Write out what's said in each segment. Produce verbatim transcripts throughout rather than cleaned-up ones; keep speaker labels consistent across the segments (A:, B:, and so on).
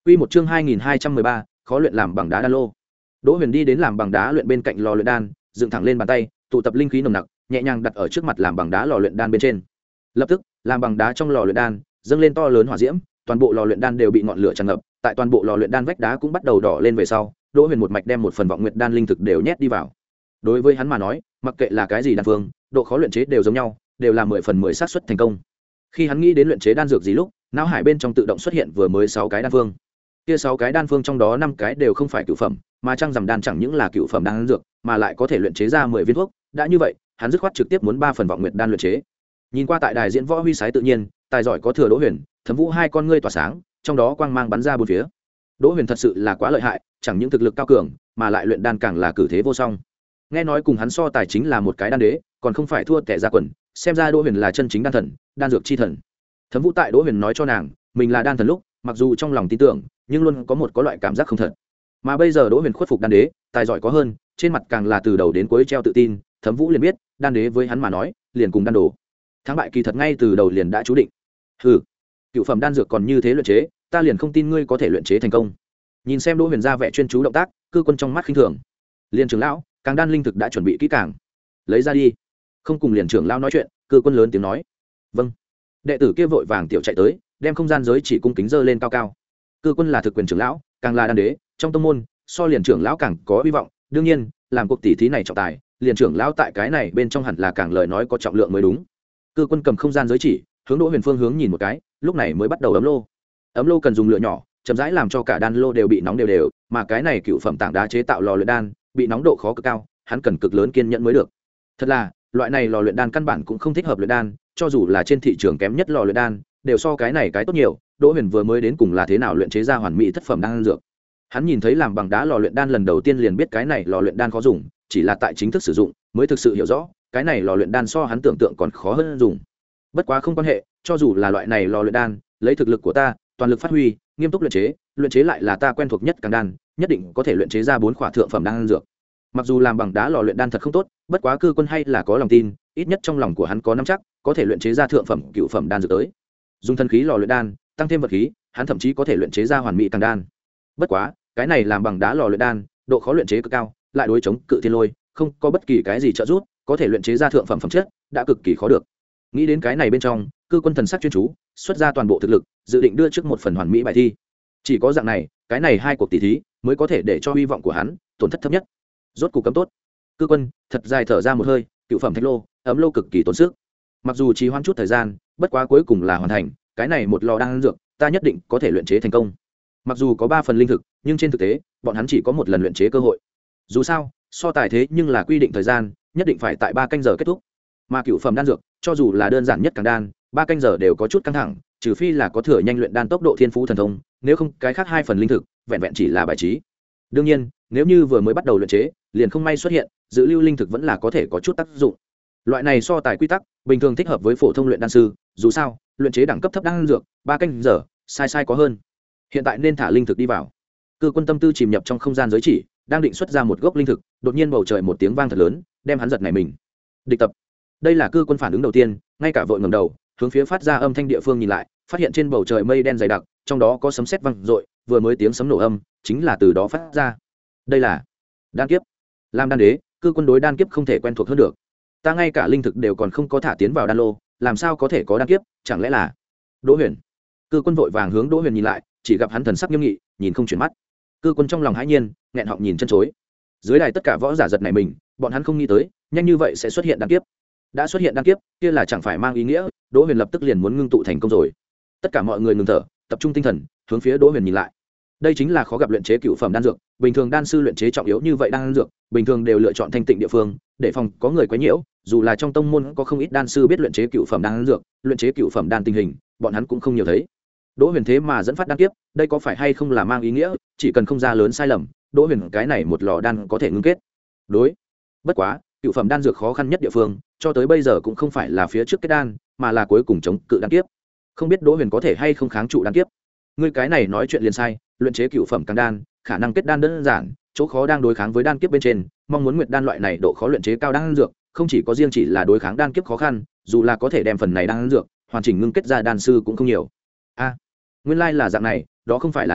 A: Quy một chương hai nghìn hai trăm mười ba, khó luyện làm bằng đá đan lô. Đỗ Huyền đi đến làm bằng đá luyện bên cạnh lò luyện đan, dựng thẳng lên bàn tay, tụ tập linh khí nồng nặc, nhẹ nhàng đặt ở trước mặt làm bằng đá lò luyện đan bên trên. Lập tức, làm bằng đá trong lò luyện đan dâng lên to lớn hỏa diễm, toàn bộ lò luyện đan đều bị ngọn lửa tràn ngập, tại toàn bộ lò luyện đan vách đá cũng bắt đầu đỏ lên về sau, Đỗ Huyền một mạch đem một phần vọng nguyệt đan linh thực đều nhét đi vào. Đối với hắn mà nói, mặc kệ là cái gì đan phương, độ khó luyện chế đều giống nhau, đều là mười phần mười xác suất thành công. Khi hắn nghĩ đến luyện chế đan dược gì lúc, não hải bên trong tự động xuất hiện vừa mới sáu cái đan phương. Kia sáu cái đan phương trong đó năm cái đều không phải cửu phẩm, mà trăng rằm đan chẳng những là cửu phẩm đan dược, mà lại có thể luyện chế ra mười viên thuốc, đã như vậy, hắn dứt khoát trực tiếp muốn ba phần vọng nguyệt đan luyện chế. Nhìn qua tại đài diễn võ huy sái tự nhiên, tài giỏi có thừa Đỗ Huyền, Thẩm Vũ hai con ngươi tỏa sáng, trong đó quang mang bắn ra bốn phía. Đỗ Huyền thật sự là quá lợi hại, chẳng những thực lực cao cường, mà lại luyện đan càng là cử thế vô song. Nghe nói cùng hắn so tài chính là một cái đan đế, còn không phải thua kẻ ra quần, xem ra Đỗ Huyền là chân chính đan thần, đan dược chi thần. Thẩm Vũ tại Đỗ Huyền nói cho nàng, mình là đan thần lúc, mặc dù trong lòng tin tưởng, nhưng luôn có một có loại cảm giác không thật. Mà bây giờ Đỗ Huyền khuất phục đan đế, tài giỏi có hơn, trên mặt càng là từ đầu đến cuối treo tự tin, Thẩm Vũ liền biết, đan đế với hắn mà nói, liền cùng đan đồ. Thắng bại kỳ thật ngay từ đầu liền đã chú định. Hừ, cựu phẩm đan dược còn như thế luyện chế, ta liền không tin ngươi có thể luyện chế thành công. Nhìn xem Đỗ Huyền ra vẻ chuyên chú động tác, Cư Quân trong mắt khinh thường. Liên trưởng lão, càng đan linh thực đã chuẩn bị kỹ càng, lấy ra đi. Không cùng liền trưởng lão nói chuyện, Cư Quân lớn tiếng nói. Vâng. Đệ tử kia vội vàng tiểu chạy tới, đem không gian giới chỉ cung kính dơ lên cao cao. Cư Quân là thực quyền trưởng lão, càng là đan đế, trong tông môn, so liền trưởng lão càng có hy vọng, đương nhiên, làm cuộc tỷ thí này trọng tài, liền trưởng lão tại cái này bên trong hẳn là càng lời nói có trọng lượng mới đúng. Cư Quân cầm không gian giới chỉ, hướng Đỗ Huyền phương hướng nhìn một cái, lúc này mới bắt đầu ấm lô. Ấm lô cần dùng lửa nhỏ, chậm rãi làm cho cả đan lô đều bị nóng đều đều, mà cái này cựu phẩm tảng đá chế tạo lò luyện đan, bị nóng độ khó cực cao, hắn cần cực lớn kiên nhẫn mới được. Thật là, loại này lò luyện đan căn bản cũng không thích hợp luyện đan, cho dù là trên thị trường kém nhất lò luyện đan, đều so cái này cái tốt nhiều. Đỗ Huyền vừa mới đến cùng là thế nào luyện chế ra hoàn mỹ thất phẩm đan dược. Hắn nhìn thấy làm bằng đá lò luyện đan lần đầu tiên liền biết cái này lò luyện đan khó dùng, chỉ là tại chính thức sử dụng mới thực sự hiểu rõ, cái này lò luyện đan so hắn tưởng tượng còn khó hơn dùng. Bất quá không quan hệ, cho dù là loại này lò luyện đan, lấy thực lực của ta, toàn lực phát huy, nghiêm túc luyện chế, luyện chế lại là ta quen thuộc nhất càng đan, nhất định có thể luyện chế ra bốn khỏa thượng phẩm đan dược. Mặc dù làm bằng đá lò luyện đan thật không tốt, bất quá Cư Quân hay là có lòng tin, ít nhất trong lòng của hắn có nắm chắc, có thể luyện chế ra thượng phẩm, cửu phẩm đan dược tới. Dùng thần khí lò luyện đan, tăng thêm vật khí, hắn thậm chí có thể luyện chế ra hoàn mỹ càng đan. Bất quá, cái này làm bằng đá lò luyện đan, độ khó luyện chế cực cao, lại đối chống cự thiên lôi, không có bất kỳ cái gì trợ giúp, có thể luyện chế ra thượng phẩm phẩm chất, đã cực kỳ khó được. Nghĩ đến cái này bên trong, Cư Quân thần sắc chuyên chú, xuất ra toàn bộ thực lực, dự định đưa trước một phần hoàn mỹ bài thi. Chỉ có dạng này, cái này hai cuộc tỷ thí mới có thể để cho hy vọng của hắn tổn thất thấp nhất. Rốt cục cấm tốt. Cư Quân thật dài thở ra một hơi, cựu phẩm thạch lô, ấm lô cực kỳ tốn sức. Mặc dù trì hoãn chút thời gian, bất quá cuối cùng là hoàn thành, cái này một lò đan dược, ta nhất định có thể luyện chế thành công. Mặc dù có ba phần linh thực, nhưng trên thực tế, bọn hắn chỉ có một lần luyện chế cơ hội. Dù sao, so tài thế nhưng là quy định thời gian, nhất định phải tại ba canh giờ kết thúc. Mà cựu phẩm đan dược, cho dù là đơn giản nhất càng đan, ba canh giờ đều có chút căng thẳng, trừ phi là có thừa nhanh luyện đan tốc độ thiên phú thần thông, nếu không cái khác hai phần linh thực, vẹn vẹn chỉ là bài trí. Đương nhiên, nếu như vừa mới bắt đầu luyện chế, liền không may xuất hiện, giữ lưu linh thực vẫn là có thể có chút tác dụng. Loại này so tài quy tắc, bình thường thích hợp với phổ thông luyện đan sư, dù sao, luyện chế đẳng cấp thấp đan dược, ba canh giờ, sai sai có hơn. Hiện tại nên thả linh thực đi vào. Cư Quân tâm tư chìm nhập trong không gian giới chỉ, đang định xuất ra một gốc linh thực, đột nhiên bầu trời một tiếng vang thật lớn, đem hắn giật nảy mình. Địch tập. Đây là Cư Quân phản ứng đầu tiên, ngay cả vội ngẩng đầu, hướng phía phát ra âm thanh địa phương nhìn lại, phát hiện trên bầu trời mây đen dày đặc, trong đó có sấm sét vang dội, vừa mới tiếng sấm nổ âm, chính là từ đó phát ra. Đây là đan kiếp. Làm đan đế, Cư Quân đối đan kiếp không thể quen thuộc hơn được. Ta ngay cả linh thực đều còn không có thả tiến vào đan lô, làm sao có thể có đan kiếp, chẳng lẽ là Đỗ Huyền? Cư Quân vội vàng hướng Đỗ Huyền nhìn lại, chỉ gặp hắn thần sắc nghiêm nghị, nhìn không chuyển mắt. Cư Quân trong lòng hãi nhiên, nghẹn họng nhìn chân chối. Dưới đài tất cả võ giả giật này mình, bọn hắn không nghĩ tới, nhanh như vậy sẽ xuất hiện đan kiếp. Đã xuất hiện đan kiếp, kia là chẳng phải mang ý nghĩa, Đỗ Huyền lập tức liền muốn ngưng tụ thành công rồi. Tất cả mọi người ngừng thở, tập trung tinh thần, hướng phía Đỗ Huyền nhìn lại. Đây chính là khó gặp luyện chế cựu phẩm đan dược, bình thường đan sư luyện chế trọng yếu như vậy đan dược, bình thường đều lựa chọn thanh tịnh địa phương, để phòng có người quấy nhiễu, dù là trong tông môn có không ít đan sư biết luyện chế cựu phẩm đan dược, luyện chế cựu phẩm đan tình hình, bọn hắn cũng không nhiều thấy. Đỗ Huyền thế mà dẫn phát đan kiếp, đây có phải hay không là mang ý nghĩa, chỉ cần không ra lớn sai lầm, Đỗ Huyền cái này một lò đan có thể ngưng kết. Đối. Bất quá, cựu phẩm đan dược khó khăn nhất địa phương, cho tới bây giờ cũng không phải là phía trước kết đan, mà là cuối cùng chống cự đan kiếp. Không biết Đỗ Huyền có thể hay không kháng trụ đan kiếp. Ngươi cái này nói chuyện liền sai, luyện chế cựu phẩm càng đan, khả năng kết đan đơn giản, chỗ khó đang đối kháng với đan kiếp bên trên, mong muốn nguyệt đan loại này độ khó luyện chế cao đan dược, không chỉ có riêng chỉ là đối kháng đan kiếp khó khăn, dù là có thể đem phần này đan dược hoàn chỉnh ngưng kết ra đan sư cũng không nhiều. A, nguyên lai là dạng này, đó không phải là nói,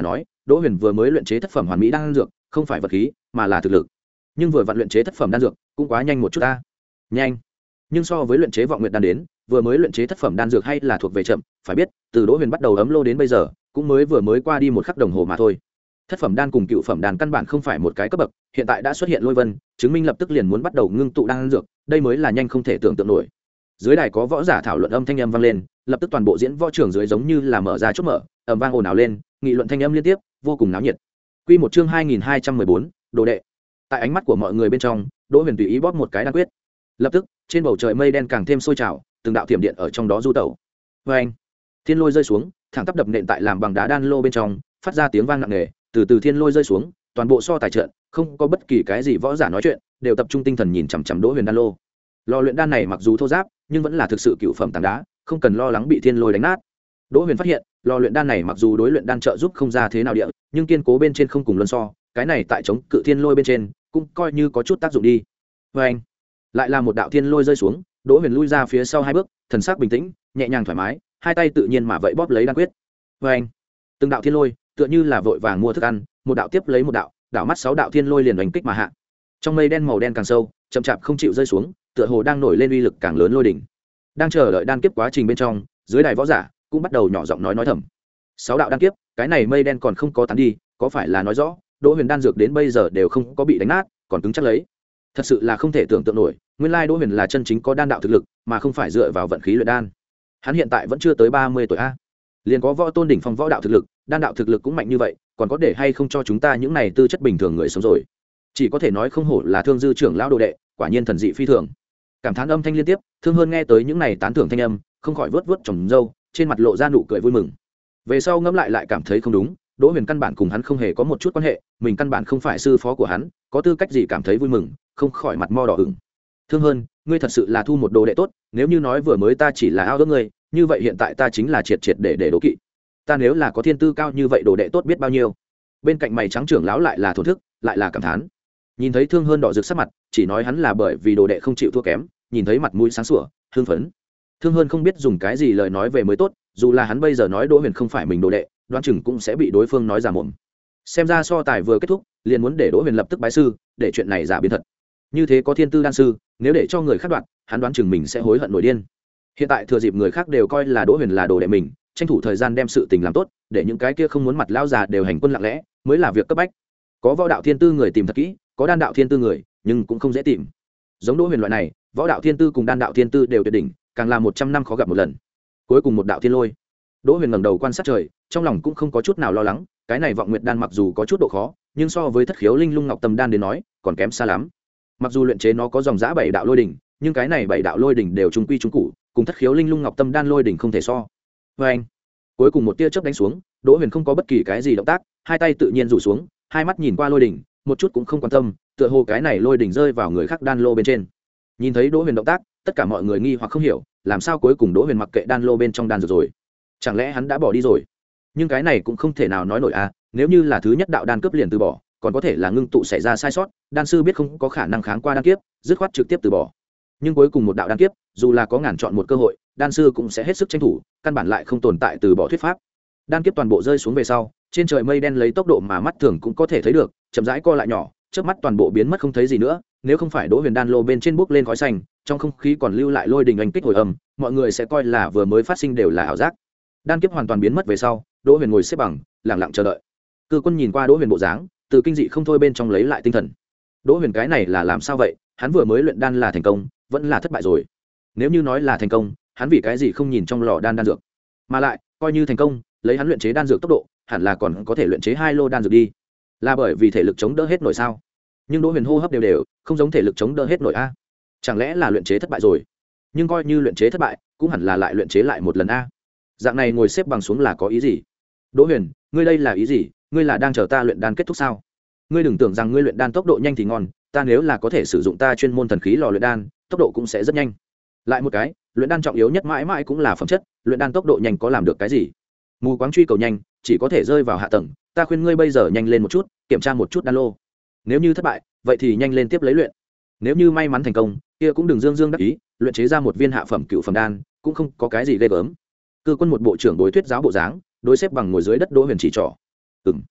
A: Đỗ Huyền vừa mới luyện chế thất phẩm hoàn mỹ đan dược không phải vật khí mà là thực lực, nhưng vừa vặn luyện chế thất phẩm đan dược cũng quá nhanh một chút ta. Nhanh, nhưng so với luyện chế vọng nguyệt đan đến, vừa mới luyện chế thất phẩm đan dược hay là thuộc về chậm. Phải biết từ Đỗ Huyền bắt đầu ấm lô đến bây giờ cũng mới vừa mới qua đi một khắc đồng hồ mà thôi. Thất phẩm đan cùng cựu phẩm đan căn bản không phải một cái cấp bậc, hiện tại đã xuất hiện lôi vân chứng minh lập tức liền muốn bắt đầu ngưng tụ đan dược, đây mới là nhanh không thể tưởng tượng nổi. Dưới đài có võ giả thảo luận âm thanh âm vang lên, lập tức toàn bộ diễn võ trường dưới giống như là mở ra chốt mở, ầm vang ồn ào lên, nghị luận thanh âm liên tiếp, vô cùng náo nhiệt. Quy một chương hai nghìn hai trăm mười bốn, đồ đệ. Tại ánh mắt của mọi người bên trong, Đỗ Huyền tùy ý bóp một cái đan quyết. Lập tức, trên bầu trời mây đen càng thêm sôi trào, từng đạo thiểm điện ở trong đó du tẩu. Oeng! Thiên lôi rơi xuống, thẳng tắp đập nện tại làm bằng đá đan lô bên trong, phát ra tiếng vang nặng nề, từ từ thiên lôi rơi xuống, toàn bộ so tài trận, không có bất kỳ cái gì võ giả nói chuyện, đều tập trung tinh thần nhìn chằm chằm Đỗ Huyền đan lô. Lò luyện đan này mặc dù thô ráp, nhưng vẫn là thực sự cựu phẩm tảng đá, không cần lo lắng bị thiên lôi đánh nát. Đỗ Huyền phát hiện, lò luyện đan này mặc dù đối luyện đan trợ giúp không ra thế nào địa, nhưng kiên cố bên trên không cùng luân so, cái này tại chống cự thiên lôi bên trên, cũng coi như có chút tác dụng đi. Oeng! Lại là một đạo thiên lôi rơi xuống, Đỗ Huyền lui ra phía sau hai bước, thần sắc bình tĩnh, nhẹ nhàng thoải mái, hai tay tự nhiên mà vậy bóp lấy đan quyết. Oeng! Từng đạo thiên lôi, tựa như là vội vàng mua thức ăn, một đạo tiếp lấy một đạo, đảo mắt sáu đạo thiên lôi liền đánh kích mà hạ. Trong mây đen màu đen càng sâu, chậm chạp không chịu rơi xuống, tựa hồ đang nổi lên uy lực càng lớn lôi đỉnh. Đang chờ đợi đan kiếp quá trình bên trong, dưới đài võ giả cũng bắt đầu nhỏ giọng nói nói thầm. Sáu đạo đan kiếp, cái này mây đen còn không có tán đi, có phải là nói rõ Đỗ Huyền đan dược đến bây giờ đều không có bị đánh nát, còn cứng chắc lấy. Thật sự là không thể tưởng tượng nổi, nguyên lai Đỗ Huyền là chân chính có đan đạo thực lực, mà không phải dựa vào vận khí luyện đan. Hắn hiện tại vẫn chưa tới ba mươi tuổi a, liền có võ tôn đỉnh phong võ đạo thực lực, đan đạo thực lực cũng mạnh như vậy, còn có để hay không cho chúng ta những này tư chất bình thường người sống rồi. Chỉ có thể nói không hổ là Thương Dư trưởng lão đồ đệ, quả nhiên thần dị phi thường. Cảm thán âm thanh liên tiếp, Thương Hơn nghe tới những này tán thưởng thanh âm, không khỏi vớt vớt tròm râu, trên mặt lộ ra nụ cười vui mừng. Về sau ngẫm lại lại cảm thấy không đúng, Đỗ Huyền căn bản cùng hắn không hề có một chút quan hệ, mình căn bản không phải sư phó của hắn, có tư cách gì cảm thấy vui mừng, không khỏi mặt mo đỏ ửng. Thương Hơn, ngươi thật sự là thu một đồ đệ tốt, nếu như nói vừa mới ta chỉ là ao ước ngươi, như vậy hiện tại ta chính là triệt triệt để để đố kỵ. Ta nếu là có thiên tư cao như vậy đồ đệ tốt biết bao nhiêu. Bên cạnh mày trắng trưởng lão lại là thổn thức, lại là cảm thán. Nhìn thấy Thương Hơn đỏ rực sắc mặt, chỉ nói hắn là bởi vì đồ đệ không chịu thua kém, nhìn thấy mặt mũi sáng sủa, hưng phấn. Thương Hơn không biết dùng cái gì lời nói về mới tốt, dù là hắn bây giờ nói Đỗ Huyền không phải mình đồ đệ, đoán chừng cũng sẽ bị đối phương nói giả mồm. Xem ra so tài vừa kết thúc, liền muốn để Đỗ Huyền lập tức bái sư, để chuyện này giả biến thật. Như thế có thiên tư đan sư, nếu để cho người khác đoạt, hắn đoán chừng mình sẽ hối hận nổi điên. Hiện tại thừa dịp người khác đều coi là Đỗ Huyền là đồ đệ mình, tranh thủ thời gian đem sự tình làm tốt, để những cái kia không muốn mặt lao già đều hành quân lặng lẽ, mới là việc cấp bách. Có võ đạo thiên tư người tìm thật kỹ, có đan đạo thiên tư người, nhưng cũng không dễ tìm. Giống Đỗ Huyền loại này, võ đạo thiên tư cùng đan đạo thiên tư đều tuyệt đỉnh, càng là một trăm năm khó gặp một lần. Cuối cùng một đạo thiên lôi. Đỗ Huyền ngẩng đầu quan sát trời, trong lòng cũng không có chút nào lo lắng, cái này vọng nguyệt đan mặc dù có chút độ khó, nhưng so với thất khiếu linh lung ngọc tâm đan đến nói, còn kém xa lắm. Mặc dù luyện chế nó có dòng dã bảy đạo lôi đỉnh, nhưng cái này bảy đạo lôi đỉnh đều trung quy trung cụ, cùng thất khiếu linh lung ngọc tâm đan lôi đỉnh không thể so. Oeng! Cuối cùng một tia chớp đánh xuống, Đỗ Huyền không có bất kỳ cái gì động tác, hai tay tự nhiên rủ xuống, hai mắt nhìn qua lôi đỉnh, một chút cũng không quan tâm, tựa hồ cái này lôi đỉnh rơi vào người khác đan lô bên trên. Nhìn thấy Đỗ Huyền động tác, tất cả mọi người nghi hoặc không hiểu, làm sao cuối cùng Đỗ Huyền mặc kệ đan lô bên trong đan dược rồi? Chẳng lẽ hắn đã bỏ đi rồi? Nhưng cái này cũng không thể nào nói nổi à, nếu như là thứ nhất đạo đan cướp liền từ bỏ, còn có thể là ngưng tụ xảy ra sai sót, đan sư biết không có khả năng kháng qua đan kiếp, dứt khoát trực tiếp từ bỏ. Nhưng cuối cùng một đạo đan kiếp, dù là có ngàn chọn một cơ hội, đan sư cũng sẽ hết sức tranh thủ, căn bản lại không tồn tại từ bỏ thuyết pháp. Đan kiếp toàn bộ rơi xuống về sau, trên trời mây đen lấy tốc độ mà mắt thường cũng có thể thấy được, chậm rãi co lại nhỏ, chớp mắt toàn bộ biến mất không thấy gì nữa. Nếu không phải Đỗ Huyền đan lô bên trên bốc lên khói xanh, trong không khí còn lưu lại lôi đình oanh kích hồi âm, mọi người sẽ coi là vừa mới phát sinh đều là ảo giác. Đan kiếp hoàn toàn biến mất về sau, Đỗ Huyền ngồi xếp bằng, lặng lặng chờ đợi. Cư Quân nhìn qua Đỗ Huyền bộ dáng, từ kinh dị không thôi bên trong lấy lại tinh thần. Đỗ Huyền cái này là làm sao vậy? Hắn vừa mới luyện đan là thành công, vẫn là thất bại rồi? Nếu như nói là thành công, hắn vì cái gì không nhìn trong lò đan đan dược? Mà lại, coi như thành công, lấy hắn luyện chế đan dược tốc độ, hẳn là còn có thể luyện chế hai lô đan dược đi. Là bởi vì thể lực chống đỡ hết nổi sao? Nhưng Đỗ Huyền hô hấp đều đều, không giống thể lực chống đỡ hết nổi a. Chẳng lẽ là luyện chế thất bại rồi? Nhưng coi như luyện chế thất bại, cũng hẳn là lại luyện chế lại một lần a. Dạng này ngồi xếp bằng xuống là có ý gì? Đỗ Huyền, ngươi đây là ý gì? Ngươi là đang chờ ta luyện đan kết thúc sao? Ngươi đừng tưởng rằng ngươi luyện đan tốc độ nhanh thì ngon, ta nếu là có thể sử dụng ta chuyên môn thần khí lò luyện đan, tốc độ cũng sẽ rất nhanh. Lại một cái, luyện đan trọng yếu nhất mãi mãi cũng là phẩm chất, luyện đan tốc độ nhanh có làm được cái gì? Mù quáng truy cầu nhanh, chỉ có thể rơi vào hạ tầng, ta khuyên ngươi bây giờ nhanh lên một chút, kiểm tra một chút đan lô. Nếu như thất bại, vậy thì nhanh lên tiếp lấy luyện. Nếu như may mắn thành công, kia cũng đừng dương dương đắc ý, luyện chế ra một viên hạ phẩm cựu phẩm đan, cũng không có cái gì ghê gớm. Cư Quân một bộ trưởng đối thuyết giáo bộ dáng, đối xếp bằng ngồi dưới đất Đỗ Huyền chỉ trỏ. Ừm.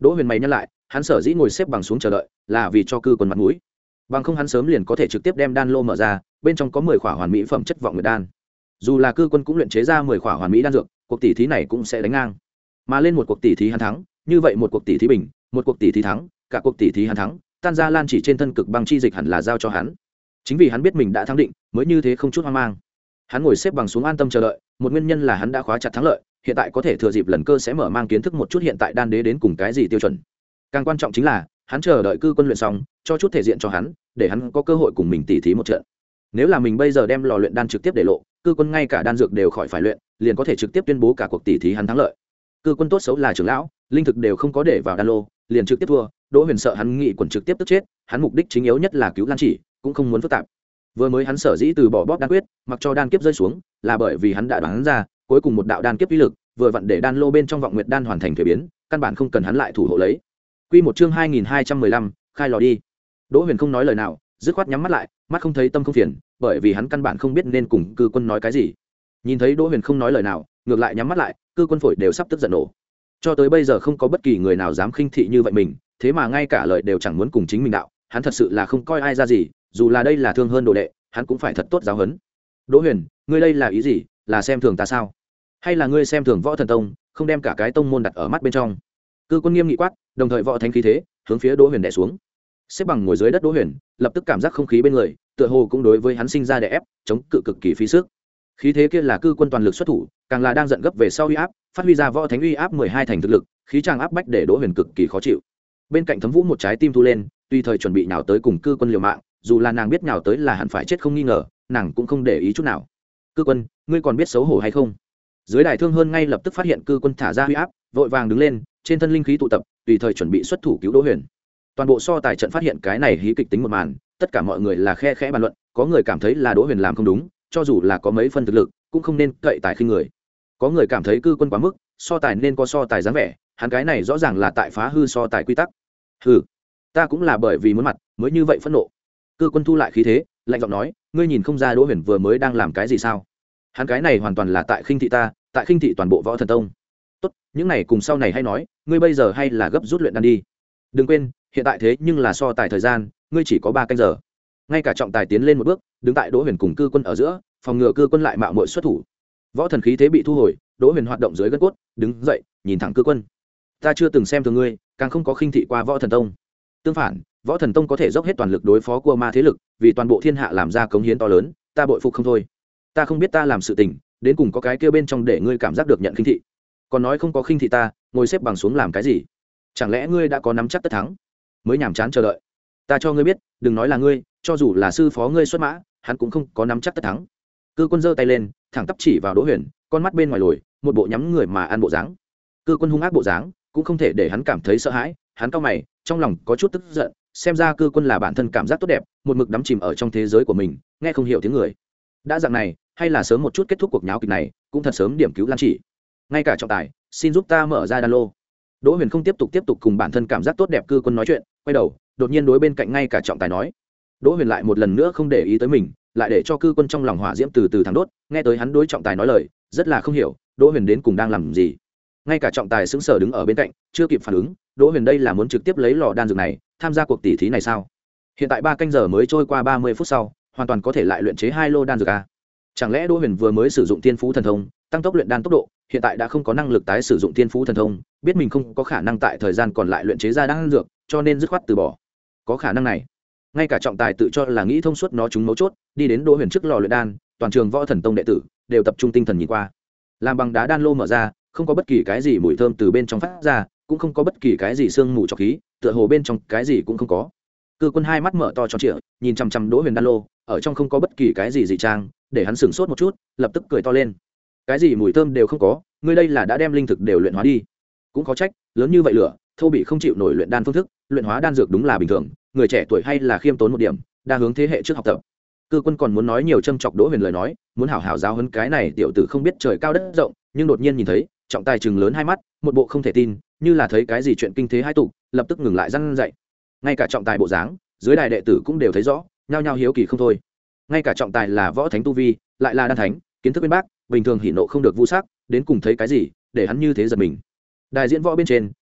A: Đỗ Huyền mày nhăn lại, hắn sở dĩ ngồi xếp bằng xuống chờ đợi là vì cho cư quân mặt mũi, bằng không hắn sớm liền có thể trực tiếp đem đan lô mở ra, bên trong có mười khỏa hoàn mỹ phẩm chất vọng nguyệt đan. Dù là cư quân cũng luyện chế ra mười khỏa hoàn mỹ đan dược, cuộc tỷ thí này cũng sẽ đánh ngang. Mà lên một cuộc tỷ thí hắn thắng, như vậy một cuộc tỷ thí bình, một cuộc tỷ thí thắng, cả cuộc tỷ thí hắn thắng, tan ra lan chỉ trên thân cực băng chi dịch hẳn là giao cho hắn. Chính vì hắn biết mình đã thắng định, mới như thế không chút hoang mang. Hắn ngồi xếp bằng xuống an tâm chờ đợi, một nguyên nhân là hắn đã khóa chặt thắng lợi, hiện tại có thể thừa dịp lần cơ sẽ mở mang kiến thức một chút hiện tại đan đế đến cùng cái gì tiêu chuẩn. Càng quan trọng chính là hắn chờ đợi cư quân luyện xong, cho chút thể diện cho hắn, để hắn có cơ hội cùng mình tỉ thí một trận. Nếu là mình bây giờ đem lò luyện đan trực tiếp để lộ, cư quân ngay cả đan dược đều khỏi phải luyện, liền có thể trực tiếp tuyên bố cả cuộc tỉ thí hắn thắng lợi. Cư quân tốt xấu là trưởng lão, linh thực đều không có để vào đan lô, liền trực tiếp thua. Đỗ Huyền sợ hắn nghị quần trực tiếp tức chết, hắn mục đích chính yếu nhất là cứu Lan Chỉ, cũng không muốn phức tạp. Vừa mới hắn sở dĩ từ bỏ bóp đan quyết, mặc cho đan kiếp rơi xuống, là bởi vì hắn đã đoán ra, cuối cùng một đạo đan kiếp uy lực, vừa vặn để đan lô bên trong vọng nguyệt đan hoàn thành thuế biến, căn bản không cần hắn lại thủ hộ lấy. Quy một chương hai nghìn hai trăm mười lăm, khai lò đi. Đỗ Huyền không nói lời nào, dứt khoát nhắm mắt lại, mắt không thấy tâm không phiền, bởi vì hắn căn bản không biết nên cùng cư quân nói cái gì. Nhìn thấy Đỗ Huyền không nói lời nào, ngược lại nhắm mắt lại, cư quân phổi đều sắp tức giận nổ. Cho tới bây giờ không có bất kỳ người nào dám khinh thị như vậy mình, thế mà ngay cả lời đều chẳng muốn cùng chính mình đạo, hắn thật sự là không coi ai ra gì, dù là đây là thương hơn đồ đệ, hắn cũng phải thật tốt giáo huấn. Đỗ Huyền, ngươi đây là ý gì, là xem thường ta sao? Hay là ngươi xem thường Võ Thần Tông, không đem cả cái tông môn đặt ở mắt bên trong? Cư quân nghiêm nghị quát, đồng thời võ thánh khí thế hướng phía Đỗ Huyền đè xuống. Xếp bằng ngồi dưới đất Đỗ Huyền, lập tức cảm giác không khí bên người, tựa hồ cũng đối với hắn sinh ra đè ép, chống cự cực kỳ phí sức. Khí thế kia là cư quân toàn lực xuất thủ, càng là đang giận gấp về sau uy áp, phát huy ra võ thánh uy áp mười hai thành thực lực, khí tràng áp bách để Đỗ Huyền cực kỳ khó chịu. Bên cạnh Thấm Vũ một trái tim thu lên, tùy thời chuẩn bị nhào tới cùng cư quân liều mạng, dù là nàng biết nhào tới là hẳn phải chết không nghi ngờ, nàng cũng không để ý chút nào. Cư quân, ngươi còn biết xấu hổ hay không? Dưới đài Thương Hơn ngay lập tức phát hiện cư quân thả ra uy áp, vội vàng đứng lên, trên thân linh khí tụ tập, tùy thời chuẩn bị xuất thủ cứu Đỗ Huyền. Toàn bộ so tài trận phát hiện cái này hí kịch tính một màn, tất cả mọi người là khe khẽ bàn luận, có người cảm thấy là Đỗ Huyền làm không đúng, cho dù là có mấy phân thực lực, cũng không nên cậy tài khinh người. Có người cảm thấy cư quân quá mức, so tài nên có so tài dáng vẻ, hắn cái này rõ ràng là tại phá hư so tài quy tắc. Hừ, ta cũng là bởi vì muốn mặt, mới như vậy phẫn nộ. Cư quân thu lại khí thế, lạnh giọng nói, ngươi nhìn không ra Đỗ Huyền vừa mới đang làm cái gì sao? Hắn cái này hoàn toàn là tại khinh thị ta, tại khinh thị toàn bộ Võ Thần Tông. Tốt, những này cùng sau này hay nói, ngươi bây giờ hay là gấp rút luyện đan đi. Đừng quên, hiện tại thế nhưng là so tài thời gian, ngươi chỉ có ba canh giờ. Ngay cả trọng tài tiến lên một bước, đứng tại Đỗ Huyền cùng cư quân ở giữa, phòng ngừa cư quân lại mạo muội xuất thủ. Võ thần khí thế bị thu hồi, Đỗ Huyền hoạt động dưới gân cốt, đứng dậy, nhìn thẳng cư quân. Ta chưa từng xem thường ngươi, càng không có khinh thị qua Võ Thần Tông. Tương phản, Võ Thần Tông có thể dốc hết toàn lực đối phó Cua Ma thế lực, vì toàn bộ thiên hạ làm ra cống hiến to lớn, ta bội phục không thôi. Ta không biết ta làm sự tình, đến cùng có cái kia bên trong để ngươi cảm giác được nhận khinh thị. Còn nói không có khinh thị ta, ngồi xếp bằng xuống làm cái gì? Chẳng lẽ ngươi đã có nắm chắc tất thắng, mới nhàm chán chờ đợi? Ta cho ngươi biết, đừng nói là ngươi, cho dù là sư phó ngươi xuất mã, hắn cũng không có nắm chắc tất thắng. Cư quân giơ tay lên, thẳng tắp chỉ vào Đỗ Huyền, con mắt bên ngoài lồi, một bộ nhắm người mà ăn bộ dáng. Cư quân hung ác bộ dáng, cũng không thể để hắn cảm thấy sợ hãi, hắn cau mày, trong lòng có chút tức giận, xem ra cư quân là bản thân cảm giác tốt đẹp, một mực đắm chìm ở trong thế giới của mình, nghe không hiểu tiếng người. Đã dạng này, hay là sớm một chút kết thúc cuộc nháo kịch này, cũng thật sớm điểm cứu Lan Chỉ. Ngay cả trọng tài, xin giúp ta mở ra đan lô. Đỗ Huyền không tiếp tục tiếp tục cùng bản thân cảm giác tốt đẹp cư quân nói chuyện, quay đầu, đột nhiên đối bên cạnh ngay cả trọng tài nói. Đỗ Huyền lại một lần nữa không để ý tới mình, lại để cho cư quân trong lòng hỏa diễm từ từ thắng đốt, nghe tới hắn đối trọng tài nói lời, rất là không hiểu, Đỗ Huyền đến cùng đang làm gì. Ngay cả trọng tài sững sờ đứng ở bên cạnh, chưa kịp phản ứng, Đỗ Huyền đây là muốn trực tiếp lấy lò đan dược này, tham gia cuộc tỷ thí này sao? Hiện tại ba canh giờ mới trôi qua ba mươi phút sau, hoàn toàn có thể lại luyện chế hai lô đan dược a. Chẳng lẽ Đỗ Huyền vừa mới sử dụng Tiên Phú Thần Thông, tăng tốc luyện đan tốc độ, hiện tại đã không có năng lực tái sử dụng Tiên Phú Thần Thông, biết mình không có khả năng tại thời gian còn lại luyện chế ra đan dược, cho nên dứt khoát từ bỏ. Có khả năng này. Ngay cả trọng tài tự cho là nghĩ thông suốt nó chúng mấu chốt, đi đến Đỗ Huyền trước lò luyện đan, toàn trường Võ Thần Tông đệ tử đều tập trung tinh thần nhìn qua. Làm bằng đá đan lô mở ra, không có bất kỳ cái gì mùi thơm từ bên trong phát ra, cũng không có bất kỳ cái gì sương mù trọc khí, tựa hồ bên trong cái gì cũng không có. Cư quân hai mắt mở to tròn trịa, nhìn chằm chằm Đỗ Huyền đan lô, ở trong không có bất kỳ cái gì dị trang, để hắn sửng sốt một chút, lập tức cười to lên. Cái gì mùi thơm đều không có, ngươi đây là đã đem linh thực đều luyện hóa đi. Cũng có trách, lớn như vậy lửa, thô bị không chịu nổi luyện đan phương thức, luyện hóa đan dược đúng là bình thường, người trẻ tuổi hay là khiêm tốn một điểm, đa hướng thế hệ trước học tập. Cư quân còn muốn nói nhiều châm chọc Đỗ Huyền lời nói, muốn hảo hảo giáo huấn cái này tiểu tử không biết trời cao đất rộng, nhưng đột nhiên nhìn thấy, trọng tài trừng lớn hai mắt, một bộ không thể tin, như là thấy cái gì chuyện kinh thế hai tục, lập tức ngừng lại răn dậy. Ngay cả trọng tài bộ dáng, dưới đài đệ tử cũng đều thấy rõ, nhao nhao hiếu kỳ không thôi. Ngay cả trọng tài là võ thánh tu vi, lại là đan thánh, kiến thức bên bác, bình thường hỉ nộ không được vu sắc, đến cùng thấy cái gì để hắn như thế giật mình. Đài diễn võ bên trên,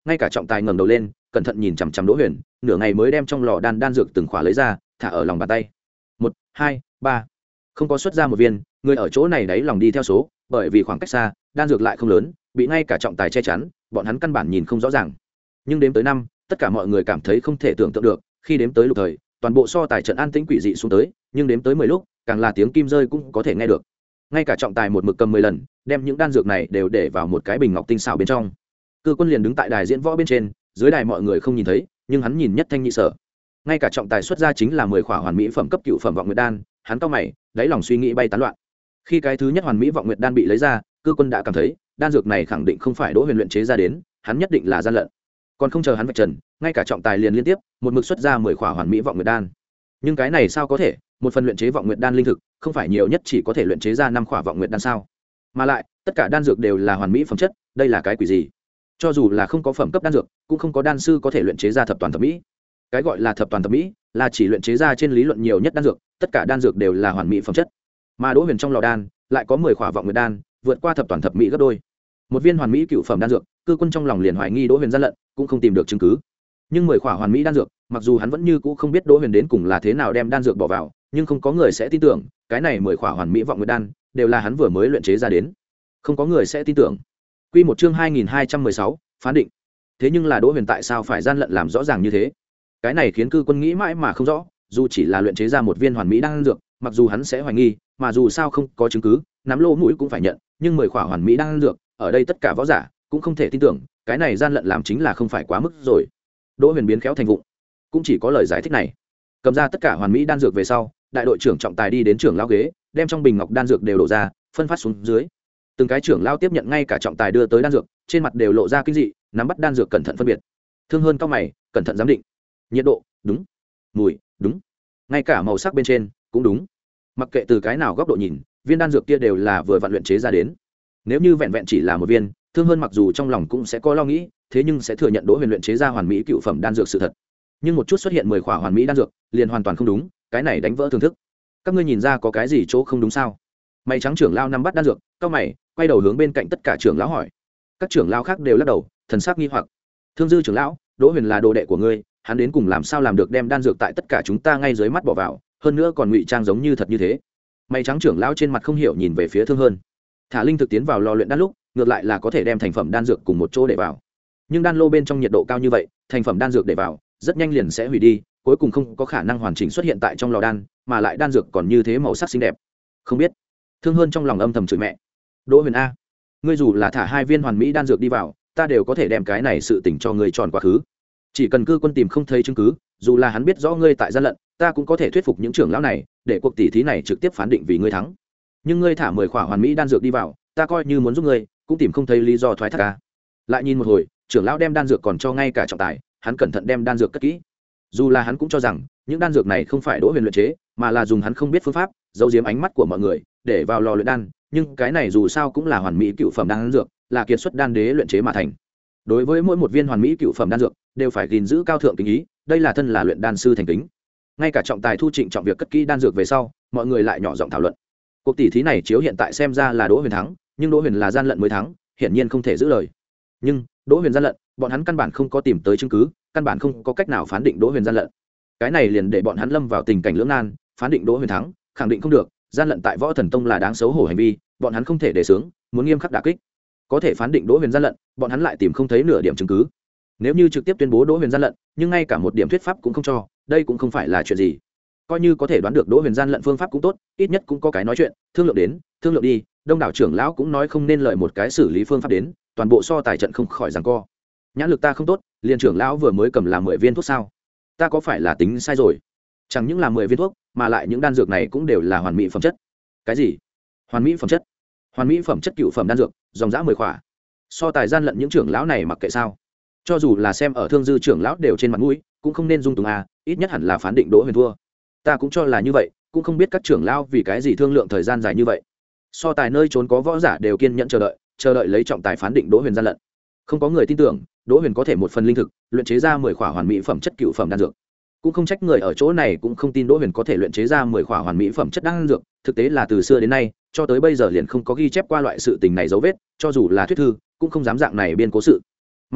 A: ngay cả trọng tài ngẩng đầu lên cẩn thận nhìn chằm chằm Đỗ Huyền, nửa ngày mới đem trong lò đan đan dược từng khỏa lấy ra thả ở lòng bàn tay. Một, hai, ba, không có xuất ra một viên. Người ở chỗ này đáy lòng đi theo số, bởi vì khoảng cách xa, đan dược lại không lớn, bị ngay cả trọng tài che chắn, bọn hắn căn bản nhìn không rõ ràng. Nhưng đếm tới năm, tất cả mọi người cảm thấy không thể tưởng tượng được. Khi đếm tới lục thời, toàn bộ so tài trận an tĩnh quỷ dị xuống tới, nhưng đếm tới mười lúc, càng là tiếng kim rơi cũng có thể nghe được. Ngay cả trọng tài một mực cầm mười lần, đem những đan dược này đều để vào một cái bình ngọc tinh xảo bên trong. Cư Quân liền đứng tại đài diễn võ bên trên, dưới đài mọi người không nhìn thấy, nhưng hắn nhìn nhất thanh nhị sở. Ngay cả trọng tài xuất ra chính là mười khỏa hoàn mỹ phẩm cấp cựu phẩm vọng nguyệt đan, hắn cau mày, đáy lòng suy nghĩ bay tán loạn. Khi cái thứ nhất hoàn mỹ vọng nguyệt đan bị lấy ra, Cư Quân đã cảm thấy, đan dược này khẳng định không phải Đỗ Huyền luyện chế ra đến, hắn nhất định là gian lận. Còn không chờ hắn vạch trần, ngay cả trọng tài liền liên tiếp một mực xuất ra mười khỏa hoàn mỹ vọng nguyệt đan. Nhưng cái này sao có thể, một phần luyện chế vọng nguyệt đan linh thực, không phải nhiều nhất chỉ có thể luyện chế ra năm khỏa vọng nguyệt đan sao? Mà lại, tất cả đan dược đều là hoàn mỹ phẩm chất, đây là cái quỷ gì? Cho dù là không có phẩm cấp đan dược, cũng không có đan sư có thể luyện chế ra thập toàn thập mỹ. Cái gọi là thập toàn thập mỹ, là chỉ luyện chế ra trên lý luận nhiều nhất đan dược, tất cả đan dược đều là hoàn mỹ phẩm chất. Mà Đỗ Huyền trong lò đan lại có mười khỏa vọng nguyệt đan, vượt qua thập toàn thập mỹ gấp đôi. Một viên hoàn mỹ cựu phẩm đan dược, Cư Quân trong lòng liền hoài nghi Đỗ Huyền gian lận, cũng không tìm được chứng cứ. Nhưng mười khỏa hoàn mỹ đan dược, mặc dù hắn vẫn như cũ không biết Đỗ Huyền đến cùng là thế nào đem đan dược bỏ vào, nhưng không có người sẽ tin tưởng, cái này mười khỏa hoàn mỹ vọng nguyệt đan đều là hắn vừa mới luyện chế ra đến. Không có người sẽ tin tưởng. Quy một chương hai nghìn hai trăm mười sáu, phán định. Thế nhưng là Đỗ Huyền tại sao phải gian lận làm rõ ràng như thế? Cái này khiến Cư Quân nghĩ mãi mà không rõ, dù chỉ là luyện chế ra một viên hoàn mỹ đan dược, mặc dù hắn sẽ hoài nghi, mà dù sao không có chứng cứ, nắm lỗ mũi cũng phải nhận, nhưng mười khỏa hoàn mỹ đan dược, ở đây tất cả võ giả cũng không thể tin tưởng, cái này gian lận làm chính là không phải quá mức rồi. Đỗ Huyền biến khéo thành vụng, cũng chỉ có lời giải thích này. Cầm ra tất cả hoàn mỹ đan dược về sau, đại đội trưởng trọng tài đi đến trưởng lão ghế, đem trong bình ngọc đan dược đều đổ ra, phân phát xuống dưới. Từng cái trưởng lão tiếp nhận ngay cả trọng tài đưa tới đan dược, trên mặt đều lộ ra kinh dị, nắm bắt đan dược cẩn thận phân biệt. Thương Hơn cao mày, cẩn thận giám định. Nhiệt độ, đúng. Mùi, đúng. Ngay cả màu sắc bên trên, cũng đúng. Mặc kệ từ cái nào góc độ nhìn, viên đan dược kia đều là vừa vặn luyện chế ra đến. Nếu như vẹn vẹn chỉ là một viên, Thương Hơn mặc dù trong lòng cũng sẽ có lo nghĩ, thế nhưng sẽ thừa nhận Đỗ Huyền luyện chế ra hoàn mỹ cựu phẩm đan dược sự thật. Nhưng một chút xuất hiện mười khỏa hoàn mỹ đan dược, liền hoàn toàn không đúng, cái này đánh vỡ thưởng thức. Các ngươi nhìn ra có cái gì chỗ không đúng sao? Mày trắng trưởng lão nắm bắt đan dược, cao mày, quay đầu hướng bên cạnh tất cả trưởng lão hỏi. Các trưởng lão khác đều lắc đầu, thần sắc nghi hoặc. Thương Dư trưởng lão, Đỗ Huyền là đồ đệ của ngươi, hắn đến cùng làm sao làm được đem đan dược tại tất cả chúng ta ngay dưới mắt bỏ vào, hơn nữa còn ngụy trang giống như thật như thế. Mày trắng trưởng lão trên mặt không hiểu nhìn về phía Thương Hơn. Thả linh thực tiến vào lò luyện đan lúc, ngược lại là có thể đem thành phẩm đan dược cùng một chỗ để vào. Nhưng đan lô bên trong nhiệt độ cao như vậy, thành phẩm đan dược để vào, rất nhanh liền sẽ hủy đi, cuối cùng không có khả năng hoàn chỉnh xuất hiện tại trong lò đan, mà lại đan dược còn như thế màu sắc xinh đẹp. Không biết. Thương Hơn trong lòng âm thầm chửi mẹ. Đỗ Huyền a, ngươi dù là thả hai viên hoàn mỹ đan dược đi vào, ta đều có thể đem cái này sự tình cho ngươi tròn quá khứ. Chỉ cần Cư Quân tìm không thấy chứng cứ, dù là hắn biết rõ ngươi tại gian lận, ta cũng có thể thuyết phục những trưởng lão này, để cuộc tỷ thí này trực tiếp phán định vì ngươi thắng. Nhưng ngươi thả mười khỏa hoàn mỹ đan dược đi vào, ta coi như muốn giúp ngươi, cũng tìm không thấy lý do thoái thác ca. Lại nhìn một hồi, trưởng lão đem đan dược còn cho ngay cả trọng tài, hắn cẩn thận đem đan dược cất kỹ. Dù là hắn cũng cho rằng những đan dược này không phải Đỗ Huyền luyện chế, mà là dùng hắn không biết phương pháp giấu giếm ánh mắt của mọi người để vào lò luyện đan, nhưng cái này dù sao cũng là hoàn mỹ cựu phẩm đan dược, là kiệt xuất đan đế luyện chế mà thành. Đối với mỗi một viên hoàn mỹ cựu phẩm đan dược đều phải gìn giữ cao thượng kính ý, đây là thân là luyện đan sư thành kính. Ngay cả trọng tài thu trịnh trọng việc cất kỹ đan dược về sau, mọi người lại nhỏ giọng thảo luận. Cuộc tỷ thí này chiếu hiện tại xem ra là Đỗ Huyền thắng, nhưng Đỗ Huyền là gian lận mới thắng, hiển nhiên không thể giữ lời. Nhưng Đỗ Huyền gian lận, bọn hắn căn bản không có tìm tới chứng cứ, căn bản không có cách nào phán định Đỗ Huyền gian lận. Cái này liền để bọn hắn lâm vào tình cảnh lưỡng nan, phán định Đỗ Huyền thắng, khẳng định không được, gian lận tại Võ Thần Tông là đáng xấu hổ hành vi, bọn hắn không thể để sướng, muốn nghiêm khắc đả kích. Có thể phán định Đỗ Huyền gian lận, bọn hắn lại tìm không thấy nửa điểm chứng cứ. Nếu như trực tiếp tuyên bố Đỗ Huyền gian lận, nhưng ngay cả một điểm thuyết pháp cũng không cho, đây cũng không phải là chuyện gì. Coi như có thể đoán được Đỗ Huyền gian lận phương pháp cũng tốt, ít nhất cũng có cái nói chuyện, thương lượng đến, thương lượng đi, đông đảo trưởng lão cũng nói không nên lợi một cái xử lý phương pháp đến, toàn bộ so tài trận không khỏi giằng co. Nhãn lực ta không tốt, liền trưởng lão vừa mới cầm làm mười viên thuốc sao? Ta có phải là tính sai rồi? Chẳng những là mười viên thuốc, mà lại những đan dược này cũng đều là hoàn mỹ phẩm chất. Cái gì? Hoàn mỹ phẩm chất? Hoàn mỹ phẩm chất cựu phẩm đan dược, dòng dã mười khỏa. So tài gian lận những trưởng lão này mặc kệ sao? Cho dù là xem ở Thương Dư trưởng lão đều trên mặt mũi, cũng không nên dung túng à, ít nhất hẳn là phán định Đỗ Huyền thua. Ta cũng cho là như vậy, cũng không biết các trưởng lão vì cái gì thương lượng thời gian dài như vậy. So tài nơi trốn có võ giả đều kiên nhẫn chờ đợi, chờ đợi lấy trọng tài phán định Đỗ Huyền gian lận. Không có người tin tưởng Đỗ Huyền có thể một phần linh thực luyện chế ra mười khỏa hoàn mỹ phẩm chất cựu phẩm đan dược. Cũng không trách người ở chỗ này cũng không tin Đỗ Huyền có thể luyện chế ra mười khỏa hoàn mỹ phẩm chất đan dược, thực tế là từ xưa đến nay, cho tới bây giờ liền không có ghi chép qua loại sự tình này dấu vết, cho dù là thuyết thư, cũng không dám dạng này biên cố sự. Mà lại,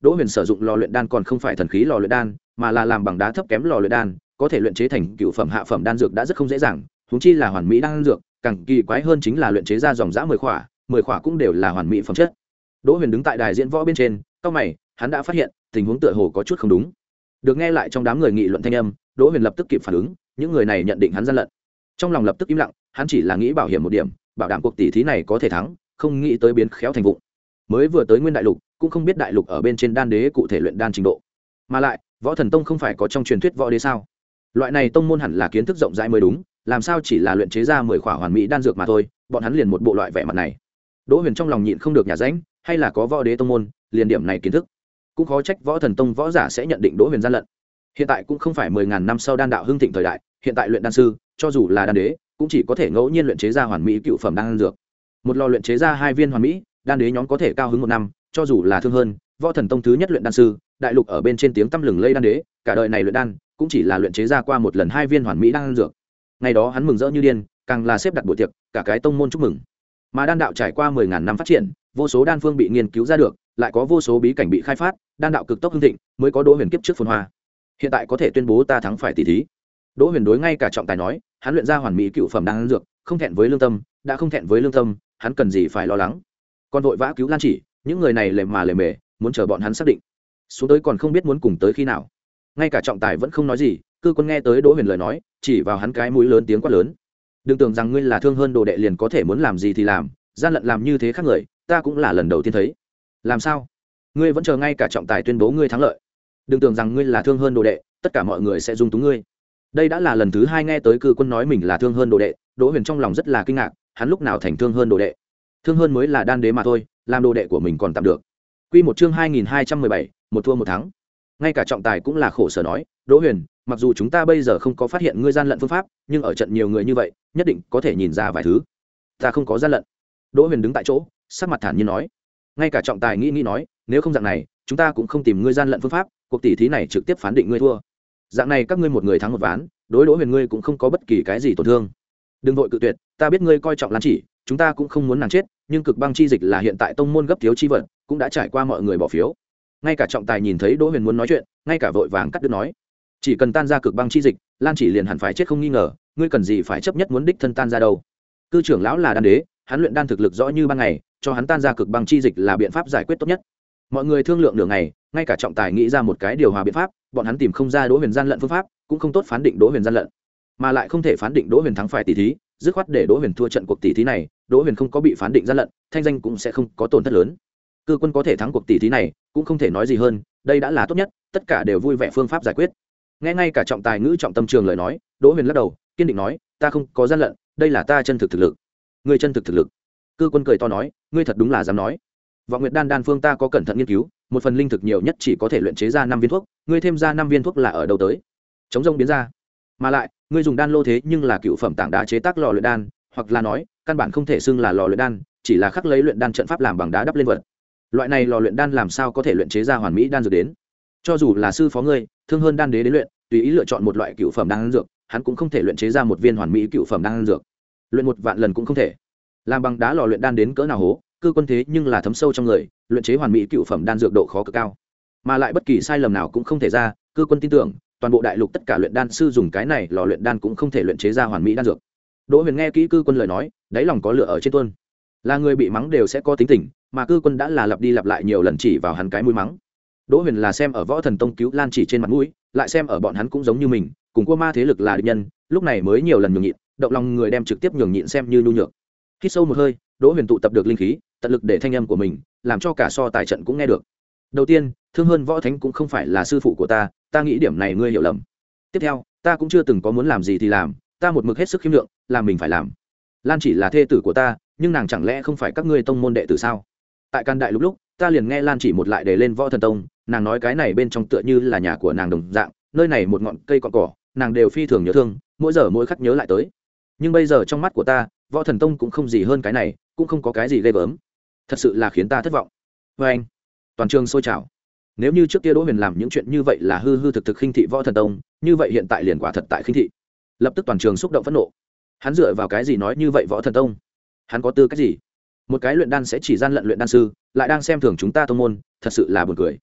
A: Đỗ Huyền sử dụng lò luyện đan còn không phải thần khí lò luyện đan, mà là làm bằng đá thấp kém lò luyện đan, có thể luyện chế thành cựu phẩm hạ phẩm đan dược đã rất không dễ dàng, huống chi là hoàn mỹ đan dược, càng kỳ quái hơn chính là luyện chế ra dòng dã mười khỏa, mười khỏa cũng đều là hoàn mỹ phẩm chất. Đỗ Huyền đứng tại đài diễn võ bên trên, cau mày, hắn đã phát hiện tình huống tựa hồ có chút không đúng. Được nghe lại trong đám người nghị luận thanh âm, Đỗ Huyền lập tức kịp phản ứng, những người này nhận định hắn gian lận. Trong lòng lập tức im lặng, hắn chỉ là nghĩ bảo hiểm một điểm, bảo đảm cuộc tỷ thí này có thể thắng, không nghĩ tới biến khéo thành vụng. Mới vừa tới Nguyên Đại Lục, cũng không biết đại lục ở bên trên đan đế cụ thể luyện đan trình độ. Mà lại, Võ Thần Tông không phải có trong truyền thuyết võ đế sao? Loại này tông môn hẳn là kiến thức rộng rãi mới đúng, làm sao chỉ là luyện chế ra mười khỏa hoàn mỹ đan dược mà thôi, bọn hắn liền một bộ loại vẻ mặt này. Đỗ Huyền trong lòng nhịn không được nhả rãnh, hay là có võ đế tông môn, liền điểm này kiến thức, cũng khó trách Võ Thần Tông võ giả sẽ nhận định Đỗ Huyền gian lận. Hiện tại cũng không phải mười ngàn năm sau đan đạo hưng thịnh thời đại, hiện tại luyện đan sư, cho dù là đan đế, cũng chỉ có thể ngẫu nhiên luyện chế ra hoàn mỹ cựu phẩm đan dược. Một lò luyện chế ra hai viên hoàn mỹ, đan đế nhóm có thể cao hứng một năm, cho dù là thương hơn, Võ Thần Tông thứ nhất luyện đan sư, đại lục ở bên trên tiếng tăm lừng lây đan đế, cả đời này luyện đan, cũng chỉ là luyện chế ra qua một lần hai viên hoàn mỹ đan dược. Ngày đó hắn mừng rỡ như điên, càng là xếp đặt buổi tiệc, cả cái tông môn chúc mừng. Mà đan đạo trải qua mười ngàn năm phát triển, vô số đan phương bị nghiên cứu ra được, lại có vô số bí cảnh bị khai phát, đan đạo cực tốc hưng thịnh, mới có Đỗ Huyền kiếp trước phồn hoa. Hiện tại có thể tuyên bố ta thắng phải tỷ thí. Đỗ Huyền đối ngay cả trọng tài nói, hắn luyện ra hoàn mỹ cựu phẩm đan dược, không thẹn với lương tâm, đã không thẹn với lương tâm, hắn cần gì phải lo lắng. Còn vội vã cứu Lan Chỉ, những người này lề mà lề mề, muốn chờ bọn hắn xác định. Xuống tới còn không biết muốn cùng tới khi nào. Ngay cả trọng tài vẫn không nói gì, Cư Quân nghe tới Đỗ Huyền lời nói, chỉ vào hắn cái mũi lớn tiếng quát lớn. Đừng tưởng rằng ngươi là thương hơn đồ đệ liền có thể muốn làm gì thì làm, gian lận làm như thế khác người, ta cũng là lần đầu tiên thấy. Làm sao? Ngươi vẫn chờ ngay cả trọng tài tuyên bố ngươi thắng lợi? Đừng tưởng rằng ngươi là thương hơn đồ đệ, tất cả mọi người sẽ dung túng ngươi. Đây đã là lần thứ hai nghe tới Cư Quân nói mình là thương hơn đồ đệ, Đỗ Huyền trong lòng rất là kinh ngạc, hắn lúc nào thành thương hơn đồ đệ? Thương hơn mới là đan đế mà thôi, làm đồ đệ của mình còn tạm được. Quy một chương hai nghìn hai trăm mười bảy, một thua một thắng. Ngay cả trọng tài cũng là khổ sở nói, Đỗ Huyền, mặc dù chúng ta bây giờ không có phát hiện ngươi gian lận phương pháp, nhưng ở trận nhiều người như vậy, nhất định có thể nhìn ra vài thứ. Ta không có gian lận. Đỗ Huyền đứng tại chỗ, sắc mặt thản nhiên nói. Ngay cả trọng tài nghĩ nghĩ nói, nếu không dạng này, chúng ta cũng không tìm ngươi gian lận phương pháp, cuộc tỷ thí này trực tiếp phán định ngươi thua. Dạng này các ngươi một người thắng một ván, đối Đỗ Huyền ngươi cũng không có bất kỳ cái gì tổn thương. Đừng vội cự tuyệt, ta biết ngươi coi trọng Lan Chỉ, chúng ta cũng không muốn nàng chết, nhưng cực băng chi dịch là hiện tại tông môn gấp thiếu chi vật, cũng đã trải qua mọi người bỏ phiếu. Ngay cả trọng tài nhìn thấy Đỗ Huyền muốn nói chuyện, ngay cả vội vàng cắt đứt nói, chỉ cần tan ra cực băng chi dịch, Lan Chỉ liền hẳn phải chết không nghi ngờ, ngươi cần gì phải chấp nhất muốn đích thân tan ra đâu. Cư trưởng lão là đan đế, hắn luyện đan thực lực rõ như ban ngày, cho hắn tan ra cực băng chi dịch là biện pháp giải quyết tốt nhất. Mọi người thương lượng nửa ngày, ngay cả trọng tài nghĩ ra một cái điều hòa biện pháp, bọn hắn tìm không ra Đỗ Huyền gian lận phương pháp, cũng không tốt phán định Đỗ Huyền gian lận, mà lại không thể phán định Đỗ Huyền thắng phải tỷ thí, dứt khoát để Đỗ Huyền thua trận cuộc tỷ thí này, Đỗ Huyền không có bị phán định gian lận, thanh danh cũng sẽ không có tổn thất lớn. Cư Quân có thể thắng cuộc tỷ thí này, cũng không thể nói gì hơn, đây đã là tốt nhất, tất cả đều vui vẻ phương pháp giải quyết. Nghe ngay cả trọng tài ngữ trọng tâm trường lời nói, Đỗ Huyền lắc đầu, kiên định nói, ta không có gian lận, đây là ta chân thực thực lực. Ngươi chân thực thực lực? Cư Quân cười to nói, ngươi thật đúng là dám nói. Vọng Nguyệt đan đan phương ta có cẩn thận nghiên cứu, một phần linh thực nhiều nhất chỉ có thể luyện chế ra năm viên thuốc, ngươi thêm ra năm viên thuốc là ở đâu tới? Chống rông biến ra. Mà lại, ngươi dùng đan lô thế nhưng là cựu phẩm tảng đá chế tác lò luyện đan, hoặc là nói, căn bản không thể xưng là lò luyện đan, chỉ là khắc lấy luyện đan trận pháp làm bằng đá đắp lên vật. Loại này lò luyện đan làm sao có thể luyện chế ra hoàn mỹ đan dược đến? Cho dù là sư phó ngươi, thương hơn đan đế đến luyện, tùy ý lựa chọn một loại cựu phẩm đan dược, hắn cũng không thể luyện chế ra một viên hoàn mỹ cựu phẩm đan dược. Luyện một vạn lần cũng không thể. Làm bằng đá lò luyện đan đến cỡ nào hố, Cư Quân thế nhưng là thấm sâu trong người, luyện chế hoàn mỹ cựu phẩm đan dược độ khó cực cao, mà lại bất kỳ sai lầm nào cũng không thể ra. Cư Quân tin tưởng, toàn bộ đại lục tất cả luyện đan sư dùng cái này lò luyện đan cũng không thể luyện chế ra hoàn mỹ đan dược. Đỗ Huyền nghe kỹ Cư Quân lời nói, đáy lòng có lửa ở trên tuôn. Là người bị mắng đều sẽ có tính tình, mà Cư Quân đã là lặp đi lặp lại nhiều lần chỉ vào hắn cái mũi mắng. Đỗ Huyền là xem ở Võ Thần Tông cứu Lan Chỉ trên mặt mũi, lại xem ở bọn hắn cũng giống như mình, cùng Cua Ma thế lực là địch nhân, lúc này mới nhiều lần nhường nhịn, động lòng người đem trực tiếp nhường nhịn xem như nhu nhược. Hít sâu một hơi, Đỗ Huyền tụ tập được linh khí, tận lực để thanh âm của mình, làm cho cả so tài trận cũng nghe được. Đầu tiên, thương hơn Võ Thánh cũng không phải là sư phụ của ta, ta nghĩ điểm này ngươi hiểu lầm. Tiếp theo, ta cũng chưa từng có muốn làm gì thì làm, ta một mực hết sức khiêm lượng, làm mình phải làm. Lan Chỉ là thê tử của ta, nhưng nàng chẳng lẽ không phải các ngươi tông môn đệ tử sao? Tại Can Đại lúc lúc, ta liền nghe Lan Chỉ một lại đề lên Võ Thần Tông, nàng nói cái này bên trong tựa như là nhà của nàng đồng dạng, nơi này một ngọn cây cọn cỏ, nàng đều phi thường nhớ thương, mỗi giờ mỗi khắc nhớ lại tới. Nhưng bây giờ trong mắt của ta, Võ Thần Tông cũng không gì hơn cái này, cũng không có cái gì ghê gớm, thật sự là khiến ta thất vọng. Với anh, toàn trường sôi trào. Nếu như trước kia Đỗ Huyền làm những chuyện như vậy là hư hư thực thực khinh thị Võ Thần Tông, như vậy hiện tại liền quả thật tại khinh thị. Lập tức toàn trường xúc động phẫn nộ. Hắn dựa vào cái gì nói như vậy Võ Thần Tông? Hắn có tư cách gì? Một cái luyện đan sẽ chỉ gian lận luyện đan sư, lại đang xem thường chúng ta tông môn, thật sự là buồn cười.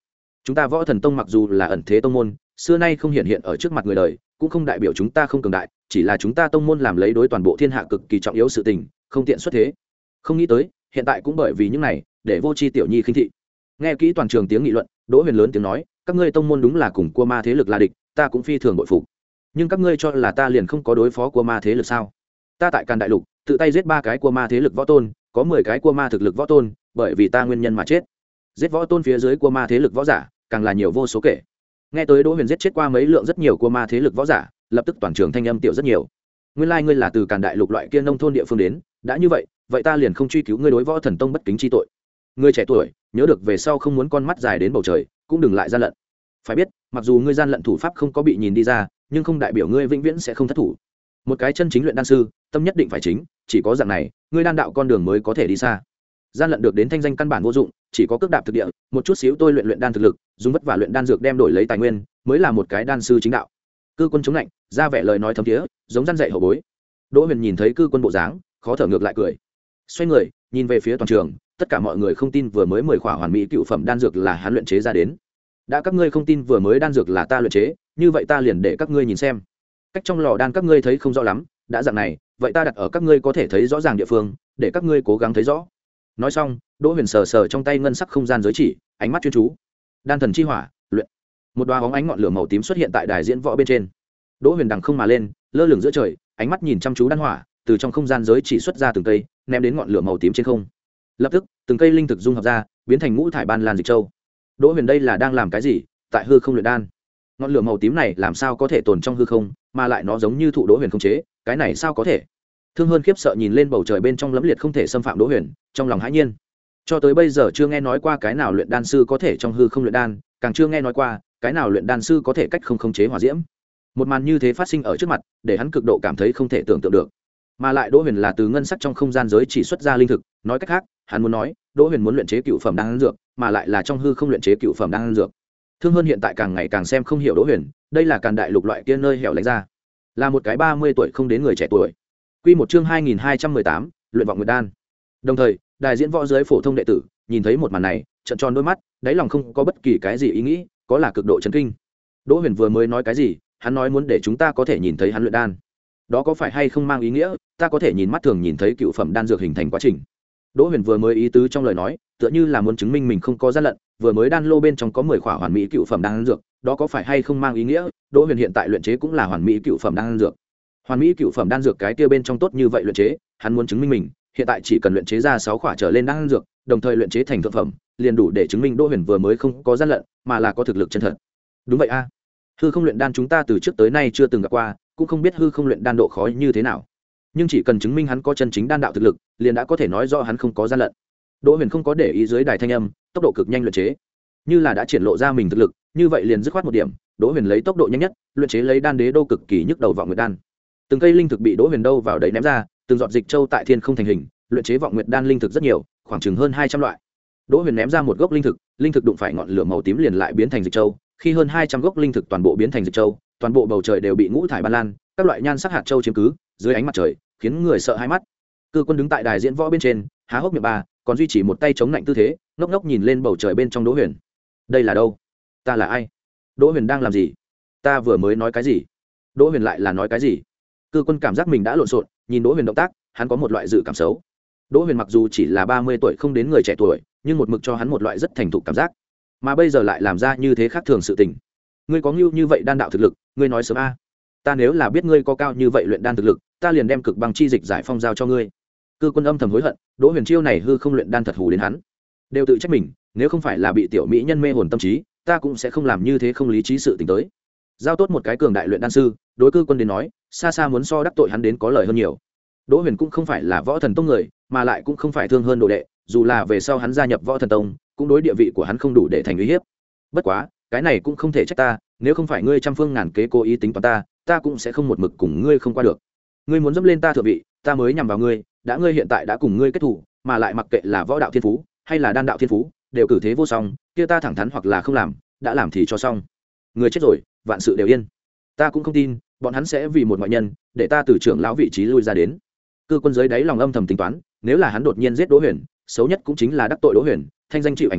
A: chúng ta võ thần tông mặc dù là ẩn thế tông môn, xưa nay không hiện hiện ở trước mặt người đời, cũng không đại biểu chúng ta không cường đại, chỉ là chúng ta tông môn làm lấy đối toàn bộ thiên hạ cực kỳ trọng yếu sự tình, không tiện xuất thế. Không nghĩ tới hiện tại cũng bởi vì những này để vô tri tiểu nhi khinh thị. Nghe kỹ toàn trường tiếng nghị luận, Đỗ Huyền lớn tiếng nói, các ngươi tông môn đúng là cùng Cua Ma thế lực là địch, ta cũng phi thường bội phục. Nhưng các ngươi cho là ta liền không có đối phó Cua Ma thế lực sao? Ta tại Càn Đại Lục tự tay giết ba cái Cua Ma thế lực võ tôn, có mười cái Cua Ma thực lực võ tôn, bởi vì ta nguyên nhân mà chết. Giết võ tôn phía dưới Cua Ma thế lực võ giả, càng là nhiều vô số kể. Nghe tới Đỗ Huyền giết chết qua mấy lượng rất nhiều Cua Ma thế lực võ giả, lập tức toàn trường thanh âm tiểu rất nhiều. Nguyên lai like ngươi là từ Càn Đại Lục loại kia nông thôn địa phương đến, đã như vậy, vậy ta liền không truy cứu ngươi đối võ thần tông bất kính chi tội. Ngươi trẻ tuổi, nhớ được về sau không muốn con mắt dài đến bầu trời, cũng đừng lại gian lận. Phải biết, mặc dù ngươi gian lận thủ pháp không có bị nhìn đi ra, nhưng không đại biểu ngươi vĩnh viễn sẽ không thất thủ. Một cái chân chính luyện đan sư, tâm nhất định phải chính, chỉ có dạng này, ngươi đan đạo con đường mới có thể đi xa. Gian lận được đến thanh danh căn bản vô dụng, chỉ có cước đạp thực địa, một chút xíu tôi luyện luyện đan thực lực, dùng vất vả luyện đan dược đem đổi lấy tài nguyên, mới là một cái đan sư chính đạo. Cư Quân chống lạnh, ra vẻ lời nói thấm thiế, giống răn dạy hậu bối. Đỗ Huyền nhìn thấy Cư Quân bộ dáng, khó thở ngược lại cười. Xoay người, nhìn về phía toàn trường, tất cả mọi người không tin vừa mới mười khỏa hoàn mỹ cựu phẩm đan dược là hắn luyện chế ra đến. Đã các ngươi không tin vừa mới đan dược là ta luyện chế, như vậy ta liền để các ngươi nhìn xem. Cách trong lò đan các ngươi thấy không rõ lắm, đã dạng này, vậy ta đặt ở các ngươi có thể thấy rõ ràng địa phương, để các ngươi cố gắng thấy rõ. Nói xong, Đỗ Huyền sờ sờ trong tay ngân sắc không gian giới chỉ, ánh mắt chuyên chú. Đan thần chi hỏa, luyện. Một đoá bóng ánh ngọn lửa màu tím xuất hiện tại đài diễn võ bên trên. Đỗ Huyền đằng không mà lên, lơ lửng giữa trời, ánh mắt nhìn chăm chú đan hỏa, từ trong không gian giới chỉ xuất ra từng cây, ném đến ngọn lửa màu tím trên không. Lập tức, từng cây linh thực dung hợp ra, biến thành ngũ thải ban lan dịch châu. Đỗ Huyền đây là đang làm cái gì? Tại hư không luyện đan. Ngọn lửa màu tím này làm sao có thể tồn trong hư không, mà lại nó giống như thụ Đỗ Huyền không chế, cái này sao có thể? Thương Hơn khiếp sợ nhìn lên bầu trời bên trong lẫm liệt không thể xâm phạm Đỗ Huyền, trong lòng hãi nhiên. Cho tới bây giờ chưa nghe nói qua cái nào luyện đan sư có thể trong hư không luyện đan, càng chưa nghe nói qua cái nào luyện đan sư có thể cách không khống chế hỏa diễm. Một màn như thế phát sinh ở trước mặt, để hắn cực độ cảm thấy không thể tưởng tượng được. Mà lại Đỗ Huyền là từ ngân sắc trong không gian giới chỉ xuất ra linh thực, nói cách khác, hắn muốn nói, Đỗ Huyền muốn luyện chế cựu phẩm đan dược, mà lại là trong hư không luyện chế cựu phẩm đan dược. Thương Hơn hiện tại càng ngày càng xem không hiểu Đỗ Huyền, đây là Càn Đại Lục loại kia nơi hẻo lánh ra, là một cái ba mươi tuổi không đến người trẻ tuổi. Quy một chương hai nghìn hai trăm mười tám, luyện vọng nguyệt đan. Đồng thời, đại diễn võ giới phổ thông đệ tử, nhìn thấy một màn này, trợn tròn đôi mắt, đáy lòng không có bất kỳ cái gì ý nghĩ, có là cực độ chấn kinh. Đỗ Huyền vừa mới nói cái gì? Hắn nói muốn để chúng ta có thể nhìn thấy hắn luyện đan. Đó có phải hay không mang ý nghĩa, ta có thể nhìn mắt thường nhìn thấy cựu phẩm đan dược hình thành quá trình? Đỗ Huyền vừa mới ý tứ trong lời nói, tựa như là muốn chứng minh mình không có gian lận, vừa mới đan lô bên trong có mười khỏa hoàn mỹ cựu phẩm đan dược, đó có phải hay không mang ý nghĩa, Đỗ Huyền hiện tại luyện chế cũng là hoàn mỹ cựu phẩm đan dược. Hoàn mỹ cựu phẩm đan dược cái kia bên trong tốt như vậy luyện chế, hắn muốn chứng minh mình, hiện tại chỉ cần luyện chế ra sáu khỏa trở lên đan dược, đồng thời luyện chế thành thượng phẩm, liền đủ để chứng minh Đỗ Huyền vừa mới không có gian lận, mà là có thực lực chân thật. Đúng vậy a. Hư không luyện đan chúng ta từ trước tới nay chưa từng gặp qua, cũng không biết hư không luyện đan độ khó như thế nào. Nhưng chỉ cần chứng minh hắn có chân chính đan đạo thực lực, liền đã có thể nói rõ hắn không có gian lận. Đỗ Huyền không có để ý dưới đài thanh âm, tốc độ cực nhanh luyện chế, như là đã triển lộ ra mình thực lực, như vậy liền dứt khoát một điểm, Đỗ Huyền lấy tốc độ nhanh nhất, luyện chế lấy đan đế đô cực kỳ nhức đầu vọng nguyệt đan. Từng cây linh thực bị Đỗ Huyền đâu vào đấy ném ra, từng giọt dịch châu tại thiên không thành hình, luyện chế vọng nguyệt đan linh thực rất nhiều, khoảng chừng hơn hai trăm loại. Đỗ Huyền ném ra một gốc linh thực, linh thực đụng phải ngọn lửa màu tím liền lại biến thành dịch châu, khi hơn hai trăm gốc linh thực toàn bộ biến thành dịch châu, toàn bộ bầu trời đều bị ngũ thải ban lan, các loại nhan sắc hạt châu chiếm cứ, dưới ánh mặt trời, khiến người sợ hai mắt. Cư Quân đứng tại đài diễn võ bên trên, há hốc miệng bà, còn duy trì một tay chống lạnh tư thế, ngốc ngốc nhìn lên bầu trời bên trong Đỗ Huyền. Đây là đâu? Ta là ai? Đỗ Huyền đang làm gì? Ta vừa mới nói cái gì? Đỗ Huyền lại là nói cái gì? Cư Quân cảm giác mình đã lộn xộn, nhìn Đỗ Huyền động tác, hắn có một loại dự cảm xấu. Đỗ Huyền mặc dù chỉ là ba mươi tuổi không đến người trẻ tuổi, nhưng một mực cho hắn một loại rất thành thục cảm giác. Mà bây giờ lại làm ra như thế khác thường sự tình. Ngươi có ngưu như vậy đan đạo thực lực, ngươi nói sớm a. Ta nếu là biết ngươi có cao như vậy luyện đan thực lực, ta liền đem cực băng chi dịch giải phong giao cho ngươi. Cư Quân âm thầm hối hận, Đỗ Huyền chiêu này hư không luyện đan thật hù đến hắn. Đều tự trách mình, nếu không phải là bị tiểu mỹ nhân mê hồn tâm trí, ta cũng sẽ không làm như thế không lý trí sự tình tới. Giao tốt một cái cường đại luyện đan sư, đối Cư Quân đến nói, xa xa muốn so đắc tội hắn đến có lợi hơn nhiều. Đỗ Huyền cũng không phải là võ thần tông người, mà lại cũng không phải thương hơn đồ đệ, dù là về sau hắn gia nhập võ thần tông, cũng đối địa vị của hắn không đủ để thành uy hiếp. Bất quá, cái này cũng không thể trách ta, nếu không phải ngươi trăm phương ngàn kế cố ý tính toán ta, ta cũng sẽ không một mực cùng ngươi không qua được. Ngươi muốn dẫm lên ta thượng vị, ta mới nhằm vào ngươi, đã ngươi hiện tại đã cùng ngươi kết thù, mà lại mặc kệ là võ đạo thiên phú hay là đan đạo thiên phú, đều cử thế vô song, kia ta thẳng thắn hoặc là không làm, đã làm thì cho xong. Người chết rồi, vạn sự đều yên. Ta cũng không tin, bọn hắn sẽ vì một ngoại nhân, để ta từ trưởng lão vị trí lui ra đến. Cư Quân dưới đáy lòng âm thầm tính toán, nếu là hắn đột nhiên giết Đỗ Huyền, xấu nhất cũng chính là đắc tội Đỗ Huyền, thanh danh chịu ảnh hưởng,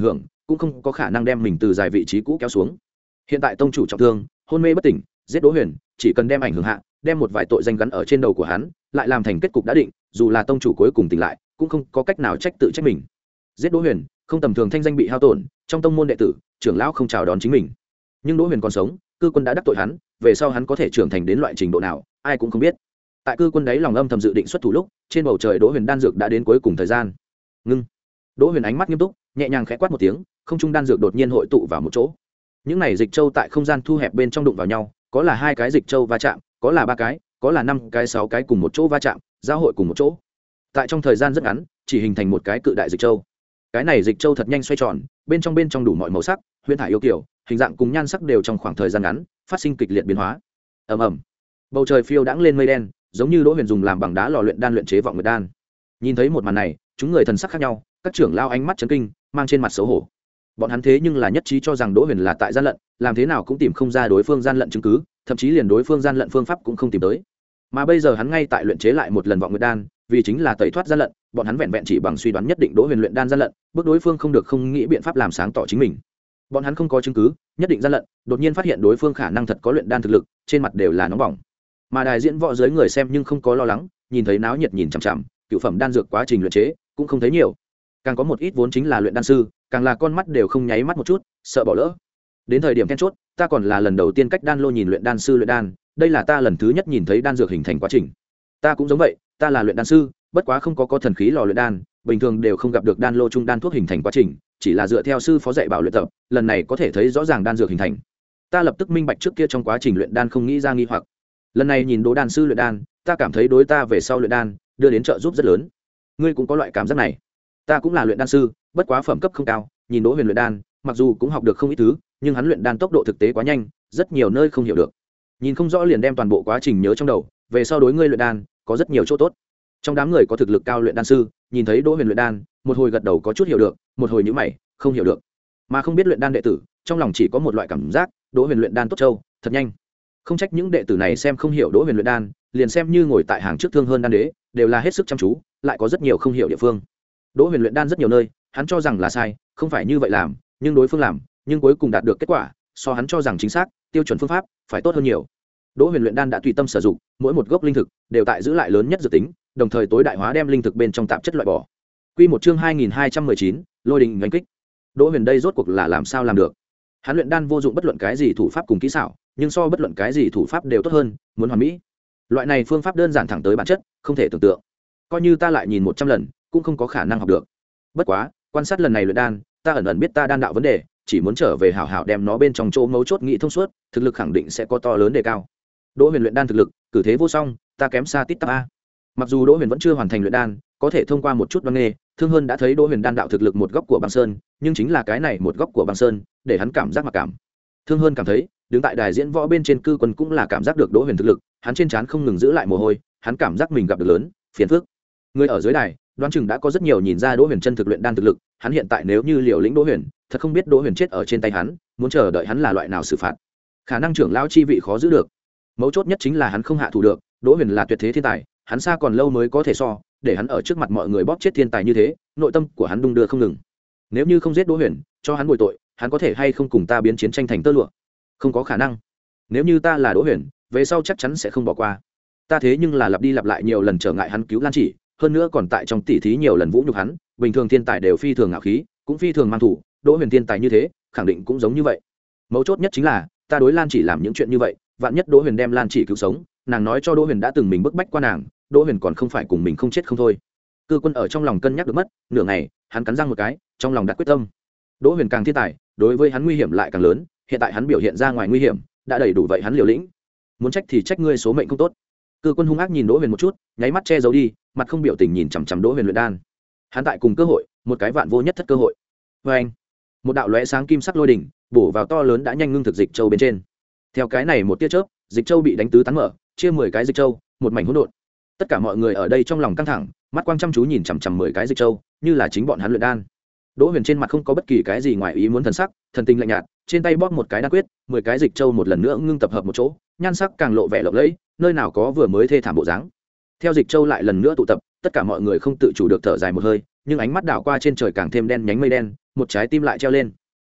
A: cũng không có khả năng đem mình từ dài vị trí cũ kéo xuống. Hiện tại tông chủ trọng thương, hôn mê bất tỉnh, giết Đỗ Huyền chỉ cần đem ảnh hưởng hạ, đem một vài tội danh gắn ở trên đầu của hắn, lại làm thành kết cục đã định, dù là tông chủ cuối cùng tỉnh lại cũng không có cách nào trách tự trách mình. Giết Đỗ Huyền không tầm thường, thanh danh bị hao tổn, trong tông môn đệ tử trưởng lão không chào đón chính mình. Nhưng Đỗ Huyền còn sống, cư quân đã đắc tội hắn, về sau hắn có thể trưởng thành đến loại trình độ nào ai cũng không biết. Tại cư quân đấy lòng âm thầm dự định xuất thủ lúc, trên bầu trời Đỗ Huyền đan dược đã đến cuối cùng thời gian. Ngưng. Đỗ Huyền ánh mắt nghiêm túc, nhẹ nhàng khẽ quát một tiếng, không trung đan dược đột nhiên hội tụ vào một chỗ. Những này dịch châu tại không gian thu hẹp bên trong đụng vào nhau, có là hai cái dịch châu va chạm, có là ba cái, có là năm cái, sáu cái cùng một chỗ va chạm, giao hội cùng một chỗ. Tại trong thời gian rất ngắn, chỉ hình thành một cái cự đại dịch châu. Cái này dịch châu thật nhanh xoay tròn, bên trong bên trong đủ mọi màu sắc, huyễn thải yêu kiều, hình dạng cùng nhan sắc đều trong khoảng thời gian ngắn phát sinh kịch liệt biến hóa. Ầm ầm. Bầu trời phiêu đãng lên mây đen, giống như Đỗ Huyền dùng làm bằng đá lò luyện đan luyện chế vọng nguyệt đan. Nhìn thấy một màn này, chúng người thần sắc khác nhau, các trưởng lao ánh mắt chấn kinh, mang trên mặt xấu hổ. Bọn hắn thế nhưng là nhất trí cho rằng Đỗ Huyền là tại gian lận, làm thế nào cũng tìm không ra đối phương gian lận chứng cứ, thậm chí liền đối phương gian lận phương pháp cũng không tìm tới. Mà bây giờ hắn ngay tại luyện chế lại một lần vọng nguyệt đan, vì chính là tẩy thoát gian lận, bọn hắn vẹn vẹn chỉ bằng suy đoán nhất định Đỗ Huyền luyện đan gian lận, bước đối phương không được không nghĩ biện pháp làm sáng tỏ chính mình. Bọn hắn không có chứng cứ, nhất định gian lận, đột nhiên phát hiện đối phương khả năng thật có luyện đan thực lực, trên mặt đều là nóng bỏng. Mà đại diễn võ giới người xem nhưng không có lo lắng, nhìn thấy náo nhiệt nhìn chằm chằm, cựu phẩm đan dược quá trình luyện chế cũng không thấy nhiều. Càng có một ít vốn chính là luyện đan sư, càng là con mắt đều không nháy mắt một chút, sợ bỏ lỡ. Đến thời điểm then chốt, ta còn là lần đầu tiên cách đan lô nhìn luyện đan sư luyện đan, đây là ta lần thứ nhất nhìn thấy đan dược hình thành quá trình. Ta cũng giống vậy, ta là luyện đan sư, bất quá không có có thần khí lò luyện đan, bình thường đều không gặp được đan lô trung đan thuốc hình thành quá trình, chỉ là dựa theo sư phó dạy bảo luyện tập, lần này có thể thấy rõ ràng đan dược hình thành. Ta lập tức minh bạch trước kia trong quá trình luyện đan không nghĩ ra nghi hoặc. Lần này nhìn Đỗ đan sư luyện đan, ta cảm thấy đối ta về sau luyện đan đưa đến trợ giúp rất lớn. Ngươi cũng có loại cảm giác này? Ta cũng là luyện đan sư, bất quá phẩm cấp không cao, nhìn Đỗ Huyền luyện đan, mặc dù cũng học được không ít thứ, nhưng hắn luyện đan tốc độ thực tế quá nhanh, rất nhiều nơi không hiểu được. Nhìn không rõ liền đem toàn bộ quá trình nhớ trong đầu, về sau đối ngươi luyện đan có rất nhiều chỗ tốt. Trong đám người có thực lực cao luyện đan sư, nhìn thấy Đỗ Huyền luyện đan, một hồi gật đầu có chút hiểu được, một hồi nhíu mày, không hiểu được. Mà không biết luyện đan đệ tử, trong lòng chỉ có một loại cảm giác, Đỗ Huyền luyện đan tốt trâu, thật nhanh. Không trách những đệ tử này xem không hiểu Đỗ Huyền luyện đan, liền xem như ngồi tại hàng trước thương hơn đan đế, đều là hết sức chăm chú, lại có rất nhiều không hiểu địa phương. Đỗ Huyền luyện đan rất nhiều nơi, hắn cho rằng là sai, không phải như vậy làm, nhưng đối phương làm, nhưng cuối cùng đạt được kết quả, so hắn cho rằng chính xác, tiêu chuẩn phương pháp phải tốt hơn nhiều. Đỗ Huyền luyện đan đã tùy tâm sử dụng, mỗi một gốc linh thực đều tại giữ lại lớn nhất dự tính, đồng thời tối đại hóa đem linh thực bên trong tạp chất loại bỏ. Quy một chương hai nghìn hai trăm mười chín, Lôi đình đánh kích. Đỗ Huyền đây rốt cuộc là làm sao làm được? Hắn luyện đan vô dụng bất luận cái gì thủ pháp cùng kỹ xảo, nhưng so bất luận cái gì thủ pháp đều tốt hơn, muốn hoàn mỹ. Loại này phương pháp đơn giản thẳng tới bản chất, không thể tưởng tượng. Coi như ta lại nhìn một trăm lần, cũng không có khả năng học được. Bất quá, quan sát lần này luyện đan, ta ẩn ẩn biết ta đan đạo vấn đề, chỉ muốn trở về hảo hảo đem nó bên trong chỗ mấu chốt nghị thông suốt, thực lực khẳng định sẽ có to lớn đề cao. Đỗ Huyền luyện đan thực lực, cử thế vô song, ta kém xa tít tắp a. Mặc dù Đỗ Huyền vẫn chưa hoàn thành luyện đan, có thể thông qua một chút văn nghề, Thương Hơn đã thấy Đỗ Huyền đan đạo thực lực một góc của băng sơn, nhưng chính là cái này một góc của băng sơn, để hắn cảm giác mặc cảm. Thương Hơn cảm thấy, đứng tại đài diễn võ bên trên cư quân cũng là cảm giác được Đỗ Huyền thực lực, hắn trên trán không ngừng giữ lại mồ hôi, hắn cảm giác mình gặp được lớn phiền phức. Người ở dưới đài, đoán chừng đã có rất nhiều nhìn ra Đỗ Huyền chân thực luyện đan thực lực, hắn hiện tại nếu như liều lĩnh Đỗ Huyền, thật không biết Đỗ Huyền chết ở trên tay hắn, muốn chờ đợi hắn là loại nào xử phạt. Khả năng trưởng lão chi vị khó giữ được. Mấu chốt nhất chính là hắn không hạ thủ được, Đỗ Huyền là tuyệt thế thiên tài, hắn xa còn lâu mới có thể so, để hắn ở trước mặt mọi người bóp chết thiên tài như thế, nội tâm của hắn đung đưa không ngừng. Nếu như không giết Đỗ Huyền, cho hắn bồi tội, hắn có thể hay không cùng ta biến chiến tranh thành tơ lụa? Không có khả năng. Nếu như ta là Đỗ Huyền, về sau chắc chắn sẽ không bỏ qua. Ta thế nhưng là lặp đi lặp lại nhiều lần trở ngại hắn cứu Lan Chỉ, hơn nữa còn tại trong tỉ thí nhiều lần vũ nhục hắn, bình thường thiên tài đều phi thường ngạo khí, cũng phi thường mang thủ, Đỗ Huyền thiên tài như thế, khẳng định cũng giống như vậy. Mấu chốt nhất chính là, ta đối Lan Chỉ làm những chuyện như vậy, vạn nhất Đỗ Huyền đem Lan Chỉ cứu sống, nàng nói cho Đỗ Huyền đã từng mình bức bách qua nàng, Đỗ Huyền còn không phải cùng mình không chết không thôi. Cư quân ở trong lòng cân nhắc được mất, nửa ngày, hắn cắn răng một cái, trong lòng đặt quyết tâm. Đỗ Huyền càng thiên tài, đối với hắn nguy hiểm lại càng lớn, hiện tại hắn biểu hiện ra ngoài nguy hiểm, đã đầy đủ vậy hắn liều lĩnh. Muốn trách thì trách ngươi số mệnh không tốt. Cư quân hung ác nhìn Đỗ Huyền một chút, nháy mắt che giấu đi, mặt không biểu tình nhìn chằm chằm Đỗ Huyền luyện đan. Hắn tại cùng cơ hội, một cái vạn vô nhất thất cơ hội. Và anh, một đạo lóe sáng kim sắc lôi đỉnh, bổ vào to lớn đã nhanh ngưng thực dịch châu bên trên. Theo cái này một tia chớp, dịch châu bị đánh tứ tán mở, chia mười cái dịch châu, một mảnh hỗn độn. Tất cả mọi người ở đây trong lòng căng thẳng, mắt quang chăm chú nhìn chằm chằm mười cái dịch châu, như là chính bọn hắn luyện đan. Đỗ Huyền trên mặt không có bất kỳ cái gì ngoài ý muốn thần sắc, thần tình lạnh nhạt, trên tay bóp một cái đan quyết, mười cái dịch châu một lần nữa ngưng tập hợp một chỗ, nhan sắc càng lộ vẻ lộng lẫy, nơi nào có vừa mới thê thảm bộ dáng. Theo dịch châu lại lần nữa tụ tập, tất cả mọi người không tự chủ được thở dài một hơi, nhưng ánh mắt đảo qua trên trời càng thêm đen nhánh mây đen, một trái tim lại treo lên.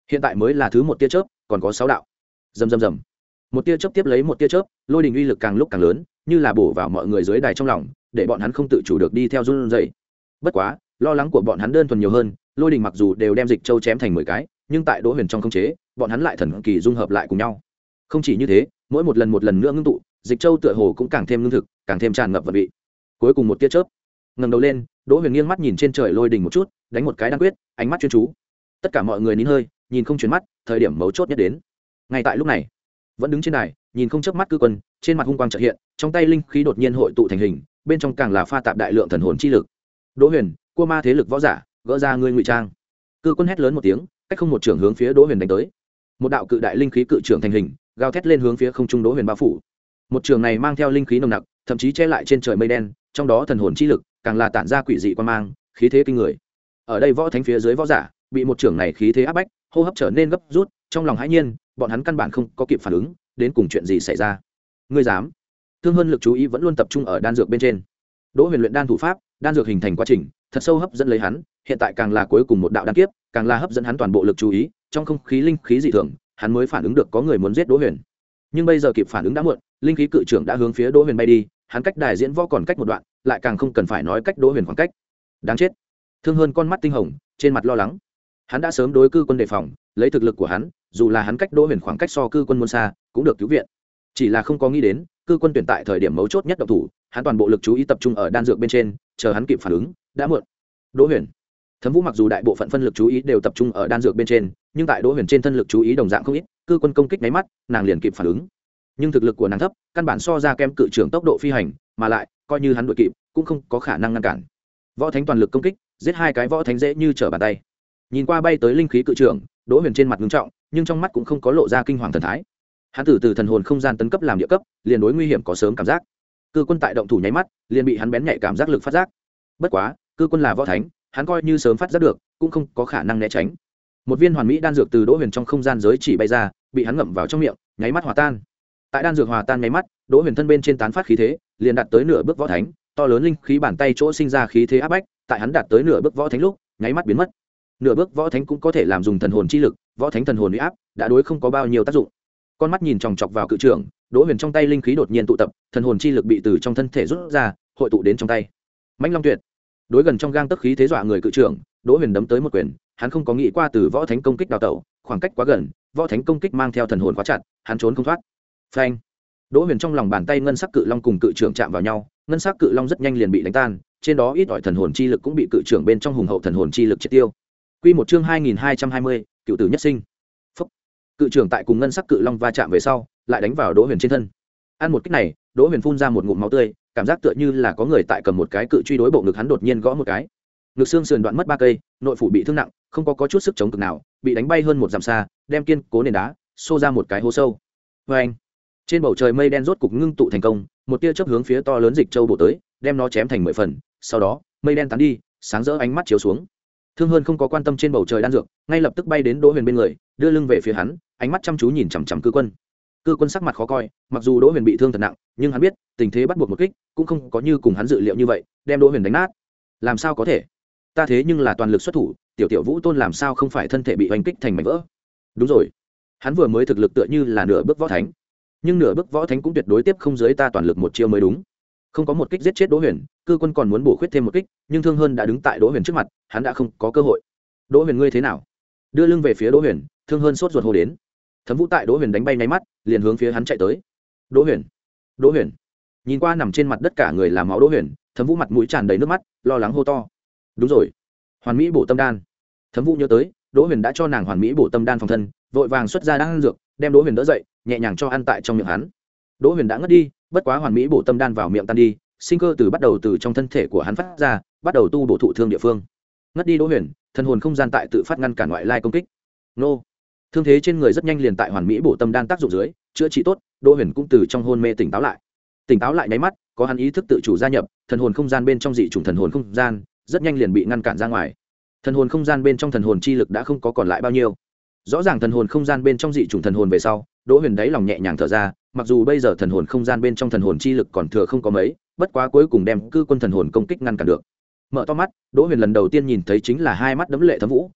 A: hiện tại mới là thứ một tia chớp, còn có sáu đạo. Rầm rầm rầm, một tia chớp tiếp lấy một tia chớp, lôi đình uy lực càng lúc càng lớn, như là bổ vào mọi người dưới đài trong lòng, để bọn hắn không tự chủ được đi theo run rẩy. Bất quá, lo lắng của bọn hắn đơn thuần nhiều hơn, lôi đình mặc dù đều đem Dịch Châu chém thành mười cái, nhưng tại Đỗ Huyền trong khống chế, bọn hắn lại thần kỳ dung hợp lại cùng nhau. Không chỉ như thế, mỗi một lần một lần nữa ngưng tụ, Dịch Châu tựa hồ cũng càng thêm ngưng thực, càng thêm tràn ngập vật vị. Cuối cùng một tia chớp, ngẩng đầu lên, Đỗ Huyền nghiêng mắt nhìn trên trời lôi đình một chút, đánh một cái đan quyết, ánh mắt chuyên chú. Tất cả mọi người nín hơi, nhìn không chuyển mắt, thời điểm mấu chốt nhất đến. Ngay tại lúc này, vẫn đứng trên đài, nhìn không chớp mắt Cư Quân, trên mặt hung quang chợt hiện, trong tay linh khí đột nhiên hội tụ thành hình, bên trong càng là pha tạp đại lượng thần hồn chi lực. Đỗ Huyền, cua ma thế lực võ giả, gỡ ra ngươi ngụy trang. Cư Quân hét lớn một tiếng, cách không một trường hướng phía Đỗ Huyền đánh tới. Một đạo cự đại linh khí cự trường thành hình, gào thét lên hướng phía không trung Đỗ Huyền bao phủ. Một trường này mang theo linh khí nồng nặc, thậm chí che lại trên trời mây đen, trong đó thần hồn chi lực càng là tản ra quỷ dị quan mang, khí thế kinh người. Ở đây võ thánh phía dưới võ giả, bị một trường này khí thế áp bách, hô hấp trở nên gấp rút, trong lòng hãi nhiên, bọn hắn căn bản không có kịp phản ứng, đến cùng chuyện gì xảy ra. Ngươi dám? Thương Hơn lực chú ý vẫn luôn tập trung ở đan dược bên trên. Đỗ Huyền luyện đan thủ pháp, đan dược hình thành quá trình, thật sâu hấp dẫn lấy hắn, hiện tại càng là cuối cùng một đạo đan kiếp, càng là hấp dẫn hắn toàn bộ lực chú ý, trong không khí linh khí dị thường, hắn mới phản ứng được có người muốn giết Đỗ Huyền. Nhưng bây giờ kịp phản ứng đã muộn, linh khí cự trưởng đã hướng phía Đỗ Huyền bay đi, hắn cách đài diễn võ còn cách một đoạn, lại càng không cần phải nói cách Đỗ Huyền khoảng cách. Đáng chết. Thương Hơn con mắt tinh hồng, trên mặt lo lắng. Hắn đã sớm đối Cư Quân đề phòng, lấy thực lực của hắn, dù là hắn cách Đỗ Huyền khoảng cách so Cư Quân muốn xa, cũng được cứu viện. Chỉ là không có nghĩ đến, Cư Quân tuyển tại thời điểm mấu chốt nhất động thủ, hắn toàn bộ lực chú ý tập trung ở đan dược bên trên, chờ hắn kịp phản ứng, đã muộn. Đỗ Huyền, Thẩm Vũ mặc dù đại bộ phận phân lực chú ý đều tập trung ở đan dược bên trên, nhưng tại Đỗ Huyền trên thân lực chú ý đồng dạng không ít, Cư Quân công kích nháy mắt, nàng liền kịp phản ứng. Nhưng thực lực của nàng thấp, căn bản so ra kém cự trưởng tốc độ phi hành, mà lại, coi như hắn đuổi kịp, cũng không có khả năng ngăn cản. Võ thánh toàn lực công kích, giết hai cái võ thánh dễ như trở bàn tay. Nhìn qua bay tới linh khí cự trưởng, Đỗ Huyền trên mặt nghiêm trọng, nhưng trong mắt cũng không có lộ ra kinh hoàng thần thái. Hắn từ từ thần hồn không gian tấn cấp làm địa cấp, liền đối nguy hiểm có sớm cảm giác. Cư Quân tại động thủ nháy mắt, liền bị hắn bén nhạy cảm giác lực phát giác. Bất quá, Cư Quân là võ thánh, hắn coi như sớm phát giác được, cũng không có khả năng né tránh. Một viên hoàn mỹ đan dược từ Đỗ Huyền trong không gian giới chỉ bay ra, bị hắn ngậm vào trong miệng, nháy mắt hòa tan. Tại đan dược hòa tan nháy mắt, Đỗ Huyền thân bên trên tán phát khí thế, liền đạt tới nửa bước võ thánh, to lớn linh khí bàn tay chỗ sinh ra khí thế áp bách, tại hắn đạt tới nửa bước võ thánh lúc, nháy mắt biến mất. Nửa bước võ thánh cũng có thể làm dùng thần hồn chi lực, võ thánh thần hồn uy áp, đã đối không có bao nhiêu tác dụng. Con mắt nhìn chòng chọc vào cự trưởng, Đỗ Huyền trong tay linh khí đột nhiên tụ tập, thần hồn chi lực bị từ trong thân thể rút ra, hội tụ đến trong tay. Mãnh Long Tuyệt, đối gần trong gang tấc khí thế dọa người cự trưởng, Đỗ Huyền đấm tới một quyền, hắn không có nghĩ qua từ võ thánh công kích đào tẩu, khoảng cách quá gần, võ thánh công kích mang theo thần hồn quá chặt, hắn trốn không thoát. Phanh! Đỗ Huyền trong lòng bàn tay ngân sắc cự long cùng cự trưởng chạm vào nhau, ngân sắc cự long rất nhanh liền bị đánh tan, trên đó ít ỏi thần hồn chi lực cũng bị cự trưởng bên trong hùng hậu thần hồn chi lực triệt tiêu. Quy một chương hai nghìn hai trăm hai mươi, cựu tử nhất sinh. Phúc. Cự trưởng tại cùng ngân sắc cự long va chạm về sau, lại đánh vào Đỗ Huyền trên thân. Ăn một kích này, Đỗ Huyền phun ra một ngụm máu tươi, cảm giác tựa như là có người tại cầm một cái cự truy đối bộ ngực hắn đột nhiên gõ một cái. Ngực xương sườn đoạn mất ba cây, nội phủ bị thương nặng, không có có chút sức chống cực nào, bị đánh bay hơn một dặm xa, đem kiên cố nền đá xô ra một cái hố sâu. Oeng! Trên bầu trời mây đen rốt cục ngưng tụ thành công, một tia chớp hướng phía to lớn Dịch Châu bổ tới, đem nó chém thành mười phần, sau đó, mây đen tán đi, sáng rỡ ánh mắt chiếu xuống. Thương Hơn không có quan tâm trên bầu trời đan dược, ngay lập tức bay đến Đỗ Huyền bên người, đưa lưng về phía hắn, ánh mắt chăm chú nhìn chằm chằm Cư Quân. Cư Quân sắc mặt khó coi, mặc dù Đỗ Huyền bị thương thật nặng, nhưng hắn biết, tình thế bắt buộc một kích, cũng không có như cùng hắn dự liệu như vậy, đem Đỗ Huyền đánh nát. Làm sao có thể? Ta thế nhưng là toàn lực xuất thủ, tiểu tiểu Vũ Tôn làm sao không phải thân thể bị hoành kích thành mảnh vỡ? Đúng rồi, hắn vừa mới thực lực tựa như là nửa bước võ thánh, nhưng nửa bước võ thánh cũng tuyệt đối tiếp không dưới ta toàn lực một chiêu mới đúng. Không có một kích giết chết Đỗ Huyền, Cư Quân còn muốn bổ khuyết thêm một kích, nhưng Thương Hơn đã đứng tại Đỗ Huyền trước mặt, hắn đã không có cơ hội. Đỗ Huyền ngươi thế nào? Đưa lưng về phía Đỗ Huyền, Thương Hơn sốt ruột hô đến. Thẩm Vũ tại Đỗ Huyền đánh bay nháy mắt, liền hướng phía hắn chạy tới. Đỗ Huyền, Đỗ Huyền. Nhìn qua nằm trên mặt đất cả người là máu Đỗ Huyền, Thẩm Vũ mặt mũi tràn đầy nước mắt, lo lắng hô to. Đúng rồi, Hoàn Mỹ bổ tâm đan. Thẩm Vũ nhớ tới, Đỗ Huyền đã cho nàng Hoàn Mỹ bổ tâm đan phòng thân, vội vàng xuất ra đan dược, đem Đỗ Huyền đỡ dậy, nhẹ nhàng cho ăn tại trong miệng hắn. Đỗ Huyền đã ngất đi, bất quá Hoàn Mỹ bổ tâm đan vào miệng tan đi, sinh cơ từ bắt đầu từ trong thân thể của hắn phát ra, bắt đầu tu bổ thụ thương địa phương. Ngất đi Đỗ Huyền, thần hồn không gian tại tự phát ngăn cản ngoại lai công kích. Nô, thương thế trên người rất nhanh liền tại Hoàn Mỹ bổ tâm đan tác dụng dưới chữa trị tốt, Đỗ Huyền cũng từ trong hôn mê tỉnh táo lại. Tỉnh táo lại nháy mắt, có hắn ý thức tự chủ gia nhập, thần hồn không gian bên trong dị chủng thần hồn không gian, rất nhanh liền bị ngăn cản ra ngoài. Thần hồn không gian bên trong thần hồn chi lực đã không có còn lại bao nhiêu. Rõ ràng thần hồn không gian bên trong dị chủng thần hồn về sau, Đỗ Huyền đáy lòng nhẹ nhàng thở ra, mặc dù bây giờ thần hồn không gian bên trong thần hồn chi lực còn thừa không có mấy, bất quá cuối cùng đem Cư Quân thần hồn công kích ngăn cản được. Mở to mắt, Đỗ Huyền lần đầu tiên nhìn thấy chính là hai mắt đẫm lệ Thẩm Vũ,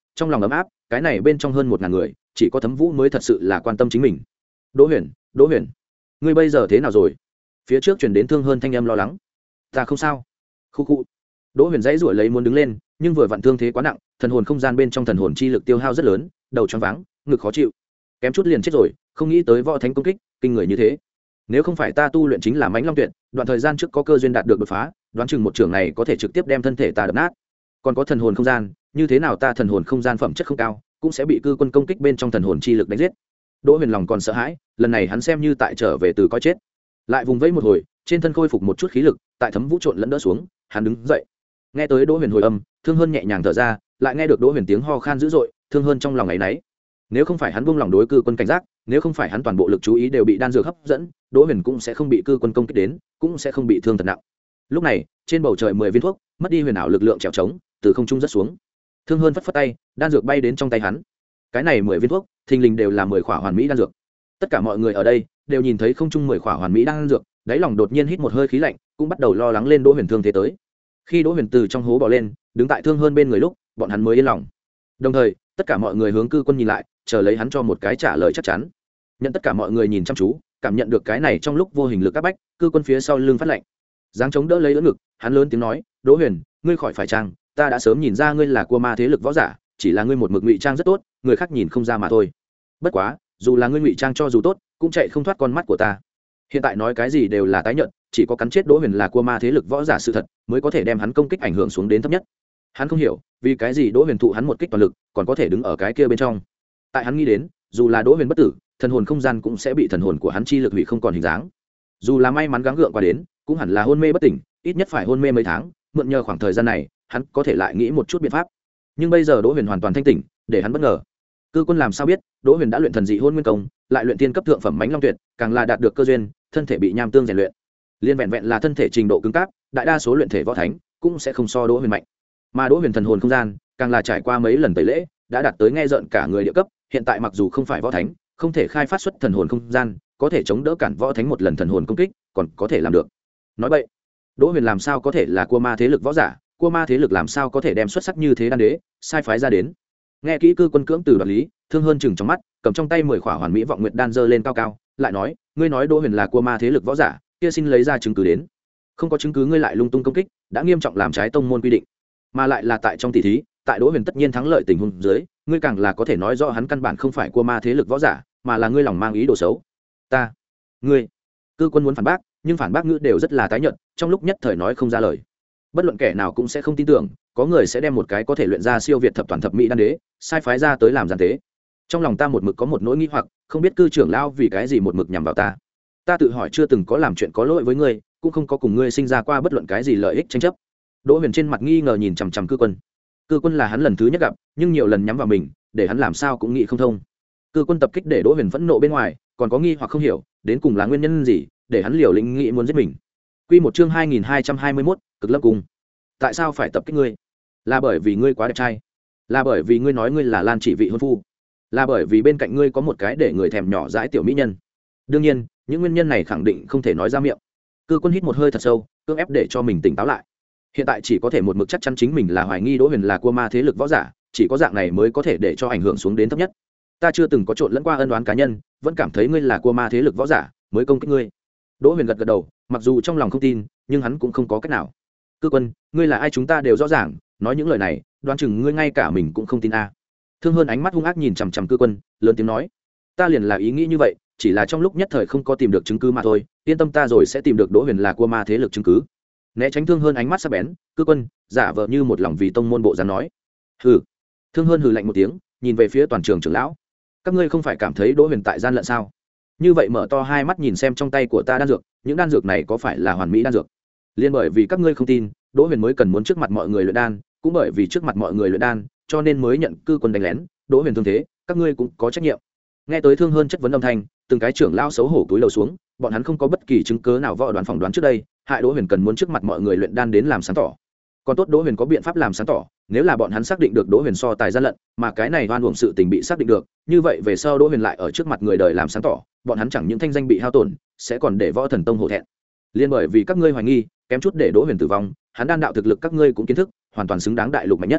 A: trong lòng ấm áp, cái này bên trong hơn một ngàn người chỉ có Thấm Vũ mới thật sự là quan tâm chính mình. Đỗ Huyền, Đỗ Huyền, ngươi bây giờ thế nào rồi? Phía trước truyền đến Thương Hơn thanh âm lo lắng. Ta không sao. Khu khu. Đỗ Huyền dãy rủa lấy muốn đứng lên, nhưng vừa vặn thương thế quá nặng, thần hồn không gian bên trong thần hồn chi lực tiêu hao rất lớn, đầu choáng váng, ngực khó chịu, kém chút liền chết rồi. Không nghĩ tới võ thánh công kích kinh người như thế. Nếu không phải ta tu luyện chính là Mãnh Long Tuyệt, đoạn thời gian trước có cơ duyên đạt được đột phá, đoán chừng một trường này có thể trực tiếp đem thân thể ta đập nát. Còn có thần hồn không gian, như thế nào ta thần hồn không gian phẩm chất không cao, cũng sẽ bị cư quân công kích bên trong thần hồn chi lực đánh giết. Đỗ Huyền lòng còn sợ hãi, lần này hắn xem như tại trở về từ coi chết. Lại vùng vẫy một hồi, trên thân khôi phục một chút khí lực, tại Thấm Vũ trộn lẫn đỡ xuống, hắn đứng dậy. Nghe tới Đỗ Huyền hồi âm, Thương Hơn nhẹ nhàng thở ra, lại nghe được Đỗ Huyền tiếng ho khan dữ dội, Thương Hơn trong lòng áy náy. Nếu không phải hắn buông lòng đối cư quân cảnh giác, nếu không phải hắn toàn bộ lực chú ý đều bị đan dược hấp dẫn, Đỗ Huyền cũng sẽ không bị cư quân công kích đến, cũng sẽ không bị thương thật nặng. Lúc này, trên bầu trời mười viên thuốc, mất đi huyền ảo lực lượng trèo trống, từ không trung rất xuống. Thương Hơn phất phất tay, đan dược bay đến trong tay hắn. Cái này mười viên thuốc, thình lình đều là mười khỏa hoàn mỹ đan dược. Tất cả mọi người ở đây đều nhìn thấy không trung mười khỏa hoàn mỹ đan dược, đáy lòng đột nhiên hít một hơi khí lạnh, cũng bắt đầu lo lắng lên Đỗ Huyền thương thế tới. Khi Đỗ Huyền từ trong hố bò lên, đứng tại Thương Hơn bên người lúc, bọn hắn mới yên lòng. Đồng thời, tất cả mọi người hướng cư quân nhìn lại, chờ lấy hắn cho một cái trả lời chắc chắn. Nhận tất cả mọi người nhìn chăm chú, cảm nhận được cái này trong lúc vô hình lực áp bách, cư quân phía sau lưng phát lạnh. Giáng chống đỡ lấy đỡ ngực, hắn lớn tiếng nói, "Đỗ Huyền, ngươi khỏi phải trang, ta đã sớm nhìn ra ngươi là cua ma thế lực võ giả, chỉ là ngươi một mực ngụy trang rất tốt, người khác nhìn không ra mà thôi. Bất quá, dù là ngươi ngụy trang cho dù tốt, cũng chạy không thoát con mắt của ta. Hiện tại nói cái gì đều là tái nhận, chỉ có cắn chết Đỗ Huyền là cua ma thế lực võ giả sự thật, mới có thể đem hắn công kích ảnh hưởng xuống đến thấp nhất." Hắn không hiểu, vì cái gì Đỗ Huyền thụ hắn một kích toàn lực, còn có thể đứng ở cái kia bên trong. Tại hắn nghĩ đến, dù là Đỗ Huyền bất tử, thần hồn không gian cũng sẽ bị thần hồn của hắn chi lực hủy không còn hình dáng. Dù là may mắn gắng gượng qua đến, cũng hẳn là hôn mê bất tỉnh, ít nhất phải hôn mê mấy tháng, mượn nhờ khoảng thời gian này, hắn có thể lại nghĩ một chút biện pháp. Nhưng bây giờ Đỗ Huyền hoàn toàn thanh tỉnh, để hắn bất ngờ. Cư quân làm sao biết, Đỗ Huyền đã luyện thần dị hôn nguyên công, lại luyện tiên cấp thượng phẩm Mãnh Long Tuyệt, càng là đạt được cơ duyên, thân thể bị nham tương rèn luyện. Liên vẹn vẹn là thân thể trình độ cứng cáp, đại đa số luyện thể võ thánh cũng sẽ không so Đỗ Huyền mạnh. Mà Đỗ Huyền thần hồn không gian, càng là trải qua mấy lần tẩy lễ, đã đạt tới nghe rợn cả người địa cấp, hiện tại mặc dù không phải võ thánh, không thể khai phát xuất thần hồn không gian, có thể chống đỡ cản võ thánh một lần thần hồn công kích, còn có thể làm được. Nói vậy, Đỗ Huyền làm sao có thể là cua ma thế lực võ giả, cua ma thế lực làm sao có thể đem xuất sắc như thế đan đế sai phái ra đến. Nghe kỹ cư quân cưỡng từ đoạt lý, Thương Hơn chừng trong mắt, cầm trong tay mười khỏa hoàn mỹ vọng nguyệt đan dơ lên cao cao, lại nói, ngươi nói Đỗ Huyền là cua ma thế lực võ giả, kia xin lấy ra chứng cứ đến. Không có chứng cứ ngươi lại lung tung công kích, đã nghiêm trọng làm trái tông môn quy định, mà lại là tại trong tỷ thí, tại Đỗ Huyền tất nhiên thắng lợi tình huống dưới, ngươi càng là có thể nói rõ hắn căn bản không phải cua ma thế lực võ giả, mà là ngươi lòng mang ý đồ xấu. Ta, ngươi, cư quân muốn phản bác, nhưng phản bác ngữ đều rất là tái nhợt, trong lúc nhất thời nói không ra lời. Bất luận kẻ nào cũng sẽ không tin tưởng, có người sẽ đem một cái có thể luyện ra siêu việt thập toàn thập mỹ đan đế, sai phái ra tới làm gian tế. Trong lòng ta một mực có một nỗi nghi hoặc, không biết cư trưởng lão vì cái gì một mực nhằm vào ta. Ta tự hỏi chưa từng có làm chuyện có lỗi với ngươi, cũng không có cùng ngươi sinh ra qua bất luận cái gì lợi ích tranh chấp. Đỗ Huyền trên mặt nghi ngờ nhìn chằm chằm cư quân. Cư quân là hắn lần thứ nhất gặp, nhưng nhiều lần nhắm vào mình, để hắn làm sao cũng nghĩ không thông. Cư quân tập kích để Đỗ Huyền phẫn nộ bên ngoài, còn có nghi hoặc không hiểu, đến cùng là nguyên nhân gì, để hắn liều lĩnh nghĩ muốn giết mình. Quy một chương hai nghìn hai trăm hai mươi mốt, Cực Lâm Cung. Tại sao phải tập kích ngươi? Là bởi vì ngươi quá đẹp trai? Là bởi vì ngươi nói ngươi là Lan Chỉ vị hôn phu? Là bởi vì bên cạnh ngươi có một cái để người thèm nhỏ dãi tiểu mỹ nhân? Đương nhiên, những nguyên nhân này khẳng định không thể nói ra miệng. Cư quân hít một hơi thật sâu, cưỡng ép để cho mình tỉnh táo lại. Hiện tại chỉ có thể một mực chắc chắn chính mình là hoài nghi Đỗ Huyền là cua ma thế lực võ giả, chỉ có dạng này mới có thể để cho ảnh hưởng xuống đến thấp nhất. Ta chưa từng có trộn lẫn qua ân oán cá nhân, vẫn cảm thấy ngươi là cua ma thế lực võ giả, mới công kích ngươi. Đỗ Huyền gật gật đầu, mặc dù trong lòng không tin, nhưng hắn cũng không có cách nào. Cư quân, ngươi là ai chúng ta đều rõ ràng, nói những lời này, đoán chừng ngươi ngay cả mình cũng không tin a. À. Thương Hơn ánh mắt hung ác nhìn chằm chằm cư quân, lớn tiếng nói, ta liền là ý nghĩ như vậy, chỉ là trong lúc nhất thời không có tìm được chứng cứ mà thôi, yên tâm ta rồi sẽ tìm được Đỗ Huyền là cua ma thế lực chứng cứ. Né tránh Thương Hơn ánh mắt sắc bén, cư quân giả vờ như một lòng vì tông môn bộ dáng nói, hừ. Thương Hơn hừ lạnh một tiếng, nhìn về phía toàn trường trưởng lão, các ngươi không phải cảm thấy Đỗ Huyền tại gian lận sao? Như vậy mở to hai mắt nhìn xem trong tay của ta đan dược, những đan dược này có phải là hoàn mỹ đan dược? Liên bởi vì các ngươi không tin, Đỗ Huyền mới cần muốn trước mặt mọi người luyện đan, cũng bởi vì trước mặt mọi người luyện đan, cho nên mới nhận cư quân đánh lén, Đỗ Huyền thương thế, các ngươi cũng có trách nhiệm. Nghe tới Thương Hơn chất vấn âm thanh, từng cái trưởng lão xấu hổ túi lầu xuống, bọn hắn không có bất kỳ chứng cứ nào võ đoán phỏng đoán trước đây, hại Đỗ Huyền cần muốn trước mặt mọi người luyện đan đến làm sáng tỏ. Còn tốt Đỗ Huyền có biện pháp làm sáng tỏ, nếu là bọn hắn xác định được Đỗ Huyền so tài gian lận, mà cái này oan uổng sự tình bị xác định được, như vậy về sau Đỗ Huyền lại ở trước mặt người đời làm sáng tỏ, bọn hắn chẳng những thanh danh bị hao tổn, sẽ còn để Võ Thần Tông hổ thẹn. Liên bởi vì các ngươi hoài nghi, kém chút để Đỗ Huyền tử vong, hắn đan đạo thực lực các ngươi cũng kiến thức, hoàn toàn xứng đáng đại lục mạnh nhất.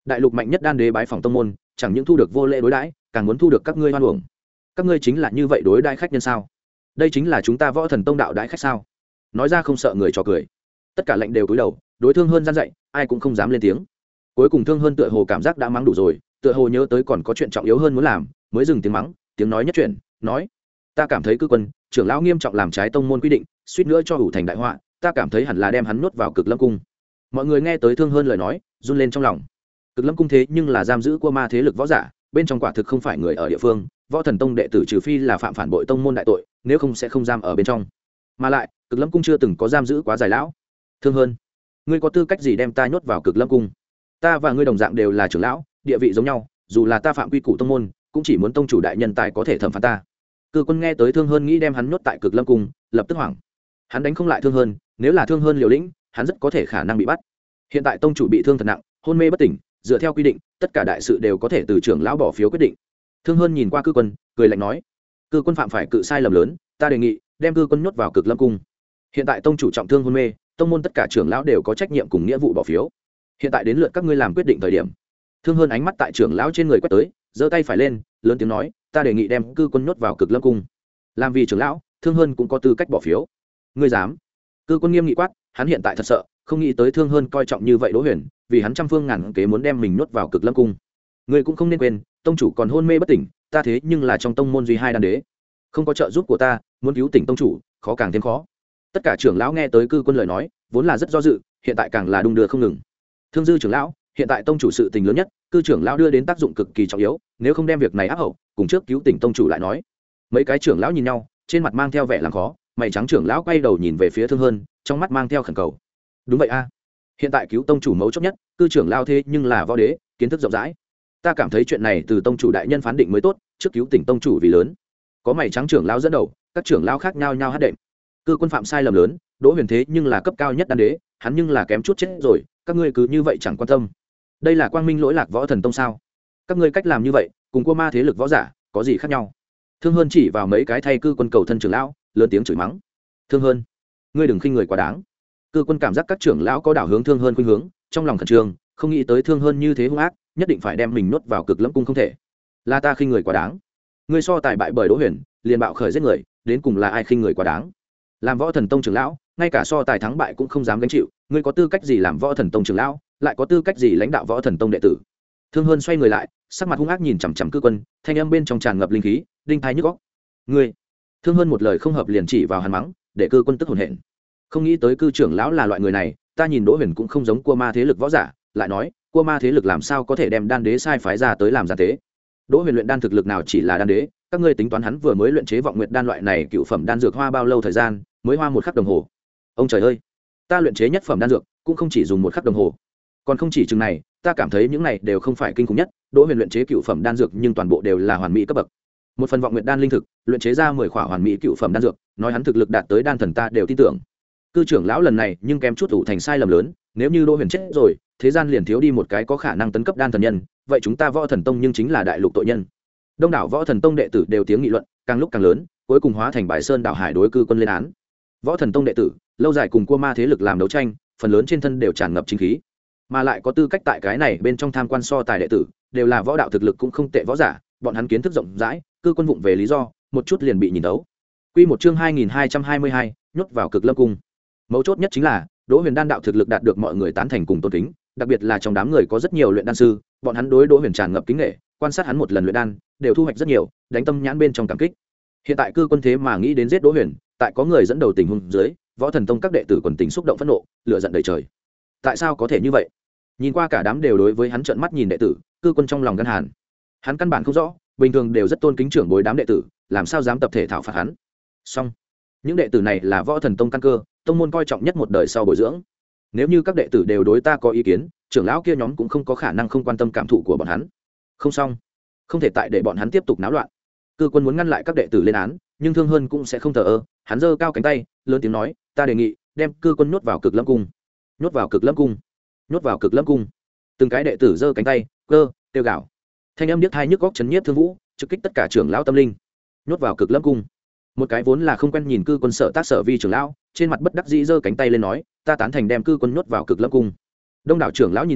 A: đại lục mạnh nhất đan đế bái phòng tông môn, chẳng những thu được vô lễ đối đãi, càng muốn thu được các ngươi hoan uổng. Các ngươi chính là như vậy đối đãi khách nhân sao? Đây chính là chúng ta Võ Thần Tông đạo đãi khách sao? Nói ra không sợ người trò cười. Tất cả lệnh đều cúi đầu, đối Thương Hơn gian dạy, ai cũng không dám lên tiếng. Cuối cùng Thương Hơn tựa hồ cảm giác đã mắng đủ rồi, tựa hồ nhớ tới còn có chuyện trọng yếu hơn muốn làm, mới dừng tiếng mắng, tiếng nói nhất chuyện, nói: "Ta cảm thấy cư quân, trưởng lão nghiêm trọng làm trái tông môn quy định, suýt nữa cho hủ thành đại họa, ta cảm thấy hẳn là đem hắn nuốt vào Cực Lâm cung." Mọi người nghe tới Thương Hơn lời nói, run lên trong lòng. Cực Lâm cung thế nhưng là giam giữ của ma thế lực võ giả, bên trong quả thực không phải người ở địa phương, Võ Thần Tông đệ tử trừ phi là phạm phản bội tông môn đại tội, nếu không sẽ không giam ở bên trong. Mà lại, Cực Lâm cung chưa từng có giam giữ quá dài lão. Thương Hơn, ngươi có tư cách gì đem ta nhốt vào Cực Lâm cung? Ta và ngươi đồng dạng đều là trưởng lão, địa vị giống nhau, dù là ta phạm quy củ tông môn, cũng chỉ muốn tông chủ đại nhân tài có thể thẩm phán ta. Cư Quân nghe tới Thương Hơn nghĩ đem hắn nhốt tại Cực Lâm cung, lập tức hoảng. Hắn đánh không lại Thương Hơn, nếu là Thương Hơn liều lĩnh, hắn rất có thể khả năng bị bắt. Hiện tại tông chủ bị thương thật nặng, hôn mê bất tỉnh, dựa theo quy định, tất cả đại sự đều có thể từ trưởng lão bỏ phiếu quyết định. Thương Hơn nhìn qua Cư Quân, cười lạnh nói: "Cư Quân phạm phải cự sai lầm lớn, ta đề nghị đem Cư Quân nhốt vào Cực Lâm cung. Hiện tại tông chủ trọng thương hôn mê, tông môn tất cả trưởng lão đều có trách nhiệm cùng nghĩa vụ bỏ phiếu. Hiện tại đến lượt các ngươi làm quyết định thời điểm." Thương Hơn ánh mắt tại trưởng lão trên người quét tới, giơ tay phải lên, lớn tiếng nói: "Ta đề nghị đem Cư Quân nhốt vào Cực Lâm cung." Làm vì trưởng lão, Thương Hơn cũng có tư cách bỏ phiếu. Ngươi dám? Cư Quân nghiêm nghị quát, hắn hiện tại thật sợ, không nghĩ tới Thương Hơn coi trọng như vậy Đỗ Huyền, vì hắn trăm phương ngàn kế muốn đem mình nhốt vào Cực Lâm cung. Ngươi cũng không nên quên, tông chủ còn hôn mê bất tỉnh, ta thế nhưng là trong tông môn duy hai đan đế, không có trợ giúp của ta, muốn cứu tỉnh tông chủ, khó càng thêm khó. Tất cả trưởng lão nghe tới Cư Quân lời nói, vốn là rất do dự, hiện tại càng là đung đưa không ngừng. Thương Dư trưởng lão, hiện tại tông chủ sự tình lớn nhất, cư trưởng lão đưa đến tác dụng cực kỳ trọng yếu, nếu không đem việc này áp hậu, cùng trước cứu tỉnh tông chủ lại nói. Mấy cái trưởng lão nhìn nhau, trên mặt mang theo vẻ làm khó, mày trắng trưởng lão quay đầu nhìn về phía Thương Hơn, trong mắt mang theo khẩn cầu. Đúng vậy a, hiện tại cứu tông chủ mấu chốt nhất, cư trưởng lão thế nhưng là võ đế, kiến thức rộng rãi. Ta cảm thấy chuyện này từ tông chủ đại nhân phán định mới tốt, trước cứu tỉnh tông chủ vì lớn. Có mày trắng trưởng lão dẫn đầu, các trưởng lão khác nhau nhau hát đệm. Cư Quân phạm sai lầm lớn, Đỗ Huyền thế nhưng là cấp cao nhất đan đế, hắn nhưng là kém chút chết rồi, các ngươi cứ như vậy chẳng quan tâm. Đây là quang minh lỗi lạc Võ Thần Tông sao? Các ngươi cách làm như vậy, cùng qua ma thế lực võ giả, có gì khác nhau? Thương Hơn chỉ vào mấy cái thay Cư Quân cầu thân trưởng lão, lớn tiếng chửi mắng. Thương Hơn, ngươi đừng khinh người quá đáng. Cư Quân cảm giác các trưởng lão có đảo hướng Thương Hơn khuynh hướng, trong lòng khẩn trương, không nghĩ tới Thương Hơn như thế hung ác, nhất định phải đem mình nuốt vào Cực Lâm cung không thể. Là ta khinh người quá đáng. Ngươi so tài bại bởi Đỗ Huyền, liền bạo khởi giết người, đến cùng là ai khinh người quá đáng? Làm Võ Thần Tông trưởng lão, ngay cả so tài thắng bại cũng không dám gánh chịu, ngươi có tư cách gì làm Võ Thần Tông trưởng lão, lại có tư cách gì lãnh đạo Võ Thần Tông đệ tử? Thương Hơn xoay người lại, sắc mặt hung ác nhìn chằm chằm Cư Quân, thanh âm bên trong tràn ngập linh khí, đinh tai nhức óc. Ngươi! Thương Hơn một lời không hợp liền chỉ vào hắn mắng, để Cư Quân tức hổn hển. Không nghĩ tới cư trưởng lão là loại người này, ta nhìn Đỗ Huyền cũng không giống Cua Ma thế lực võ giả, lại nói, Cua Ma thế lực làm sao có thể đem đan đế sai phái ra tới làm gian tế? Đỗ Huyền luyện đan thực lực nào chỉ là đan đế, các ngươi tính toán hắn vừa mới luyện chế vọng nguyệt đan loại này cựu phẩm đan dược hoa bao lâu thời gian, mới hoa một khắc đồng hồ. Ông trời ơi, ta luyện chế nhất phẩm đan dược cũng không chỉ dùng một khắc đồng hồ. Còn không chỉ chừng này, ta cảm thấy những này đều không phải kinh khủng nhất, Đỗ Huyền luyện chế cựu phẩm đan dược nhưng toàn bộ đều là hoàn mỹ cấp bậc. Một phần vọng nguyệt đan linh thực, luyện chế ra mười khỏa hoàn mỹ cựu phẩm đan dược, nói hắn thực lực đạt tới đan thần ta đều tin tưởng. Cư trưởng lão lần này nhưng kém chút ủ thành sai lầm lớn, nếu như Đỗ Huyền chết rồi, thế gian liền thiếu đi một cái có khả năng tấn cấp đan thần nhân, vậy chúng ta Võ Thần Tông nhưng chính là đại lục tội nhân. Đông đảo Võ Thần Tông đệ tử đều tiếng nghị luận, càng lúc càng lớn, cuối cùng hóa thành bài sơn đảo hải đối Cư Quân lên án. Võ Thần Tông đệ tử, lâu dài cùng Cua Ma thế lực làm đấu tranh, phần lớn trên thân đều tràn ngập chính khí, mà lại có tư cách tại cái này bên trong tham quan so tài đệ tử, đều là võ đạo thực lực cũng không tệ võ giả, bọn hắn kiến thức rộng rãi, Cư Quân vụng về lý do, một chút liền bị nhìn đấu. Quy một chương hai nghìn hai trăm hai mươi hai, nhốt vào Cực Lâm cung. Mấu chốt nhất chính là, Đỗ Huyền đan đạo thực lực đạt được mọi người tán thành cùng tôn kính, đặc biệt là trong đám người có rất nhiều luyện đan sư, bọn hắn đối Đỗ Huyền tràn ngập kính nể, quan sát hắn một lần luyện đan, đều thu hoạch rất nhiều, đánh tâm nhãn bên trong cảm kích. Hiện tại Cư Quân thế mà nghĩ đến giết Đỗ Huyền, tại có người dẫn đầu tình huống dưới, Võ Thần Tông các đệ tử quần tình xúc động phẫn nộ, lửa giận đầy trời. Tại sao có thể như vậy? Nhìn qua cả đám đều đối với hắn trợn mắt nhìn đệ tử, Cư Quân trong lòng gan hàn. Hắn căn bản không rõ, bình thường đều rất tôn kính trưởng bối đám đệ tử, làm sao dám tập thể thảo phạt hắn? Song, những đệ tử này là Võ Thần Tông căn cơ, tông môn coi trọng nhất một đời sau bồi dưỡng. Nếu như các đệ tử đều đối ta có ý kiến, trưởng lão kia nhóm cũng không có khả năng không quan tâm cảm thụ của bọn hắn. Không xong, không thể tại để bọn hắn tiếp tục náo loạn. Cư Quân muốn ngăn lại các đệ tử lên án, nhưng Thương Hơn cũng sẽ không thờ ơ, hắn giơ cao cánh tay, lớn tiếng nói, ta đề nghị đem Cư Quân nhốt vào Cực Lâm cung. Nhốt vào Cực Lâm cung. Nhốt vào Cực Lâm cung. Từng cái đệ tử giơ cánh tay, cơ, kêu gào. Thanh âm điếc tai nhức óc chấn nhiếp Thương Vũ, trực kích tất cả trưởng lão tâm linh. Nhốt vào Cực Lâm cung. Một cái vốn là không quen nhìn Cư Quân sợ tác sở vi trưởng lão, trên mặt bất đắc dĩ giơ cánh tay lên nói, ta tán thành đem Cư Quân nhốt vào Cực Lâm cung. Đông đảo trưởng lão nhìn nhau,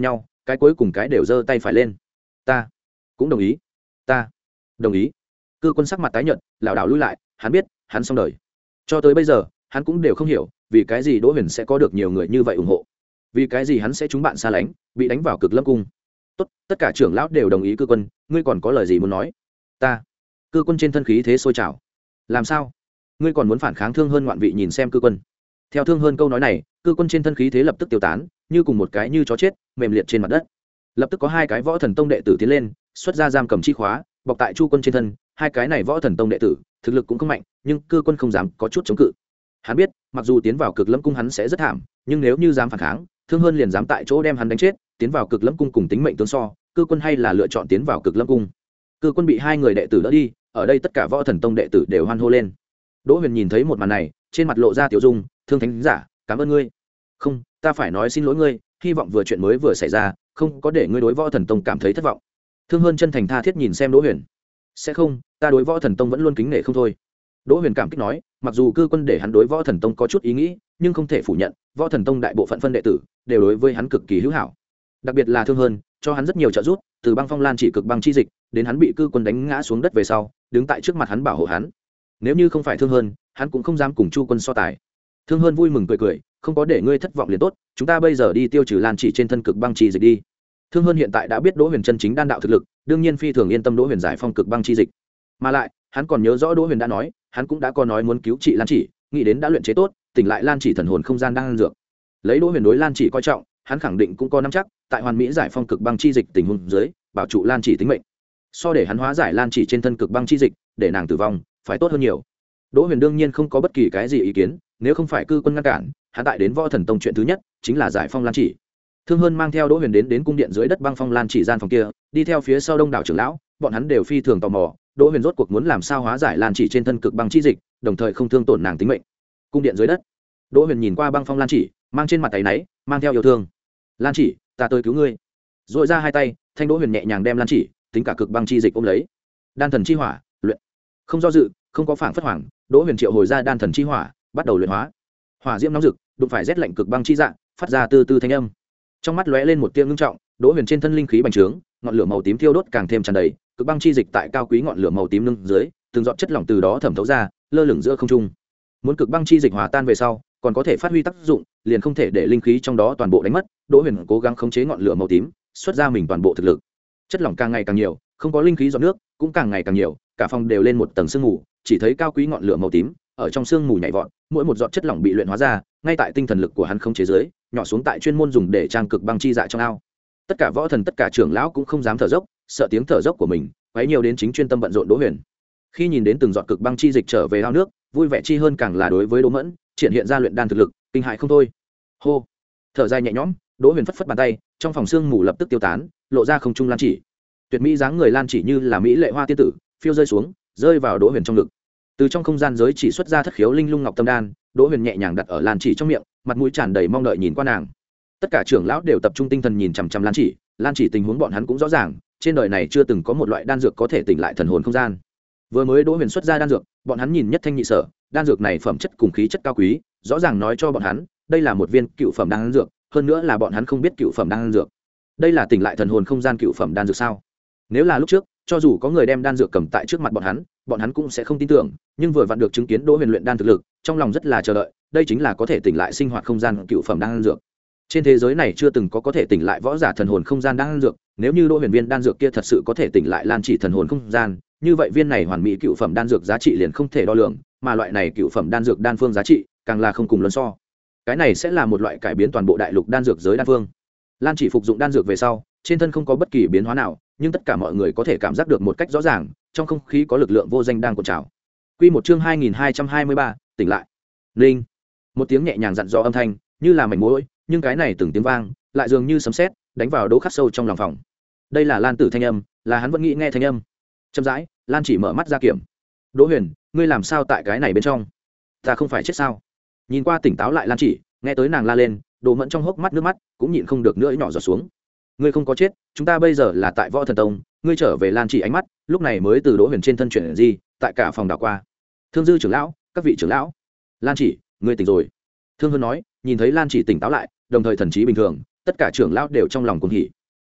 A: cái cuối cùng cái đều giơ tay phải lên. Ta cũng đồng ý, ta đồng ý. Cư quân sắc mặt tái nhợt, lảo đảo lui lại, hắn biết hắn xong đời. Cho tới bây giờ hắn cũng đều không hiểu vì cái gì Đỗ Huyền sẽ có được nhiều người như vậy ủng hộ, vì cái gì hắn sẽ trúng bạn xa lánh, bị đánh vào Cực Lâm cung. Tốt, tất cả trưởng lão đều đồng ý. Cư quân, ngươi còn có lời gì muốn nói? Ta. Cư quân trên thân khí thế sôi trào. Làm sao? Ngươi còn muốn phản kháng? Thương Hơn ngoạn vị nhìn xem Cư quân. Theo Thương Hơn câu nói này, Cư quân trên thân khí thế lập tức tiêu tán, như cùng một cái như chó chết mềm liệt trên mặt đất. Lập tức có hai cái Võ Thần Tông đệ tử tiến lên, xuất ra giam cầm chi khóa, bọc tại Chu quân trên thân. Hai cái này Võ Thần Tông đệ tử thực lực cũng không mạnh, nhưng Cư quân không dám có chút chống cự. Hắn biết mặc dù tiến vào Cực Lâm cung hắn sẽ rất thảm, nhưng nếu như dám phản kháng, Thương Hơn liền dám tại chỗ đem hắn đánh chết. Tiến vào Cực Lâm cung cùng tính mệnh tương so, Cư quân hay là lựa chọn tiến vào Cực Lâm cung. Cư quân bị hai người đệ tử đỡ đi, ở đây tất cả Võ Thần Tông đệ tử đều hoan hô lên. Đỗ Huyền nhìn thấy một màn này, trên mặt lộ ra tiểu dung. Thương thánh giả, cảm ơn ngươi. Không, ta phải nói xin lỗi ngươi, hy vọng vừa chuyện mới vừa xảy ra không có để ngươi đối Võ Thần Tông cảm thấy thất vọng. Thương Hơn chân thành tha thiết nhìn xem Đỗ Huyền. Sẽ không, ta đối Võ Thần Tông vẫn luôn kính nể không thôi. Đỗ Huyền cảm kích nói, mặc dù Cư quân để hắn đối Võ Thần Tông có chút ý nghĩ, nhưng không thể phủ nhận, Võ Thần Tông đại bộ phận phân đệ tử đều đối với hắn cực kỳ hữu hảo. Đặc biệt là Thương Hơn, cho hắn rất nhiều trợ giúp, từ băng phong lan chỉ cực băng chi dịch, đến hắn bị Cư quân đánh ngã xuống đất về sau, đứng tại trước mặt hắn bảo hộ hắn. Nếu như không phải Thương Hơn, hắn cũng không dám cùng Chu quân so tài. Thương Hơn vui mừng cười cười, không có để ngươi thất vọng liền tốt, chúng ta bây giờ đi tiêu trừ lan chỉ trên thân cực băng chi dịch đi. Thương Hơn hiện tại đã biết Đỗ Huyền chân chính đan đạo thực lực, đương nhiên phi thường yên tâm Đỗ Huyền giải phong cực băng chi dịch. Mà lại, hắn còn nhớ rõ Đỗ Huyền đã nói, hắn cũng đã có nói muốn cứu trị lan chỉ, nghĩ đến đã luyện chế tốt, tỉnh lại lan chỉ thần hồn không gian đang ăn dược. Lấy Đỗ Huyền đối lan chỉ coi trọng, hắn khẳng định cũng có nắm chắc, tại hoàn mỹ giải phong cực băng chi dịch tình huống dưới, bảo trụ lan chỉ tính mệnh. So để hắn hóa giải lan chỉ trên thân cực băng chi dịch, để nàng tử vong, phải tốt hơn nhiều. Đỗ Huyền đương nhiên không có bất kỳ cái gì ý kiến, nếu không phải Cư quân ngăn cản, hắn tại đến Võ Thần Tông chuyện thứ nhất chính là giải phong lan chỉ. Thương Hơn mang theo Đỗ Huyền đến đến cung điện dưới đất băng phong lan chỉ gian phòng kia, đi theo phía sau đông đảo trưởng lão, bọn hắn đều phi thường tò mò, Đỗ Huyền rốt cuộc muốn làm sao hóa giải lan chỉ trên thân cực băng chi dịch, đồng thời không thương tổn nàng tính mệnh. Cung điện dưới đất, Đỗ Huyền nhìn qua băng phong lan chỉ, mang trên mặt tay náy, mang theo yêu thương. Lan chỉ, ta tới cứu ngươi. Rồi ra hai tay, thanh Đỗ Huyền nhẹ nhàng đem lan chỉ, tính cả cực băng chi dịch ôm lấy. Đan thần chi hỏa, luyện. Không do dự, không có phảng phất hoàng, Đỗ Huyền triệu hồi ra đan thần chi hỏa, bắt đầu luyện hóa. Hỏa diễm nóng rực, đụng phải rét lạnh cực băng chi dạng, phát ra từ từ thanh âm. Trong mắt lóe lên một tia ngưng trọng, Đỗ Huyền trên thân linh khí bành trướng, ngọn lửa màu tím thiêu đốt càng thêm tràn đầy, cực băng chi dịch tại cao quý ngọn lửa màu tím nâng dưới, từng giọt chất lỏng từ đó thẩm thấu ra, lơ lửng giữa không trung. Muốn cực băng chi dịch hòa tan về sau, còn có thể phát huy tác dụng, liền không thể để linh khí trong đó toàn bộ đánh mất. Đỗ Huyền cố gắng khống chế ngọn lửa màu tím, xuất ra mình toàn bộ thực lực. Chất lỏng càng ngày càng nhiều, không có linh khí giọt nước cũng càng ngày càng nhiều, cả phòng đều lên một tầng sương mù, chỉ thấy cao quý ngọn lửa màu tím ở trong sương mù nhảy vọt, mỗi một giọt chất lỏng bị luyện hóa ra, ngay tại tinh thần lực của hắn khống chế dưới, nhỏ xuống tại chuyên môn dùng để trang cực băng chi dạ trong ao. Tất cả võ thần, tất cả trưởng lão cũng không dám thở dốc, sợ tiếng thở dốc của mình quấy nhiều đến chính chuyên tâm bận rộn Đỗ Huyền. Khi nhìn đến từng giọt cực băng chi dịch trở về ao nước, vui vẻ chi hơn càng là đối với Đỗ Mẫn triển hiện ra luyện đan thực lực, kinh hại không thôi. Hô, thở dài nhẹ nhõm, Đỗ Huyền phất phất bàn tay, trong phòng sương mù lập tức tiêu tán, lộ ra không trung lan chỉ. Tuyệt mỹ dáng người lan chỉ như là mỹ lệ hoa tiên tử, phiêu rơi xuống, rơi vào Đỗ Huyền trong ngực. Từ trong không gian giới chỉ xuất ra thất khiếu linh lung ngọc tâm đan, Đỗ Huyền nhẹ nhàng đặt ở lan chỉ trong miệng, mặt mũi tràn đầy mong đợi nhìn qua nàng. Tất cả trưởng lão đều tập trung tinh thần nhìn chằm chằm lan chỉ, lan chỉ tình huống bọn hắn cũng rõ ràng, trên đời này chưa từng có một loại đan dược có thể tỉnh lại thần hồn không gian. Vừa mới Đỗ Huyền xuất ra đan dược, bọn hắn nhìn nhất thanh nhị sở, đan dược này phẩm chất cùng khí chất cao quý, rõ ràng nói cho bọn hắn, đây là một viên cựu phẩm đan dược, hơn nữa là bọn hắn không biết cựu phẩm đan dược. Đây là tỉnh lại thần hồn không gian cựu phẩm đan dược sao? Nếu là lúc trước, cho dù có người đem đan dược cầm tại trước mặt bọn hắn, bọn hắn cũng sẽ không tin tưởng, nhưng vừa vặn được chứng kiến Đỗ Huyền luyện đan thực lực, trong lòng rất là chờ đợi, đây chính là có thể tỉnh lại sinh hoạt không gian cựu phẩm đan dược. Trên thế giới này chưa từng có có thể tỉnh lại võ giả thần hồn không gian đan dược, nếu như Đỗ Huyền viên đan dược kia thật sự có thể tỉnh lại lan chỉ thần hồn không gian, như vậy viên này hoàn mỹ cựu phẩm đan dược giá trị liền không thể đo lường, mà loại này cựu phẩm đan dược đan phương giá trị càng là không cùng luân so. Cái này sẽ là một loại cải biến toàn bộ đại lục đan dược giới đan phương. Lan chỉ phục dụng đan dược về sau, trên thân không có bất kỳ biến hóa nào, nhưng tất cả mọi người có thể cảm giác được một cách rõ ràng, trong không khí có lực lượng vô danh đang cuộn trào. Quy một chương hai nghìn hai trăm hai mươi ba, tỉnh lại. Linh. Một tiếng nhẹ nhàng dặn dò âm thanh, như là mảnh mối, nhưng cái này từng tiếng vang, lại dường như sấm sét, đánh vào Đỗ Khắc sâu trong lòng phòng. Đây là Lan Tử thanh âm, là hắn vẫn nghĩ nghe thanh âm. Chậm rãi, Lan chỉ mở mắt ra kiểm. Đỗ Huyền, ngươi làm sao tại cái này bên trong? Ta không phải chết sao? Nhìn qua tỉnh táo lại Lan chỉ, nghe tới nàng la lên, Đỗ Mẫn trong hốc mắt nước mắt cũng nhịn không được nữa nhỏ giọt xuống. Ngươi không có chết, chúng ta bây giờ là tại Võ Thần Tông, ngươi trở về. Lan chỉ ánh mắt lúc này mới từ Đỗ Huyền trên thân chuyển gì, tại cả phòng đảo qua. Thương Dư trưởng lão, các vị trưởng lão. Lan chỉ, ngươi tỉnh rồi. Thương Hơn nói, nhìn thấy Lan chỉ tỉnh táo lại, đồng thời thần trí bình thường, tất cả trưởng lão đều trong lòng cuồng hỉ.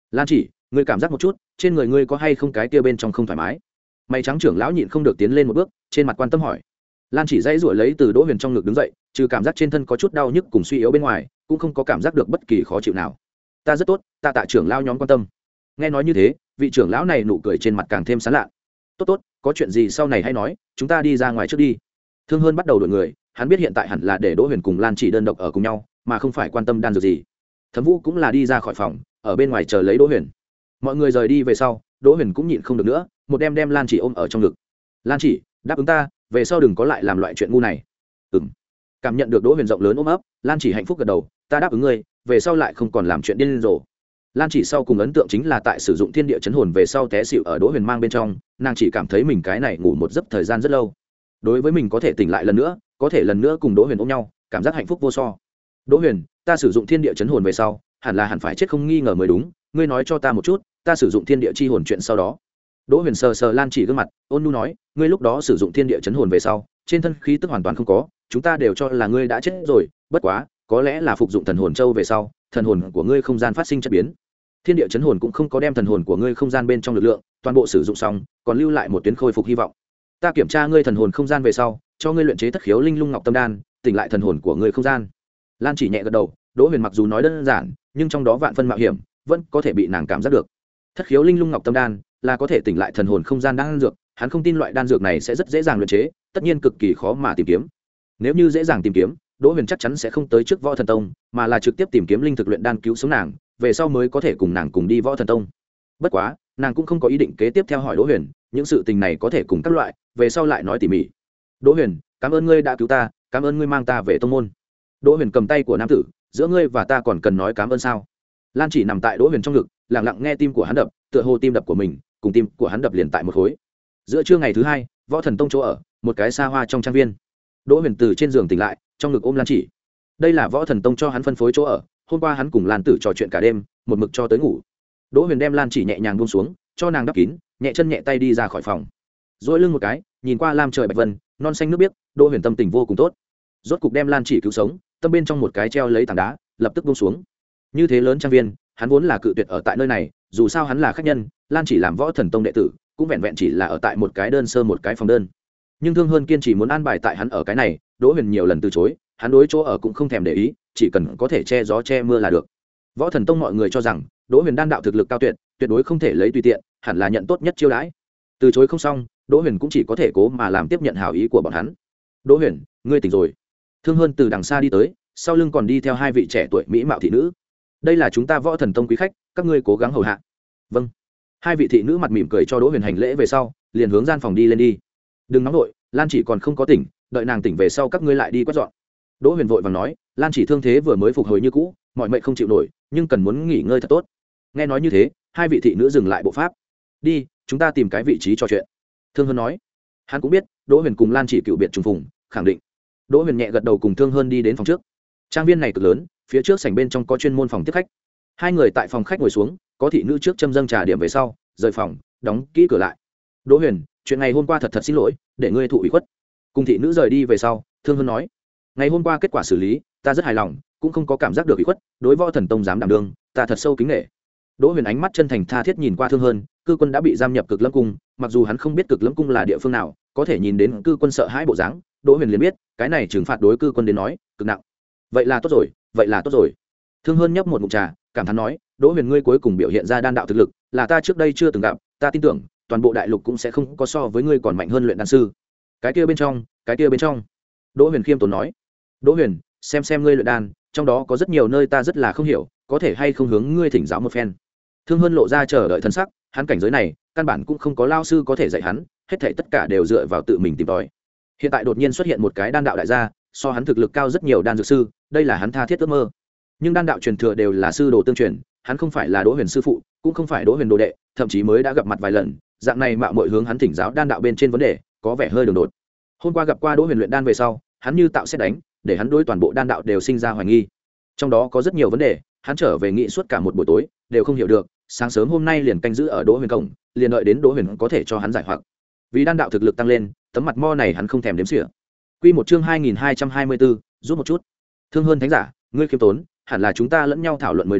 A: Lan chỉ, ngươi cảm giác một chút, trên người ngươi có hay không cái kia bên trong không thoải mái? Mày trắng trưởng lão nhịn không được tiến lên một bước, trên mặt quan tâm hỏi. Lan chỉ dãy ruổi lấy từ Đỗ Huyền trong ngực đứng dậy, trừ cảm giác trên thân có chút đau nhức cùng suy yếu bên ngoài, cũng không có cảm giác được bất kỳ khó chịu nào. Ta rất tốt, ta tạ trưởng lão nhóm quan tâm. Nghe nói như thế, vị trưởng lão này nụ cười trên mặt càng thêm sán lạ. Tốt tốt, có chuyện gì sau này hãy nói, chúng ta đi ra ngoài trước đi. Thương Hơn bắt đầu đổi người, hắn biết hiện tại hẳn là để Đỗ Huyền cùng Lan chỉ đơn độc ở cùng nhau, mà không phải quan tâm đan dược gì. Thẩm Vũ cũng là đi ra khỏi phòng, ở bên ngoài chờ lấy Đỗ Huyền. Mọi người rời đi về sau, Đỗ Huyền cũng nhịn không được nữa, một đem đem Lan chỉ ôm ở trong ngực. Lan chỉ, đáp ứng ta, về sau đừng có lại làm loại chuyện ngu này. Ừm. Cảm nhận được Đỗ Huyền rộng lớn ôm ấp, Lan chỉ hạnh phúc gật đầu, ta đáp ứng ngươi, về sau lại không còn làm chuyện điên rồ. Lan chỉ sau cùng ấn tượng chính là tại sử dụng thiên địa chấn hồn về sau té xỉu ở Đỗ Huyền mang bên trong, nàng chỉ cảm thấy mình cái này ngủ một giấc thời gian rất lâu. Đối với mình có thể tỉnh lại lần nữa, có thể lần nữa cùng Đỗ Huyền ôm nhau, cảm giác hạnh phúc vô so. Đỗ Huyền, ta sử dụng thiên địa chấn hồn về sau, hẳn là hẳn phải chết không nghi ngờ mới đúng, ngươi nói cho ta một chút, ta sử dụng thiên địa chi hồn chuyện sau đó. Đỗ Huyền sờ sờ Lan chỉ gương mặt, ôn nhu nói, ngươi lúc đó sử dụng thiên địa chấn hồn về sau, trên thân khí tức hoàn toàn không có, chúng ta đều cho là ngươi đã chết rồi, bất quá, có lẽ là phục dụng thần hồn châu về sau, thần hồn của ngươi không gian phát sinh chất biến. Thiên địa chấn hồn cũng không có đem thần hồn của ngươi không gian bên trong lực lượng toàn bộ sử dụng xong, còn lưu lại một tuyến khôi phục hy vọng. Ta kiểm tra ngươi thần hồn không gian về sau, cho ngươi luyện chế thất khiếu linh lung ngọc tâm đan, tỉnh lại thần hồn của ngươi không gian. Lan chỉ nhẹ gật đầu, Đỗ Huyền mặc dù nói đơn giản, nhưng trong đó vạn phân mạo hiểm, vẫn có thể bị nàng cảm giác được. Thất khiếu linh lung ngọc tâm đan là có thể tỉnh lại thần hồn không gian đan dược, hắn không tin loại đan dược này sẽ rất dễ dàng luyện chế, tất nhiên cực kỳ khó mà tìm kiếm. Nếu như dễ dàng tìm kiếm, Đỗ Huyền chắc chắn sẽ không tới trước Võ Thần Tông, mà là trực tiếp tìm kiếm linh thực luyện đan cứu sống nàng, về sau mới có thể cùng nàng cùng đi Võ Thần Tông. Bất quá, nàng cũng không có ý định kế tiếp theo hỏi Đỗ Huyền, những sự tình này có thể cùng các loại, về sau lại nói tỉ mỉ. Đỗ Huyền, cảm ơn ngươi đã cứu ta, cảm ơn ngươi mang ta về tông môn. Đỗ Huyền cầm tay của nam tử, giữa ngươi và ta còn cần nói cảm ơn sao? Lan chỉ nằm tại Đỗ Huyền trong ngực, lặng lặng nghe tim của hắn đập, tựa hồ tim đập của mình cùng tim của hắn đập liền tại một khối. Giữa trưa ngày thứ hai, Võ Thần Tông chỗ ở, một cái xa hoa trong trang viên. Đỗ Huyền từ trên giường tỉnh lại, trong ngực ôm Lan chỉ. Đây là Võ Thần Tông cho hắn phân phối chỗ ở, hôm qua hắn cùng Lan tử trò chuyện cả đêm, một mực cho tới ngủ. Đỗ Huyền đem Lan chỉ nhẹ nhàng buông xuống, cho nàng đắp kín, nhẹ chân nhẹ tay đi ra khỏi phòng. Duỗi lưng một cái, nhìn qua lam trời bạch vân, non xanh nước biếc, Đỗ Huyền tâm tình vô cùng tốt. Rốt cục đem Lan chỉ cứu sống, tâm bên trong một cái treo lấy tảng đá, lập tức buông xuống. Như thế lớn trang viên, hắn vốn là cự tuyệt ở tại nơi này, dù sao hắn là khách nhân, Lan chỉ làm Võ Thần Tông đệ tử, cũng vẹn vẹn chỉ là ở tại một cái đơn sơ một cái phòng đơn. Nhưng Thương Hơn kiên trì muốn an bài tại hắn ở cái này, Đỗ Huyền nhiều lần từ chối, hắn đối chỗ ở cũng không thèm để ý, chỉ cần có thể che gió che mưa là được. Võ Thần Tông mọi người cho rằng Đỗ Huyền đan đạo thực lực cao tuyệt, tuyệt đối không thể lấy tùy tiện, hẳn là nhận tốt nhất chiêu đãi. Từ chối không xong, Đỗ Huyền cũng chỉ có thể cố mà làm tiếp nhận hảo ý của bọn hắn. Đỗ Huyền, ngươi tỉnh rồi. Thương Hơn từ đằng xa đi tới, sau lưng còn đi theo hai vị trẻ tuổi mỹ mạo thị nữ. Đây là chúng ta Võ Thần Tông quý khách, các ngươi cố gắng hầu hạ. Vâng. Hai vị thị nữ mặt mỉm cười cho Đỗ Huyền hành lễ về sau, liền hướng gian phòng đi lên đi. Đừng nóng vội, Lan chỉ còn không có tỉnh, đợi nàng tỉnh về sau các ngươi lại đi quét dọn. Đỗ Huyền vội vàng nói, Lan chỉ thương thế vừa mới phục hồi như cũ, mọi mệnh không chịu nổi, nhưng cần muốn nghỉ ngơi thật tốt. Nghe nói như thế, hai vị thị nữ dừng lại bộ pháp. Đi, chúng ta tìm cái vị trí trò chuyện. Thương Hơn nói. Hắn cũng biết, Đỗ Huyền cùng Lan chỉ cựu biệt trùng phùng, khẳng định. Đỗ Huyền nhẹ gật đầu cùng Thương Hơn đi đến phòng trước. Trang viên này cực lớn, phía trước sảnh bên trong có chuyên môn phòng tiếp khách. Hai người tại phòng khách ngồi xuống, có thị nữ trước châm dâng trà điểm về sau, rời phòng, đóng kỹ cửa lại. Đỗ Huyền, chuyện ngày hôm qua thật thật xin lỗi, để ngươi thụ ủy khuất. Cùng thị nữ rời đi về sau, Thương Hơn nói, ngày hôm qua kết quả xử lý, ta rất hài lòng, cũng không có cảm giác được ủy khuất, đối Võ Thần Tông dám đảm đương, ta thật sâu kính nể. Đỗ Huyền ánh mắt chân thành tha thiết nhìn qua Thương Hơn, cư quân đã bị giam nhập Cực Lâm cung, mặc dù hắn không biết Cực Lâm cung là địa phương nào, có thể nhìn đến cư quân sợ hãi bộ dáng, Đỗ Huyền liền biết, cái này trừng phạt đối cư quân đến nói, cực nặng. Vậy là tốt rồi, vậy là tốt rồi. Thương Hơn nhấp một ngụm trà, cảm thán nói, Đỗ Huyền ngươi cuối cùng biểu hiện ra đan đạo thực lực, là ta trước đây chưa từng gặp, ta tin tưởng, toàn bộ đại lục cũng sẽ không có so với ngươi còn mạnh hơn luyện đan sư. Cái kia bên trong, cái kia bên trong. Đỗ Huyền khiêm tốn nói. Đỗ Huyền, xem xem ngươi luyện đan, trong đó có rất nhiều nơi ta rất là không hiểu, có thể hay không hướng ngươi thỉnh giáo một phen. Thương Hơn lộ ra chờ đợi thân sắc, hắn cảnh giới này, căn bản cũng không có lao sư có thể dạy hắn, hết thảy tất cả đều dựa vào tự mình tìm tòi. Hiện tại đột nhiên xuất hiện một cái đan đạo đại gia, so hắn thực lực cao rất nhiều đan dược sư, đây là hắn tha thiết ước mơ. Nhưng đan đạo truyền thừa đều là sư đồ tương truyền, hắn không phải là Đỗ Huyền sư phụ, cũng không phải Đỗ Huyền đồ đệ, thậm chí mới đã gặp mặt vài lần, dạng này mạo muội hướng hắn thỉnh giáo đan đạo bên trên vấn đề, có vẻ hơi đường đột. Hôm qua gặp qua Đỗ Huyền luyện đan về sau, hắn như tạo xét đánh, để hắn đối toàn bộ đan đạo đều sinh ra hoài nghi. Trong đó có rất nhiều vấn đề, hắn trở về nghĩ suốt cả một buổi tối, đều không hiểu được, sáng sớm hôm nay liền canh giữ ở Đỗ Huyền cổng, liền đợi đến Đỗ Huyền có thể cho hắn giải hoặc. Vì đan đạo thực lực tăng lên, tấm mặt mo này hắn không thèm đếm xỉa. Quy một chương hai nghìn hai trăm hai mươi bốn, rút một chút. Thương Hơn thánh giả, ngươi khiêm tốn, hẳn là chúng ta lẫn nhau thảo luận mới đúng,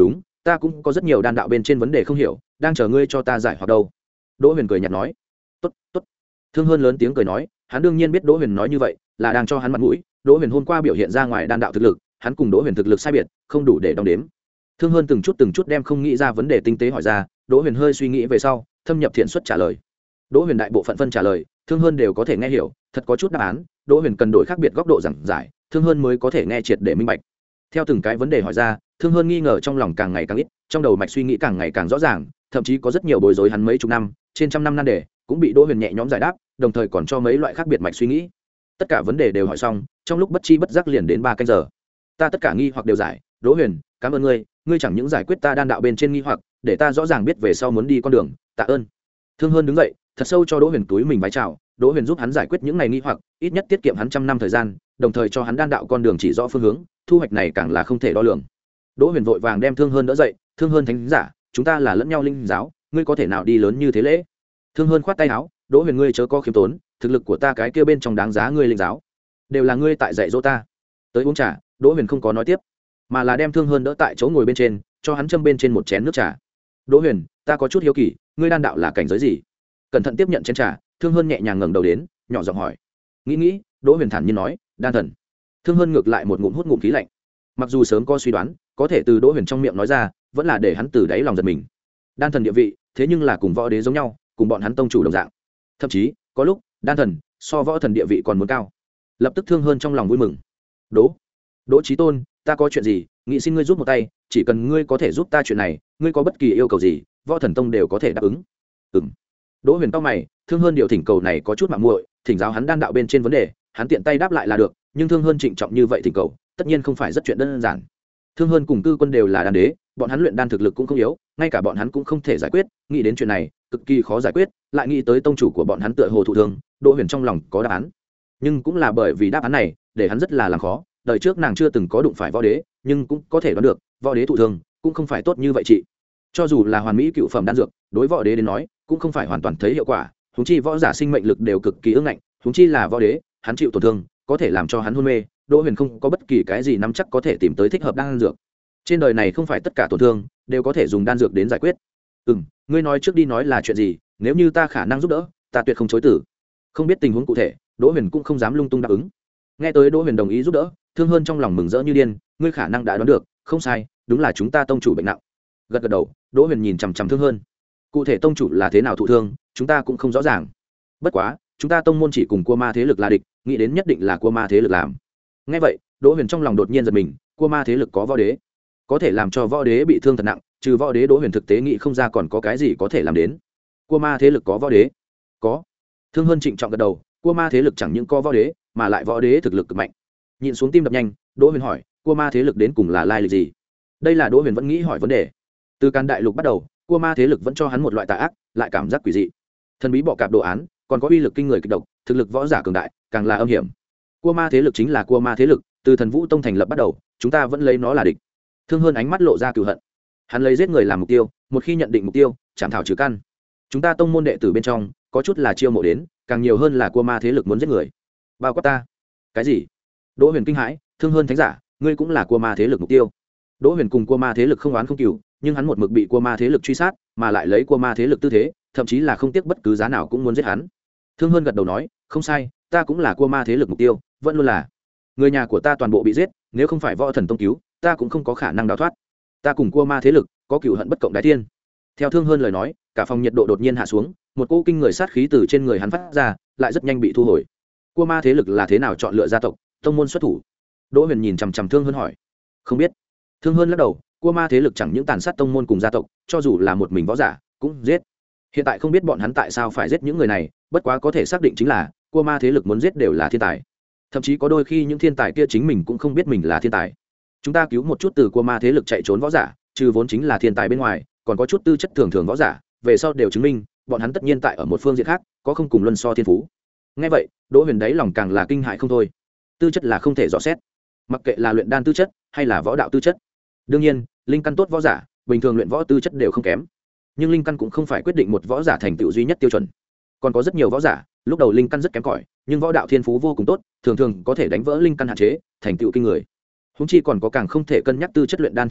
A: ta cũng có rất nhiều đan đạo bên trên vấn đề không hiểu, đang chờ ngươi cho ta giải hoặc đâu. Đỗ Huyền cười nhạt nói. Tốt, tốt. Thương Hơn lớn tiếng cười nói, hắn đương nhiên biết Đỗ Huyền nói như vậy là đang cho hắn mặt mũi. Đỗ Huyền hôm qua biểu hiện ra ngoài đan đạo thực lực, hắn cùng Đỗ Huyền thực lực sai biệt, không đủ để đong đếm. Thương Hơn từng chút từng chút đem không nghĩ ra vấn đề tinh tế hỏi ra, Đỗ Huyền hơi suy nghĩ về sau, thâm nhập thiện xuất trả lời. Đỗ Huyền đại bộ phận phân trả lời, Thương Hơn đều có thể nghe hiểu, thật có chút đáp án, Đỗ Huyền cần đổi khác biệt góc độ giảng giải, Thương Hơn mới có thể nghe triệt để minh bạch. Theo từng cái vấn đề hỏi ra, Thương Hơn nghi ngờ trong lòng càng ngày càng ít, trong đầu mạch suy nghĩ càng ngày càng rõ ràng, thậm chí có rất nhiều bối rối hắn mấy chục năm, trên trăm năm nan đề, cũng bị Đỗ Huyền nhẹ nhõm giải đáp, đồng thời còn cho mấy loại khác biệt mạch suy nghĩ. Tất cả vấn đề đều hỏi xong, trong lúc bất chi bất giác liền đến ba canh giờ. Ta tất cả nghi hoặc đều giải, Đỗ Huyền, cảm ơn ngươi, ngươi chẳng những giải quyết ta đan đạo bên trên nghi hoặc, để ta rõ ràng biết về sau muốn đi con đường, tạ ơn. Thương Hơn đứng dậy, thật sâu cho Đỗ Huyền túi mình vái chào, Đỗ Huyền giúp hắn giải quyết những này nghi hoặc, ít nhất tiết kiệm hắn trăm năm thời gian, đồng thời cho hắn đan đạo con đường chỉ rõ phương hướng, thu hoạch này càng là không thể đo lường. Đỗ Huyền vội vàng đem Thương Hơn đỡ dậy, Thương Hơn thánh giả, chúng ta là lẫn nhau linh giáo, ngươi có thể nào đi lớn như thế lễ? Thương Hơn khoát tay áo, Đỗ Huyền ngươi chớ có khiêm tốn, thực lực của ta cái kia bên trong đáng giá ngươi linh giáo, đều là ngươi tại dạy dỗ ta. Tới uống trà, Đỗ Huyền không có nói tiếp, mà là đem Thương Hơn đỡ tại chỗ ngồi bên trên, cho hắn châm bên trên một chén nước trà. Đỗ Huyền, ta có chút hiếu kỳ, ngươi đan đạo là cảnh giới gì? Cẩn thận tiếp nhận chén trà, Thương Hơn nhẹ nhàng ngẩng đầu đến, nhỏ giọng hỏi. Nghĩ nghĩ, Đỗ Huyền thản nhiên nói, đan thần. Thương Hơn ngược lại một ngụm hút ngụm khí lạnh. Mặc dù sớm có suy đoán, có thể từ Đỗ Huyền trong miệng nói ra, vẫn là để hắn từ đáy lòng giật mình. Đan thần địa vị, thế nhưng là cùng võ đế giống nhau, cùng bọn hắn tông chủ đồng dạng. Thậm chí, có lúc, đan thần so võ thần địa vị còn muốn cao. Lập tức Thương Hơn trong lòng vui mừng. Đỗ, Đỗ Chí Tôn, ta có chuyện gì, nghị xin ngươi giúp một tay, chỉ cần ngươi có thể giúp ta chuyện này, ngươi có bất kỳ yêu cầu gì, võ thần tông đều có thể đáp ứng. Ừm. Đỗ Huyền cau mày, Thương Hơn điều thỉnh cầu này có chút mạo muội, thỉnh giáo hắn đan đạo bên trên vấn đề, hắn tiện tay đáp lại là được, nhưng Thương Hơn trịnh trọng như vậy thỉnh cầu, tất nhiên không phải rất chuyện đơn giản. Thương Hơn cùng Cư Quân đều là đan đế, bọn hắn luyện đan thực lực cũng không yếu, ngay cả bọn hắn cũng không thể giải quyết, nghĩ đến chuyện này, cực kỳ khó giải quyết, lại nghĩ tới tông chủ của bọn hắn tựa hồ thụ thương, Đỗ Huyền trong lòng có đáp án. Nhưng cũng là bởi vì đáp án này, để hắn rất là làm khó, đời trước nàng chưa từng có đụng phải võ đế, nhưng cũng có thể đoán được, võ đế thụ thương cũng không phải tốt như vậy chị. Cho dù là hoàn mỹ cựu phẩm đan dược, đối võ đế đến nói, cũng không phải hoàn toàn thấy hiệu quả, huống chi võ giả sinh mệnh lực đều cực kỳ ương ngạnh, huống chi là võ đế, hắn chịu tổn thương, có thể làm cho hắn hôn mê, Đỗ Huyền không có bất kỳ cái gì nắm chắc có thể tìm tới thích hợp đan dược. Trên đời này không phải tất cả tổn thương đều có thể dùng đan dược đến giải quyết. Ừm, ngươi nói trước đi nói là chuyện gì, nếu như ta khả năng giúp đỡ, ta tuyệt không chối từ. Không biết tình huống cụ thể, Đỗ Huyền cũng không dám lung tung đáp ứng. Nghe tới Đỗ Huyền đồng ý giúp đỡ, Thương Hơn trong lòng mừng rỡ như điên, ngươi khả năng đã đoán được, không sai, đúng là chúng ta tông chủ bệnh nặng. Gật gật đầu, Đỗ Huyền nhìn chằm chằm Thương Hơn. Cụ thể tông chủ là thế nào thụ thương, chúng ta cũng không rõ ràng. Bất quá, chúng ta tông môn chỉ cùng Cua Ma thế lực là địch, nghĩ đến nhất định là Cua Ma thế lực làm. Nghe vậy, Đỗ Huyền trong lòng đột nhiên giật mình, Cua Ma thế lực có võ đế, có thể làm cho võ đế bị thương thật nặng, trừ võ đế Đỗ Huyền thực tế nghĩ không ra còn có cái gì có thể làm đến. Cua Ma thế lực có võ đế? Có. Thương Hơn trịnh trọng gật đầu, Cua Ma thế lực chẳng những có võ đế, mà lại võ đế thực lực cực mạnh. Nhìn xuống tim đập nhanh, Đỗ Huyền hỏi, Cua Ma thế lực đến cùng là lai lịch gì? Đây là Đỗ Huyền vẫn nghĩ hỏi vấn đề. Từ Can Đại Lục bắt đầu, Cua Ma thế lực vẫn cho hắn một loại tà ác, lại cảm giác quỷ dị. Thần bí bọ cạp đồ án, còn có uy lực kinh người kịch độc, thực lực võ giả cường đại, càng là âm hiểm. Cua Ma thế lực chính là Cua Ma thế lực, từ Thần Vũ Tông thành lập bắt đầu, chúng ta vẫn lấy nó là địch. Thương Hơn ánh mắt lộ ra cừu hận. Hắn lấy giết người làm mục tiêu, một khi nhận định mục tiêu, chảm thảo trừ căn. Chúng ta tông môn đệ tử bên trong, có chút là chiêu mộ đến, càng nhiều hơn là Cua Ma thế lực muốn giết người. Bao quát ta? Cái gì? Đỗ Huyền kinh hãi, Thương Hơn thánh giả, ngươi cũng là Cua Ma thế lực mục tiêu. Đỗ Huyền cùng Cua Ma thế lực không oán không cừu, nhưng hắn một mực bị Cua Ma thế lực truy sát, mà lại lấy Cua Ma thế lực tư thế, thậm chí là không tiếc bất cứ giá nào cũng muốn giết hắn. Thương Hơn gật đầu nói, không sai, ta cũng là Cua Ma thế lực mục tiêu, vẫn luôn là. Người nhà của ta toàn bộ bị giết, nếu không phải võ thần tông cứu, ta cũng không có khả năng đào thoát. Ta cùng Cua Ma thế lực có cừu hận bất cộng đái thiên. Theo Thương Hơn lời nói, cả phòng nhiệt độ đột nhiên hạ xuống, một cỗ kinh người sát khí từ trên người hắn phát ra, lại rất nhanh bị thu hồi. Cua Ma thế lực là thế nào chọn lựa gia tộc, tông môn xuất thủ? Đỗ Huyền nhìn chằm chằm Thương Hơn hỏi. Không biết. Thương Hơn lắc đầu, Cua Ma thế lực chẳng những tàn sát tông môn cùng gia tộc, cho dù là một mình võ giả cũng giết. Hiện tại không biết bọn hắn tại sao phải giết những người này, bất quá có thể xác định chính là Cua Ma thế lực muốn giết đều là thiên tài. Thậm chí có đôi khi những thiên tài kia chính mình cũng không biết mình là thiên tài. Chúng ta cứu một chút từ Cua Ma thế lực chạy trốn võ giả, trừ vốn chính là thiên tài bên ngoài, còn có chút tư chất thường thường võ giả, về sau đều chứng minh, bọn hắn tất nhiên tại ở một phương diện khác, có không cùng luân so thiên phú. Nghe vậy, Đỗ Huyền đáy lòng càng là kinh hãi không thôi. Tư chất là không thể dò xét, mặc kệ là luyện đan tư chất hay là võ đạo tư chất. Đương nhiên, linh căn tốt võ giả, bình thường luyện võ tư chất đều không kém. Nhưng linh căn cũng không phải quyết định một võ giả thành tựu duy nhất tiêu chuẩn. Còn có rất nhiều võ giả, lúc đầu linh căn rất kém cỏi, nhưng võ đạo thiên phú vô cùng tốt, thường thường có thể đánh vỡ linh căn hạn chế, thành tựu kinh người. Húng chi còn có càng không thể cân nhắc tư chất luyện đan thiên phú,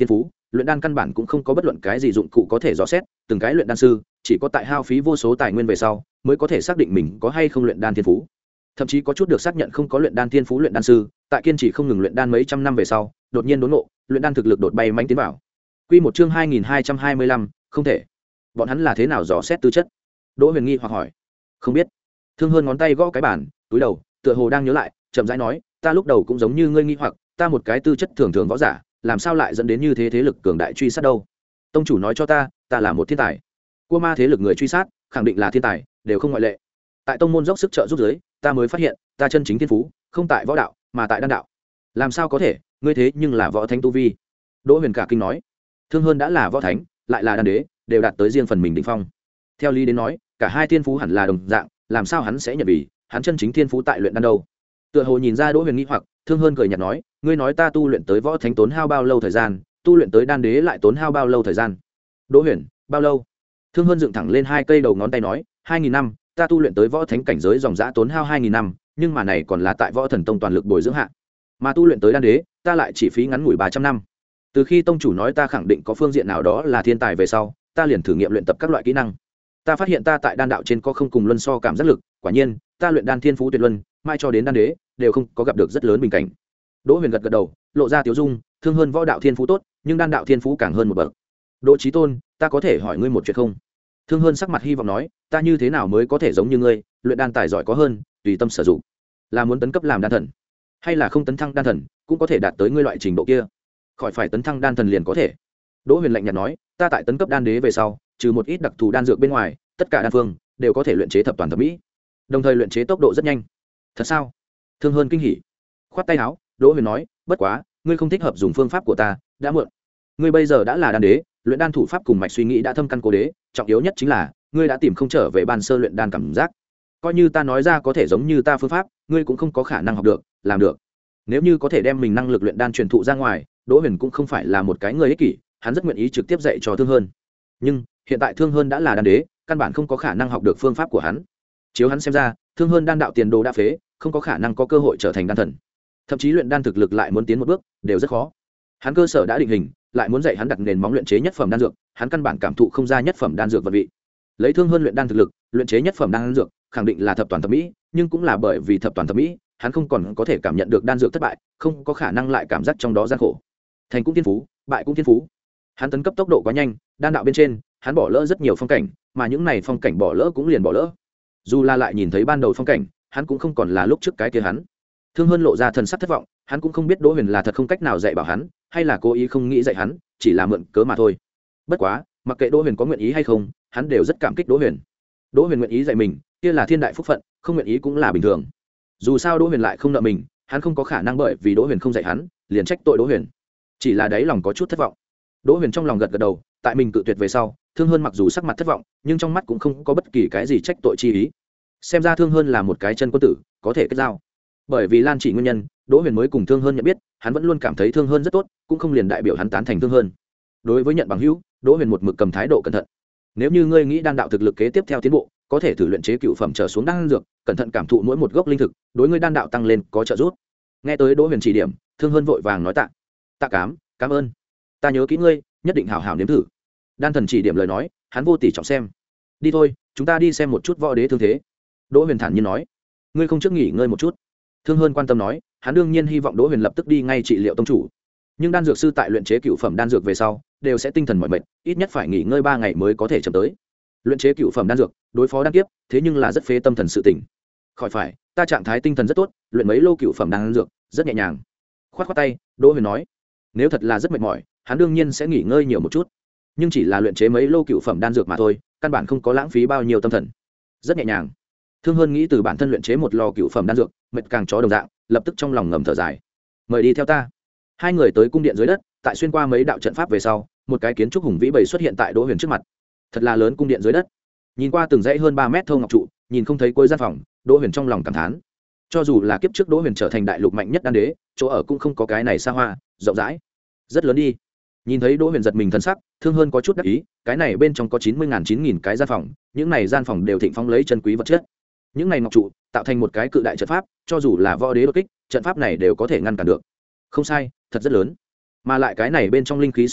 A: luyện đan căn bản cũng không có bất luận cái gì dụng cụ có thể dò xét, từng cái luyện đan sư chỉ có tại hao phí vô số tài nguyên về sau mới có thể xác định mình có hay không luyện đan thiên phú. Thậm chí có chút được xác nhận không có luyện đan thiên phú luyện đan sư, tại kiên trì không ngừng luyện đan mấy trăm năm về sau, đột nhiên đốn ngộ, luyện đan thực lực đột bay mãnh tiến vào. Quy một chương hai nghìn hai trăm hai mươi lăm, không thể. Bọn hắn là thế nào dò xét tư chất? Đỗ Huyền nghi hoặc hỏi. Không biết. Thương Hơn ngón tay gõ cái bàn, túi đầu, tựa hồ đang nhớ lại, chậm rãi nói, ta lúc đầu cũng giống như ngươi nghi hoặc, ta một cái tư chất thường thường võ giả, làm sao lại dẫn đến như thế thế lực cường đại truy sát đâu? Tông chủ nói cho ta, ta là một thiên tài. Cua ma thế lực người truy sát, khẳng định là thiên tài, đều không ngoại lệ. Tại tông môn dốc sức trợ giúp giới, ta mới phát hiện, ta chân chính thiên phú, không tại võ đạo, mà tại đan đạo. Làm sao có thể, ngươi thế nhưng là võ thánh tu vi. Đỗ Huyền cả kinh nói. Thương Hơn đã là võ thánh, lại là đan đế, đều đạt tới riêng phần mình đỉnh phong. Theo lý đến nói, cả hai thiên phú hẳn là đồng dạng, làm sao hắn sẽ nhận vì hắn chân chính thiên phú tại luyện đan đâu? Tựa hồ nhìn ra Đỗ Huyền nghi hoặc, Thương Hơn cười nhạt nói, ngươi nói ta tu luyện tới võ thánh tốn hao bao lâu thời gian, tu luyện tới đan đế lại tốn hao bao lâu thời gian? Đỗ Huyền, bao lâu? Thương Hơn dựng thẳng lên hai cây đầu ngón tay nói, hai nghìn năm, ta tu luyện tới võ thánh cảnh giới dòng dã tốn hao hai nghìn năm, nhưng mà này còn là tại võ thần tông toàn lực bồi dưỡng hạ. Mà tu luyện tới đan đế, ta lại chỉ phí ngắn ngủi ba trăm năm. Từ khi tông chủ nói ta khẳng định có phương diện nào đó là thiên tài về sau, ta liền thử nghiệm luyện tập các loại kỹ năng. Ta phát hiện ta tại đan đạo trên có không cùng luân so cảm giác lực, quả nhiên, ta luyện đan thiên phú tuyệt luân, mai cho đến đan đế, đều không có gặp được rất lớn bình cảnh. Đỗ Huyền gật gật đầu, lộ ra tiếu dung, Thương Hơn võ đạo thiên phú tốt, nhưng đan đạo thiên phú càng hơn một bậc. Đỗ Chí Tôn, ta có thể hỏi ngươi một chuyện không? Thương Hơn sắc mặt hy vọng nói, ta như thế nào mới có thể giống như ngươi, luyện đan tài giỏi có hơn, tùy tâm sử dụng. Là muốn tấn cấp làm đan thần, hay là không tấn thăng đan thần, cũng có thể đạt tới ngươi loại trình độ kia. Khỏi phải tấn thăng đan thần liền có thể. Đỗ Huyền lạnh nhạt nói, ta tại tấn cấp đan đế về sau, trừ một ít đặc thù đan dược bên ngoài, tất cả đan phương đều có thể luyện chế thập toàn thập mỹ, đồng thời luyện chế tốc độ rất nhanh. Thật sao? Thương Hơn kinh hỉ, khoát tay áo. Đỗ Huyền nói, bất quá, ngươi không thích hợp dùng phương pháp của ta, đã muộn. Ngươi bây giờ đã là đan đế, luyện đan thủ pháp cùng mạch suy nghĩ đã thâm căn cố đế, trọng yếu nhất chính là ngươi đã tìm không trở về ban sơ luyện đan cảm giác. Coi như ta nói ra có thể giống như ta phương pháp, ngươi cũng không có khả năng học được, làm được. Nếu như có thể đem mình năng lực luyện đan truyền thụ ra ngoài, Đỗ Huyền cũng không phải là một cái người ích kỷ, hắn rất nguyện ý trực tiếp dạy cho Thương Hơn. Nhưng hiện tại Thương Hơn đã là đan đế, căn bản không có khả năng học được phương pháp của hắn. Chiếu hắn xem ra, Thương Hơn đan đạo tiền đồ đã phế, không có khả năng có cơ hội trở thành đan thần. Thậm chí luyện đan thực lực lại muốn tiến một bước, đều rất khó. Hắn cơ sở đã định hình, lại muốn dạy hắn đặt nền móng luyện chế nhất phẩm đan dược, hắn căn bản cảm thụ không ra nhất phẩm đan dược vật vị. Lấy Thương Hơn luyện đan thực lực, luyện chế nhất phẩm đan dược, khẳng định là thập toàn thập mỹ, nhưng cũng là bởi vì thập toàn thập mỹ, hắn không còn có thể cảm nhận được đan dược thất bại, không có khả năng lại cảm giác trong đó gian khổ. Thành cũng thiên phú, bại cũng thiên phú. Hắn tấn cấp tốc độ quá nhanh, đan đạo bên trên, hắn bỏ lỡ rất nhiều phong cảnh, mà những này phong cảnh bỏ lỡ cũng liền bỏ lỡ. Dù là lại nhìn thấy ban đầu phong cảnh, hắn cũng không còn là lúc trước cái kia hắn. Thương Hơn lộ ra thần sắc thất vọng, hắn cũng không biết Đỗ Huyền là thật không cách nào dạy bảo hắn, hay là cố ý không nghĩ dạy hắn, chỉ là mượn cớ mà thôi. Bất quá, mặc kệ Đỗ Huyền có nguyện ý hay không, hắn đều rất cảm kích Đỗ Huyền. Đỗ Huyền nguyện ý dạy mình, kia là thiên đại phúc phận, không nguyện ý cũng là bình thường. Dù sao Đỗ Huyền lại không nợ mình, hắn không có khả năng bởi vì Đỗ Huyền không dạy hắn, liền trách tội Đỗ Huyền. Chỉ là đáy lòng có chút thất vọng. Đỗ Huyền trong lòng gật gật đầu, tại mình cự tuyệt về sau, Thương Hơn mặc dù sắc mặt thất vọng, nhưng trong mắt cũng không có bất kỳ cái gì trách tội chi ý. Xem ra Thương Hơn là một cái chân quân tử, có thể kết giao. Bởi vì Lan Chỉ nguyên nhân, Đỗ Huyền mới cùng Thương Hơn nhận biết, hắn vẫn luôn cảm thấy Thương Hơn rất tốt, cũng không liền đại biểu hắn tán thành Thương Hơn. Đối với nhận bằng hữu, Đỗ Huyền một mực cầm thái độ cẩn thận. Nếu như ngươi nghĩ đan đạo thực lực kế tiếp theo tiến bộ, có thể thử luyện chế cựu phẩm trở xuống đan dược, cẩn thận cảm thụ mỗi một gốc linh thực, đối ngươi đan đạo tăng lên có trợ giúp. Nghe tới Đỗ Huyền chỉ điểm, Thương Hơn vội vàng nói tạ. Tạ cám, cảm ơn. Ta nhớ kỹ ngươi, nhất định hảo hảo nếm thử. Đan thần chỉ điểm lời nói, hắn vô tỷ trọng xem. Đi thôi, chúng ta đi xem một chút võ đế thương thế. Đỗ Huyền thản nhiên nói. Ngươi không trước nghỉ ngơi một chút? Thương Hơn quan tâm nói, hắn đương nhiên hy vọng Đỗ Huyền lập tức đi ngay trị liệu tông chủ. Nhưng đan dược sư tại luyện chế cựu phẩm đan dược về sau, đều sẽ tinh thần mỏi mệt, ít nhất phải nghỉ ngơi ba ngày mới có thể chậm tới. Luyện chế cựu phẩm đan dược, đối phó đan kiếp, thế nhưng là rất phế tâm thần sự tỉnh. Khỏi phải, ta trạng thái tinh thần rất tốt, luyện mấy lô cựu phẩm đan dược, rất nhẹ nhàng. Khoát khoát tay, Đỗ Huyền nói, nếu thật là rất mệt mỏi, hắn đương nhiên sẽ nghỉ ngơi nhiều một chút. Nhưng chỉ là luyện chế mấy lô cựu phẩm đan dược mà thôi, căn bản không có lãng phí bao nhiêu tâm thần, rất nhẹ nhàng. Thương Hơn nghĩ từ bản thân luyện chế một lò cựu phẩm đan dược, mệt càng chó đồng dạng, lập tức trong lòng ngầm thở dài. Mời đi theo ta. Hai người tới cung điện dưới đất, tại xuyên qua mấy đạo trận pháp về sau, một cái kiến trúc hùng vĩ bầy xuất hiện tại Đỗ Huyền trước mặt. Thật là lớn cung điện dưới đất. Nhìn qua từng dãy hơn ba mét thô ngọc trụ, nhìn không thấy cuối gian phòng, Đỗ Huyền trong lòng cảm thán. Cho dù là kiếp trước Đỗ Huyền trở thành đại lục mạnh nhất đan đế, chỗ ở cũng không có cái này xa hoa, rộng rãi, rất lớn đi. Nhìn thấy Đỗ Huyền giật mình thân sắc, Thương Hơn có chút đắc ý, cái này bên trong có chín mươi ngàn chín nghìn cái gian phòng, những này gian phòng đều thịnh phóng lấy chân quý vật chất. Những này ngọc trụ tạo thành một cái cự đại trận pháp, cho dù là võ đế đột kích, trận pháp này đều có thể ngăn cản được. Không sai, thật rất lớn. Mà lại cái này bên trong linh khí sung túc,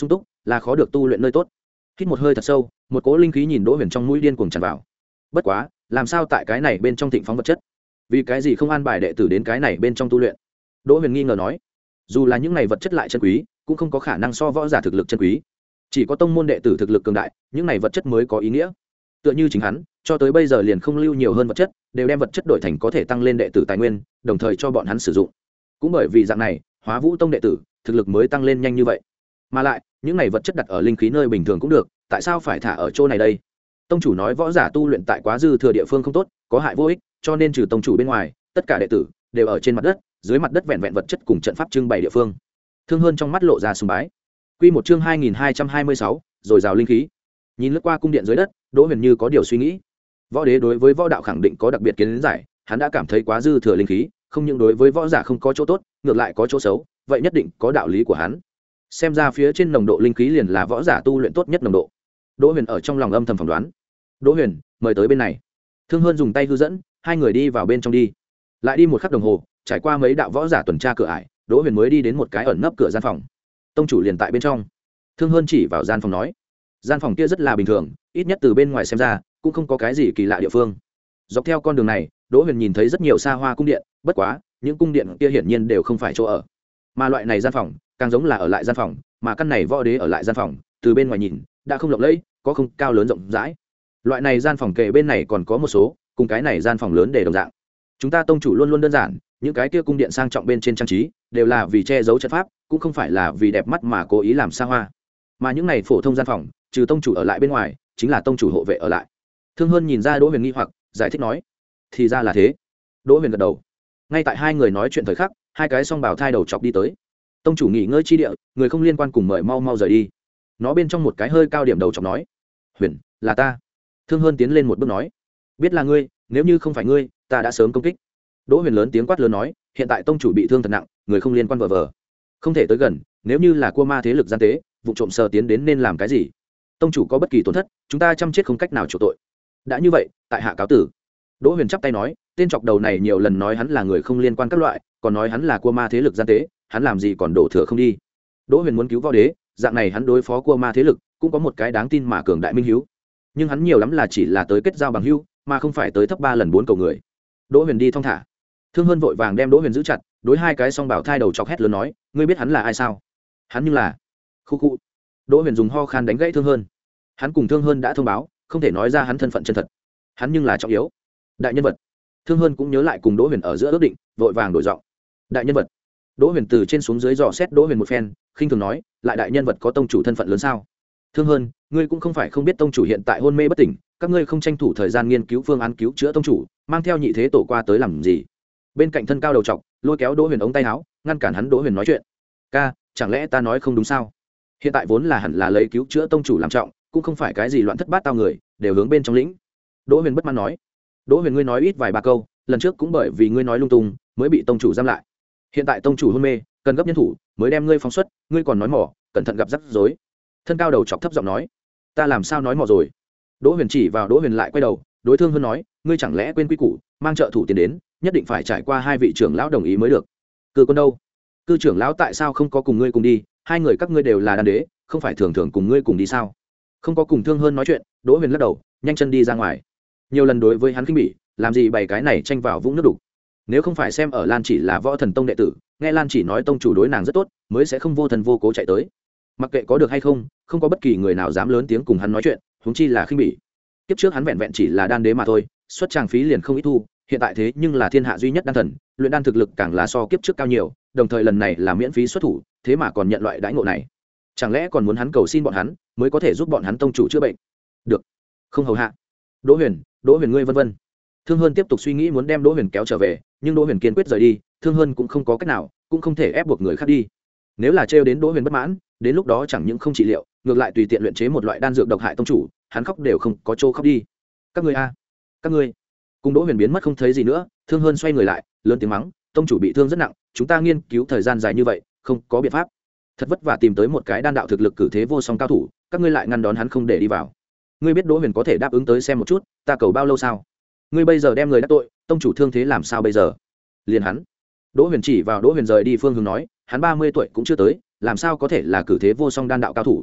A: là khó được tu luyện nơi tốt. Hít một hơi thật sâu, một cỗ linh khí nhìn Đỗ Huyền trong mũi điên cuồng tràn vào. Bất quá, làm sao tại cái này bên trong thịnh phóng vật chất? Vì cái gì không an bài đệ tử đến cái này bên trong tu luyện? Đỗ Huyền nghi ngờ nói. Dù là những này vật chất lại chân quý, cũng không có khả năng so võ giả thực lực chân quý. Chỉ có tông môn đệ tử thực lực cường đại, những này vật chất mới có ý nghĩa. Tựa như chính hắn, cho tới bây giờ liền không lưu nhiều hơn vật chất, đều đem vật chất đổi thành có thể tăng lên đệ tử tài nguyên, đồng thời cho bọn hắn sử dụng. Cũng bởi vì dạng này, Hóa Vũ Tông đệ tử thực lực mới tăng lên nhanh như vậy. Mà lại, những này vật chất đặt ở linh khí nơi bình thường cũng được, tại sao phải thả ở chỗ này đây? Tông chủ nói võ giả tu luyện tại quá dư thừa địa phương không tốt, có hại vô ích, cho nên trừ tông chủ bên ngoài, tất cả đệ tử đều ở trên mặt đất, dưới mặt đất vẹn vẹn vật chất cùng trận pháp trưng bày địa phương. Thương Hơn trong mắt lộ ra sùng bái. Quy một chương hai nghìn hai trăm hai mươi sáu, rồi rào linh khí. Nhìn lướt qua cung điện dưới đất, Đỗ Huyền như có điều suy nghĩ. Võ đế đối với võ đạo khẳng định có đặc biệt kiến giải, hắn đã cảm thấy quá dư thừa linh khí, không những đối với võ giả không có chỗ tốt, ngược lại có chỗ xấu, vậy nhất định có đạo lý của hắn. Xem ra phía trên nồng độ linh khí liền là võ giả tu luyện tốt nhất nồng độ. Đỗ Huyền ở trong lòng âm thầm phỏng đoán. Đỗ Huyền, mời tới bên này. Thương Hơn dùng tay hư dẫn, hai người đi vào bên trong đi. Lại đi một khắc đồng hồ, trải qua mấy đạo võ giả tuần tra cửa ải, Đỗ Huyền mới đi đến một cái ẩn nấp cửa gian phòng. Tông chủ liền tại bên trong. Thương Hơn chỉ vào gian phòng nói, gian phòng kia rất là bình thường, ít nhất từ bên ngoài xem ra cũng không có cái gì kỳ lạ địa phương. Dọc theo con đường này, Đỗ Huyền nhìn thấy rất nhiều xa hoa cung điện, bất quá những cung điện kia hiển nhiên đều không phải chỗ ở, mà loại này gian phòng càng giống là ở lại gian phòng, mà căn này võ đế ở lại gian phòng, từ bên ngoài nhìn đã không lộng lẫy, có không cao lớn rộng rãi. Loại này gian phòng kề bên này còn có một số cùng cái này gian phòng lớn để đồng dạng. Chúng ta tông chủ luôn luôn đơn giản, những cái kia cung điện sang trọng bên trên trang trí đều là vì che giấu trận pháp, cũng không phải là vì đẹp mắt mà cố ý làm xa hoa. Mà những này phổ thông gian phòng, trừ tông chủ ở lại bên ngoài, chính là tông chủ hộ vệ ở lại. Thương Hơn nhìn ra Đỗ Huyền nghi hoặc, giải thích nói, thì ra là thế. Đỗ Huyền gật đầu. Ngay tại hai người nói chuyện thời khắc, hai cái song bào thai đầu chọc đi tới. Tông chủ nghỉ ngơi chi địa, người không liên quan cùng mời mau mau rời đi. Nó bên trong một cái hơi cao điểm đầu chọc nói, Huyền, là ta. Thương Hơn tiến lên một bước nói, biết là ngươi, nếu như không phải ngươi, ta đã sớm công kích. Đỗ Huyền lớn tiếng quát lớn nói, hiện tại tông chủ bị thương thật nặng, người không liên quan vờ vờ, không thể tới gần, nếu như là cua ma thế lực gian tế, vụ trộm sờ tiến đến nên làm cái gì? Tông chủ có bất kỳ tổn thất, chúng ta chăm chết không cách nào chịu tội. Đã như vậy, tại hạ cáo tử. Đỗ Huyền chắp tay nói, tên chọc đầu này nhiều lần nói hắn là người không liên quan các loại, còn nói hắn là cua ma thế lực gian tế, hắn làm gì còn đổ thừa không đi. Đỗ Huyền muốn cứu võ đế, dạng này hắn đối phó cua ma thế lực cũng có một cái đáng tin mà cường đại minh hiếu, nhưng hắn nhiều lắm là chỉ là tới kết giao bằng hữu, mà không phải tới thấp ba lần bốn cầu người. Đỗ Huyền đi thong thả. Thương Hơn vội vàng đem Đỗ Huyền giữ chặt, đối hai cái song bảo thai đầu chọc hét lớn nói, ngươi biết hắn là ai sao? Hắn như là khu khu. Đỗ Huyền dùng ho khan đánh gãy Thương Hơn. Hắn cùng Thương Hơn đã thông báo, không thể nói ra hắn thân phận chân thật. Hắn nhưng là trọng yếu đại nhân vật. Thương Hơn cũng nhớ lại cùng Đỗ Huyền ở giữa ước định, vội vàng đổi giọng, đại nhân vật. Đỗ Huyền từ trên xuống dưới dò xét Đỗ Huyền một phen, khinh thường nói, lại đại nhân vật có tông chủ thân phận lớn sao? Thương Hơn, ngươi cũng không phải không biết tông chủ hiện tại hôn mê bất tỉnh, các ngươi không tranh thủ thời gian nghiên cứu phương án cứu chữa tông chủ, mang theo nhị thế tổ qua tới làm gì? Bên cạnh thân cao đầu trọc, lôi kéo Đỗ Huyền ống tay áo, ngăn cản hắn. Đỗ Huyền nói chuyện, ca, chẳng lẽ ta nói không đúng sao? Hiện tại vốn là hẳn là lấy cứu chữa tông chủ làm trọng, cũng không phải cái gì loạn thất bát tao người đều hướng bên trong lĩnh. Đỗ Huyền bất mãn nói, Đỗ Huyền ngươi nói ít vài ba câu, lần trước cũng bởi vì ngươi nói lung tung mới bị tông chủ giam lại, hiện tại tông chủ hôn mê, cần gấp nhân thủ mới đem ngươi phóng xuất, ngươi còn nói mỏ, cẩn thận gặp rắc rối. Thân cao đầu chọc thấp giọng nói, ta làm sao nói mỏ rồi? Đỗ Huyền chỉ vào Đỗ Huyền lại quay đầu, đối Thương Hơn nói, ngươi chẳng lẽ quên quy củ, mang trợ thủ tiền đến, nhất định phải trải qua hai vị trưởng lão đồng ý mới được. Cư quân đâu? Cư trưởng lão tại sao không có cùng ngươi cùng đi? Hai người các ngươi đều là đan đế, không phải thường thường cùng ngươi cùng đi sao? Không có cùng Thương Hơn nói chuyện, Đỗ Huyền lắc đầu, nhanh chân đi ra ngoài. Nhiều lần đối với hắn khinh bỉ, làm gì bày cái này tranh vào vũng nước đục. Nếu không phải xem ở Lan Chỉ là võ thần tông đệ tử, nghe Lan Chỉ nói tông chủ đối nàng rất tốt, mới sẽ không vô thần vô cố chạy tới. Mặc kệ có được hay không, không có bất kỳ người nào dám lớn tiếng cùng hắn nói chuyện, huống chi là khinh bỉ. Kiếp trước hắn vẹn vẹn chỉ là đan đế mà thôi, xuất trang phí liền không ít thu, hiện tại thế nhưng là thiên hạ duy nhất đan thần, luyện đan thực lực càng là so kiếp trước cao nhiều, đồng thời lần này là miễn phí xuất thủ, thế mà còn nhận loại đãi ngộ này. Chẳng lẽ còn muốn hắn cầu xin bọn hắn, mới có thể giúp bọn hắn tông chủ chữa bệnh? Được, không hầu hạ. Đỗ Huyền, Đỗ Huyền ngươi vân vân. Thương Hơn tiếp tục suy nghĩ muốn đem Đỗ Huyền kéo trở về, nhưng Đỗ Huyền kiên quyết rời đi, Thương Hơn cũng không có cách nào, cũng không thể ép buộc người khác đi. Nếu là trêu đến Đỗ Huyền bất mãn, đến lúc đó chẳng những không trị liệu, ngược lại tùy tiện luyện chế một loại đan dược độc hại tông chủ, hắn khóc đều không có chỗ khóc đi. Các ngươi a, các ngươi. Cùng Đỗ Huyền biến mất không thấy gì nữa, Thương Hơn xoay người lại, lớn tiếng mắng, tông chủ bị thương rất nặng, chúng ta nghiên cứu thời gian dài như vậy, không có biện pháp. Thật vất vả tìm tới một cái đan đạo thực lực cử thế vô song cao thủ, các ngươi lại ngăn đón hắn không để đi vào. Ngươi biết Đỗ Huyền có thể đáp ứng tới xem một chút, ta cầu bao lâu sao? Ngươi bây giờ đem người đắc tội, tông chủ thương thế làm sao bây giờ? Liền hắn. Đỗ Huyền chỉ vào Đỗ Huyền rời đi phương hướng nói, hắn ba mươi tuổi cũng chưa tới, làm sao có thể là cử thế vô song đan đạo cao thủ?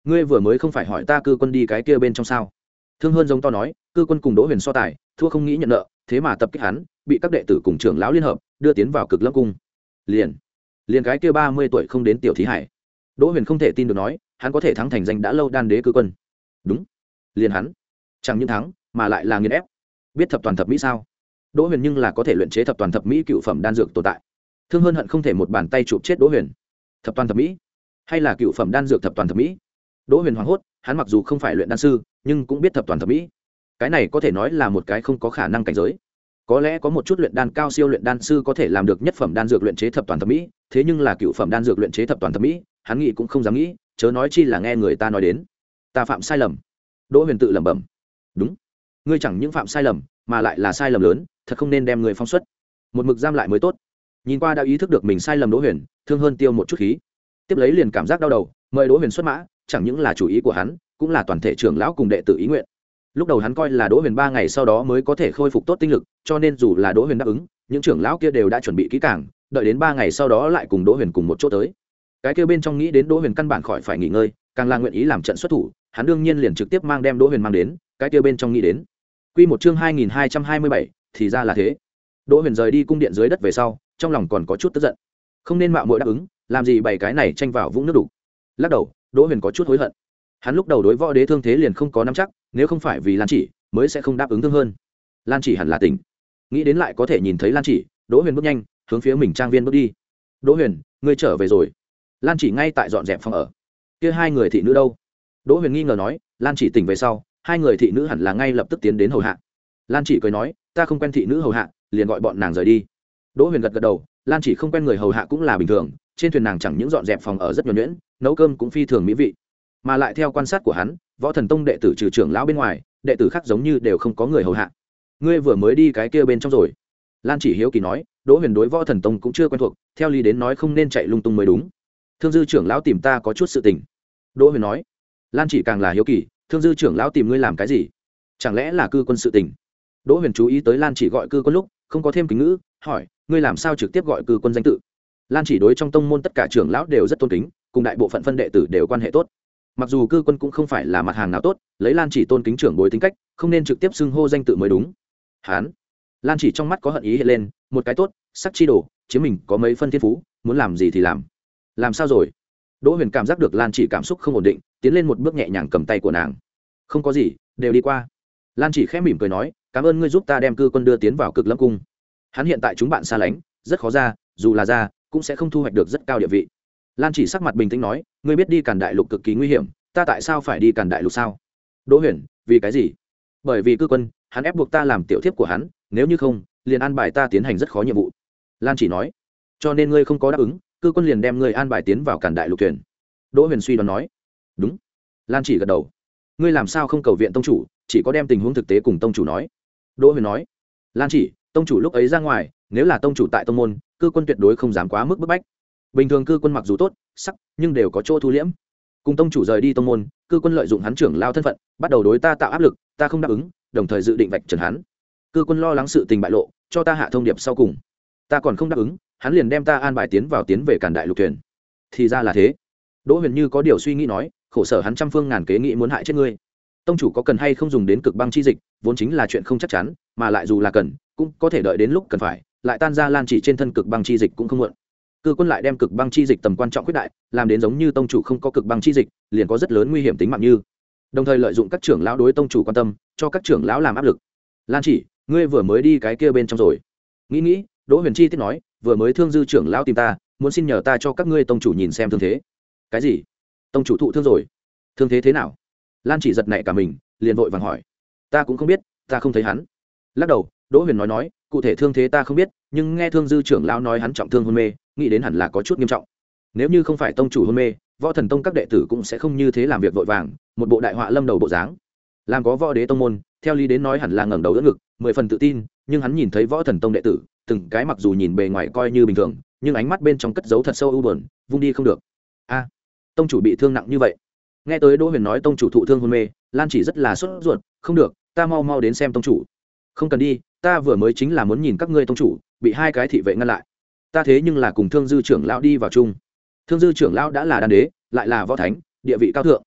A: ngươi vừa mới không phải hỏi ta cư quân đi cái kia bên trong sao? Thương Hơn giống to nói, cư quân cùng Đỗ Huyền so tài, thua không nghĩ nhận nợ, thế mà tập kích hắn, bị các đệ tử cùng trưởng lão liên hợp đưa tiến vào Cực Lâm cung. Liền, liền cái kia ba mươi tuổi không đến tiểu thí hải. Đỗ Huyền không thể tin được nói, hắn có thể thắng thành danh đã lâu đan đế cư quân. Đúng, liền hắn, chẳng những thắng, mà lại là nghiền ép. Biết thập toàn thập mỹ sao? Đỗ Huyền nhưng là có thể luyện chế thập toàn thập mỹ cựu phẩm đan dược tồn tại. Thương Hơn hận không thể một bàn tay chụp chết Đỗ Huyền. Thập toàn thập mỹ, hay là cựu phẩm đan dược thập toàn thập mỹ? Đỗ Huyền hoảng hốt, hắn mặc dù không phải luyện đan sư, nhưng cũng biết thập toàn thập mỹ. Cái này có thể nói là một cái không có khả năng cảnh giới. Có lẽ có một chút luyện đan cao siêu luyện đan sư có thể làm được nhất phẩm đan dược luyện chế thập toàn thập mỹ, thế nhưng là cựu phẩm đan dược luyện chế thập toàn thập mỹ, hắn nghĩ cũng không dám nghĩ, chớ nói chi là nghe người ta nói đến. Ta phạm sai lầm. Đỗ Huyền tự lẩm bẩm. Đúng, ngươi chẳng những phạm sai lầm, mà lại là sai lầm lớn, thật không nên đem người phóng xuất. Một mực giam lại mới tốt. Nhìn qua đã ý thức được mình sai lầm Đỗ Huyền, Thương Hơn tiêu một chút khí. Tiếp lấy liền cảm giác đau đầu, mời Đỗ Huyền xuất mã, chẳng những là chủ ý của hắn, cũng là toàn thể trưởng lão cùng đệ tử ý nguyện. Lúc đầu hắn coi là Đỗ Huyền ba ngày sau đó mới có thể khôi phục tốt tinh lực, cho nên dù là Đỗ Huyền đáp ứng, những trưởng lão kia đều đã chuẩn bị kỹ càng, đợi đến ba ngày sau đó lại cùng Đỗ Huyền cùng một chỗ tới. Cái kia bên trong nghĩ đến Đỗ Huyền căn bản khỏi phải nghỉ ngơi, càng là nguyện ý làm trận xuất thủ, hắn đương nhiên liền trực tiếp mang đem Đỗ Huyền mang đến, cái kia bên trong nghĩ đến. Quy một chương hai nghìn hai trăm hai mươi bảy, thì ra là thế. Đỗ Huyền rời đi cung điện dưới đất về sau, trong lòng còn có chút tức giận. Không nên mạo muội đáp ứng, làm gì bày cái này tranh vào vũng nước đủ. Lắc đầu, Đỗ Huyền có chút hối hận. Hắn lúc đầu đối võ đế thương thế liền không có nắm chắc, nếu không phải vì Lan Chỉ, mới sẽ không đáp ứng Thương Hơn. Lan Chỉ hẳn là tỉnh. Nghĩ đến lại có thể nhìn thấy Lan Chỉ, Đỗ Huyền bước nhanh, hướng phía mình trang viên bước đi. Đỗ Huyền, ngươi trở về rồi. Lan Chỉ ngay tại dọn dẹp phòng ở. Kia hai người thị nữ đâu? Đỗ Huyền nghi ngờ nói, Lan Chỉ tỉnh về sau, hai người thị nữ hẳn là ngay lập tức tiến đến hầu hạ. Lan Chỉ cười nói, ta không quen thị nữ hầu hạ, liền gọi bọn nàng rời đi. Đỗ Huyền gật gật đầu, Lan Chỉ không quen người hầu hạ cũng là bình thường, trên thuyền nàng chẳng những dọn dẹp phòng ở rất nhuần nhuyễn, nấu cơm cũng phi thường mỹ vị. Mà lại theo quan sát của hắn, Võ Thần Tông đệ tử trừ trưởng lão bên ngoài, đệ tử khác giống như đều không có người hầu hạ. Ngươi vừa mới đi cái kia bên trong rồi? Lan Chỉ hiếu kỳ nói, Đỗ Huyền đối Võ Thần Tông cũng chưa quen thuộc, theo lý đến nói không nên chạy lung tung mới đúng. Thương Dư trưởng lão tìm ta có chút sự tình. Đỗ Huyền nói. Lan Chỉ càng là hiếu kỳ, Thương Dư trưởng lão tìm ngươi làm cái gì? Chẳng lẽ là cư quân sự tình? Đỗ Huyền chú ý tới Lan Chỉ gọi cư quân lúc, không có thêm kính ngữ, hỏi, ngươi làm sao trực tiếp gọi cư quân danh tự? Lan Chỉ đối trong tông môn tất cả trưởng lão đều rất tôn kính, cùng đại bộ phận phân đệ tử đều quan hệ tốt. Mặc dù cư quân cũng không phải là mặt hàng nào tốt, lấy Lan Chỉ tôn kính trưởng bối tính cách, không nên trực tiếp xưng hô danh tự mới đúng. Hán. Lan Chỉ trong mắt có hận ý hiện lên, một cái tốt, sắc chi đồ, chiếm mình có mấy phân thiên phú, muốn làm gì thì làm. Làm sao rồi? Đỗ Huyền cảm giác được Lan Chỉ cảm xúc không ổn định, tiến lên một bước nhẹ nhàng cầm tay của nàng. Không có gì, đều đi qua. Lan Chỉ khẽ mỉm cười nói, cảm ơn ngươi giúp ta đem cư quân đưa tiến vào Cực Lâm cung. Hắn hiện tại chúng bạn xa lánh, rất khó ra, dù là ra, cũng sẽ không thu hoạch được rất cao địa vị. Lan Chỉ sắc mặt bình tĩnh nói, ngươi biết đi Càn Đại Lục cực kỳ nguy hiểm, ta tại sao phải đi Càn Đại Lục sao? Đỗ Huyền, vì cái gì? Bởi vì cư quân, hắn ép buộc ta làm tiểu thiếp của hắn, nếu như không, liền an bài ta tiến hành rất khó nhiệm vụ. Lan Chỉ nói, cho nên ngươi không có đáp ứng, cư quân liền đem ngươi an bài tiến vào Càn Đại Lục thuyền. Đỗ Huyền suy đoán nói, đúng. Lan Chỉ gật đầu. Ngươi làm sao không cầu viện tông chủ, chỉ có đem tình huống thực tế cùng tông chủ nói. Đỗ Huyền nói, Lan Chỉ, tông chủ lúc ấy ra ngoài, nếu là tông chủ tại tông môn, cư quân tuyệt đối không dám quá mức bức bách. Bình thường cư quân mặc dù tốt, sắc, nhưng đều có chỗ thu liễm. Cùng tông chủ rời đi tông môn, cư quân lợi dụng hắn trưởng lao thân phận, bắt đầu đối ta tạo áp lực, ta không đáp ứng, đồng thời dự định vạch trần hắn. Cư quân lo lắng sự tình bại lộ, cho ta hạ thông điệp sau cùng. Ta còn không đáp ứng, hắn liền đem ta an bài tiến vào tiến về Càn Đại Lục thuyền. Thì ra là thế. Đỗ Huyền như có điều suy nghĩ nói, khổ sở hắn trăm phương ngàn kế nghĩ muốn hại chết ngươi. Tông chủ có cần hay không dùng đến cực băng chi dịch, vốn chính là chuyện không chắc chắn, mà lại dù là cần, cũng có thể đợi đến lúc cần phải, lại tan ra Lan Chỉ trên thân cực băng chi dịch cũng không muộn. Cư quân lại đem cực băng chi dịch tầm quan trọng quyết đại, làm đến giống như tông chủ không có cực băng chi dịch, liền có rất lớn nguy hiểm tính mạng như. Đồng thời lợi dụng các trưởng lão đối tông chủ quan tâm, cho các trưởng lão làm áp lực. Lan Chỉ, ngươi vừa mới đi cái kia bên trong rồi? Nghĩ nghĩ, Đỗ Huyền chi tiết nói, vừa mới Thương Dư trưởng lão tìm ta, muốn xin nhờ ta cho các ngươi tông chủ nhìn xem thương thế. Cái gì? Tông chủ thụ thương rồi? Thương thế thế nào? Lan Chỉ giật nảy cả mình, liền vội vàng hỏi. Ta cũng không biết, ta không thấy hắn. Lắc đầu, Đỗ Huyền nói nói, cụ thể thương thế ta không biết, nhưng nghe Thương Dư trưởng lão nói hắn trọng thương hôn mê, nghĩ đến hẳn là có chút nghiêm trọng. Nếu như không phải tông chủ hôn mê, Võ Thần Tông các đệ tử cũng sẽ không như thế làm việc vội vàng, một bộ đại họa lâm đầu bộ dáng. Làm có võ đế tông môn, theo lý đến nói hẳn là ngẩng đầu đỡ ngực, mười phần tự tin, nhưng hắn nhìn thấy Võ Thần Tông đệ tử, từng cái mặc dù nhìn bề ngoài coi như bình thường, nhưng ánh mắt bên trong cất giấu thật sâu u buồn, vung đi không được. A, tông chủ bị thương nặng như vậy? Nghe tới Đỗ Huyền nói tông chủ thụ thương hôn mê, Lan Chỉ rất là sốt ruột, không được, ta mau mau đến xem tông chủ. Không cần đi, ta vừa mới chính là muốn nhìn các ngươi tông chủ, bị hai cái thị vệ ngăn lại. Ta thế nhưng là cùng Thương Dư trưởng lão đi vào chung. Thương Dư trưởng lão đã là đan đế, lại là võ thánh, địa vị cao thượng.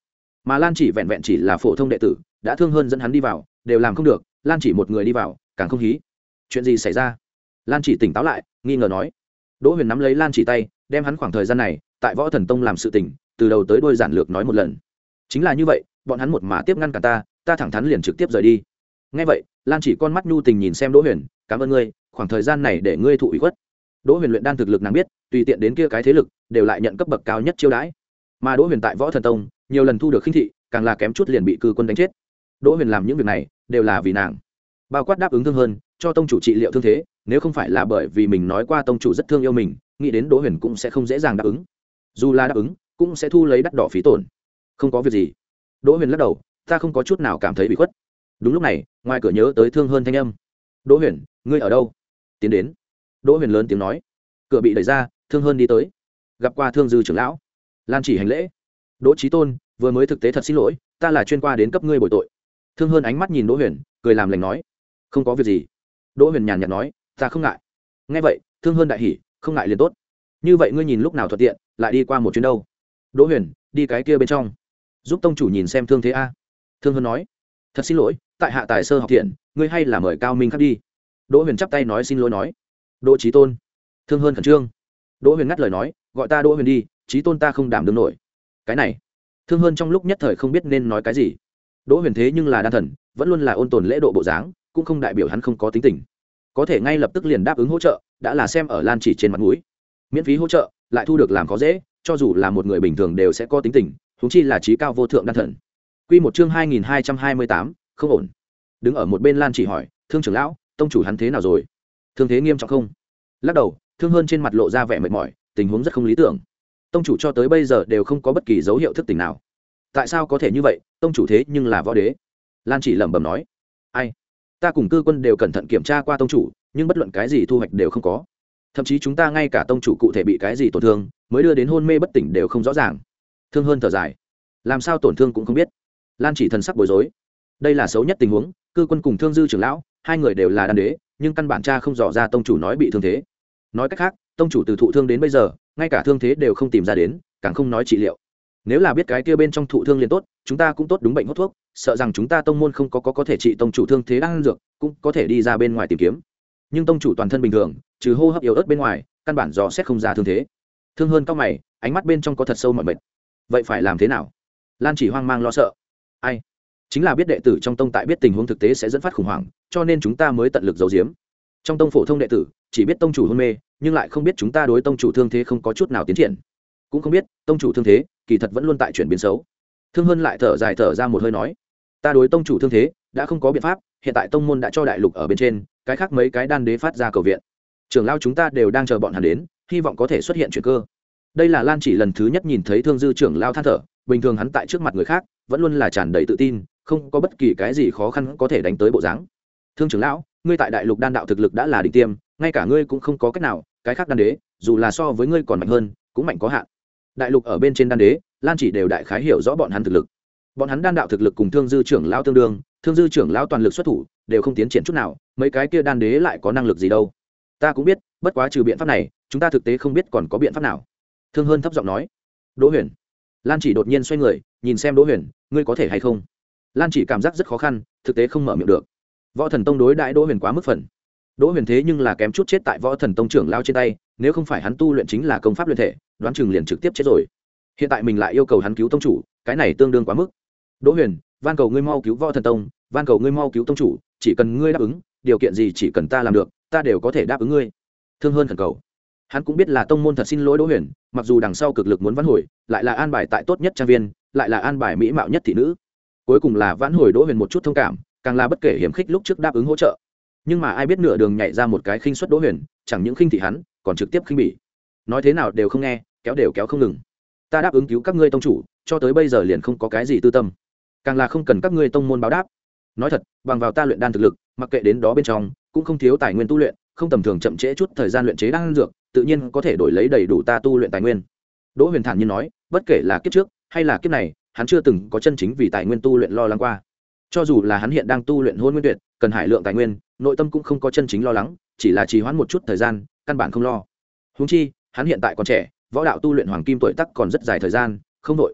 A: mà Lan chỉ vẹn vẹn chỉ là phổ thông đệ tử, đã Thương Hơn dẫn hắn đi vào đều làm không được, Lan chỉ một người đi vào càng không hí. Chuyện gì xảy ra? Lan chỉ tỉnh táo lại, nghi ngờ nói. Đỗ Huyền nắm lấy Lan chỉ tay, đem hắn khoảng thời gian này tại Võ Thần Tông làm sự tình từ đầu tới đuôi giản lược nói một lần. Chính là như vậy, bọn hắn một mà tiếp ngăn cả ta, ta thẳng thắn liền trực tiếp rời đi. Nghe vậy, Lan chỉ con mắt nhu tình nhìn xem Đỗ Huyền, cảm ơn ngươi, khoảng thời gian này để ngươi thụ ủy khuất. Đỗ Huyền luyện đan thực lực nàng biết, tùy tiện đến kia cái thế lực đều lại nhận cấp bậc cao nhất chiêu đãi. Mà Đỗ Huyền tại Võ Thần Tông nhiều lần thu được khinh thị, càng là kém chút liền bị cư quân đánh chết. Đỗ Huyền làm những việc này đều là vì nàng, bao quát đáp ứng Thương Hơn cho tông chủ trị liệu thương thế, nếu không phải là bởi vì mình nói qua tông chủ rất thương yêu mình, nghĩ đến Đỗ Huyền cũng sẽ không dễ dàng đáp ứng. Dù là đáp ứng, cũng sẽ thu lấy đắt đỏ phí tổn. Không có việc gì. Đỗ Huyền lắc đầu, ta không có chút nào cảm thấy bị khuất. Đúng lúc này, ngoài cửa nhớ tới Thương Hơn thanh âm. Đỗ Huyền, ngươi ở đâu? Tiến đến. Đỗ Huyền lớn tiếng nói. Cửa bị đẩy ra, Thương Hơn đi tới, gặp qua Thương Dư trưởng lão. Lan chỉ hành lễ. Đỗ Chí Tôn, vừa mới thực tế thật xin lỗi, ta là chuyên qua đến cấp ngươi bồi tội. Thương Hơn ánh mắt nhìn Đỗ Huyền, cười làm lành nói, không có việc gì. Đỗ Huyền nhàn nhạt nói, ta không ngại. Nghe vậy, Thương Hơn đại hỉ, không ngại liền tốt. Như vậy ngươi nhìn lúc nào thuận tiện, lại đi qua một chuyến đâu? Đỗ Huyền, đi cái kia bên trong, giúp tông chủ nhìn xem thương thế a. Thương Hơn nói, thật xin lỗi, tại hạ tài sơ học thiện, ngươi hay là mời Cao Minh khắc đi. Đỗ Huyền chắp tay nói xin lỗi nói, Đỗ Chí Tôn. Thương Hơn khẩn trương. Đỗ Huyền ngắt lời nói, gọi ta Đỗ Huyền đi, Chí Tôn ta không đảm đương nổi. Cái này, Thương Hơn trong lúc nhất thời không biết nên nói cái gì. Đỗ Huyền thế nhưng là đan thần, vẫn luôn là ôn tồn lễ độ bộ dáng, cũng không đại biểu hắn không có tính tình. Có thể ngay lập tức liền đáp ứng hỗ trợ, đã là xem ở Lan chỉ trên mặt mũi. Miễn phí hỗ trợ, lại thu được làm khó dễ, cho dù là một người bình thường đều sẽ có tính tình, huống chi là trí cao vô thượng đan thần. Quy một chương hai nghìn hai trăm hai mươi tám, không ổn. Đứng ở một bên Lan chỉ hỏi, Thương trưởng lão, tông chủ hắn thế nào rồi? Thương thế nghiêm trọng không? Lắc đầu, Thương Hơn trên mặt lộ ra vẻ mệt mỏi, tình huống rất không lý tưởng. Tông chủ cho tới bây giờ đều không có bất kỳ dấu hiệu thức tỉnh nào. Tại sao có thể như vậy? Tông chủ thế nhưng là võ đế. Lan chỉ lẩm bẩm nói, ai? Ta cùng cư quân đều cẩn thận kiểm tra qua tông chủ, nhưng bất luận cái gì thu hoạch đều không có. Thậm chí chúng ta ngay cả tông chủ cụ thể bị cái gì tổn thương, mới đưa đến hôn mê bất tỉnh đều không rõ ràng. Thương Hơn thở dài, làm sao tổn thương cũng không biết. Lan chỉ thần sắc bối rối. Đây là xấu nhất tình huống, cư quân cùng Thương Dư trưởng lão, hai người đều là đan đế, nhưng căn bản cha không dò ra tông chủ nói bị thương thế. Nói cách khác, tông chủ từ thụ thương đến bây giờ, ngay cả thương thế đều không tìm ra đến, càng không nói trị liệu. Nếu là biết cái kia bên trong thụ thương liền tốt, chúng ta cũng tốt đúng bệnh hốt thuốc, sợ rằng chúng ta tông môn không có có có thể trị tông chủ thương thế đang ăn dược, cũng có thể đi ra bên ngoài tìm kiếm. Nhưng tông chủ toàn thân bình thường, trừ hô hấp yếu ớt bên ngoài, căn bản dò xét không ra thương thế. Thương Hơn cao mày, ánh mắt bên trong có thật sâu mọi mệt. Vậy phải làm thế nào? Lan chỉ hoang mang lo sợ. Ai? Chính là biết đệ tử trong tông tại biết tình huống thực tế sẽ dẫn phát khủng hoảng, cho nên chúng ta mới tận lực giấu giếm. Trong tông phổ thông đệ tử, chỉ biết tông chủ hôn mê, nhưng lại không biết chúng ta đối tông chủ thương thế không có chút nào tiến triển, cũng không biết tông chủ thương thế kỳ thật vẫn luôn tại chuyển biến xấu. Thương Hơn lại thở dài thở ra một hơi nói, ta đối tông chủ thương thế đã không có biện pháp, hiện tại tông môn đã cho đại lục ở bên trên, cái khác mấy cái đan đế phát ra cầu viện, trưởng lao chúng ta đều đang chờ bọn hắn đến, hy vọng có thể xuất hiện chuyện cơ. Đây là Lan chỉ lần thứ nhất nhìn thấy Thương Dư trưởng lao than thở, bình thường hắn tại trước mặt người khác vẫn luôn là tràn đầy tự tin, không có bất kỳ cái gì khó khăn có thể đánh tới bộ dáng. Thương trưởng lão, ngươi tại đại lục đan đạo thực lực đã là đỉnh tiêm, ngay cả ngươi cũng không có cách nào, cái khác đan đế dù là so với ngươi còn mạnh hơn cũng mạnh có hạn. Đại lục ở bên trên đan đế, Lan chỉ đều đại khái hiểu rõ bọn hắn thực lực. Bọn hắn đan đạo thực lực cùng Thương Dư trưởng lão tương đương, Thương Dư trưởng lão toàn lực xuất thủ đều không tiến triển chút nào, mấy cái kia đan đế lại có năng lực gì đâu? Ta cũng biết, bất quá trừ biện pháp này, chúng ta thực tế không biết còn có biện pháp nào. Thương Hơn thấp giọng nói. Đỗ Huyền. Lan chỉ đột nhiên xoay người, nhìn xem Đỗ Huyền, ngươi có thể hay không? Lan chỉ cảm giác rất khó khăn, thực tế không mở miệng được. Võ Thần Tông đối đãi Đỗ Huyền quá mức phần. Đỗ Huyền thế nhưng là kém chút chết tại Võ Thần Tông trưởng lão trên tay, nếu không phải hắn tu luyện chính là công pháp luyện thể, đoán chừng liền trực tiếp chết rồi. Hiện tại mình lại yêu cầu hắn cứu tông chủ, cái này tương đương quá mức. Đỗ Huyền, van cầu ngươi mau cứu Võ Thần Tông, van cầu ngươi mau cứu tông chủ, chỉ cần ngươi đáp ứng, điều kiện gì chỉ cần ta làm được, ta đều có thể đáp ứng ngươi. Thương Hơn khẩn cầu. Hắn cũng biết là tông môn thật xin lỗi Đỗ Huyền, mặc dù đằng sau cực lực muốn vãn hồi, lại là an bài tại tốt nhất trang viên, lại là an bài mỹ mạo nhất thị nữ, cuối cùng là vãn hồi Đỗ Huyền một chút thông cảm, càng là bất kể hiểm khích lúc trước đáp ứng hỗ trợ. Nhưng mà ai biết nửa đường nhảy ra một cái khinh suất Đỗ Huyền, chẳng những khinh thị hắn, còn trực tiếp khinh bỉ. Nói thế nào đều không nghe, kéo đều kéo không ngừng. Ta đáp ứng cứu các ngươi tông chủ, cho tới bây giờ liền không có cái gì tư tâm, càng là không cần các ngươi tông môn báo đáp. Nói thật, bằng vào ta luyện đan thực lực, mặc kệ đến đó bên trong, cũng không thiếu tài nguyên tu luyện, không tầm thường chậm trễ chút thời gian luyện chế đan dược, tự nhiên có thể đổi lấy đầy đủ ta tu luyện tài nguyên. Đỗ Huyền thản nhiên nói, bất kể là kiếp trước hay là kiếp này, hắn chưa từng có chân chính vì tài nguyên tu luyện lo lắng qua. Cho dù là hắn hiện đang tu luyện Hôn Nguyên Tuyệt, cần hải lượng tài nguyên, nội tâm cũng không có chân chính lo lắng, chỉ là trì hoãn một chút thời gian, căn bản không lo. Huống chi, hắn hiện tại còn trẻ, võ đạo tu luyện hoàng kim tuổi tác còn rất dài thời gian, không đội.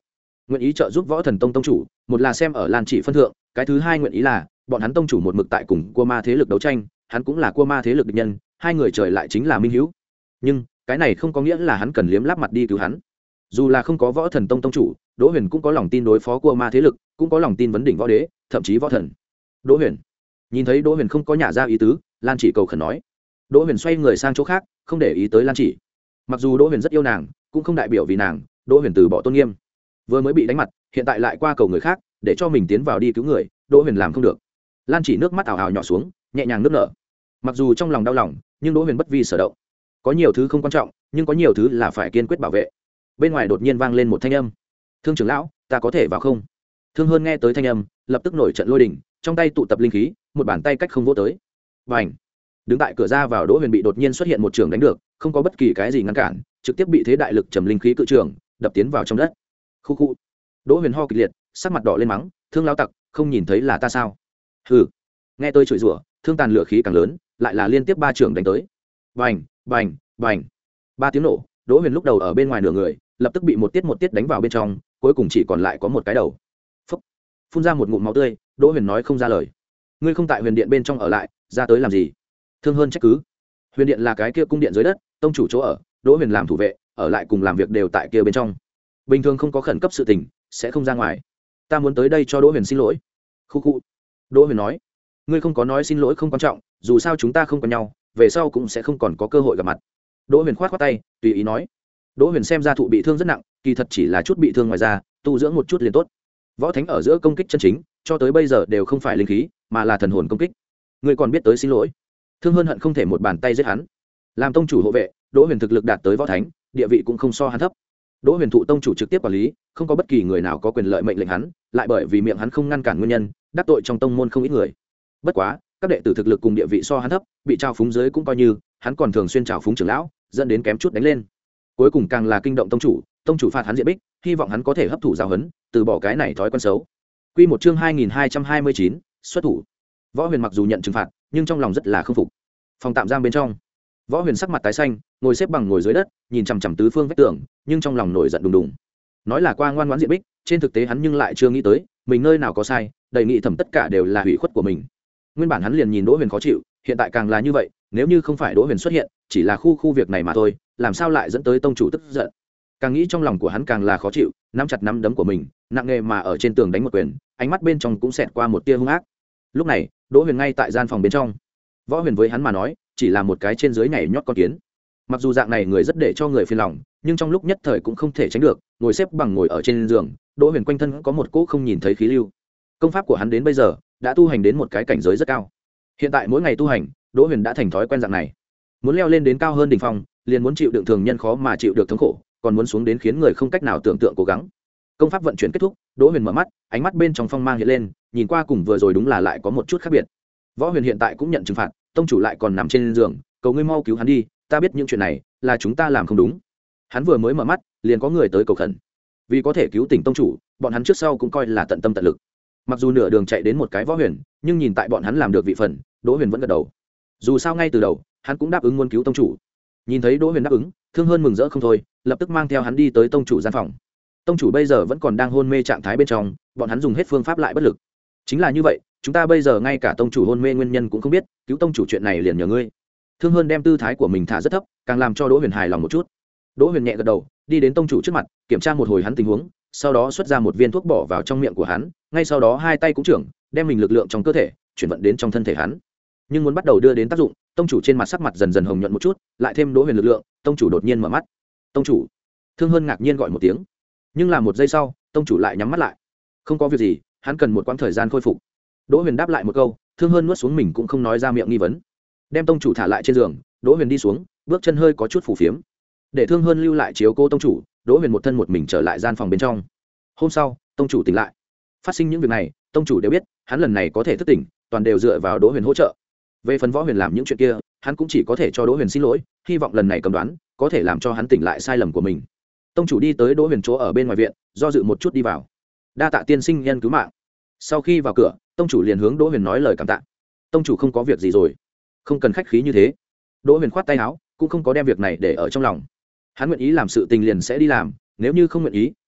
A: nguyện ý trợ giúp võ thần tông tông chủ, một là xem ở Lan Chỉ phân thượng, cái thứ hai nguyện ý là bọn hắn tông chủ một mực tại cùng Cua Ma thế lực đấu tranh, hắn cũng là Cua Ma thế lực địch nhân, hai người trời lại chính là minh hữu. Nhưng cái này không có nghĩa là hắn cần liếm láp mặt đi cứu hắn. Dù là không có võ thần tông tông chủ, Đỗ Huyền cũng có lòng tin đối phó Cua Ma thế lực, cũng có lòng tin vấn đỉnh võ đế, thậm chí võ thần. Đỗ Huyền nhìn thấy Đỗ Huyền không có nhả ra ý tứ, Lan Chỉ cầu khẩn nói. Đỗ Huyền xoay người sang chỗ khác, không để ý tới Lan Chỉ. Mặc dù Đỗ Huyền rất yêu nàng, cũng không đại biểu vì nàng, Đỗ Huyền từ bỏ tôn nghiêm. Vừa mới bị đánh mặt, hiện tại lại qua cầu người khác, để cho mình tiến vào đi cứu người, Đỗ Huyền làm không được. Lan Chỉ nước mắt ảo ảo nhỏ xuống, nhẹ nhàng nước nở. Mặc dù trong lòng đau lòng, nhưng Đỗ Huyền bất vi sở động. Có nhiều thứ không quan trọng, nhưng có nhiều thứ là phải kiên quyết bảo vệ. Bên ngoài đột nhiên vang lên một thanh âm. "Thương trưởng lão, ta có thể vào không?" Thương Hơn nghe tới thanh âm, lập tức nổi trận lôi đình, trong tay tụ tập linh khí, một bàn tay cách không vỗ tới. Bành! Đứng tại cửa ra vào Đỗ Huyền bị đột nhiên xuất hiện một trường đánh được, không có bất kỳ cái gì ngăn cản, trực tiếp bị thế đại lực trầm linh khí cự trường đập tiến vào trong đất. Khu khu. Đỗ Huyền ho kịch liệt, sắc mặt đỏ lên mắng, "Thương lão tặc, không nhìn thấy là ta sao?" Hừ. Nghe tôi chửi rủa, Thương tàn lửa khí càng lớn, lại là liên tiếp ba trường đánh tới. Bành, bành, bành. Ba tiếng nổ, Đỗ Huyền lúc đầu ở bên ngoài nửa người, lập tức bị một tiết một tiết đánh vào bên trong, cuối cùng chỉ còn lại có một cái đầu. Phốc. Phun ra một ngụm máu tươi, Đỗ Huyền nói không ra lời. "Ngươi không tại Huyền Điện bên trong ở lại, ra tới làm gì?" Thương Hơn trách cứ. Huyền Điện là cái kia cung điện dưới đất, tông chủ chỗ ở, Đỗ Huyền làm thủ vệ, ở lại cùng làm việc đều tại kia bên trong. Bình thường không có khẩn cấp sự tình, sẽ không ra ngoài. "Ta muốn tới đây cho Đỗ Huyền xin lỗi." Khu khu. Đỗ Huyền nói. "Ngươi không có nói xin lỗi không quan trọng, dù sao chúng ta không có nhau, về sau cũng sẽ không còn có cơ hội gặp mặt." Đỗ Huyền khoát khoát tay, tùy ý nói. Đỗ Huyền xem ra thụ bị thương rất nặng, kỳ thật chỉ là chút bị thương ngoài da, tu dưỡng một chút liền tốt. Võ thánh ở giữa công kích chân chính, cho tới bây giờ đều không phải linh khí, mà là thần hồn công kích. Ngươi còn biết tới xin lỗi? Thương Hơn hận không thể một bàn tay giết hắn. Làm tông chủ hộ vệ, Đỗ Huyền thực lực đạt tới võ thánh, địa vị cũng không so hắn thấp. Đỗ Huyền thụ tông chủ trực tiếp quản lý, không có bất kỳ người nào có quyền lợi mệnh lệnh hắn, lại bởi vì miệng hắn không ngăn cản nguyên nhân, đắc tội trong tông môn không ít người. Bất quá, các đệ tử thực lực cùng địa vị so hắn thấp, bị trao phúng dưới cũng coi như, hắn còn thường xuyên trào phúng trưởng lão, dẫn đến kém chút đánh lên. Cuối cùng càng là kinh động tông chủ, tông chủ phạt hắn diện bích, hy vọng hắn có thể hấp thụ giáo huấn, từ bỏ cái này thói quen xấu. Quy một chương hai nghìn hai trăm hai mươi chín, xuất thủ. Võ Huyền mặc dù nhận trừng phạt, nhưng trong lòng rất là không phục. Phòng tạm giam bên trong, Võ Huyền sắc mặt tái xanh, ngồi xếp bằng ngồi dưới đất, nhìn chằm chằm tứ phương vách tường, nhưng trong lòng nổi giận đùng đùng. Nói là qua ngoan ngoãn diện bích, trên thực tế hắn nhưng lại chưa nghĩ tới, mình nơi nào có sai, đầy nghị thẩm tất cả đều là hủy khuất của mình. Nguyên bản hắn liền nhìn Đỗ Huyền khó chịu, hiện tại càng là như vậy, nếu như không phải Đỗ Huyền xuất hiện, chỉ là khu khu việc này mà thôi, làm sao lại dẫn tới tông chủ tức giận. Càng nghĩ trong lòng của hắn càng là khó chịu, nắm chặt nắm đấm của mình, nặng nề mà ở trên tường đánh một quyền, ánh mắt bên trong cũng xẹt qua một tia hung ác. Lúc này, Đỗ Huyền ngay tại gian phòng bên trong. Võ Huyền với hắn mà nói, chỉ là một cái trên dưới nhảy nhót con kiến. Mặc dù dạng này người rất để cho người phiền lòng, nhưng trong lúc nhất thời cũng không thể tránh được, ngồi xếp bằng ngồi ở trên giường, Đỗ Huyền quanh thân có một cỗ không nhìn thấy khí lưu. Công pháp của hắn đến bây giờ đã tu hành đến một cái cảnh giới rất cao. Hiện tại mỗi ngày tu hành, Đỗ Huyền đã thành thói quen dạng này. Muốn leo lên đến cao hơn đỉnh phong, liền muốn chịu đựng thường nhân khó mà chịu được thống khổ, còn muốn xuống đến khiến người không cách nào tưởng tượng cố gắng. Công pháp vận chuyển kết thúc, Đỗ Huyền mở mắt, ánh mắt bên trong phong mang hiện lên, nhìn qua cùng vừa rồi đúng là lại có một chút khác biệt. Võ Huyền hiện tại cũng nhận trừng phạt, tông chủ lại còn nằm trên giường, cầu ngươi mau cứu hắn đi, ta biết những chuyện này là chúng ta làm không đúng. Hắn vừa mới mở mắt, liền có người tới cầu khẩn. Vì có thể cứu tỉnh tông chủ, bọn hắn trước sau cũng coi là tận tâm tận lực. Mặc dù nửa đường chạy đến một cái Võ Huyền, nhưng nhìn tại bọn hắn làm được vị phần, Đỗ Huyền vẫn gật đầu. Dù sao ngay từ đầu, hắn cũng đáp ứng muốn cứu tông chủ. Nhìn thấy Đỗ Huyền đáp ứng, Thương Hơn mừng rỡ không thôi, lập tức mang theo hắn đi tới tông chủ gian phòng. Tông chủ bây giờ vẫn còn đang hôn mê trạng thái bên trong, bọn hắn dùng hết phương pháp lại bất lực. Chính là như vậy, chúng ta bây giờ ngay cả tông chủ hôn mê nguyên nhân cũng không biết, cứu tông chủ chuyện này liền nhờ ngươi. Thương Hơn đem tư thái của mình thả rất thấp, càng làm cho Đỗ Huyền hài lòng một chút. Đỗ Huyền nhẹ gật đầu, đi đến tông chủ trước mặt, kiểm tra một hồi hắn tình huống, sau đó xuất ra một viên thuốc bỏ vào trong miệng của hắn, ngay sau đó hai tay cũng trưởng, đem mình lực lượng trong cơ thể chuyển vận đến trong thân thể hắn. Nhưng muốn bắt đầu đưa đến tác dụng, tông chủ trên mặt sắc mặt dần dần hồng nhuận một chút, lại thêm Đỗ Huyền lực lượng, tông chủ đột nhiên mở mắt. "Tông chủ!" Thương Hơn ngạc nhiên gọi một tiếng. Nhưng là một giây sau, tông chủ lại nhắm mắt lại. "Không có việc gì, hắn cần một quãng thời gian khôi phục." Đỗ Huyền đáp lại một câu, Thương Hơn nuốt xuống mình cũng không nói ra miệng nghi vấn. Đem tông chủ thả lại trên giường, Đỗ Huyền đi xuống, bước chân hơi có chút phù phiếm. Để Thương Hơn lưu lại chiếu cố tông chủ, Đỗ Huyền một thân một mình trở lại gian phòng bên trong. Hôm sau, tông chủ tỉnh lại. Phát sinh những việc này, tông chủ đều biết, hắn lần này có thể thức tỉnh, toàn đều dựa vào Đỗ Huyền hỗ trợ. Về phần Võ Huyền làm những chuyện kia, hắn cũng chỉ có thể cho Đỗ Huyền xin lỗi, hy vọng lần này cầm đoán có thể làm cho hắn tỉnh lại sai lầm của mình. Tông chủ đi tới Đỗ Huyền chỗ ở bên ngoài viện, do dự một chút đi vào. "Đa tạ tiên sinh nhân cứu mạng." Sau khi vào cửa, tông chủ liền hướng Đỗ Huyền nói lời cảm tạ. "Tông chủ không có việc gì rồi, không cần khách khí như thế." Đỗ Huyền khoát tay áo, cũng không có đem việc này để ở trong lòng. Hắn nguyện ý làm sự tình liền sẽ đi làm, nếu như không nguyện ý,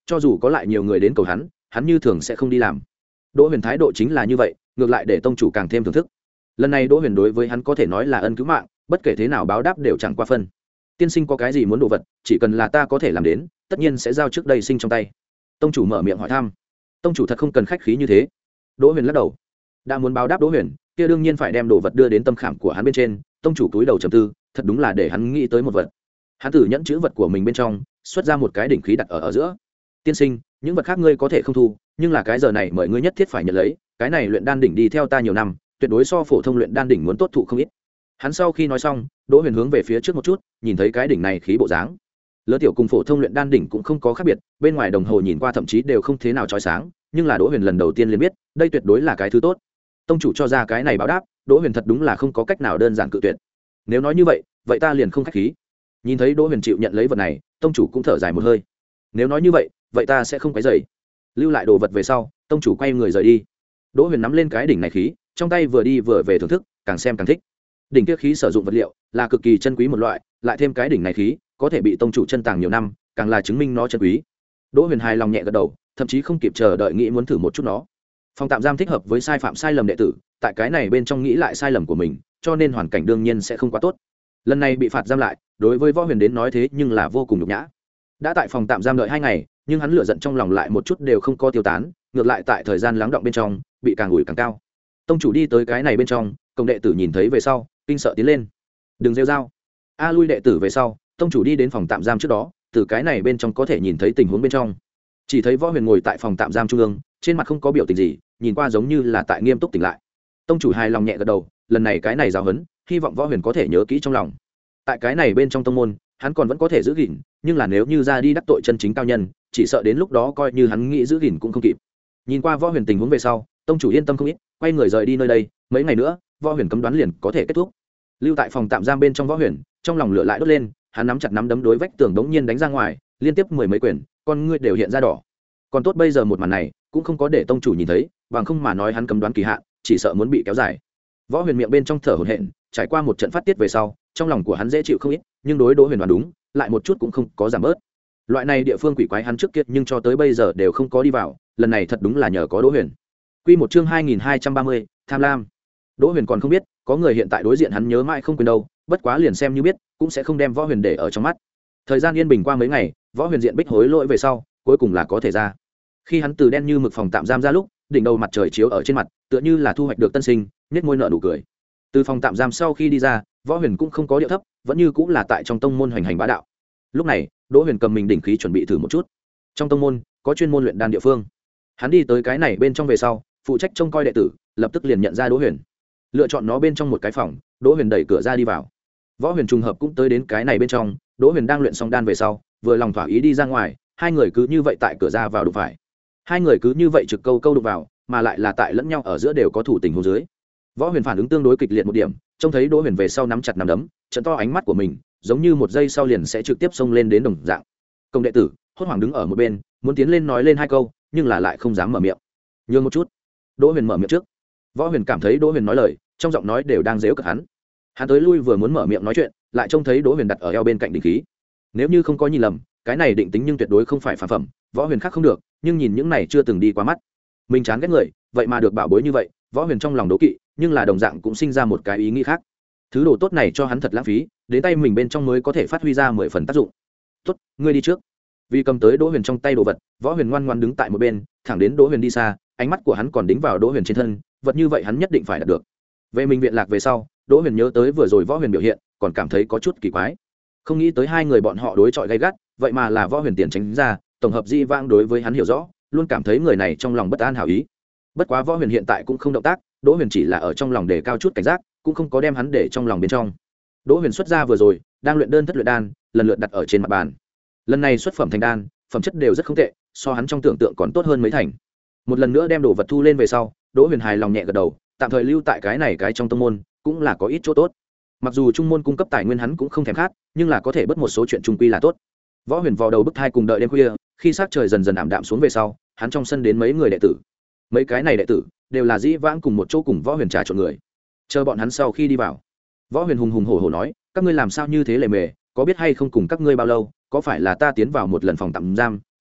A: cho dù có lại nhiều người đến cầu hắn hắn như thường sẽ không đi làm. Đỗ Huyền thái độ chính là như vậy, ngược lại để tông chủ càng thêm thưởng thức. Lần này Đỗ Huyền đối với hắn có thể nói là ân cứu mạng, bất kể thế nào báo đáp đều chẳng qua phân. Tiên sinh có cái gì muốn đồ vật, chỉ cần là ta có thể làm đến, tất nhiên sẽ giao trước đây sinh trong tay. Tông chủ mở miệng hỏi thăm. Tông chủ thật không cần khách khí như thế. Đỗ Huyền lắc đầu. Đã muốn báo đáp Đỗ Huyền, kia đương nhiên phải đem đồ vật đưa đến tâm khảm của hắn bên trên. Tông chủ túi đầu trầm tư, thật đúng là để hắn nghĩ tới một vật. Hắn tử nhẫn chữ vật của mình bên trong, xuất ra một cái đỉnh khí đặt ở ở giữa. Tiên sinh, những vật khác ngươi có thể không thu, nhưng là cái giờ này mời ngươi nhất thiết phải nhận lấy, cái này luyện đan đỉnh đi theo ta nhiều năm, tuyệt đối so phổ thông luyện đan đỉnh muốn tốt thụ không ít. Hắn sau khi nói xong, Đỗ Huyền hướng về phía trước một chút, nhìn thấy cái đỉnh này khí bộ dáng lớn tiểu cùng phổ thông luyện đan đỉnh cũng không có khác biệt, bên ngoài đồng hồ nhìn qua thậm chí đều không thế nào chói sáng, nhưng là Đỗ Huyền lần đầu tiên liền biết đây tuyệt đối là cái thứ tốt. Tông chủ cho ra cái này báo đáp, Đỗ Huyền thật đúng là không có cách nào đơn giản cự tuyệt. Nếu nói như vậy, vậy ta liền không khách khí. Nhìn thấy Đỗ Huyền chịu nhận lấy vật này, tông chủ cũng thở dài một hơi. Nếu nói như vậy, vậy ta sẽ không quấy rầy. Lưu lại đồ vật về sau, tông chủ quay người rời đi. Đỗ Huyền nắm lên cái đỉnh này khí, trong tay vừa đi vừa về thưởng thức, càng xem càng thích. Đỉnh kia khí sử dụng vật liệu là cực kỳ chân quý một loại, lại thêm cái đỉnh này khí có thể bị tông chủ chân tàng nhiều năm, càng là chứng minh nó chân quý. Đỗ Huyền hài lòng nhẹ gật đầu, thậm chí không kịp chờ đợi nghĩ muốn thử một chút nó. Phòng tạm giam thích hợp với sai phạm sai lầm đệ tử, tại cái này bên trong nghĩ lại sai lầm của mình, cho nên hoàn cảnh đương nhiên sẽ không quá tốt. Lần này bị phạt giam lại, đối với Võ Huyền đến nói thế nhưng là vô cùng nhục nhã. Đã tại phòng tạm giam đợi hai ngày, nhưng hắn lửa giận trong lòng lại một chút đều không có tiêu tán, ngược lại tại thời gian lắng đọng bên trong bị càng ủi càng cao. Tông chủ đi tới cái này bên trong, công đệ tử nhìn thấy về sau kinh sợ tiến lên, đừng rêu dao. A lui đệ tử về sau, tông chủ đi đến phòng tạm giam trước đó, từ cái này bên trong có thể nhìn thấy tình huống bên trong. Chỉ thấy Võ Huyền ngồi tại phòng tạm giam trung ương, trên mặt không có biểu tình gì, nhìn qua giống như là tại nghiêm túc tỉnh lại. Tông chủ hài lòng nhẹ gật đầu, lần này cái này giáo huấn, hy vọng Võ Huyền có thể nhớ kỹ trong lòng. Tại cái này bên trong tông môn, hắn còn vẫn có thể giữ gìn, nhưng là nếu như ra đi đắc tội chân chính cao nhân, chỉ sợ đến lúc đó coi như hắn nghĩ giữ gìn cũng không kịp. Nhìn qua Võ Huyền tình huống về sau, tông chủ yên tâm không ít, quay người rời đi nơi đây. Mấy ngày nữa, Võ Huyền cấm đoán liền có thể kết thúc. Lưu tại phòng tạm giam bên trong Võ Huyền, trong lòng lửa lại đốt lên, hắn nắm chặt nắm đấm đối vách tường đống nhiên đánh ra ngoài, liên tiếp mười mấy quyền, con ngươi đều hiện ra đỏ. Còn tốt bây giờ một màn này cũng không có để tông chủ nhìn thấy, bằng không mà nói hắn cấm đoán kỳ hạn, chỉ sợ muốn bị kéo dài. Võ Huyền miệng bên trong thở hổn hển, trải qua một trận phát tiết về sau, trong lòng của hắn dễ chịu không ít, nhưng đối Đỗ Huyền đoán đúng, lại một chút cũng không có giảm bớt. Loại này địa phương quỷ quái hắn trước kia nhưng cho tới bây giờ đều không có đi vào, lần này thật đúng là nhờ có Đỗ Huyền. Quy một chương hai nghìn hai trăm ba mươi, tham lam. Đỗ Huyền còn không biết, có người hiện tại đối diện hắn nhớ mãi không quên đâu, bất quá liền xem như biết, cũng sẽ không đem Võ Huyền để ở trong mắt. Thời gian yên bình qua mấy ngày, Võ Huyền diện bích hối lỗi về sau, cuối cùng là có thể ra. Khi hắn từ đen như mực phòng tạm giam ra lúc, đỉnh đầu mặt trời chiếu ở trên mặt, tựa như là thu hoạch được tân sinh, nhếch môi nở nụ cười. Từ phòng tạm giam sau khi đi ra, Võ Huyền cũng không có điệu thấp, vẫn như cũng là tại trong tông môn hoành hành bá đạo. Lúc này, Đỗ Huyền cầm mình đỉnh khí chuẩn bị thử một chút. Trong tông môn có chuyên môn luyện đan địa phương. Hắn đi tới cái này bên trong về sau, phụ trách trông coi đệ tử, lập tức liền nhận ra Đỗ Huyền. Lựa chọn nó bên trong một cái phòng, Đỗ Huyền đẩy cửa ra đi vào. Võ Huyền trùng hợp cũng tới đến cái này bên trong, Đỗ Huyền đang luyện xong đan về sau, vừa lòng thỏa ý đi ra ngoài, hai người cứ như vậy tại cửa ra vào đụng phải. Hai người cứ như vậy trực câu câu đụng vào, mà lại là tại lẫn nhau ở giữa đều có thủ tình huống dưới. Võ Huyền phản ứng tương đối kịch liệt một điểm, trông thấy Đỗ Huyền về sau nắm chặt nắm đấm, trận to ánh mắt của mình, giống như một giây sau liền sẽ trực tiếp xông lên đến đồng dạng. Công đệ tử hốt hoảng đứng ở một bên, muốn tiến lên nói lên hai câu, nhưng là lại không dám mở miệng. Nhường một chút. Đỗ Huyền mở miệng trước. Võ Huyền cảm thấy Đỗ Huyền nói lời, trong giọng nói đều đang giễu cợt hắn. Hắn tới lui vừa muốn mở miệng nói chuyện, lại trông thấy Đỗ Huyền đặt ở eo bên cạnh đỉnh khí. Nếu như không có nhìn lầm, cái này định tính nhưng tuyệt đối không phải phàm phẩm, Võ Huyền khác không được, nhưng nhìn những này chưa từng đi qua mắt. Mình chán ghét người, vậy mà được bảo bối như vậy, Võ Huyền trong lòng đố kỵ, nhưng là đồng dạng cũng sinh ra một cái ý nghĩ khác. Thứ đồ tốt này cho hắn thật lãng phí, đến tay mình bên trong mới có thể phát huy ra mười phần tác dụng. "Tốt, ngươi đi trước." Vì cầm tới Đỗ Huyền trong tay đồ vật, Võ Huyền ngoan ngoãn đứng tại một bên, thẳng đến Đỗ Huyền đi xa, ánh mắt của hắn còn đính vào Đỗ Huyền trên thân, vật như vậy hắn nhất định phải đạt được. Về mình viện lạc về sau, Đỗ Huyền nhớ tới vừa rồi Võ Huyền biểu hiện, còn cảm thấy có chút kỳ quái. Không nghĩ tới hai người bọn họ đối chọi gay gắt, vậy mà là Võ Huyền tiền tránh ra, tổng hợp di vãng đối với hắn hiểu rõ, luôn cảm thấy người này trong lòng bất an hảo ý. Bất quá Võ Huyền hiện tại cũng không động tác, Đỗ Huyền chỉ là ở trong lòng đề cao chút cảnh giác, cũng không có đem hắn để trong lòng bên trong. Đỗ Huyền xuất ra vừa rồi, đang luyện đơn thất luyện đan, lần lượt đặt ở trên mặt bàn. Lần này xuất phẩm thành đan, phẩm chất đều rất không tệ, so hắn trong tưởng tượng còn tốt hơn mấy thành. Một lần nữa đem đồ vật thu lên về sau, Đỗ Huyền hài lòng nhẹ gật đầu, tạm thời lưu tại cái này cái trong tông môn, cũng là có ít chỗ tốt. Mặc dù trung môn cung cấp tài nguyên hắn cũng không thèm khát, nhưng là có thể bớt một số chuyện trung quy là tốt. Võ Huyền vào đầu bức thai cùng đợi đêm khuya, khi sắc trời dần dần ảm đạm xuống về sau, hắn trong sân đến mấy người đệ tử. Mấy cái này đệ tử đều là dĩ vãng cùng một chỗ cùng Võ Huyền trà trộn người. Chờ bọn hắn sau khi đi vào, Võ Huyền hùng hùng hổ hổ nói, các ngươi làm sao như thế lề mề, có biết hay không cùng các ngươi bao lâu, có phải là ta tiến vào một lần phòng tạm giam,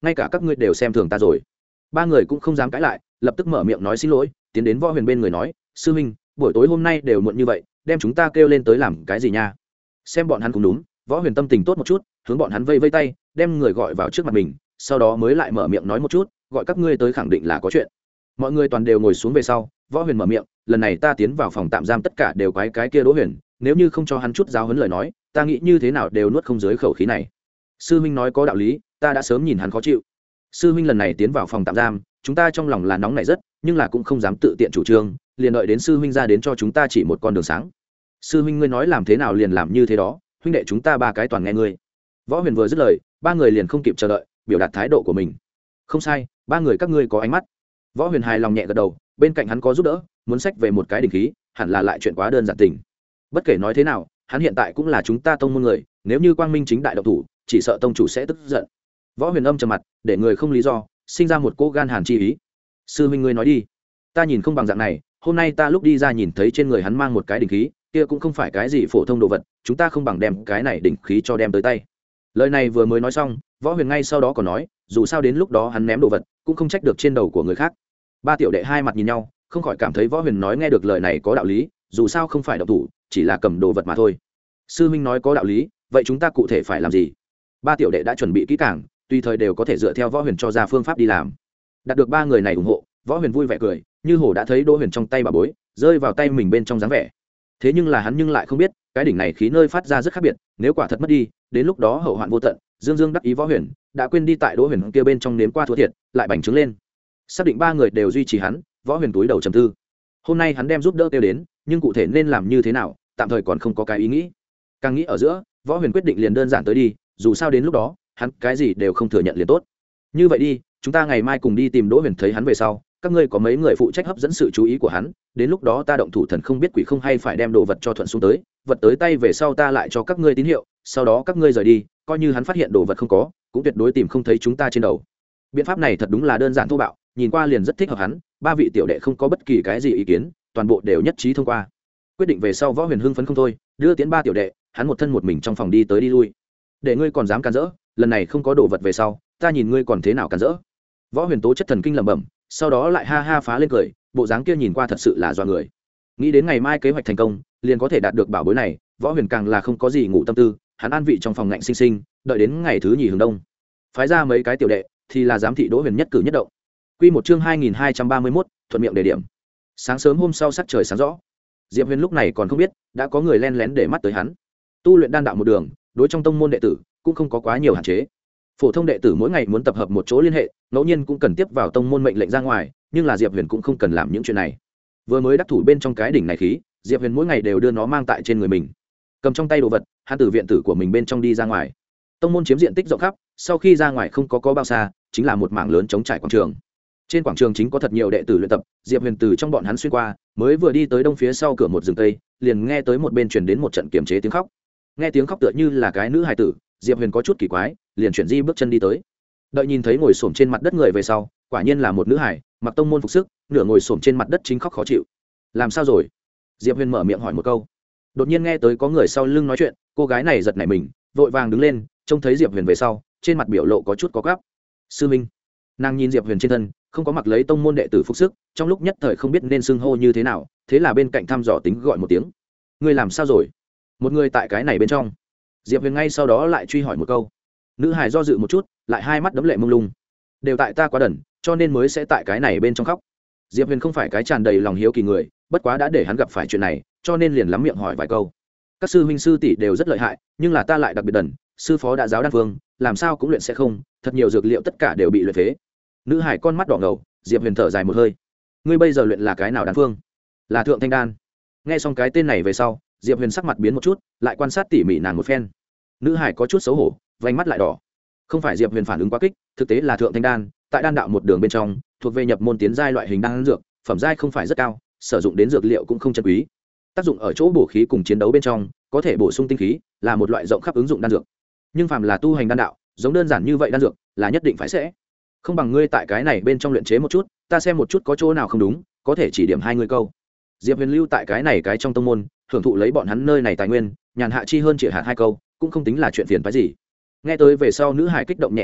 A: ngay cả các ngươi đều xem thường ta rồi. Ba người cũng không dám cãi lại, lập tức mở miệng nói xin lỗi, tiến đến Võ Huyền bên người nói, sư huynh, buổi tối hôm nay đều muộn như vậy, đem chúng ta kêu lên tới làm cái gì nha? Xem bọn hắn cũng đúng. Võ Huyền tâm tình tốt một chút, hướng bọn hắn vây vây tay, đem người gọi vào trước mặt mình, sau đó mới lại mở miệng nói một chút, gọi các ngươi tới khẳng định là có chuyện. Mọi người toàn đều ngồi xuống về sau, Võ Huyền mở miệng, lần này ta tiến vào phòng tạm giam tất cả đều quái cái kia Đỗ Huyền, nếu như không cho hắn chút giáo huấn lời nói, ta nghĩ như thế nào đều nuốt không dưới khẩu khí này. Sư huynh nói có đạo lý, ta đã sớm nhìn hắn khó chịu. Sư huynh lần này tiến vào phòng tạm giam, chúng ta trong lòng là nóng nảy rất, nhưng là cũng không dám tự tiện chủ trương, liền đợi đến sư huynh ra đến cho chúng ta chỉ một con đường sáng. Sư huynh ngươi nói làm thế nào liền làm như thế đó, huynh đệ chúng ta ba cái toàn nghe ngươi. Võ Huyền vừa dứt lời, ba người liền không kịp chờ đợi, biểu đạt thái độ của mình. Không sai, ba người các ngươi có ánh mắt. Võ Huyền hài lòng nhẹ gật đầu, bên cạnh hắn có giúp đỡ, muốn sách về một cái đỉnh khí, hẳn là lại chuyện quá đơn giản tình. Bất kể nói thế nào, hắn hiện tại cũng là chúng ta tông môn người, nếu như quang minh chính đại động thủ, chỉ sợ tông chủ sẽ tức giận. Võ Huyền âm trầm mặt, để người không lý do, sinh ra một cô gan hàn chi ý. Sư huynh ngươi nói đi, ta nhìn không bằng dạng này, hôm nay ta lúc đi ra nhìn thấy trên người hắn mang một cái đỉnh khí, kia cũng không phải cái gì phổ thông đồ vật, chúng ta không bằng đem cái này đỉnh khí cho đem tới tay. Lời này vừa mới nói xong, Võ Huyền ngay sau đó còn nói, dù sao đến lúc đó hắn ném đồ vật, cũng không trách được trên đầu của người khác. Ba tiểu đệ hai mặt nhìn nhau, không khỏi cảm thấy Võ Huyền nói nghe được lời này có đạo lý, dù sao không phải động thủ, chỉ là cầm đồ vật mà thôi. Sư huynh nói có đạo lý, vậy chúng ta cụ thể phải làm gì? Ba tiểu đệ đã chuẩn bị kỹ càng, tùy thời đều có thể dựa theo Võ Huyền cho ra phương pháp đi làm. Đạt được ba người này ủng hộ, Võ Huyền vui vẻ cười, như hồ đã thấy Đỗ Huyền trong tay bà bối rơi vào tay mình bên trong dáng vẻ. Thế nhưng là hắn nhưng lại không biết, cái đỉnh này khí nơi phát ra rất khác biệt, nếu quả thật mất đi, đến lúc đó hậu hoạn vô tận. Dương Dương đắc ý Võ Huyền đã quên đi tại Đỗ Huyền kia bên trong nếm qua thua thiệt, lại bành trướng lên. Xác định ba người đều duy trì hắn, Võ Huyền túi đầu trầm tư. Hôm nay hắn đem giúp đỡ kêu đến, nhưng cụ thể nên làm như thế nào, tạm thời còn không có cái ý nghĩ. Càng nghĩ ở giữa, Võ Huyền quyết định liền đơn giản tới đi, dù sao đến lúc đó, hắn cái gì đều không thừa nhận liền tốt. Như vậy đi, chúng ta ngày mai cùng đi tìm Đỗ Huyền, thấy hắn về sau, các ngươi có mấy người phụ trách hấp dẫn sự chú ý của hắn, đến lúc đó ta động thủ thần không biết quỷ không hay phải đem đồ vật cho thuận xuống tới, vật tới tay về sau ta lại cho các ngươi tín hiệu, sau đó các ngươi rời đi, coi như hắn phát hiện đồ vật không có, cũng tuyệt đối tìm không thấy chúng ta trên đầu. Biện pháp này thật đúng là đơn giản thô bạo, nhìn qua liền rất thích hợp hắn. Ba vị tiểu đệ không có bất kỳ cái gì ý kiến, toàn bộ đều nhất trí thông qua. Quyết định về sau, Võ Huyền hưng phấn không thôi, đưa tiến ba tiểu đệ, hắn một thân một mình trong phòng đi tới đi lui. Để ngươi còn dám cản rỡ, lần này không có đồ vật về sau, ta nhìn ngươi còn thế nào cản rỡ. Võ Huyền tố chất thần kinh lẩm bẩm, sau đó lại ha ha phá lên cười, bộ dáng kia nhìn qua thật sự là doa người. Nghĩ đến ngày mai kế hoạch thành công, liền có thể đạt được bảo bối này, Võ Huyền càng là không có gì ngủ tâm tư, hắn an vị trong phòng ngạnh sinh sinh, đợi đến ngày thứ nhì hướng đông, phái ra mấy cái tiểu đệ, thì là giám thị Đỗ Huyền nhất cử nhất động. Quy một chương hai nghìn hai trăm ba mươi mốt, thuận miệng đề điểm. Sáng sớm hôm sau sắc trời sáng rõ, Diệp Huyền lúc này còn không biết, đã có người len lén để mắt tới hắn. Tu luyện đan đạo một đường, đối trong tông môn đệ tử cũng không có quá nhiều hạn chế. Phổ thông đệ tử mỗi ngày muốn tập hợp một chỗ liên hệ, ngẫu nhiên cũng cần tiếp vào tông môn mệnh lệnh ra ngoài, nhưng là Diệp Huyền cũng không cần làm những chuyện này. Vừa mới đắc thủ bên trong cái đỉnh này khí, Diệp Huyền mỗi ngày đều đưa nó mang tại trên người mình. Cầm trong tay đồ vật, hắn từ viện tử của mình bên trong đi ra ngoài. Tông môn chiếm diện tích rộng khắp, sau khi ra ngoài không có có bao xa, chính là một mảng lớn trống trải quảng trường. Trên quảng trường chính có thật nhiều đệ tử luyện tập, Diệp Huyền từ trong bọn hắn xuyên qua, mới vừa đi tới đông phía sau cửa một rừng cây, liền nghe tới một bên truyền đến một trận kiềm chế tiếng khóc. Nghe tiếng khóc tựa như là cái nữ hài tử, Diệp Huyền có chút kỳ quái, liền chuyển di bước chân đi tới. Đợi nhìn thấy ngồi xổm trên mặt đất người về sau, quả nhiên là một nữ hài, mặc tông môn phục sức, nửa ngồi xổm trên mặt đất chính khóc khó chịu. Làm sao rồi? Diệp Huyền mở miệng hỏi một câu. Đột nhiên nghe tới có người sau lưng nói chuyện, cô gái này giật nảy mình, vội vàng đứng lên, trông thấy Diệp Huyền về sau, trên mặt biểu lộ có chút có gắp. Sư minh. Nàng nhìn Diệp Huyền trên thân không có mặc lấy tông môn đệ tử phục sức, trong lúc nhất thời không biết nên xưng hô như thế nào, thế là bên cạnh thăm dò tính gọi một tiếng. Ngươi làm sao rồi? Một người tại cái này bên trong. Diệp Huyền ngay sau đó lại truy hỏi một câu. Nữ hài do dự một chút, lại hai mắt đấm lệ mông lung. Đều tại ta quá đần, cho nên mới sẽ tại cái này bên trong khóc. Diệp Huyền không phải cái tràn đầy lòng hiếu kỳ người, bất quá đã để hắn gặp phải chuyện này, cho nên liền lắm miệng hỏi vài câu. Các sư huynh sư tỷ đều rất lợi hại, nhưng là ta lại đặc biệt đần, sư phó đã giáo đan phương, làm sao cũng luyện sẽ không, thật nhiều dược liệu tất cả đều bị luyện phế. Nữ hải con mắt đỏ ngầu, Diệp Huyền thở dài một hơi. Ngươi bây giờ luyện là cái nào đan phương? Là thượng thanh đan. Nghe xong cái tên này về sau, Diệp Huyền sắc mặt biến một chút, lại quan sát tỉ mỉ nàng một phen. Nữ hải có chút xấu hổ, vành mắt lại đỏ. Không phải Diệp Huyền phản ứng quá kích, thực tế là thượng thanh đan, tại đan đạo một đường bên trong, thuộc về nhập môn tiến giai loại hình đan dược, phẩm giai không phải rất cao, sử dụng đến dược liệu cũng không chân quý. Tác dụng ở chỗ bổ khí cùng chiến đấu bên trong, có thể bổ sung tinh khí, là một loại rộng khắp ứng dụng đan dược. Nhưng phàm là tu hành đan đạo, giống đơn giản như vậy đan dược, là nhất định phải sẽ. Không bằng ngươi tại cái này bên trong luyện chế một chút, ta xem một chút có chỗ nào không đúng, có thể chỉ điểm hai người câu. Diệp Huyền lưu tại cái này cái trong tông môn, hưởng thụ lấy bọn hắn nơi này tài nguyên, nhàn hạ chi hơn chỉ hạt hai câu, cũng không tính là chuyện phiền phức gì. Nghe tới về sau, nữ hải kích động nhẹ gật đầu,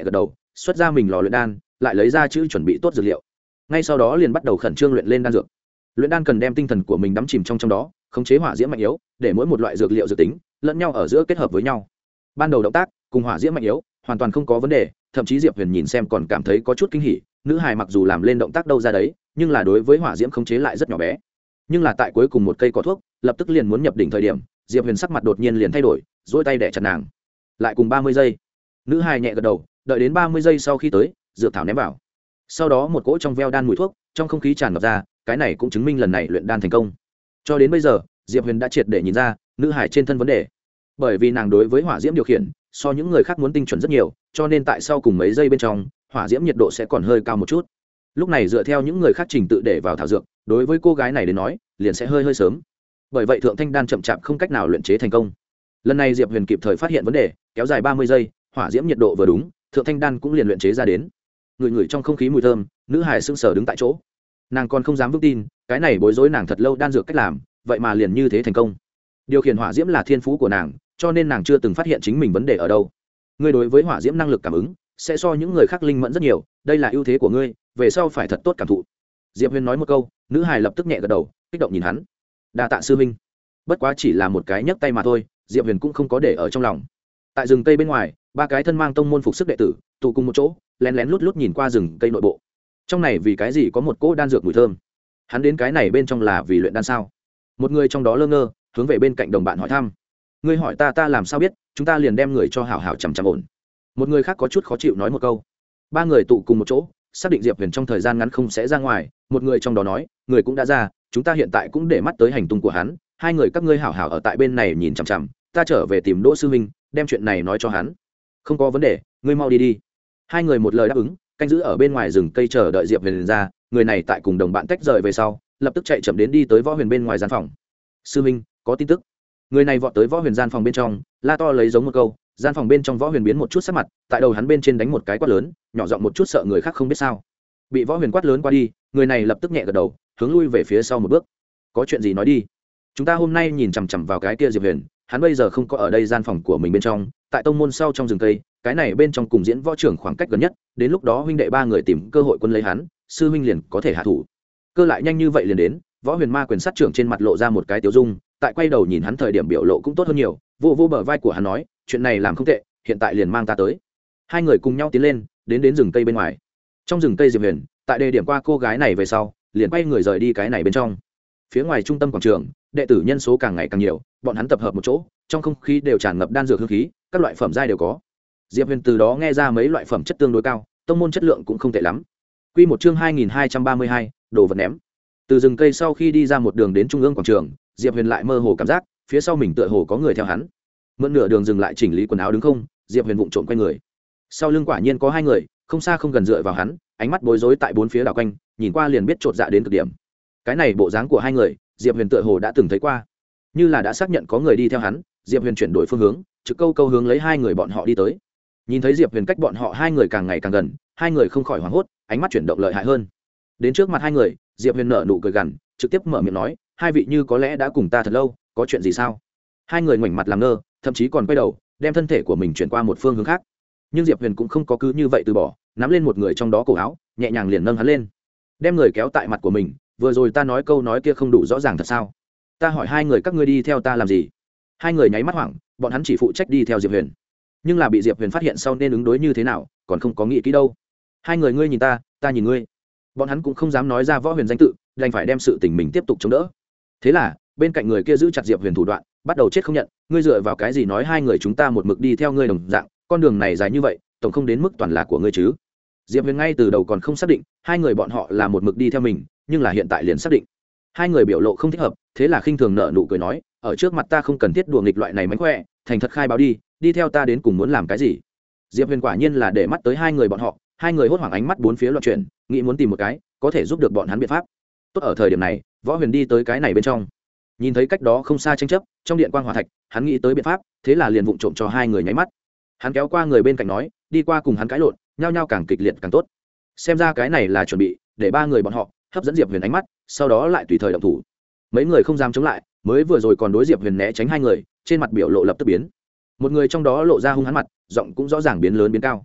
A: xuất ra mình lò luyện đan, lại lấy ra chữ chuẩn bị tốt dược liệu. Ngay sau đó liền bắt đầu khẩn trương luyện lên đan dược. Luyện đan cần đem tinh thần của mình đắm chìm trong trong đó, khống chế hỏa diễm mạnh yếu, để mỗi một loại dược liệu dự tính lẫn nhau ở giữa kết hợp với nhau. Ban đầu động tác cùng hỏa diễm mạnh yếu hoàn toàn không có vấn đề, thậm chí Diệp Huyền nhìn xem còn cảm thấy có chút kinh hỉ. Nữ hài mặc dù làm lên động tác đâu ra đấy, nhưng là đối với hỏa diễm khống chế lại rất nhỏ bé. Nhưng là tại cuối cùng một cây cỏ thuốc lập tức liền muốn nhập đỉnh thời điểm, Diệp Huyền sắc mặt đột nhiên liền thay đổi, duỗi tay đẻ chặt nàng. Lại cùng ba mươi giây. Nữ hài nhẹ gật đầu, đợi đến ba mươi giây sau khi tới, dược thảo ném vào. Sau đó một cỗ trong veo đan mùi thuốc trong không khí tràn ngập ra, cái này cũng chứng minh lần này luyện đan thành công. Cho đến bây giờ, Diệp Huyền đã triệt để nhìn ra nữ hài trên thân vấn đề, bởi vì nàng đối với hỏa diễm điều khiển so những người khác muốn tinh chuẩn rất nhiều, cho nên tại sau cùng mấy giây bên trong, hỏa diễm nhiệt độ sẽ còn hơi cao một chút. Lúc này dựa theo những người khác trình tự để vào thảo dược, đối với cô gái này đến nói liền sẽ hơi hơi sớm, bởi vậy thượng thanh đan chậm chạp không cách nào luyện chế thành công. Lần này Diệp Huyền kịp thời phát hiện vấn đề, kéo dài ba mươi giây, hỏa diễm nhiệt độ vừa đúng, thượng thanh đan cũng liền luyện chế ra đến. Người người trong không khí mùi thơm, nữ hài sững sờ đứng tại chỗ, nàng còn không dám vững tin cái này bối rối nàng thật lâu đan dược cách làm vậy mà liền như thế thành công. Điều khiển hỏa diễm là thiên phú của nàng, cho nên nàng chưa từng phát hiện chính mình vấn đề ở đâu. Ngươi đối với hỏa diễm năng lực cảm ứng sẽ so những người khác linh mẫn rất nhiều, đây là ưu thế của ngươi, về sau phải thật tốt cảm thụ. Diệp Huyền nói một câu, nữ hài lập tức nhẹ gật đầu, kích động nhìn hắn. Đa tạ sư huynh. Bất quá chỉ là một cái nhấc tay mà thôi, Diệp Huyền cũng không có để ở trong lòng. Tại rừng cây bên ngoài, ba cái thân mang tông môn phục sức đệ tử tụ cùng một chỗ, lén lén lút lút nhìn qua rừng cây nội bộ. Trong này vì cái gì có một cỗ đan dược mùi thơm? Hắn đến cái này bên trong là vì luyện đan sao? Một người trong đó lơ ngơ, hướng về bên cạnh đồng bạn hỏi thăm. Ngươi hỏi ta ta làm sao biết, chúng ta liền đem người cho hảo hảo chằm chằm ổn. Một người khác có chút khó chịu nói một câu. Ba người tụ cùng một chỗ, xác định Diệp Huyền trong thời gian ngắn không sẽ ra ngoài, một người trong đó nói, người cũng đã ra, chúng ta hiện tại cũng để mắt tới hành tung của hắn, hai người các ngươi hảo hảo ở tại bên này nhìn chằm chằm, ta trở về tìm Đỗ sư huynh, đem chuyện này nói cho hắn. Không có vấn đề, ngươi mau đi đi. Hai người một lời đáp ứng, canh giữ ở bên ngoài rừng cây chờ đợi Diệp Huyền ra. Người này tại cùng đồng bạn tách rời về sau, lập tức chạy chậm đến đi tới Võ Huyền bên ngoài gian phòng. Sư huynh, có tin tức. Người này vọt tới Võ Huyền gian phòng bên trong, la to lấy giống một câu. Gian phòng bên trong Võ Huyền biến một chút sắc mặt, tại đầu hắn bên trên đánh một cái quát lớn, nhỏ giọng một chút sợ người khác không biết sao. Bị Võ Huyền quát lớn qua đi, người này lập tức nhẹ gật đầu, hướng lui về phía sau một bước. Có chuyện gì nói đi. Chúng ta hôm nay nhìn chằm chằm vào cái kia Diệp Huyền, hắn bây giờ không có ở đây gian phòng của mình bên trong, tại tông môn sau trong rừng cây, cái này bên trong cùng diễn võ trưởng khoảng cách gần nhất, đến lúc đó huynh đệ ba người tìm cơ hội quân lấy hắn, sư huynh liền có thể hạ thủ. Cơ lại nhanh như vậy liền đến, Võ Huyền ma quyền sát trưởng trên mặt lộ ra một cái tiêu dung, tại quay đầu nhìn hắn thời điểm biểu lộ cũng tốt hơn nhiều, vô vô bờ vai của hắn nói, chuyện này làm không tệ, hiện tại liền mang ta tới. Hai người cùng nhau tiến lên, đến đến rừng cây bên ngoài. Trong rừng cây Diệp Huyền, tại đề điểm qua cô gái này về sau, liền quay người rời đi cái này bên trong. Phía ngoài trung tâm quảng trường, đệ tử nhân số càng ngày càng nhiều, bọn hắn tập hợp một chỗ, trong không khí đều tràn ngập đan dược hương khí, các loại phẩm giai đều có. Diệp Huyền từ đó nghe ra mấy loại phẩm chất tương đối cao, tông môn chất lượng cũng không tệ lắm. Quy một chương hai nghìn hai trăm ba mươi hai, đồ vật ném. Từ rừng cây sau khi đi ra một đường đến trung ương quảng trường, Diệp Huyền lại mơ hồ cảm giác, phía sau mình tựa hồ có người theo hắn. Mượn nửa đường dừng lại chỉnh lý quần áo đứng không, Diệp Huyền vụng trộm quay người. Sau lưng quả nhiên có hai người, không xa không gần dựa vào hắn, ánh mắt bối rối tại bốn phía đảo quanh, nhìn qua liền biết chột dạ đến cực điểm. Cái này bộ dáng của hai người, Diệp Huyền tựa hồ đã từng thấy qua. Như là đã xác nhận có người đi theo hắn, Diệp Huyền chuyển đổi phương hướng, trực câu câu hướng lấy hai người bọn họ đi tới. Nhìn thấy Diệp Huyền cách bọn họ hai người càng ngày càng gần, hai người không khỏi hoảng hốt, ánh mắt chuyển động lợi hại hơn. Đến trước mặt hai người, Diệp Huyền nở nụ cười gằn, trực tiếp mở miệng nói, hai vị như có lẽ đã cùng ta thật lâu, có chuyện gì sao? Hai người ngoảnh mặt làm ngơ, thậm chí còn quay đầu, đem thân thể của mình chuyển qua một phương hướng khác. Nhưng Diệp Huyền cũng không có cứ như vậy từ bỏ, nắm lên một người trong đó cổ áo, nhẹ nhàng liền nâng hắn lên, đem người kéo tại mặt của mình. Vừa rồi ta nói câu nói kia không đủ rõ ràng thật sao? Ta hỏi hai người các ngươi đi theo ta làm gì? Hai người nháy mắt hoảng, bọn hắn chỉ phụ trách đi theo Diệp Huyền, nhưng là bị Diệp Huyền phát hiện sau nên ứng đối như thế nào, còn không có nghĩ kỹ đâu. Hai người ngươi nhìn ta, ta nhìn ngươi, bọn hắn cũng không dám nói ra Võ Huyền danh tự, đành phải đem sự tình mình tiếp tục chống đỡ. Thế là bên cạnh người kia giữ chặt Diệp Huyền thủ đoạn, bắt đầu chết không nhận. Ngươi dựa vào cái gì nói hai người chúng ta một mực đi theo ngươi đồng dạng, con đường này dài như vậy, tổng không đến mức toàn là của ngươi chứ? Diệp Huyền ngay từ đầu còn không xác định hai người bọn họ là một mực đi theo mình, nhưng là hiện tại liền xác định. Hai người biểu lộ không thích hợp, thế là khinh thường nở nụ cười nói, ở trước mặt ta không cần thiết đùa nghịch loại này mánh khỏe, thành thật khai báo đi, đi theo ta đến cùng muốn làm cái gì? Diệp Huyền quả nhiên là để mắt tới hai người bọn họ, hai người hốt hoảng ánh mắt bốn phía loạn chuyển, nghĩ muốn tìm một cái có thể giúp được bọn hắn biện pháp. Tốt ở thời điểm này, Võ Huyền đi tới cái này bên trong, nhìn thấy cách đó không xa tranh chấp, trong điện quang hỏa thạch, hắn nghĩ tới biện pháp, thế là liền vụng trộm cho hai người nháy mắt. Hắn kéo qua người bên cạnh nói, đi qua cùng hắn cãi lộn, nhao nhao càng kịch liệt càng tốt. Xem ra cái này là chuẩn bị để ba người bọn họ hấp dẫn Diệp Huyền ánh mắt, sau đó lại tùy thời động thủ. Mấy người không dám chống lại, mới vừa rồi còn đối Diệp Huyền né tránh hai người, trên mặt biểu lộ lập tức biến. Một người trong đó lộ ra hung hãn mặt, giọng cũng rõ ràng biến lớn biến cao.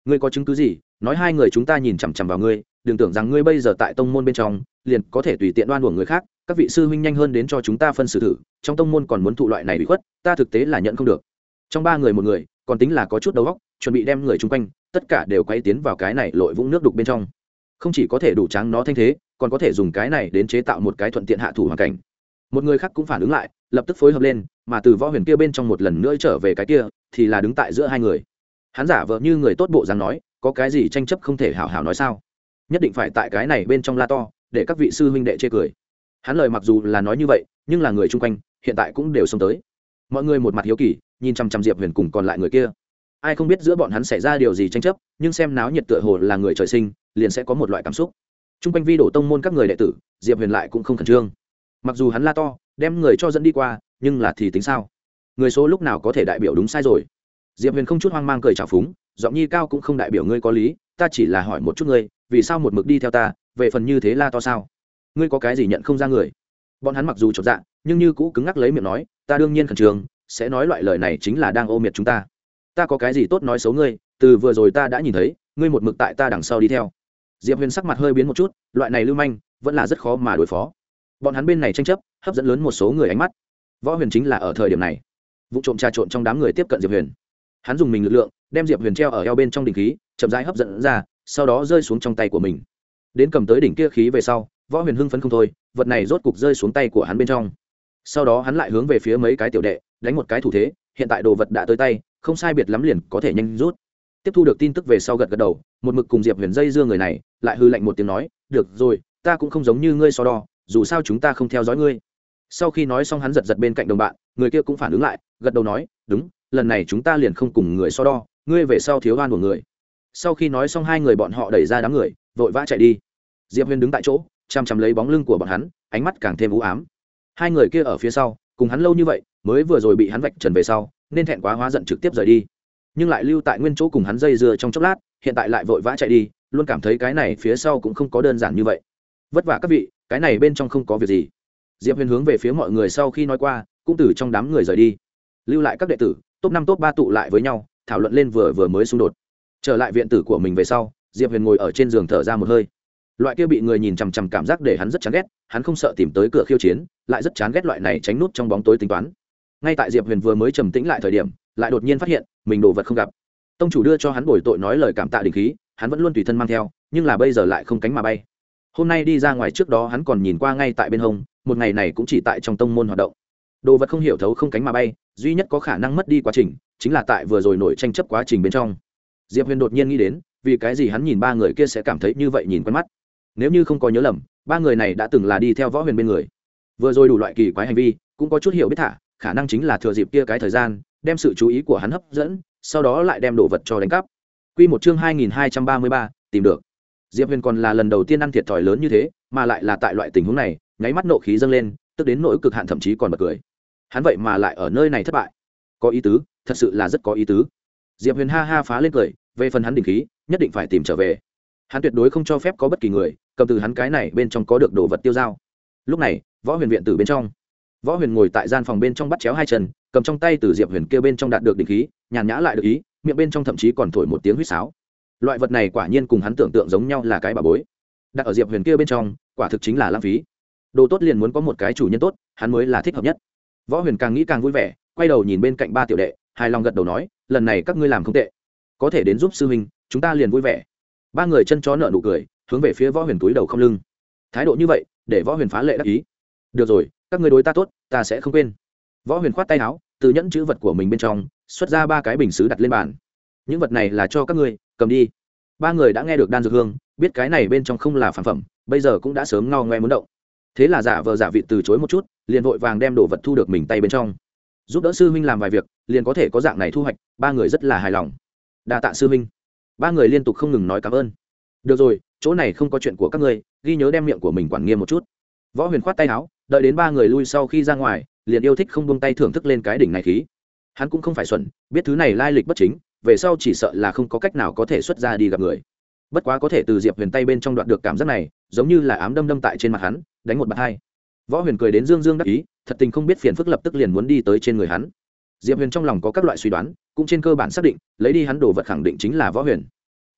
A: ngươi có chứng cứ gì nói hai người chúng ta nhìn chằm chằm vào ngươi, đừng tưởng rằng ngươi bây giờ tại tông môn bên trong liền có thể tùy tiện đoan uổng người khác. Các vị sư huynh nhanh hơn đến cho chúng ta phân xử thử, trong tông môn còn muốn thụ loại này bị khuất, ta thực tế là nhận không được. Trong ba người một người còn tính là có chút đầu óc, chuẩn bị đem người chung quanh tất cả đều quay tiến vào cái này lội vũng nước đục bên trong, không chỉ có thể đủ tráng nó thanh thế, còn có thể dùng cái này đến chế tạo một cái thuận tiện hạ thủ hoàn cảnh. Một người khác cũng phản ứng lại, lập tức phối hợp lên, mà từ Võ Huyền kia bên trong một lần nữa trở về cái kia thì là đứng tại giữa hai người. Hắn giả vờ như người tốt bộ dáng nói, có cái gì tranh chấp không thể hảo hảo nói sao, nhất định phải tại cái này bên trong la to để các vị sư huynh đệ chê cười. Hắn lời mặc dù là nói như vậy, nhưng là người chung quanh hiện tại cũng đều xông tới. Mọi người một mặt hiếu kỳ nhìn chăm chăm Diệp Huyền cùng còn lại người kia. Ai không biết giữa bọn hắn xảy ra điều gì tranh chấp, nhưng xem náo nhiệt tựa hồ là người trời sinh liền sẽ có một loại cảm xúc. Chung quanh vi đổ tông môn các người đệ tử, Diệp Huyền lại cũng không khẩn trương. Mặc dù hắn la to đem người cho dẫn đi qua, nhưng là thì tính sao, người số lúc nào có thể đại biểu đúng sai rồi. Diệp Huyền không chút hoang mang cười trào phúng, giọng nhi cao cũng không đại biểu ngươi có lý, ta chỉ là hỏi một chút ngươi, vì sao một mực đi theo ta, về phần như thế la to sao, ngươi có cái gì nhận không ra người. Bọn hắn mặc dù chột dạ, nhưng như cũ cứng ngắc lấy miệng nói, ta đương nhiên khẩn trương, sẽ nói loại lời này chính là đang ô miệt chúng ta. Ta có cái gì tốt nói xấu ngươi, từ vừa rồi ta đã nhìn thấy ngươi một mực tại ta đằng sau đi theo. Diệp Huyền sắc mặt hơi biến một chút, loại này lưu manh vẫn là rất khó mà đối phó. Bọn hắn bên này tranh chấp hấp dẫn lớn một số người ánh mắt. Võ Huyền chính là ở thời điểm này vụ trộm trà trộn trong đám người tiếp cận Diệp Huyền. Hắn dùng mình lực lượng đem Diệp Huyền treo ở eo bên trong đỉnh khí, chậm rãi hấp dẫn ra, sau đó rơi xuống trong tay của mình. Đến cầm tới đỉnh kia khí về sau, Võ Huyền hưng phấn không thôi, vật này rốt cục rơi xuống tay của hắn bên trong. Sau đó hắn lại hướng về phía mấy cái tiểu đệ đánh một cái thủ thế, hiện tại đồ vật đã tới tay, không sai biệt lắm liền có thể nhanh rút. Tiếp thu được tin tức về sau gật gật đầu, một mực cùng Diệp Huyền dây dưa người này lại hư lạnh một tiếng nói, được rồi, ta cũng không giống như ngươi so đo, dù sao chúng ta không theo dõi ngươi. Sau khi nói xong hắn giật giật bên cạnh đồng bạn, người kia cũng phản ứng lại, gật đầu nói, đúng, lần này chúng ta liền không cùng người so đo, ngươi về sau thiếu oan của người. Sau khi nói xong hai người bọn họ đẩy ra đám người, vội vã chạy đi. Diệp Huyền đứng tại chỗ chăm chăm lấy bóng lưng của bọn hắn, ánh mắt càng thêm u ám. Hai người kia ở phía sau cùng hắn lâu như vậy, mới vừa rồi bị hắn vạch trần về sau nên thẹn quá hóa giận trực tiếp rời đi, nhưng lại lưu tại nguyên chỗ cùng hắn dây dưa trong chốc lát, hiện tại lại vội vã chạy đi, luôn cảm thấy cái này phía sau cũng không có đơn giản như vậy. Vất vả các vị, cái này bên trong không có việc gì. Diệp Huyền hướng về phía mọi người sau khi nói qua, cũng từ trong đám người rời đi, lưu lại các đệ tử top năm top ba tụ lại với nhau thảo luận lên vừa vừa mới xung đột. Trở lại viện tử của mình về sau, Diệp Huyền ngồi ở trên giường thở ra một hơi. Loại kia bị người nhìn chằm chằm cảm giác để hắn rất chán ghét, hắn không sợ tìm tới cửa khiêu chiến, lại rất chán ghét loại này tránh nút trong bóng tối tính toán. Ngay tại Diệp Huyền vừa mới trầm tĩnh lại thời điểm, lại đột nhiên phát hiện mình đồ vật không gặp. Tông chủ đưa cho hắn bồi tội nói lời cảm tạ đỉnh khí, hắn vẫn luôn tùy thân mang theo, nhưng là bây giờ lại không cánh mà bay. Hôm nay đi ra ngoài trước đó hắn còn nhìn qua ngay tại bên hông, một ngày này cũng chỉ tại trong tông môn hoạt động. Đồ vật không hiểu thấu không cánh mà bay, duy nhất có khả năng mất đi quá trình chính là tại vừa rồi nổi tranh chấp quá trình bên trong. Diệp Huyền đột nhiên nghĩ đến, vì cái gì hắn nhìn ba người kia sẽ cảm thấy như vậy nhìn quen mắt. Nếu như không có nhớ lầm, ba người này đã từng là đi theo Võ Huyền bên người. Vừa rồi đủ loại kỳ quái hành vi, cũng có chút hiểu biết thả, khả năng chính là thừa dịp kia cái thời gian, đem sự chú ý của hắn hấp dẫn, sau đó lại đem đồ vật cho đánh cắp. Quy một chương hai nghìn hai trăm ba mươi ba, tìm được. Diệp Huyền còn là lần đầu tiên ăn thiệt thòi lớn như thế, mà lại là tại loại tình huống này, nháy mắt nộ khí dâng lên, tức đến nỗi cực hạn thậm chí còn bật cười. Hắn vậy mà lại ở nơi này thất bại, có ý tứ, thật sự là rất có ý tứ. Diệp Huyền ha ha phá lên cười, về phần hắn đỉnh khí, nhất định phải tìm trở về. Hắn tuyệt đối không cho phép có bất kỳ người cầm từ hắn cái này bên trong có được đồ vật tiêu dao. Lúc này, Võ Huyền viện tử bên trong, Võ Huyền ngồi tại gian phòng bên trong bắt chéo hai chân, cầm trong tay từ Diệp Huyền kia bên trong đạt được đỉnh khí, nhàn nhã lại được ý, miệng bên trong thậm chí còn thổi một tiếng huýt sáo. Loại vật này quả nhiên cùng hắn tưởng tượng giống nhau, là cái bà bối. Đặt ở Diệp Huyền kia bên trong, quả thực chính là lãng phí. Đồ tốt liền muốn có một cái chủ nhân tốt, hắn mới là thích hợp nhất. Võ Huyền càng nghĩ càng vui vẻ, quay đầu nhìn bên cạnh ba tiểu đệ, hài lòng gật đầu nói, lần này các ngươi làm không tệ, có thể đến giúp sư huynh, chúng ta liền vui vẻ. Ba người chân chó nợ nụ cười, hướng về phía Võ Huyền túi đầu không lưng. Thái độ như vậy để Võ Huyền phá lệ đắc ý. Được rồi, các ngươi đối ta tốt, ta sẽ không quên. Võ Huyền khoát tay áo, từ nhẫn chữ vật của mình bên trong xuất ra ba cái bình sứ đặt lên bàn. Những vật này là cho các ngươi, cầm đi. Ba người đã nghe được đan dược hương, biết cái này bên trong không là phản phẩm, bây giờ cũng đã sớm ngao ngoe muốn động. Thế là giả vờ giả vị từ chối một chút, liền vội vàng đem đồ vật thu được mình tay bên trong. Giúp đỡ sư huynh làm vài việc, liền có thể có dạng này thu hoạch, ba người rất là hài lòng. Đa tạ sư huynh. Ba người liên tục không ngừng nói cảm ơn. Được rồi, chỗ này không có chuyện của các ngươi, ghi nhớ đem miệng của mình quản nghiêm một chút. Võ Huyền khoát tay áo, đợi đến ba người lui sau khi ra ngoài, liền yêu thích không buông tay thưởng thức lên cái đỉnh này khí. Hắn cũng không phải xuẩn, biết thứ này lai lịch bất chính, về sau chỉ sợ là không có cách nào có thể xuất ra đi gặp người. Bất quá có thể từ Diệp Huyền tay bên trong đoạt được cảm giác này, giống như là ám đâm đâm tại trên mặt hắn, đánh một bạt hai. Võ Huyền cười đến dương dương đắc ý, thật tình không biết phiền phức lập tức liền muốn đi tới trên người hắn. Diệp Huyền trong lòng có các loại suy đoán, cũng trên cơ bản xác định, lấy đi hắn đồ vật khẳng định chính là Võ Huyền.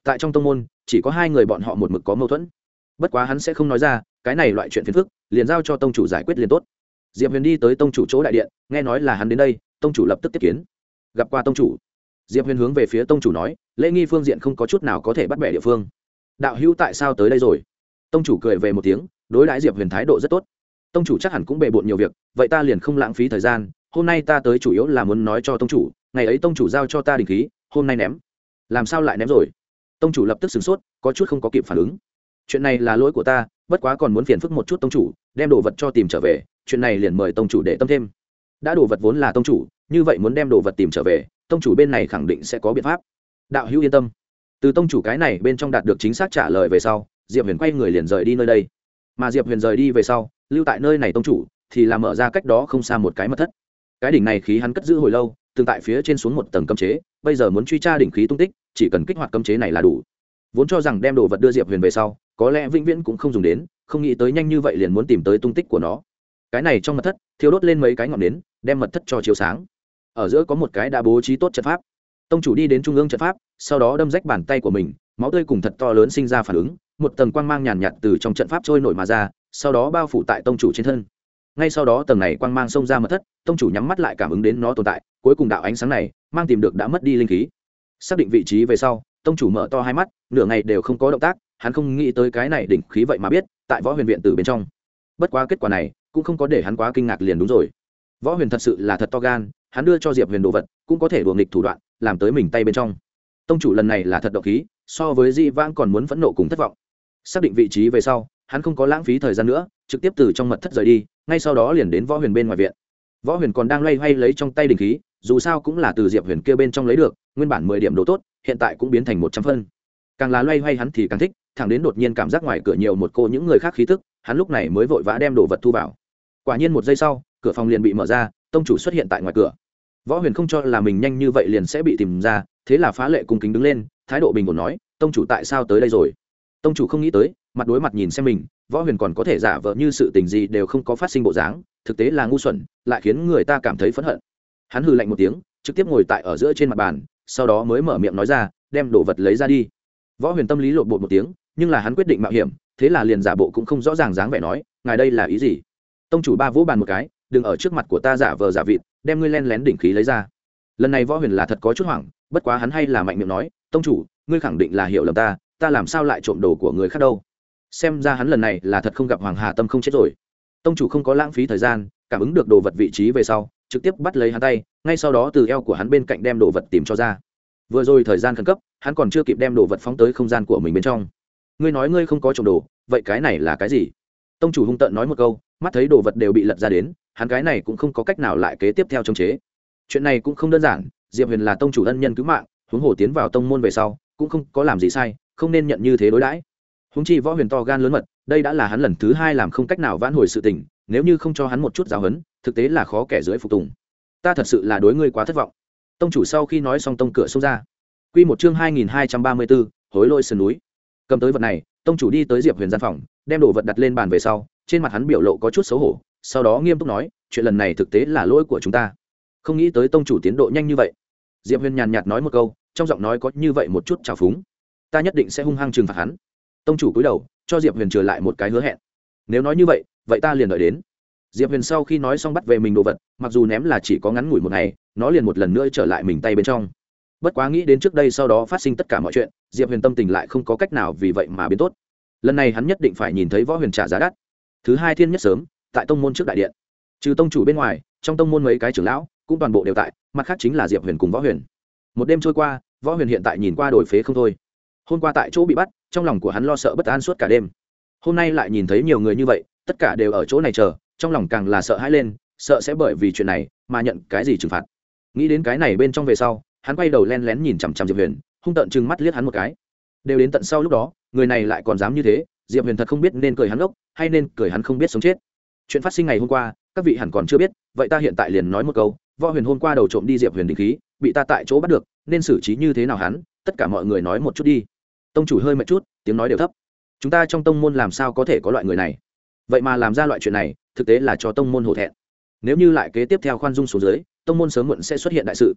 A: tại trong tông môn chỉ có hai người bọn họ một mực có mâu thuẫn, bất quá hắn sẽ không nói ra cái này loại chuyện phiền phức, liền giao cho tông chủ giải quyết liền tốt. Diệp Huyền đi tới tông chủ chỗ đại điện, nghe nói là hắn đến đây, tông chủ lập tức tiếp kiến. Gặp qua tông chủ, Diệp Huyền hướng về phía tông chủ nói, lễ nghi phương diện không có chút nào có thể bắt bẻ địa phương. Đạo hữu tại sao tới đây rồi? Tông chủ cười về một tiếng, đối đãi Diệp Huyền thái độ rất tốt. Tông chủ chắc hẳn cũng bề bộn nhiều việc, vậy ta liền không lãng phí thời gian, hôm nay ta tới chủ yếu là muốn nói cho tông chủ, ngày ấy tông chủ giao cho ta đình khí, hôm nay ném. Làm sao lại ném rồi? Tông chủ lập tức sửng sốt, có chút không có kịp phản ứng. Chuyện này là lỗi của ta, bất quá còn muốn phiền phức một chút tông chủ, đem đồ vật cho tìm trở về, chuyện này liền mời tông chủ để tâm thêm. Đã đồ vật vốn là tông chủ, như vậy muốn đem đồ vật tìm trở về, tông chủ bên này khẳng định sẽ có biện pháp. Đạo hữu yên tâm. Từ tông chủ cái này bên trong đạt được chính xác trả lời về sau, Diệp Huyền quay người liền rời đi nơi đây. Mà Diệp Huyền rời đi về sau, lưu tại nơi này tông chủ thì là mở ra cách đó không xa một cái mật thất. Cái đỉnh này khí hắn cất giữ hồi lâu, tương tại phía trên xuống một tầng cấm chế, bây giờ muốn truy tra đỉnh khí tung tích, chỉ cần kích hoạt cấm chế này là đủ. Vốn cho rằng đem đồ vật đưa Diệp Huyền về sau, có lẽ vĩnh viễn cũng không dùng đến, không nghĩ tới nhanh như vậy liền muốn tìm tới tung tích của nó. Cái này trong mật thất thiêu đốt lên mấy cái ngọn nến, đem mật thất cho chiếu sáng. Ở giữa có một cái đã bố trí tốt trận pháp. Tông chủ đi đến trung ương trận pháp, sau đó đâm rách bàn tay của mình, máu tươi cùng thật to lớn sinh ra phản ứng, một tầng quang mang nhàn nhạt từ trong trận pháp trôi nổi mà ra, sau đó bao phủ tại tông chủ trên thân. Ngay sau đó tầng này quang mang xông ra mật thất, tông chủ nhắm mắt lại cảm ứng đến nó tồn tại, cuối cùng đạo ánh sáng này mang tìm được đã mất đi linh khí. Xác định vị trí về sau, tông chủ mở to hai mắt, nửa ngày đều không có động tác, hắn không nghĩ tới cái này đỉnh khí vậy mà biết tại Võ Huyền viện từ bên trong. Bất quá kết quả này cũng không có để hắn quá kinh ngạc liền đúng rồi. Võ Huyền thật sự là thật to gan, hắn đưa cho Diệp Huyền đồ vật, cũng có thể đùa nghịch thủ đoạn, làm tới mình tay bên trong. Tông chủ lần này là thật động khí, so với Di Vãng còn muốn phẫn nộ cùng thất vọng. Xác định vị trí về sau, hắn không có lãng phí thời gian nữa, trực tiếp từ trong mật thất rời đi, ngay sau đó liền đến Võ Huyền bên ngoài viện. Võ Huyền còn đang loay hoay lấy trong tay đỉnh khí, dù sao cũng là từ Diệp Huyền kia bên trong lấy được, nguyên bản mười điểm đồ tốt, hiện tại cũng biến thành một trăm phân. Càng là loay hoay hắn thì càng thích, thẳng đến đột nhiên cảm giác ngoài cửa nhiều một cô những người khác khí tức, hắn lúc này mới vội vã đem đồ vật thu vào. Quả nhiên một giây sau, cửa phòng liền bị mở ra, tông chủ xuất hiện tại ngoài cửa. Võ Huyền không cho là mình nhanh như vậy liền sẽ bị tìm ra, thế là phá lệ cung kính đứng lên, thái độ bình ổn nói, tông chủ tại sao tới đây rồi? Tông chủ không nghĩ tới, mặt đối mặt nhìn xem mình, Võ Huyền còn có thể giả vờ như sự tình gì đều không có phát sinh bộ dáng, thực tế là ngu xuẩn, lại khiến người ta cảm thấy phẫn hận. Hắn hừ lạnh một tiếng, trực tiếp ngồi tại ở giữa trên mặt bàn, sau đó mới mở miệng nói ra, đem đồ vật lấy ra đi. Võ Huyền tâm lý lột bột một tiếng, nhưng là hắn quyết định mạo hiểm, thế là liền giả bộ cũng không rõ ràng dáng vẻ nói, ngài đây là ý gì? Tông chủ ba vỗ bàn một cái, đừng ở trước mặt của ta giả vờ giả vịt, đem ngươi len lén đỉnh khí lấy ra. Lần này Võ Huyền là thật có chút hoảng, bất quá hắn hay là mạnh miệng nói, tông chủ, ngươi khẳng định là hiểu lầm ta, ta làm sao lại trộm đồ của người khác đâu? Xem ra hắn lần này là thật không gặp Hoàng Hà Tâm không chết rồi. Tông chủ không có lãng phí thời gian, cảm ứng được đồ vật vị trí về sau, trực tiếp bắt lấy hắn tay, ngay sau đó từ eo của hắn bên cạnh đem đồ vật tìm cho ra. Vừa rồi thời gian khẩn cấp, hắn còn chưa kịp đem đồ vật phóng tới không gian của mình bên trong. Ngươi nói ngươi không có trộm đồ, vậy cái này là cái gì? Tông chủ hung tợn nói một câu, mắt thấy đồ vật đều bị lật ra đến, hắn cái này cũng không có cách nào lại kế tiếp theo chống chế. Chuyện này cũng không đơn giản, Diệp Huyền là tông chủ ân nhân cứu mạng, huống hồ tiến vào tông môn về sau, cũng không có làm gì sai, không nên nhận như thế đối đãi. Huống chi Võ Huyền to gan lớn mật, đây đã là hắn lần thứ hai làm không cách nào vãn hồi sự tình, nếu như không cho hắn một chút giáo huấn, thực tế là khó kẻ dưới phục tùng. Ta thật sự là đối ngươi quá thất vọng. Tông chủ sau khi nói xong tông cửa xông ra. Quy một chương hai nghìn hai trăm ba mươi tư, hối lỗi sườn núi. Cầm tới vật này, tông chủ đi tới Diệp Huyền gian phòng, đem đồ vật đặt lên bàn về sau, trên mặt hắn biểu lộ có chút xấu hổ, sau đó nghiêm túc nói, chuyện lần này thực tế là lỗi của chúng ta. Không nghĩ tới tông chủ tiến độ nhanh như vậy. Diệp Huyền nhàn nhạt nói một câu, trong giọng nói có như vậy một chút trào phúng. Ta nhất định sẽ hung hăng trừng phạt hắn. Tông chủ cúi đầu, cho Diệp Huyền trở lại một cái hứa hẹn. Nếu nói như vậy, vậy ta liền đợi đến. Diệp Huyền sau khi nói xong bắt về mình đồ vật, mặc dù ném là chỉ có ngắn ngủi một ngày, nó liền một lần nữa trở lại mình tay bên trong. Bất quá nghĩ đến trước đây sau đó phát sinh tất cả mọi chuyện, Diệp Huyền tâm tình lại không có cách nào vì vậy mà biến tốt. Lần này hắn nhất định phải nhìn thấy Võ Huyền trả giá đắt. Thứ hai thiên nhất sớm, tại tông môn trước đại điện, trừ tông chủ bên ngoài, trong tông môn mấy cái trưởng lão cũng toàn bộ đều tại, mặt khác chính là Diệp Huyền cùng Võ Huyền. Một đêm trôi qua, Võ Huyền hiện tại nhìn qua đổi phế không thôi. Hôm qua tại chỗ bị bắt, trong lòng của hắn lo sợ bất an suốt cả đêm. Hôm nay lại nhìn thấy nhiều người như vậy, tất cả đều ở chỗ này chờ, trong lòng càng là sợ hãi lên, sợ sẽ bởi vì chuyện này mà nhận cái gì trừng phạt. Nghĩ đến cái này bên trong về sau, hắn quay đầu len lén nhìn chằm chằm Diệp Huyền, hung tợn trừng mắt liếc hắn một cái. Đều đến tận sau lúc đó, người này lại còn dám như thế, Diệp Huyền thật không biết nên cười hắn ốc, hay nên cười hắn không biết sống chết. Chuyện phát sinh ngày hôm qua, các vị hẳn còn chưa biết, vậy ta hiện tại liền nói một câu, Võ Huyền hôm qua đầu trộm đi Diệp Huyền đỉnh khí, bị ta tại chỗ bắt được, nên xử trí như thế nào hắn, tất cả mọi người nói một chút đi. Tông chủ hơi mệt chút, tiếng nói đều thấp. Chúng ta trong tông môn làm sao có thể có loại người này? Vậy mà làm ra loại chuyện này, thực tế là cho tông môn hổ thẹn. Nếu như lại kế tiếp theo khoan dung xuống dưới, tông môn sớm muộn sẽ xuất hiện đại sự.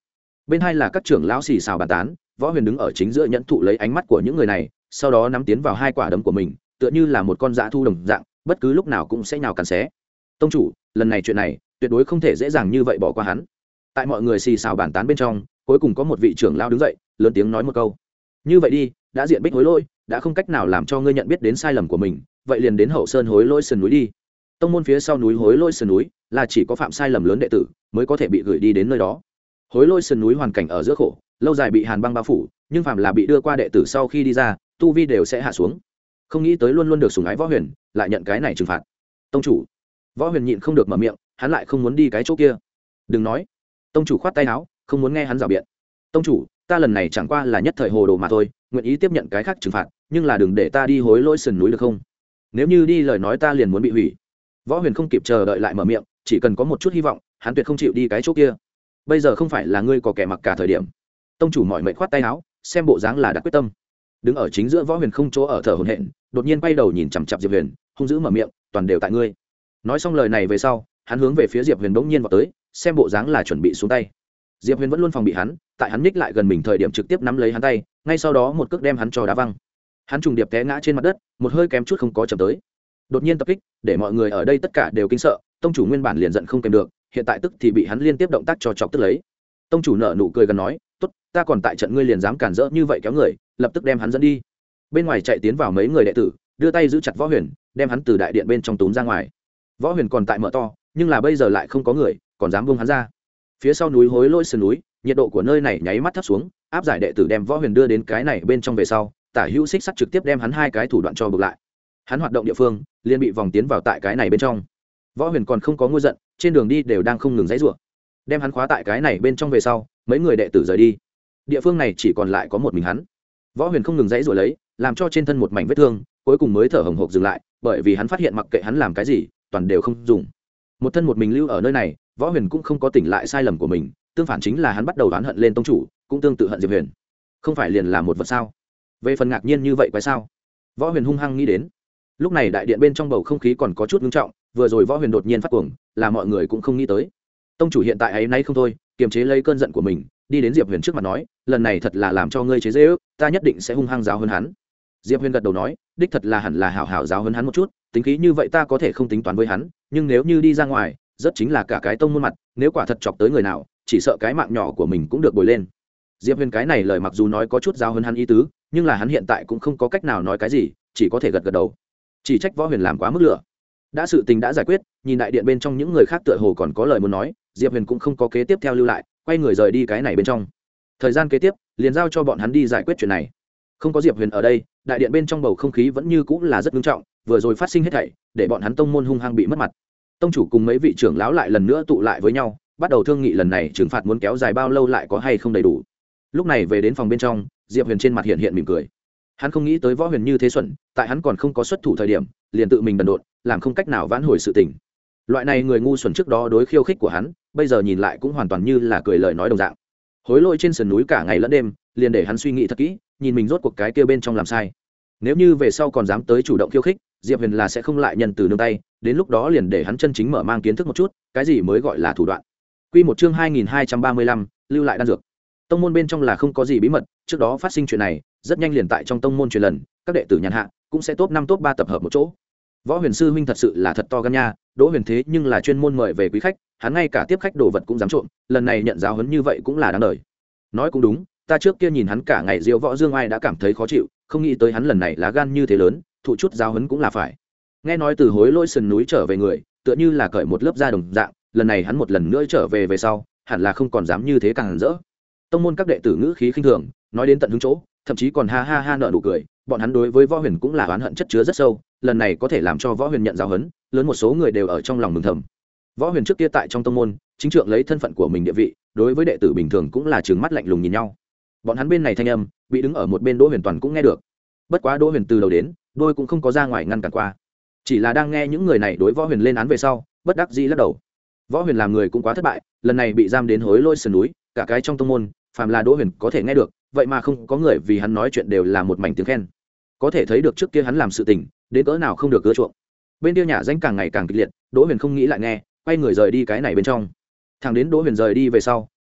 A: bên hai là các trưởng lão xì xào bàn tán. Võ Huyền đứng ở chính giữa nhẫn thụ lấy ánh mắt của những người này, sau đó nắm tiến vào hai quả đấm của mình, tựa như là một con dã thu đồng dạng, bất cứ lúc nào cũng sẽ nhào cắn xé. Tông chủ, lần này chuyện này tuyệt đối không thể dễ dàng như vậy bỏ qua hắn. Tại mọi người xì xào bàn tán bên trong, cuối cùng có một vị trưởng lão đứng dậy, lớn tiếng nói một câu: như vậy đi, đã diện Bích Hối Lỗi đã không cách nào làm cho ngươi nhận biết đến sai lầm của mình, vậy liền đến Hậu Sơn Hối Lỗi sườn núi đi. Tông môn phía sau núi Hối Lỗi sườn núi là chỉ có phạm sai lầm lớn đệ tử mới có thể bị gửi đi đến nơi đó. Hối Lỗi sườn núi hoàn cảnh ở giữa khổ, lâu dài bị hàn băng bao phủ, nhưng phạm là bị đưa qua đệ tử sau khi đi ra, tu vi đều sẽ hạ xuống. Không nghĩ tới luôn luôn được sủng ái Võ Huyền lại nhận cái này trừng phạt. Tông chủ. Võ Huyền nhịn không được mở miệng, hắn lại không muốn đi cái chỗ kia. Đừng nói. Tông chủ khoát tay áo, không muốn nghe hắn rào biện. Tông chủ, ta lần này chẳng qua là nhất thời hồ đồ mà thôi, nguyện ý tiếp nhận cái khác trừng phạt, nhưng là đừng để ta đi Hối Lỗi sườn núi được không? Nếu như đi lời nói ta liền muốn bị hủy. Võ Huyền không kịp chờ đợi lại mở miệng, chỉ cần có một chút hy vọng, hắn tuyệt không chịu đi cái chỗ kia. Bây giờ không phải là ngươi có kẻ mặc cả thời điểm. Tông chủ mỏi mệt khoát tay áo, xem bộ dáng là đã quyết tâm. Đứng ở chính giữa Võ Huyền không chỗ ở thở hổn hển, đột nhiên quay đầu nhìn chằm chằm Diệp Huyền, hung dữ mở miệng, toàn đều tại ngươi. Nói xong lời này về sau, hắn hướng về phía Diệp Huyền bỗng nhiên vọt tới, xem bộ dáng là chuẩn bị xuống tay. Diệp Huyền vẫn luôn phòng bị hắn, tại hắn nhích lại gần mình thời điểm trực tiếp nắm lấy hắn tay, ngay sau đó một cước đem hắn cho đá văng. Hắn trùng điệp té ngã trên mặt đất, một hơi kém chút không có chậm tới. Đột nhiên tập kích, để mọi người ở đây tất cả đều kinh sợ, tông chủ nguyên bản liền giận không kèm được, hiện tại tức thì bị hắn liên tiếp động tác cho chọc tức lấy. Tông chủ nở nụ cười gần nói, "Tốt, ta còn tại trận ngươi liền dám cản rỡ như vậy kéo người, lập tức đem hắn dẫn đi." Bên ngoài chạy tiến vào mấy người đệ tử, đưa tay giữ chặt Võ Huyền, đem hắn từ đại điện bên trong túm ra ngoài. Võ Huyền còn tại mở to, nhưng là bây giờ lại không có người, còn dám buông hắn ra. Phía sau núi Hối Lỗi sườn núi, nhiệt độ của nơi này nháy mắt thấp xuống, áp giải đệ tử đem Võ Huyền đưa đến cái này bên trong về sau, tả hữu xích sắt trực tiếp đem hắn hai cái thủ đoạn cho buộc lại. Hắn hoạt động địa phương liền bị vòng tiến vào tại cái này bên trong. Võ Huyền còn không có ngôi giận, trên đường đi đều đang không ngừng giãy giụa. Đem hắn khóa tại cái này bên trong về sau, mấy người đệ tử rời đi. Địa phương này chỉ còn lại có một mình hắn. Võ Huyền không ngừng giãy giụa lấy, làm cho trên thân một mảnh vết thương, cuối cùng mới thở hổn hộc dừng lại, bởi vì hắn phát hiện mặc kệ hắn làm cái gì, toàn đều không dùng. Một thân một mình lưu ở nơi này, Võ Huyền cũng không có tỉnh lại sai lầm của mình, tương phản chính là hắn bắt đầu oán hận lên tông chủ, cũng tương tự hận Diệp Huyền. Không phải liền là một vật sao? Về phần ngạc nhiên như vậy quái sao? Võ Huyền hung hăng nghĩ đến. Lúc này đại điện bên trong bầu không khí còn có chút ngưng trọng, vừa rồi Võ Huyền đột nhiên phát cuồng, là mọi người cũng không nghĩ tới. Tông chủ hiện tại ấy nay không thôi, kiềm chế lấy cơn giận của mình, đi đến Diệp Huyền trước mặt nói, lần này thật là làm cho ngươi chế giễu, ta nhất định sẽ hung hăng giáo huấn hắn. Diệp Huyền gật đầu nói, đích thật là hẳn là hảo hảo giáo huấn hắn một chút, tính khí như vậy ta có thể không tính toán với hắn, nhưng nếu như đi ra ngoài, rất chính là cả cái tông môn mặt, nếu quả thật chọc tới người nào, chỉ sợ cái mạng nhỏ của mình cũng được bồi lên. Diệp Huyền cái này lời mặc dù nói có chút giáo huấn hắn ý tứ, nhưng là hắn hiện tại cũng không có cách nào nói cái gì, chỉ có thể gật gật đầu. Chỉ trách Võ Huyền làm quá mức lửa. Đã sự tình đã giải quyết, nhìn đại điện bên trong những người khác tựa hồ còn có lời muốn nói, Diệp Huyền cũng không có kế tiếp theo lưu lại, quay người rời đi cái này bên trong. Thời gian kế tiếp, liền giao cho bọn hắn đi giải quyết chuyện này. Không có Diệp Huyền ở đây, đại điện bên trong bầu không khí vẫn như cũ là rất nghiêm trọng, vừa rồi phát sinh hết thảy, để bọn hắn tông môn hung hăng bị mất mặt. Tông chủ cùng mấy vị trưởng lão lại lần nữa tụ lại với nhau, bắt đầu thương nghị lần này trừng phạt muốn kéo dài bao lâu lại có hay không đầy đủ. Lúc này về đến phòng bên trong, Diệp Huyền trên mặt hiện hiện mỉm cười. Hắn không nghĩ tới Võ Huyền như thế xuẩn, tại hắn còn không có xuất thủ thời điểm, liền tự mình đần độn, làm không cách nào vãn hồi sự tình. Loại này người ngu xuẩn trước đó đối khiêu khích của hắn, bây giờ nhìn lại cũng hoàn toàn như là cười lời nói đồng dạng. Hối lỗi trên sườn núi cả ngày lẫn đêm, liền để hắn suy nghĩ thật kỹ, nhìn mình rốt cuộc cái kia bên trong làm sai. Nếu như về sau còn dám tới chủ động khiêu khích, Diệp Huyền là sẽ không lại nhân từ nương tay, đến lúc đó liền để hắn chân chính mở mang kiến thức một chút, cái gì mới gọi là thủ đoạn. Quy một chương hai nghìn hai trăm ba mươi lăm, lưu lại đan dược. Tông môn bên trong là không có gì bí mật, trước đó phát sinh chuyện này, rất nhanh liền tại trong tông môn truyền lần, các đệ tử nhàn hạ cũng sẽ top năm top ba tập hợp một chỗ. Võ Huyền sư huynh thật sự là thật to gan nha, Đỗ Huyền thế nhưng là chuyên môn mời về quý khách, hắn ngay cả tiếp khách đồ vật cũng dám trộm, lần này nhận giáo huấn như vậy cũng là đáng đời. Nói cũng đúng, ta trước kia nhìn hắn cả ngày diêu võ dương ai đã cảm thấy khó chịu, không nghĩ tới hắn lần này lá gan như thế lớn, thụ chút giáo huấn cũng là phải. Nghe nói từ Hối Lỗi sườn núi trở về người, tựa như là cởi một lớp da đồng dạng, lần này hắn một lần nữa trở về về sau, hẳn là không còn dám như thế càng rỡ. Tông môn các đệ tử ngữ khí khinh thường, nói đến tận hứng chỗ, thậm chí còn ha ha ha nở nụ cười, bọn hắn đối với Võ Huyền cũng là oán hận chất chứa rất sâu, lần này có thể làm cho Võ Huyền nhận giáo huấn, lớn một số người đều ở trong lòng mừng thầm. Võ Huyền trước kia tại trong tông môn, chính trượng lấy thân phận của mình địa vị, đối với đệ tử bình thường cũng là trừng mắt lạnh lùng nhìn nhau. Bọn hắn bên này thanh âm, bị đứng ở một bên Đỗ Huyền toàn cũng nghe được. Bất quá Đỗ Huyền từ đầu đến đôi cũng không có ra ngoài ngăn cản qua, chỉ là đang nghe những người này đối Võ Huyền lên án về sau, bất đắc dĩ lắc đầu. Võ Huyền làm người cũng quá thất bại, lần này bị giam đến Hối Lỗi sườn núi, cả cái trong tông môn, phàm là Đỗ Huyền có thể nghe được, vậy mà không có người vì hắn nói chuyện đều là một mảnh tiếng khen. Có thể thấy được trước kia hắn làm sự tình, đến cỡ nào không được ưa chuộng. Bên kia nhà danh càng ngày càng kịch liệt, Đỗ Huyền không nghĩ lại nghe, quay người rời đi cái này bên trong. Thằng đến Đỗ Huyền rời đi về sau,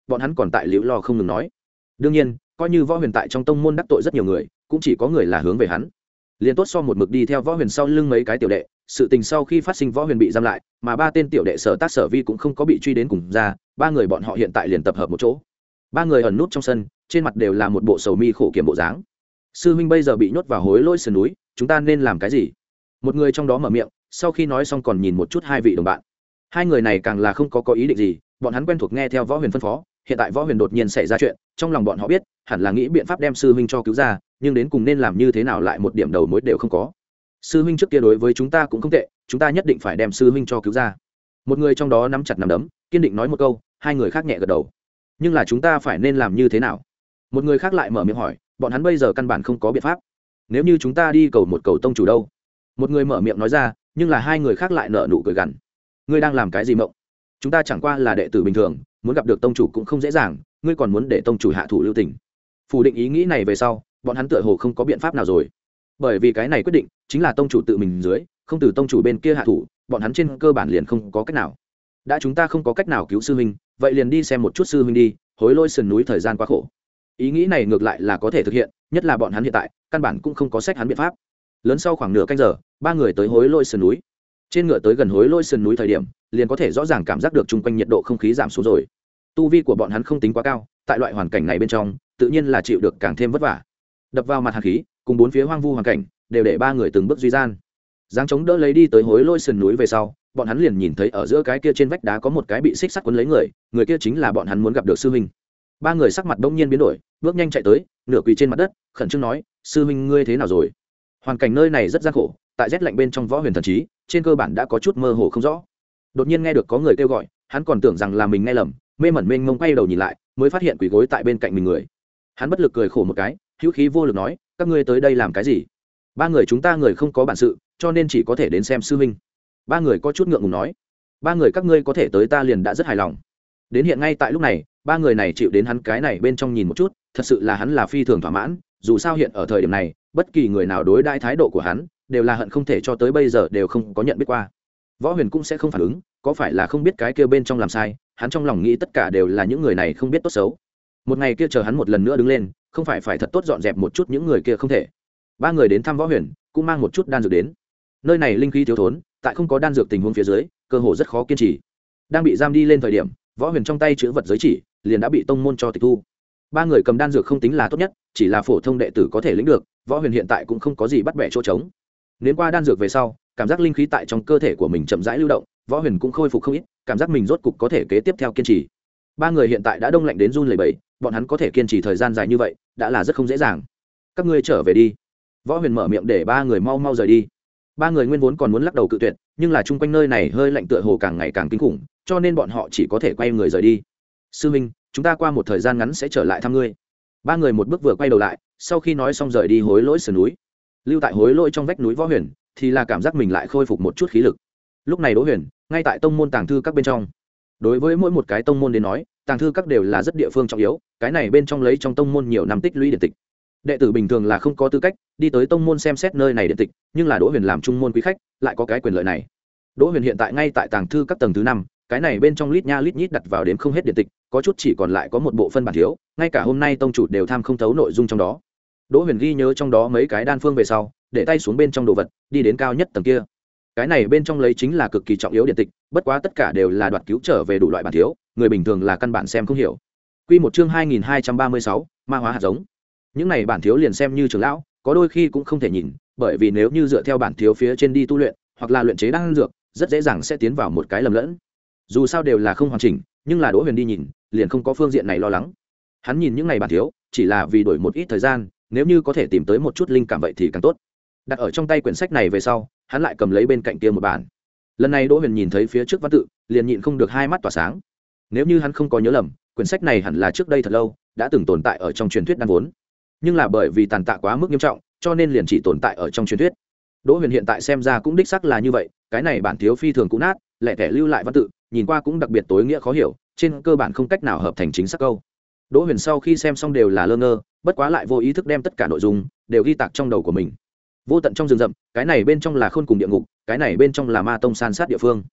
A: bọn hắn còn tại liễu lo không ngừng nói. Đương nhiên coi như võ huyền tại trong tông môn đắc tội rất nhiều người, cũng chỉ có người là hướng về hắn. Liên tốt so một mực đi theo võ huyền sau lưng mấy cái tiểu đệ, sự tình sau khi phát sinh võ huyền bị giam lại, mà ba tên tiểu đệ Sở Tác Sở Vi cũng không có bị truy đến cùng ra, ba người bọn họ hiện tại liền tập hợp một chỗ. Ba người ẩn nút trong sân, trên mặt đều là một bộ sầu mi khổ kiểm bộ dáng. Sư huynh bây giờ bị nhốt vào Hối Lỗi sườn núi, chúng ta nên làm cái gì? Một người trong đó mở miệng, sau khi nói xong còn nhìn một chút hai vị đồng bạn. Hai người này càng là không có có ý định gì, bọn hắn quen thuộc nghe theo võ huyền phân phó, hiện tại võ huyền đột nhiên xảy ra chuyện, trong lòng bọn họ biết, hẳn là nghĩ biện pháp đem sư huynh cho cứu ra, nhưng đến cùng nên làm như thế nào lại một điểm đầu mối đều không có. Sư huynh trước kia đối với chúng ta cũng không tệ, chúng ta nhất định phải đem sư huynh cho cứu ra. Một người trong đó nắm chặt nắm đấm, kiên định nói một câu, hai người khác nhẹ gật đầu. Nhưng là chúng ta phải nên làm như thế nào? Một người khác lại mở miệng hỏi, bọn hắn bây giờ căn bản không có biện pháp. Nếu như chúng ta đi cầu một cầu tông chủ đâu? Một người mở miệng nói ra, nhưng là hai người khác lại nở nụ cười gằn. Ngươi đang làm cái gì mộng? Chúng ta chẳng qua là đệ tử bình thường, muốn gặp được tông chủ cũng không dễ dàng, ngươi còn muốn để tông chủ hạ thủ lưu tình. Phủ định ý nghĩ này về sau, bọn hắn tựa hồ không có biện pháp nào rồi. Bởi vì cái này quyết định chính là tông chủ tự mình dưới, không từ tông chủ bên kia hạ thủ, bọn hắn trên cơ bản liền không có cách nào. Đã chúng ta không có cách nào cứu sư huynh, vậy liền đi xem một chút sư huynh đi, Hối Lỗi sườn núi thời gian quá khổ. Ý nghĩ này ngược lại là có thể thực hiện, nhất là bọn hắn hiện tại căn bản cũng không có sách hắn biện pháp. Lớn sau khoảng nửa canh giờ, ba người tới Hối Lỗi sườn núi. Trên ngựa tới gần Hối Lỗi sườn núi thời điểm, liền có thể rõ ràng cảm giác được chung quanh nhiệt độ không khí giảm xuống rồi. Tu vi của bọn hắn không tính quá cao, tại loại hoàn cảnh này bên trong, tự nhiên là chịu được càng thêm vất vả. Đập vào mặt hàn khí, cùng bốn phía hoang vu hoàn cảnh, đều để ba người từng bước duy gian. Giáng chống đỡ lấy đi tới Hối Lỗi sườn núi về sau, bọn hắn liền nhìn thấy ở giữa cái kia trên vách đá có một cái bị xích sắt quấn lấy người, người kia chính là bọn hắn muốn gặp được sư huynh. Ba người sắc mặt bỗng nhiên biến đổi, bước nhanh chạy tới, nửa quỳ trên mặt đất, khẩn trương nói, sư huynh ngươi thế nào rồi? Hoàn cảnh nơi này rất gian khổ, tại rét lạnh bên trong võ huyền thần trí, trên cơ bản đã có chút mơ hồ không rõ. Đột nhiên nghe được có người kêu gọi, hắn còn tưởng rằng là mình nghe lầm, mê mẩn mênh mông quay đầu nhìn lại, mới phát hiện quỳ gối tại bên cạnh mình người. Hắn bất lực cười khổ một cái, hữu khí vô lực nói, các ngươi tới đây làm cái gì? Ba người chúng ta người không có bản sự, cho nên chỉ có thể đến xem sư huynh. Ba người có chút ngượng ngùng nói, ba người các ngươi có thể tới ta liền đã rất hài lòng. Đến hiện ngay tại lúc này, ba người này chịu đến hắn cái này bên trong nhìn một chút, thật sự là hắn là phi thường thỏa mãn, dù sao hiện ở thời điểm này, bất kỳ người nào đối đãi thái độ của hắn, đều là hận không thể cho tới bây giờ đều không có nhận biết qua. Võ Huyền cũng sẽ không phản ứng, có phải là không biết cái kia bên trong làm sai, hắn trong lòng nghĩ tất cả đều là những người này không biết tốt xấu. Một ngày kia chờ hắn một lần nữa đứng lên, không phải phải thật tốt dọn dẹp một chút những người kia không thể. Ba người đến thăm Võ Huyền, cũng mang một chút đan dược đến. Nơi này linh khí thiếu thốn, tại không có đan dược tình huống phía dưới, cơ hồ rất khó kiên trì. Đang bị giam đi lên thời điểm, Võ Huyền trong tay chữ vật giới chỉ, liền đã bị tông môn cho tịch thu. Ba người cầm đan dược không tính là tốt nhất, chỉ là phổ thông đệ tử có thể lĩnh được, Võ Huyền hiện tại cũng không có gì bắt bẻ chỗ trống. Nếm qua đan dược về sau, cảm giác linh khí tại trong cơ thể của mình chậm rãi lưu động, Võ Huyền cũng khôi phục không ít, cảm giác mình rốt cục có thể kế tiếp theo kiên trì. Ba người hiện tại đã đông lạnh đến run lẩy bẩy, bọn hắn có thể kiên trì thời gian dài như vậy, đã là rất không dễ dàng. Các ngươi trở về đi. Võ Huyền mở miệng để ba người mau mau rời đi. Ba người nguyên vốn còn muốn lắc đầu cự tuyệt, nhưng là chung quanh nơi này hơi lạnh tựa hồ càng ngày càng kinh khủng, cho nên bọn họ chỉ có thể quay người rời đi. Sư huynh, chúng ta qua một thời gian ngắn sẽ trở lại thăm ngươi. Ba người một bước vừa quay đầu lại, sau khi nói xong rời đi Hối Lỗi sườn núi. Lưu tại Hối Lỗi trong vách núi Võ Huyền, thì là cảm giác mình lại khôi phục một chút khí lực. Lúc này Đỗ Huyền, ngay tại tông môn tàng thư các bên trong. Đối với mỗi một cái tông môn đến nói, tàng thư các đều là rất địa phương trọng yếu, cái này bên trong lấy trong tông môn nhiều năm tích lũy điện tịch. Đệ tử bình thường là không có tư cách đi tới tông môn xem xét nơi này điện tịch, nhưng là Đỗ Huyền làm trung môn quý khách, lại có cái quyền lợi này. Đỗ Huyền hiện tại ngay tại tàng thư các tầng thứ năm, cái này bên trong lít nha lít nhít đặt vào đến không hết điện tịch, có chút chỉ còn lại có một bộ phân bản thiếu, ngay cả hôm nay tông chủ đều tham không thấu nội dung trong đó. Đỗ Huyền ghi nhớ trong đó mấy cái đan phương về sau, để tay xuống bên trong đồ vật, đi đến cao nhất tầng kia. Cái này bên trong lấy chính là cực kỳ trọng yếu điện tịch, bất quá tất cả đều là đoạt cứu trở về đủ loại bản thiếu, người bình thường là căn bản xem không hiểu. Quy một chương hai nghìn hai trăm ba mươi sáu, ma hóa hạt giống. Những này bản thiếu liền xem như trưởng lão, có đôi khi cũng không thể nhìn, bởi vì nếu như dựa theo bản thiếu phía trên đi tu luyện, hoặc là luyện chế đan dược, rất dễ dàng sẽ tiến vào một cái lầm lẫn. Dù sao đều là không hoàn chỉnh, nhưng là Đỗ Huyền đi nhìn, liền không có phương diện này lo lắng. Hắn nhìn những này bản thiếu, chỉ là vì đổi một ít thời gian, nếu như có thể tìm tới một chút linh cảm vậy thì càng tốt. Đặt ở trong tay quyển sách này về sau, hắn lại cầm lấy bên cạnh kia một bản. Lần này Đỗ Huyền nhìn thấy phía trước văn tự, liền nhịn không được hai mắt tỏa sáng. Nếu như hắn không có nhớ lầm, quyển sách này hẳn là trước đây thật lâu đã từng tồn tại ở trong truyền thuyết đan vốn, nhưng là bởi vì tàn tạ quá mức nghiêm trọng, cho nên liền chỉ tồn tại ở trong truyền thuyết. Đỗ Huyền hiện tại xem ra cũng đích xác là như vậy, cái này bản thiếu phi thường cũ nát, lẻ tẻ lưu lại văn tự, nhìn qua cũng đặc biệt tối nghĩa khó hiểu, trên cơ bản không cách nào hợp thành chính xác câu. Đỗ Huyền sau khi xem xong đều là lơ ngơ, bất quá lại vô ý thức đem tất cả nội dung đều ghi tạc trong đầu của mình. Vô tận trong rừng rậm, cái này bên trong là khôn cùng địa ngục, cái này bên trong là ma tông san sát địa phương.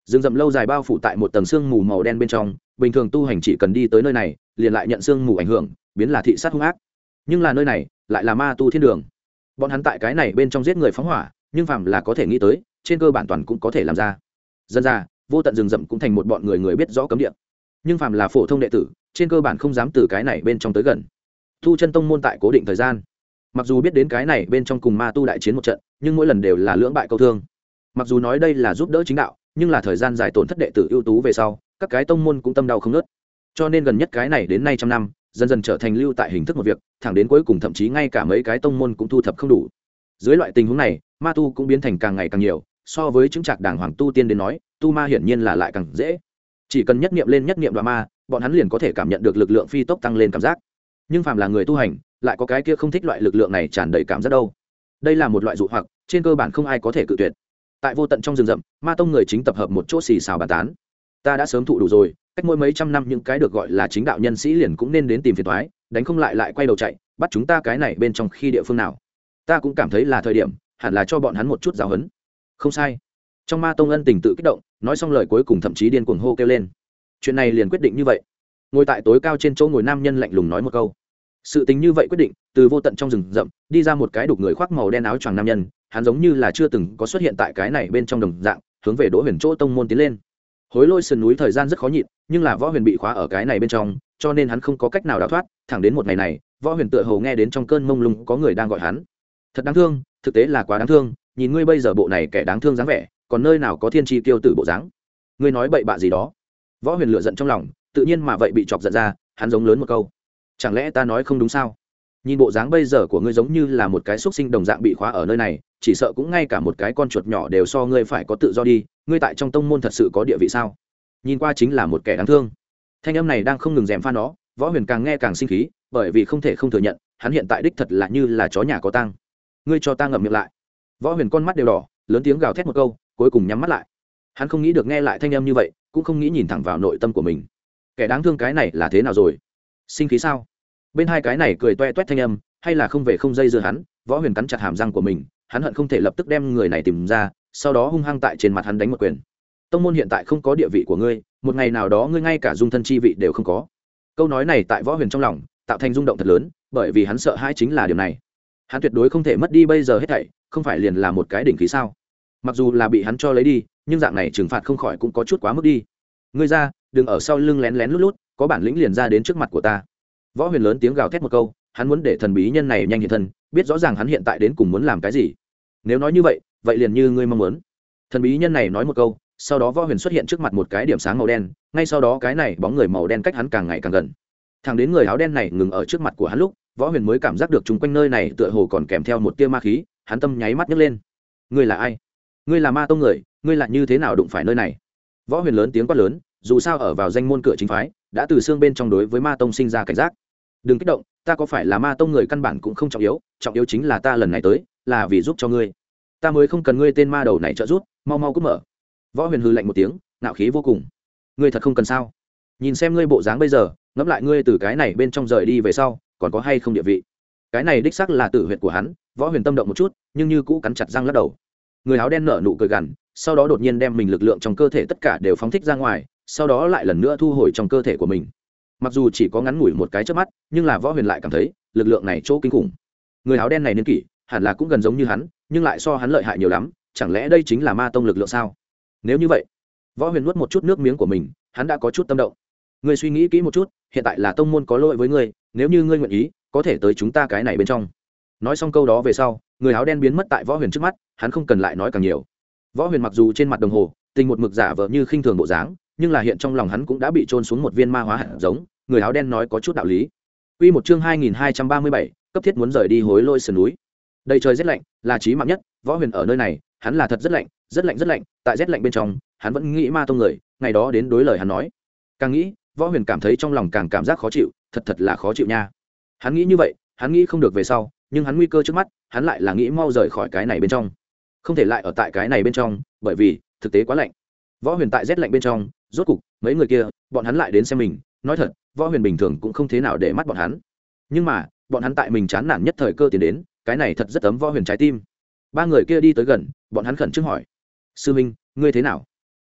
A: rừng rậm lâu dài bao phủ tại một tầng sương mù màu đen bên trong, bình thường tu hành chỉ cần đi tới nơi này liền lại nhận sương mù ảnh hưởng, biến là thị sát hung ác. Nhưng là nơi này lại là ma tu thiên đường, bọn hắn tại cái này bên trong giết người phóng hỏa, nhưng phàm là có thể nghĩ tới trên cơ bản toàn cũng có thể làm ra. Dân ra vô tận rừng rậm cũng thành một bọn người người biết rõ cấm địa, nhưng phàm là phổ thông đệ tử trên cơ bản không dám từ cái này bên trong tới gần. Tu chân tông môn tại cố định thời gian, mặc dù biết đến cái này bên trong cùng ma tu đại chiến một trận, nhưng mỗi lần đều là lưỡng bại câu thương. Mặc dù nói đây là giúp đỡ chính đạo, nhưng là thời gian dài tổn thất đệ tử ưu tú về sau, các cái tông môn cũng tâm đau không nớt. Cho nên gần nhất cái này đến nay trăm năm, dần dần trở thành lưu tại hình thức một việc, thẳng đến cuối cùng thậm chí ngay cả mấy cái tông môn cũng thu thập không đủ. Dưới loại tình huống này, ma tu cũng biến thành càng ngày càng nhiều, so với chứng trạc đàng hoàng tu tiên đến nói, tu ma hiển nhiên là lại càng dễ. Chỉ cần nhất niệm lên nhất niệm đoạ ma, bọn hắn liền có thể cảm nhận được lực lượng phi tốc tăng lên cảm giác. Nhưng phàm là người tu hành, lại có cái kia không thích loại lực lượng này tràn đầy cảm giác đâu. Đây là một loại dụ hoặc, trên cơ bản không ai có thể cự tuyệt. Tại vô tận trong rừng rậm, ma tông người chính tập hợp một chỗ xì xào bàn tán. Ta đã sớm thụ đủ rồi, cách mỗi mấy trăm năm những cái được gọi là chính đạo nhân sĩ liền cũng nên đến tìm phiền toái, đánh không lại lại quay đầu chạy, bắt chúng ta cái này bên trong khi địa phương nào. Ta cũng cảm thấy là thời điểm, hẳn là cho bọn hắn một chút giáo huấn. Không sai. Trong ma tông ân tình tự kích động, nói xong lời cuối cùng thậm chí điên cuồng hô kêu lên. Chuyện này liền quyết định như vậy. Ngồi tại tối cao trên chỗ ngồi nam nhân lạnh lùng nói một câu. Sự tình như vậy quyết định, từ vô tận trong rừng rậm đi ra một cái đục người khoác màu đen áo choàng nam nhân, hắn giống như là chưa từng có xuất hiện tại cái này bên trong đồng dạng, hướng về Đỗ Huyền chỗ tông môn tiến lên. Hối Lôi sườn núi thời gian rất khó nhịn, nhưng là Võ Huyền bị khóa ở cái này bên trong, cho nên hắn không có cách nào đào thoát, thẳng đến một ngày này, Võ Huyền tựa hồ nghe đến trong cơn mông lung có người đang gọi hắn. Thật đáng thương, thực tế là quá đáng thương, nhìn ngươi bây giờ bộ này kẻ đáng thương dáng vẻ, còn nơi nào có thiên chi tiêu tử bộ dáng. Ngươi nói bậy bạ gì đó. Võ Huyền lửa giận trong lòng, tự nhiên mà vậy bị chọc giận ra, hắn giống lớn một câu. Chẳng lẽ ta nói không đúng sao? Nhìn bộ dáng bây giờ của ngươi giống như là một cái xúc sinh đồng dạng bị khóa ở nơi này, chỉ sợ cũng ngay cả một cái con chuột nhỏ đều so ngươi phải có tự do đi, ngươi tại trong tông môn thật sự có địa vị sao? Nhìn qua chính là một kẻ đáng thương. Thanh âm này đang không ngừng rèm pha nó, Võ Huyền càng nghe càng sinh khí, bởi vì không thể không thừa nhận, hắn hiện tại đích thật là như là chó nhà có tang. Ngươi cho ta ngậm miệng lại. Võ Huyền con mắt đều đỏ, lớn tiếng gào thét một câu, cuối cùng nhắm mắt lại. Hắn không nghĩ được nghe lại thanh âm như vậy, cũng không nghĩ nhìn thẳng vào nội tâm của mình. Kẻ đáng thương cái này là thế nào rồi? Sinh khí sao? Bên hai cái này cười toe toét thanh âm, hay là không về không dây dưa hắn. Võ Huyền cắn chặt hàm răng của mình, hắn hận không thể lập tức đem người này tìm ra, sau đó hung hăng tại trên mặt hắn đánh một quyền. Tông môn hiện tại không có địa vị của ngươi, một ngày nào đó ngươi ngay cả dung thân chi vị đều không có. Câu nói này tại Võ Huyền trong lòng tạo thành rung động thật lớn, bởi vì hắn sợ hãi chính là điều này. Hắn tuyệt đối không thể mất đi bây giờ hết thảy, không phải liền là một cái đỉnh khí sao? Mặc dù là bị hắn cho lấy đi, nhưng dạng này trừng phạt không khỏi cũng có chút quá mức đi. Ngươi ra, đừng ở sau lưng lén lén lút lút, có bản lĩnh liền ra đến trước mặt của ta. Võ Huyền lớn tiếng gào thét một câu, hắn muốn để thần bí nhân này nhanh hiện thân, biết rõ ràng hắn hiện tại đến cùng muốn làm cái gì. Nếu nói như vậy, vậy liền như ngươi mong muốn. Thần bí nhân này nói một câu, sau đó Võ Huyền xuất hiện trước mặt một cái điểm sáng màu đen, ngay sau đó cái này bóng người màu đen cách hắn càng ngày càng gần. Thẳng đến người áo đen này ngừng ở trước mặt của hắn lúc, Võ Huyền mới cảm giác được chung quanh nơi này tựa hồ còn kèm theo một tia ma khí, hắn tâm nháy mắt nhấc lên. Ngươi là ai? Ngươi là ma tông người, ngươi lại như thế nào đụng phải nơi này? Võ Huyền lớn tiếng quát lớn, dù sao ở vào danh môn cửa chính phái, đã từ xương bên trong đối với ma tông sinh ra cảnh giác. Đừng kích động, ta có phải là ma tông người căn bản cũng không trọng yếu, trọng yếu chính là ta lần này tới là vì giúp cho ngươi, ta mới không cần ngươi tên ma đầu này trợ giúp, mau mau cút mở. Võ Huyền hừ lạnh một tiếng, ngạo khí vô cùng. Ngươi thật không cần sao? Nhìn xem ngươi bộ dáng bây giờ, ngẫm lại ngươi từ cái này bên trong rời đi về sau, còn có hay không địa vị? Cái này đích xác là tử huyệt của hắn. Võ Huyền tâm động một chút, nhưng như cũ cắn chặt răng lắc đầu. Người áo đen nở nụ cười gằn, sau đó đột nhiên đem mình lực lượng trong cơ thể tất cả đều phóng thích ra ngoài, sau đó lại lần nữa thu hồi trong cơ thể của mình. Mặc dù chỉ có ngắn ngủi một cái chớp mắt, nhưng là Võ Huyền lại cảm thấy lực lượng này chỗ kinh khủng. Người áo đen này niên kỷ hẳn là cũng gần giống như hắn, nhưng lại so hắn lợi hại nhiều lắm, chẳng lẽ đây chính là ma tông lực lượng sao? Nếu như vậy, Võ Huyền nuốt một chút nước miếng của mình, hắn đã có chút tâm động. Ngươi suy nghĩ kỹ một chút, hiện tại là tông môn có lỗi với ngươi, nếu như ngươi nguyện ý, có thể tới chúng ta cái này bên trong. Nói xong câu đó về sau, người áo đen biến mất tại Võ Huyền trước mắt, hắn không cần lại nói càng nhiều. Võ Huyền mặc dù trên mặt đồng hồ tình một mực giả vờ như khinh thường bộ dáng, nhưng là hiện trong lòng hắn cũng đã bị trôn xuống một viên ma hóa hạt giống. Người áo đen nói có chút đạo lý. Quy một chương hai nghìn hai trăm ba mươi bảy, cấp thiết muốn rời đi Hối Lôi sườn núi. Đây trời rét lạnh, là chí mạng nhất, Võ Huyền ở nơi này, hắn là thật rất lạnh, rất lạnh rất lạnh, tại rét lạnh bên trong, hắn vẫn nghĩ ma tông người, ngày đó đến đối lời hắn nói. Càng nghĩ, Võ Huyền cảm thấy trong lòng càng cảm giác khó chịu, thật thật là khó chịu nha. Hắn nghĩ như vậy, hắn nghĩ không được về sau, nhưng hắn nguy cơ trước mắt, hắn lại là nghĩ mau rời khỏi cái này bên trong. Không thể lại ở tại cái này bên trong, bởi vì thực tế quá lạnh. Võ Huyền tại rét lạnh bên trong, rốt cục, mấy người kia, bọn hắn lại đến xem mình, nói thật, Võ Huyền bình thường cũng không thế nào để mắt bọn hắn. Nhưng mà, bọn hắn tại mình chán nản nhất thời cơ tiến đến, cái này thật rất ấm Võ Huyền trái tim. Ba người kia đi tới gần, bọn hắn khẩn trương hỏi: "Sư minh, ngươi thế nào?"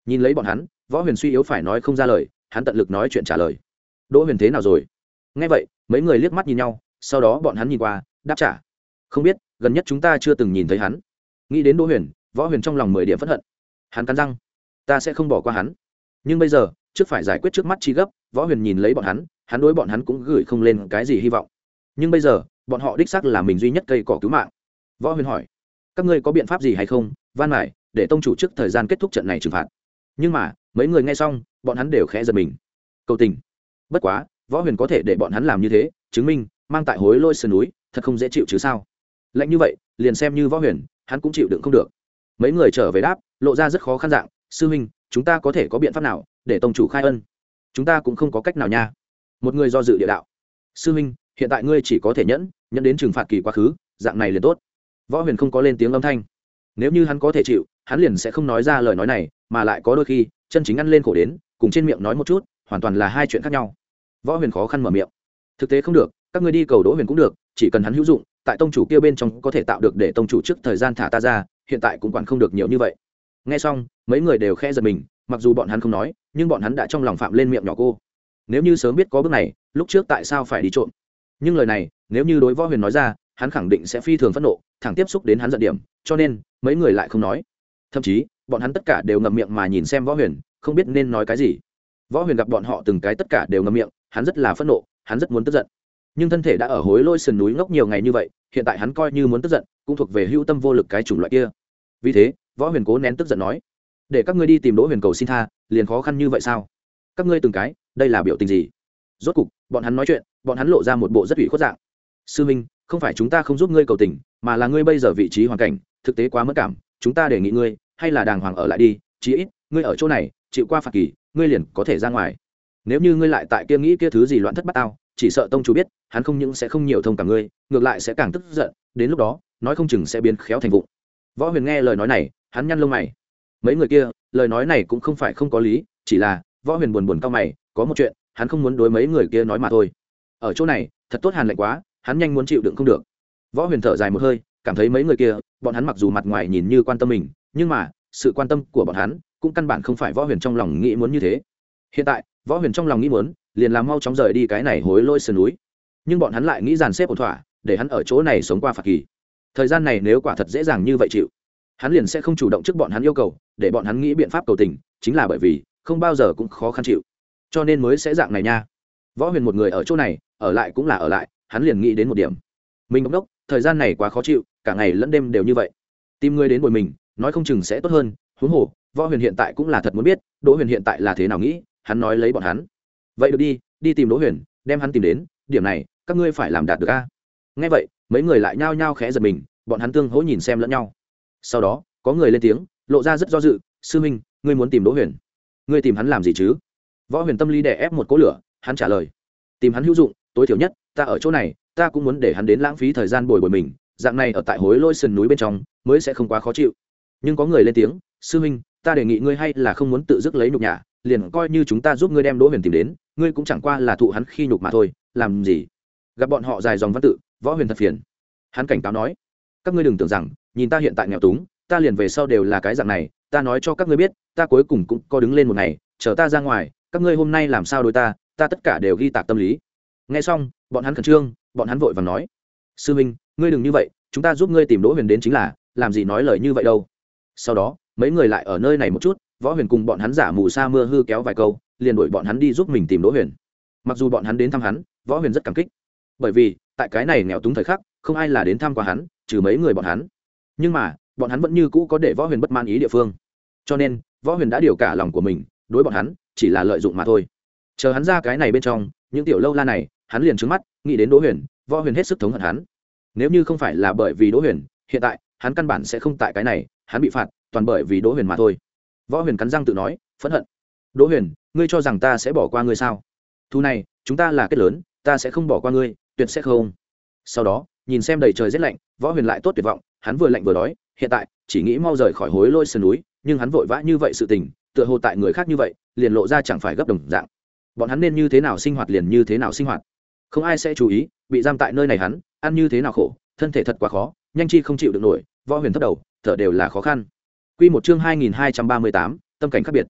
A: Nhìn lấy bọn hắn, võ huyền suy yếu phải nói không ra lời, hắn tận lực nói chuyện trả lời. Đỗ huyền thế nào rồi? Nghe vậy, mấy người liếc mắt nhìn nhau, sau đó bọn hắn nhìn qua, đáp trả. Không biết, gần nhất chúng ta chưa từng nhìn thấy hắn. Nghĩ đến Đỗ huyền, võ huyền trong lòng mười điểm phẫn hận. Hắn cắn răng, ta sẽ không bỏ qua hắn. Nhưng bây giờ, trước phải giải quyết trước mắt chi gấp, võ huyền nhìn lấy bọn hắn, hắn đối bọn hắn cũng gửi không lên cái gì hy vọng. Nhưng bây giờ, bọn họ đích xác là mình duy nhất cây cỏ cứu mạng. Võ huyền hỏi, các ngươi có biện pháp gì hay không, van mải để tông chủ trước thời gian kết thúc trận này trừng phạt. Nhưng mà mấy người nghe xong, bọn hắn đều khẽ giật mình. Cầu tình. Bất quá võ huyền có thể để bọn hắn làm như thế, chứng minh mang tại hối lôi sườn núi thật không dễ chịu chứ sao. Lạnh như vậy liền xem như võ huyền, hắn cũng chịu đựng không được. Mấy người trở về đáp, lộ ra rất khó khăn dạng. Sư huynh, chúng ta có thể có biện pháp nào để tông chủ khai ân? Chúng ta cũng không có cách nào nha. Một người do dự địa đạo. Sư huynh, hiện tại ngươi chỉ có thể nhẫn nhẫn đến trừng phạt kỳ quá khứ, dạng này liền tốt. Võ huyền không có lên tiếng âm thanh. Nếu như hắn có thể chịu, hắn liền sẽ không nói ra lời nói này, mà lại có đôi khi chân chính ăn lên khổ đến cùng trên miệng nói một chút hoàn toàn là hai chuyện khác nhau. Võ huyền khó khăn mở miệng. Thực tế không được, các ngươi đi cầu Đỗ huyền cũng được, chỉ cần hắn hữu dụng, tại tông chủ kia bên trong có thể tạo được để tông chủ trước thời gian thả ta ra, hiện tại cũng quản không được nhiều như vậy. Nghe xong mấy người đều khẽ giật mình, mặc dù bọn hắn không nói, nhưng bọn hắn đã trong lòng phạm lên miệng nhỏ cô. Nếu như sớm biết có bước này, lúc trước tại sao phải đi trộm? Nhưng lời này nếu như đối võ huyền nói ra, hắn khẳng định sẽ phi thường phẫn nộ, thẳng tiếp xúc đến hắn giận điểm, cho nên mấy người lại không nói. Thậm chí bọn hắn tất cả đều ngậm miệng mà nhìn xem võ huyền, không biết nên nói cái gì. Võ huyền gặp bọn họ từng cái tất cả đều ngậm miệng, hắn rất là phẫn nộ, hắn rất muốn tức giận, nhưng thân thể đã ở hối lôi sườn núi ngốc nhiều ngày như vậy, hiện tại hắn coi như muốn tức giận cũng thuộc về hữu tâm vô lực cái chủng loại kia. Vì thế võ huyền cố nén tức giận nói, để các ngươi đi tìm Đỗ huyền cầu xin tha, liền khó khăn như vậy sao? Các ngươi từng cái đây là biểu tình gì? Rốt cục bọn hắn nói chuyện, bọn hắn lộ ra một bộ rất ủy khuất dạng. Sư minh, không phải chúng ta không giúp ngươi cầu tình, mà là ngươi bây giờ vị trí hoàn cảnh thực tế quá mất cảm, chúng ta đề nghị ngươi hay là đàng hoàng ở lại đi, chí ít ngươi ở chỗ này chịu qua phạt kỳ, ngươi liền có thể ra ngoài. Nếu như ngươi lại tại kia nghĩ kia thứ gì loạn thất bát ao, chỉ sợ tông chủ biết, hắn không những sẽ không nhiều thông cảm ngươi, ngược lại sẽ càng tức giận, đến lúc đó nói không chừng sẽ biến khéo thành vụng. Võ huyền nghe lời nói này, hắn nhăn lông mày. Mấy người kia lời nói này cũng không phải không có lý, chỉ là võ huyền buồn buồn cau mày, có một chuyện hắn không muốn đối mấy người kia nói mà thôi. Ở chỗ này thật tốt hàn lạnh quá, hắn nhanh muốn chịu đựng không được. Võ huyền thở dài một hơi, cảm thấy mấy người kia, bọn hắn mặc dù mặt ngoài nhìn như quan tâm mình, nhưng mà sự quan tâm của bọn hắn cũng căn bản không phải võ huyền trong lòng nghĩ muốn như thế. Hiện tại võ huyền trong lòng nghĩ muốn liền làm mau chóng rời đi cái này hối lôi sườn núi, nhưng bọn hắn lại nghĩ dàn xếp ổn thỏa để hắn ở chỗ này sống qua phạt kỳ. Thời gian này nếu quả thật dễ dàng như vậy chịu, hắn liền sẽ không chủ động trước bọn hắn yêu cầu, để bọn hắn nghĩ biện pháp cầu tình, chính là bởi vì không bao giờ cũng khó khăn chịu, cho nên mới sẽ dạng này nha. Võ huyền một người ở chỗ này ở lại cũng là ở lại, hắn liền nghĩ đến một điểm, mình bỗng đốc thời gian này quá khó chịu, cả ngày lẫn đêm đều như vậy, tìm người đến bồi mình nói không chừng sẽ tốt hơn. Huống hồ võ huyền hiện tại cũng là thật muốn biết Đỗ huyền hiện tại là thế nào nghĩ, hắn nói lấy bọn hắn. Vậy được đi, đi tìm Đỗ huyền, đem hắn tìm đến, điểm này các ngươi phải làm đạt được a. Nghe vậy mấy người lại nhao nhao khẽ giật mình, bọn hắn tương hỗ nhìn xem lẫn nhau. Sau đó có người lên tiếng, lộ ra rất do dự. Sư huynh, ngươi muốn tìm Đỗ huyền, ngươi tìm hắn làm gì chứ? Võ huyền tâm lý đè ép một cỗ lửa, hắn trả lời, tìm hắn hữu dụng, tối thiểu nhất ta ở chỗ này, ta cũng muốn để hắn đến lãng phí thời gian bồi bồi mình, dạng này ở tại hối lôi sườn núi bên trong mới sẽ không quá khó chịu. Nhưng có người lên tiếng, sư huynh, ta đề nghị ngươi hay là không muốn tự dứt lấy nhục nhã, liền coi như chúng ta giúp ngươi đem Đỗ huyền tìm đến, ngươi cũng chẳng qua là thụ hắn khi nhục mà thôi, làm gì? Gặp bọn họ dài dòng văn tự, võ huyền thật phiền, hắn cảnh cáo nói, các ngươi đừng tưởng rằng nhìn ta hiện tại nghèo túng, ta liền về sau đều là cái dạng này, ta nói cho các ngươi biết, ta cuối cùng cũng có đứng lên một ngày, chờ ta ra ngoài, các ngươi hôm nay làm sao đối ta, ta tất cả đều ghi tạc tâm lý. Nghe xong bọn hắn khẩn trương, bọn hắn vội vàng nói, sư huynh, ngươi đừng như vậy, chúng ta giúp ngươi tìm Đỗ huyền đến chính là, làm gì nói lời như vậy đâu. Sau đó mấy người lại ở nơi này một chút, võ huyền cùng bọn hắn giả mù sa mưa hư kéo vài câu, liền đuổi bọn hắn đi giúp mình tìm Đỗ huyền. Mặc dù bọn hắn đến thăm hắn, võ huyền rất cảm kích, bởi vì tại cái này nghèo túng thời khắc, không ai là đến thăm qua hắn, trừ mấy người bọn hắn. Nhưng mà bọn hắn vẫn như cũ có để võ huyền bất mãn ý địa phương, cho nên võ huyền đã điều cả lòng của mình đối bọn hắn, chỉ là lợi dụng mà thôi. Chờ hắn ra cái này bên trong những tiểu lâu la này, hắn liền trừng mắt nghĩ đến Đỗ huyền, võ huyền hết sức thống hận hắn. Nếu như không phải là bởi vì Đỗ huyền, hiện tại hắn căn bản sẽ không tại cái này, hắn bị phạt toàn bởi vì Đỗ huyền mà thôi. Võ huyền cắn răng tự nói, phẫn hận. Đỗ huyền, ngươi cho rằng ta sẽ bỏ qua ngươi sao? Thu này chúng ta là kết lớn, ta sẽ không bỏ qua ngươi, tuyệt sẽ không. Sau đó nhìn xem đầy trời rét lạnh, võ huyền lại tốt tuyệt vọng, hắn vừa lạnh vừa đói, hiện tại chỉ nghĩ mau rời khỏi hối lôi sườn núi, nhưng hắn vội vã như vậy sự tình, tựa hồ tại người khác như vậy liền lộ ra chẳng phải gấp đồng dạng. Bọn hắn nên như thế nào sinh hoạt liền như thế nào sinh hoạt, không ai sẽ chú ý bị giam tại nơi này hắn ăn như thế nào khổ, thân thể thật quá khó, nhanh chi không chịu được nổi. Võ huyền thấp đầu, thở đều là khó khăn. Quy một chương hai nghìn hai trăm ba mươi tám, tâm cảnh khác biệt.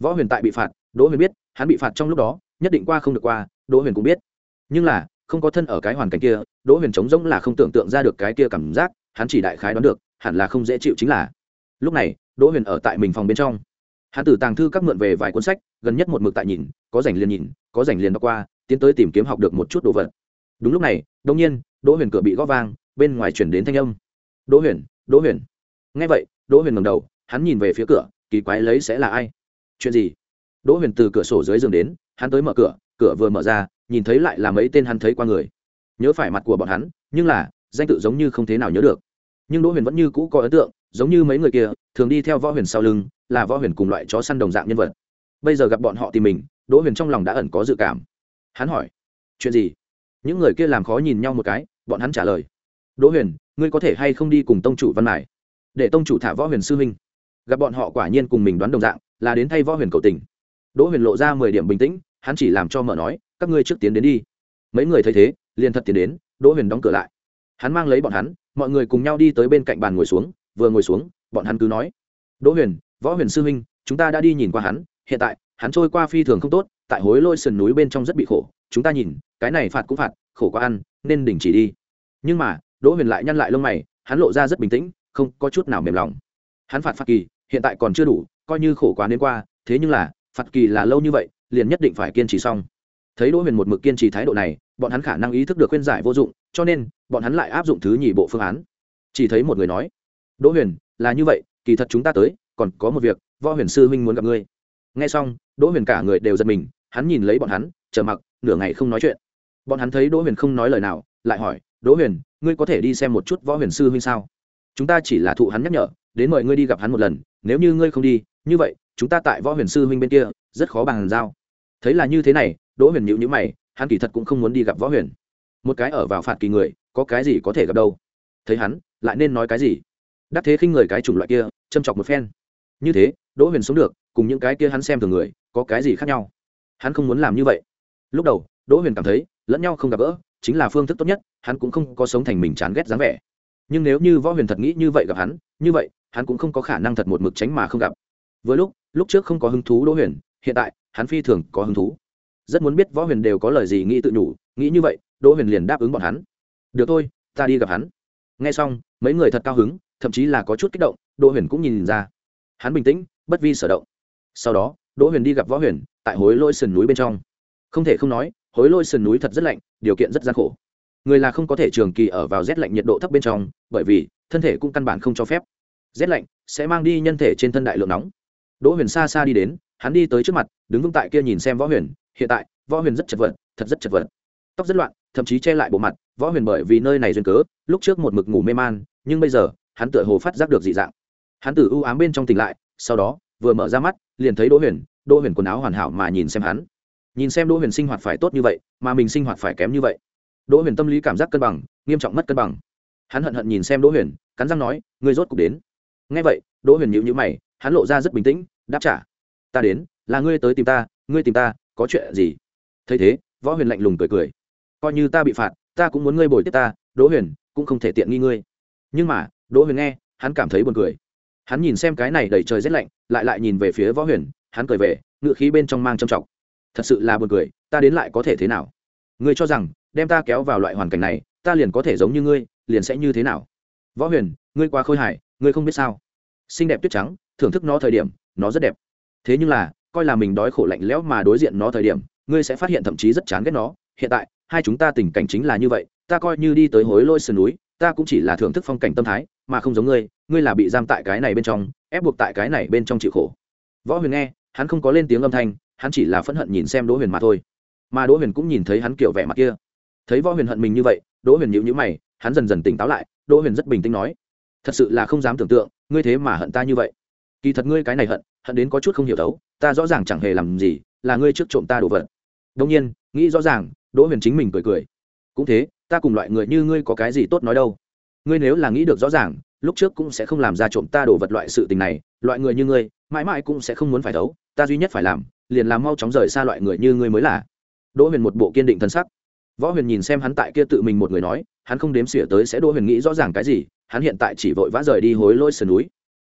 A: Võ Huyền tại bị phạt, Đỗ Huyền biết hắn bị phạt trong lúc đó nhất định qua không được qua, Đỗ Huyền cũng biết, nhưng là không có thân ở cái hoàn cảnh kia, Đỗ Huyền trống rỗng là không tưởng tượng ra được cái kia cảm giác, hắn chỉ đại khái đoán được hẳn là không dễ chịu chính là. Lúc này Đỗ Huyền ở tại mình phòng bên trong, hắn từ tàng thư các mượn về vài cuốn sách, gần nhất một mực tại nhìn, có rảnh liền nhìn, có rảnh liền đọc qua, tiến tới tìm kiếm học được một chút đồ vật. Đúng lúc này đột nhiên Đỗ Huyền cửa bị gõ vang, bên ngoài chuyển đến thanh âm. Đỗ Huyền, Đỗ Huyền. Nghe vậy Đỗ Huyền ngẩng đầu, hắn nhìn về phía cửa, kỳ quái lấy sẽ là ai? Chuyện gì? Đỗ Huyền từ cửa sổ dưới giường đến, hắn tới mở cửa, cửa vừa mở ra, nhìn thấy lại là mấy tên hắn thấy qua người. Nhớ phải mặt của bọn hắn, nhưng là danh tự giống như không thế nào nhớ được. Nhưng Đỗ Huyền vẫn như cũ có ấn tượng, giống như mấy người kia thường đi theo Võ Huyền sau lưng, là Võ Huyền cùng loại chó săn đồng dạng nhân vật. Bây giờ gặp bọn họ tìm mình, Đỗ Huyền trong lòng đã ẩn có dự cảm. Hắn hỏi: chuyện gì? Những người kia làm khó nhìn nhau một cái, bọn hắn trả lời: Đỗ Huyền, ngươi có thể hay không đi cùng tông chủ Văn Mải, để tông chủ thả Võ Huyền sư huynh? Gặp bọn họ quả nhiên cùng mình đoán đồng dạng, là đến thay Võ Huyền cầu tình. Đỗ Huyền lộ ra mười điểm bình tĩnh, hắn chỉ làm cho mở nói: các ngươi trước tiến đến đi. Mấy người thấy thế liền thật tiến đến. Đỗ Huyền đóng cửa lại, hắn mang lấy bọn hắn, mọi người cùng nhau đi tới bên cạnh bàn ngồi xuống. Vừa ngồi xuống, bọn hắn cứ nói: Đỗ Huyền, Võ Huyền sư huynh, chúng ta đã đi nhìn qua hắn, hiện tại hắn trôi qua phi thường không tốt, tại Hối Lôi sườn núi bên trong rất bị khổ, chúng ta nhìn cái này phạt cũng phạt, khổ quá ăn, nên đình chỉ đi. Nhưng mà Đỗ Huyền lại nhăn lại lông mày, hắn lộ ra rất bình tĩnh, không có chút nào mềm lòng. Hắn phạt phạt kỳ hiện tại còn chưa đủ, coi như khổ quá nên qua, thế nhưng là phạt kỳ là lâu như vậy, liền nhất định phải kiên trì xong. Thấy Đỗ Huyền một mực kiên trì thái độ này, bọn hắn khả năng ý thức được khuyên giải vô dụng, cho nên bọn hắn lại áp dụng thứ nhì bộ phương án. Chỉ thấy một người nói: Đỗ Huyền, là như vậy, kỳ thật chúng ta tới còn có một việc, Võ Huyền sư huynh muốn gặp ngươi. Nghe xong Đỗ Huyền cả người đều giật mình, hắn nhìn lấy bọn hắn chờ mặc nửa ngày không nói chuyện. Bọn hắn thấy Đỗ Huyền không nói lời nào, lại hỏi: Đỗ Huyền, ngươi có thể đi xem một chút Võ Huyền sư huynh sao? Chúng ta chỉ là thụ hắn nhắc nhở, đến mời ngươi đi gặp hắn một lần, nếu như ngươi không đi, như vậy chúng ta tại Võ Huyền sư huynh bên kia rất khó bàn giao. Thấy là như thế này, Đỗ Huyền nhíu nhíu mày, hắn kỳ thật cũng không muốn đi gặp Võ Huyền. Một cái ở vào phạt kỳ người, có cái gì có thể gặp đâu? Thấy hắn, lại nên nói cái gì? Đắc thế khinh người cái chủng loại kia, châm chọc một phen. Như thế, Đỗ Huyền sống được, cùng những cái kia hắn xem thường người, có cái gì khác nhau? Hắn không muốn làm như vậy. Lúc đầu, Đỗ Huyền cảm thấy, lẫn nhau không gặp gỡ, chính là phương thức tốt nhất, hắn cũng không có sống thành mình chán ghét dáng vẻ. Nhưng nếu như Võ Huyền thật nghĩ như vậy gặp hắn, như vậy, hắn cũng không có khả năng thật một mực tránh mà không gặp. Vừa lúc, lúc trước không có hứng thú Đỗ Huyền, hiện tại, hắn phi thường có hứng thú. Rất muốn biết Võ Huyền đều có lời gì nghĩ tự nhủ, nghĩ như vậy, Đỗ Huyền liền đáp ứng bọn hắn. Được thôi, ta đi gặp hắn. Nghe xong, mấy người thật cao hứng, thậm chí là có chút kích động, Đỗ Huyền cũng nhìn ra. Hắn bình tĩnh, bất vi sở động. Sau đó, Đỗ Huyền đi gặp Võ Huyền, tại Hối Lôi sườn núi bên trong. Không thể không nói, Hối Lôi sườn núi thật rất lạnh, điều kiện rất gian khổ. Người là không có thể trường kỳ ở vào rét lạnh nhiệt độ thấp bên trong, bởi vì thân thể cũng căn bản không cho phép. Rét lạnh sẽ mang đi nhân thể trên thân đại lượng nóng. Đỗ Huyền xa xa đi đến, hắn đi tới trước mặt, đứng vững tại kia nhìn xem Võ Huyền. Hiện tại, Võ Huyền rất chật vật, thật rất chật vật. Tóc rất loạn, thậm chí che lại bộ mặt. Võ Huyền bởi vì nơi này duyên cớ, lúc trước một mực ngủ mê man, nhưng bây giờ, hắn tựa hồ phát giác được dị dạng. Hắn từ u ám bên trong tỉnh lại, sau đó, vừa mở ra mắt, liền thấy Đỗ Huyền. Đỗ Huyền quần áo hoàn hảo mà nhìn xem hắn. Nhìn xem Đỗ Huyền sinh hoạt phải tốt như vậy, mà mình sinh hoạt phải kém như vậy. Đỗ Huyền tâm lý cảm giác cân bằng, nghiêm trọng mất cân bằng. Hắn hận hận nhìn xem Đỗ Huyền, cắn răng nói: ngươi rốt cục đến. Nghe vậy, Đỗ Huyền nhíu nhíu mày, hắn lộ ra rất bình tĩnh, đáp trả: ta đến, là ngươi tới tìm ta, ngươi tìm ta, có chuyện gì? Thấy thế, Võ Huyền lạnh lùng cười cười: coi như ta bị phạt, ta cũng muốn ngươi bồi tiếp ta. Đỗ Huyền cũng không thể tiện nghi ngươi. Nhưng mà, Đỗ Huyền nghe, hắn cảm thấy buồn cười. Hắn nhìn xem cái này đầy trời rét lạnh, lại lại nhìn về phía Võ Huyền, hắn cười về, ngữ khí bên trong mang trầm trọng. Thật sự là buồn cười, ta đến lại có thể thế nào? Ngươi cho rằng, đem ta kéo vào loại hoàn cảnh này, ta liền có thể giống như ngươi, liền sẽ như thế nào? Võ Huyền, ngươi quá khôi hài, ngươi không biết sao? Xinh đẹp tuyết trắng, thưởng thức nó thời điểm, nó rất đẹp. Thế nhưng là, coi là mình đói khổ lạnh lẽo mà đối diện nó thời điểm, ngươi sẽ phát hiện thậm chí rất chán ghét nó. Hiện tại, hai chúng ta tình cảnh chính là như vậy, ta coi như đi tới Hối Lôi sườn núi, ta cũng chỉ là thưởng thức phong cảnh tâm thái, mà không giống ngươi, ngươi là bị giam tại cái này bên trong, ép buộc tại cái này bên trong chịu khổ. Võ Huyền nghe, hắn không có lên tiếng âm thanh, hắn chỉ là phẫn hận nhìn xem Đỗ Huyền mà thôi. Mà Đỗ Huyền cũng nhìn thấy hắn kiểu vẻ mặt kia. Thấy Võ Huyền hận mình như vậy, Đỗ Huyền nhíu nhíu mày, hắn dần dần tỉnh táo lại. Đỗ Huyền rất bình tĩnh nói: thật sự là không dám tưởng tượng, ngươi thế mà hận ta như vậy. Kỳ thật ngươi cái này hận, hận đến có chút không hiểu thấu, ta rõ ràng chẳng hề làm gì, là ngươi trước trộm ta đồ vật. Đương nhiên, nghĩ rõ ràng, Đỗ Huyền chính mình cười cười. Cũng thế, ta cùng loại người như ngươi có cái gì tốt nói đâu. Ngươi nếu là nghĩ được rõ ràng, lúc trước cũng sẽ không làm ra trộm ta đồ vật loại sự tình này, loại người như ngươi, mãi mãi cũng sẽ không muốn phải thấu, ta duy nhất phải làm, liền làm mau chóng rời xa loại người như ngươi mới là. Đỗ Huyền một bộ kiên định thân sắc. Võ Huyền nhìn xem hắn tại kia tự mình một người nói, hắn không đếm xỉa tới sẽ Đỗ Huyền nghĩ rõ ràng cái gì, hắn hiện tại chỉ vội vã rời đi Hối Lôi sườn núi.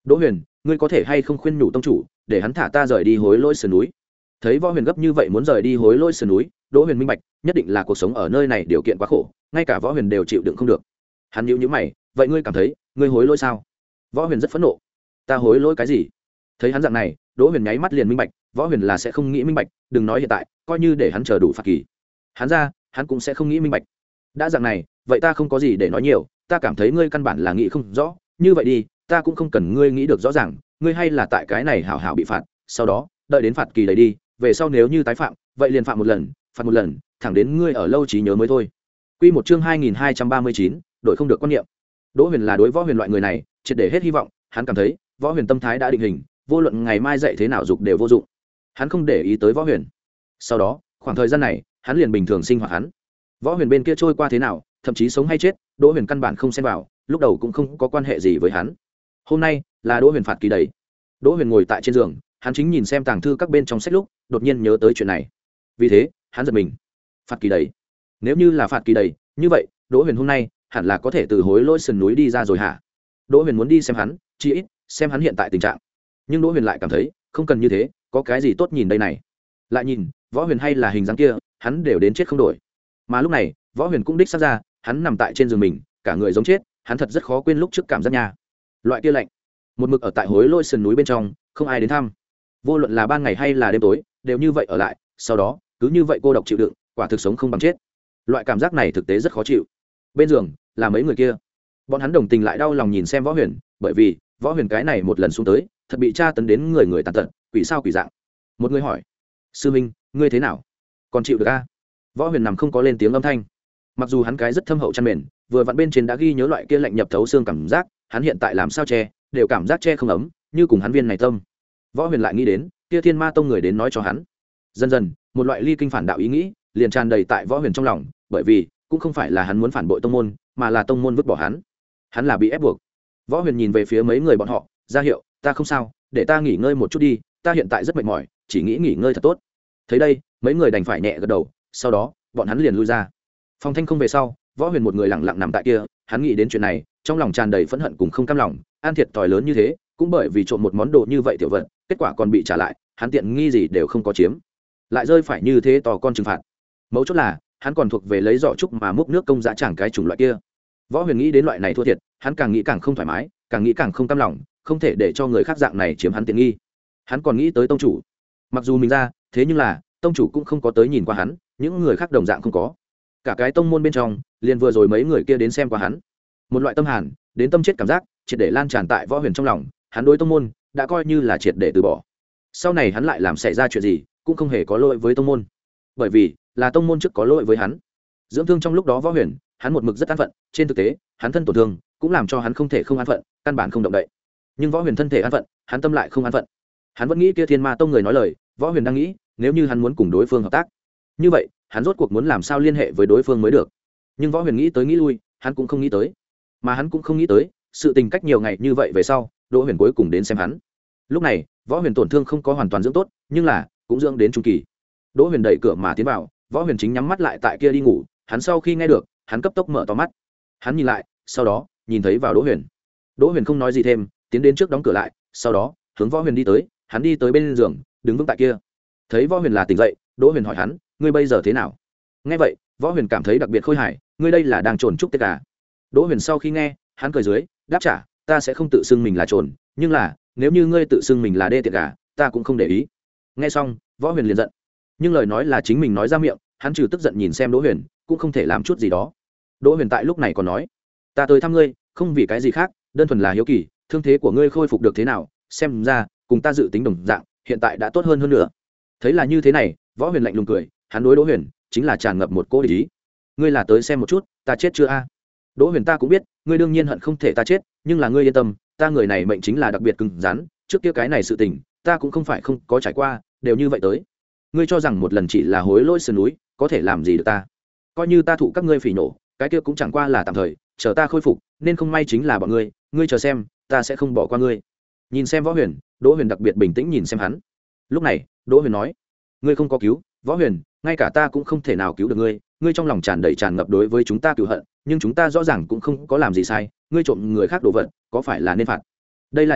A: Đỗ Huyền, ngươi có thể hay không khuyên nhủ tông chủ để hắn thả ta rời đi hối lỗi sườn núi? Thấy Võ Huyền gấp như vậy muốn rời đi hối lỗi sườn núi, Đỗ Huyền minh bạch nhất định là cuộc sống ở nơi này điều kiện quá khổ, ngay cả Võ Huyền đều chịu đựng không được. Hắn nhíu nhíu mày, vậy ngươi cảm thấy ngươi hối lỗi sao? Võ Huyền rất phẫn nộ. Ta hối lỗi cái gì? Thấy hắn dạng này, Đỗ Huyền nháy mắt liền minh bạch, Võ Huyền là sẽ không nghĩ minh bạch, đừng nói hiện tại, coi như để hắn chờ đủ phạt kỳ, hắn ra hắn cũng sẽ không nghĩ minh bạch. Đã dạng này, vậy ta không có gì để nói nhiều, ta cảm thấy ngươi căn bản là nghĩ không rõ, như vậy đi, ta cũng không cần ngươi nghĩ được rõ ràng, ngươi hay là tại cái này hảo hảo bị phạt, sau đó đợi đến phạt kỳ đấy đi, về sau nếu như tái phạm, vậy liền phạm một lần, phạt một lần, thẳng đến ngươi ở lâu trí nhớ mới thôi. Quy một chương hai nghìn hai trăm ba mươi chín, đội không được quan niệm. Đỗ Huyền là đối Võ Huyền loại người này, triệt để hết hy vọng, hắn cảm thấy, Võ Huyền tâm thái đã định hình, vô luận ngày mai dạy thế nào dục đều vô dụng. Hắn không để ý tới Võ Huyền. Sau đó, khoảng thời gian này, hắn liền bình thường sinh hoạt hắn. Võ Huyền bên kia trôi qua thế nào, thậm chí sống hay chết, Đỗ Huyền căn bản không xen vào, lúc đầu cũng không có quan hệ gì với hắn. Hôm nay là Đỗ Huyền phạt kỳ đấy. Đỗ Huyền ngồi tại trên giường, hắn chính nhìn xem tàng thư các bên trong sách lúc, đột nhiên nhớ tới chuyện này. Vì thế, hắn giật mình. Phạt kỳ đấy? Nếu như là phạt kỳ đấy, như vậy, Đỗ Huyền hôm nay hẳn là có thể từ hối lỗi sườn núi đi ra rồi hả? Đỗ Huyền muốn đi xem hắn, chỉ ít xem hắn hiện tại tình trạng. Nhưng Đỗ Huyền lại cảm thấy, không cần như thế, có cái gì tốt nhìn đây này. Lại nhìn, Võ Huyền hay là hình dáng kia, hắn đều đến chết không đổi. Mà lúc này, Võ Huyền cũng đích xác ra, hắn nằm tại trên giường mình, cả người giống chết, hắn thật rất khó quên lúc trước cảm giác nha. Loại kia lạnh, một mực ở tại hối lỗi sườn núi bên trong, không ai đến thăm. Vô luận là ban ngày hay là đêm tối, đều như vậy ở lại, sau đó, cứ như vậy cô độc chịu đựng, quả thực sống không bằng chết. Loại cảm giác này thực tế rất khó chịu. Bên giường là mấy người kia, bọn hắn đồng tình lại đau lòng nhìn xem Võ Huyền, bởi vì Võ Huyền cái này một lần xuống tới, thật bị tra tấn đến người người tàn tật, quỷ sao quỷ dạng. Một người hỏi: sư minh, ngươi thế nào, còn chịu được a? Võ Huyền nằm không có lên tiếng âm thanh. Mặc dù hắn cái rất thâm hậu chăn mền, vừa vặn bên trên đã ghi nhớ loại kia lạnh nhập thấu xương cảm giác, hắn hiện tại làm sao che đều cảm giác che không ấm, như cùng hắn viên này tâm. Võ Huyền lại nghĩ đến kia Thiên Ma Tông người đến nói cho hắn. Dần dần, một loại ly kinh phản đạo ý nghĩ liền tràn đầy tại Võ Huyền trong lòng, bởi vì cũng không phải là hắn muốn phản bội tông môn, mà là tông môn vứt bỏ hắn. Hắn là bị ép buộc. Võ Huyền nhìn về phía mấy người bọn họ, ra hiệu, ta không sao, để ta nghỉ ngơi một chút đi, ta hiện tại rất mệt mỏi, chỉ nghĩ nghỉ ngơi thật tốt. Thấy đây, mấy người đành phải nhẹ gật đầu, sau đó, bọn hắn liền lui ra. Phòng thanh không về sau, Võ Huyền một người lặng lặng nằm tại kia, hắn nghĩ đến chuyện này, trong lòng tràn đầy phẫn hận cùng không cam lòng, an thiệt thòi lớn như thế, cũng bởi vì trộm một món đồ như vậy tiểu vật, kết quả còn bị trả lại, hắn tiện nghi gì đều không có chiếm, lại rơi phải như thế to con trừng phạt. Mấu chốt là, hắn còn thuộc về lấy giỏ trúc mà múc nước công dã chẳng cái chủng loại kia. Võ Huyền nghĩ đến loại này thua thiệt, hắn càng nghĩ càng không thoải mái, càng nghĩ càng không cam lòng, không thể để cho người khác dạng này chiếm hắn tiện nghi. Hắn còn nghĩ tới tông chủ, mặc dù mình ra, thế nhưng là tông chủ cũng không có tới nhìn qua hắn, những người khác đồng dạng không có. Cả cái tông môn bên trong, liền vừa rồi mấy người kia đến xem qua hắn, một loại tâm hàn đến tâm chết cảm giác triệt để lan tràn tại Võ Huyền trong lòng. Hắn đối tông môn đã coi như là triệt để từ bỏ, sau này hắn lại làm xảy ra chuyện gì cũng không hề có lỗi với tông môn, bởi vì là tông môn trước có lỗi với hắn. Dưỡng thương trong lúc đó Võ Huyền, hắn một mực rất an phận, trên thực tế hắn thân tổn thương cũng làm cho hắn không thể không an phận, căn bản không động đậy. Nhưng Võ Huyền thân thể an phận, hắn tâm lại không an phận. Hắn vẫn nghĩ kia Thiên Ma Tông người nói lời, Võ Huyền đang nghĩ, nếu như hắn muốn cùng đối phương hợp tác, như vậy hắn rốt cuộc muốn làm sao liên hệ với đối phương mới được. Nhưng Võ Huyền nghĩ tới nghĩ lui, hắn cũng không nghĩ tới, mà hắn cũng không nghĩ tới sự tình cách nhiều ngày như vậy về sau, Đỗ Huyền cuối cùng đến xem hắn. Lúc này Võ Huyền tổn thương không có hoàn toàn dưỡng tốt, nhưng là cũng dưỡng đến trung kỳ. Đỗ Huyền đẩy cửa mà tiến vào, Võ Huyền chính nhắm mắt lại tại kia đi ngủ. Hắn sau khi nghe được, hắn cấp tốc mở to mắt, hắn nhìn lại, sau đó nhìn thấy vào Đỗ Huyền. Đỗ Huyền không nói gì thêm, tiến đến trước đóng cửa lại, sau đó hướng Võ Huyền đi tới. Hắn đi tới bên giường, đứng vững tại kia. Thấy Võ Huyền là tỉnh dậy, Đỗ Huyền hỏi hắn, ngươi bây giờ thế nào? Nghe vậy, Võ Huyền cảm thấy đặc biệt khôi hài, ngươi đây là đang trồn chúc tết à? Đỗ Huyền sau khi nghe, hắn cười dưới, đáp trả, ta sẽ không tự xưng mình là trồn, nhưng là nếu như ngươi tự xưng mình là đê tiện gà, ta cũng không để ý. Nghe xong, Võ Huyền liền giận, nhưng lời nói là chính mình nói ra miệng, hắn trừ tức giận nhìn xem Đỗ Huyền, cũng không thể làm chút gì đó. Đỗ Huyền tại lúc này còn nói, ta tới thăm ngươi không vì cái gì khác, đơn thuần là hiếu kỳ, thương thế của ngươi khôi phục được thế nào, xem ra cùng ta dự tính đồng dạng, hiện tại đã tốt hơn hơn nữa. Thấy là như thế này, Võ Huyền lạnh lùng cười, hắn đối Đỗ Huyền chính là tràn ngập một cô địch ý. Ngươi là tới xem một chút ta chết chưa a? Đỗ Huyền, ta cũng biết ngươi đương nhiên hận không thể ta chết, nhưng là ngươi yên tâm, ta người này mệnh chính là đặc biệt cứng rắn, trước kia cái này sự tình ta cũng không phải không có trải qua, đều như vậy tới. Ngươi cho rằng một lần chỉ là hối lỗi sườn núi có thể làm gì được ta? Coi như ta thụ các ngươi phỉ nổ, cái kia cũng chẳng qua là tạm thời, chờ ta khôi phục, nên không may chính là bọn ngươi, ngươi chờ xem, ta sẽ không bỏ qua ngươi. Nhìn xem Võ Huyền, Đỗ Huyền đặc biệt bình tĩnh nhìn xem hắn. Lúc này, Đỗ Huyền nói, ngươi không có cứu Võ Huyền, ngay cả ta cũng không thể nào cứu được ngươi, ngươi trong lòng tràn đầy tràn ngập đối với chúng ta cừu hận, nhưng chúng ta rõ ràng cũng không có làm gì sai, ngươi trộm người khác đồ vật, có phải là nên phạt? Đây là nhẹ,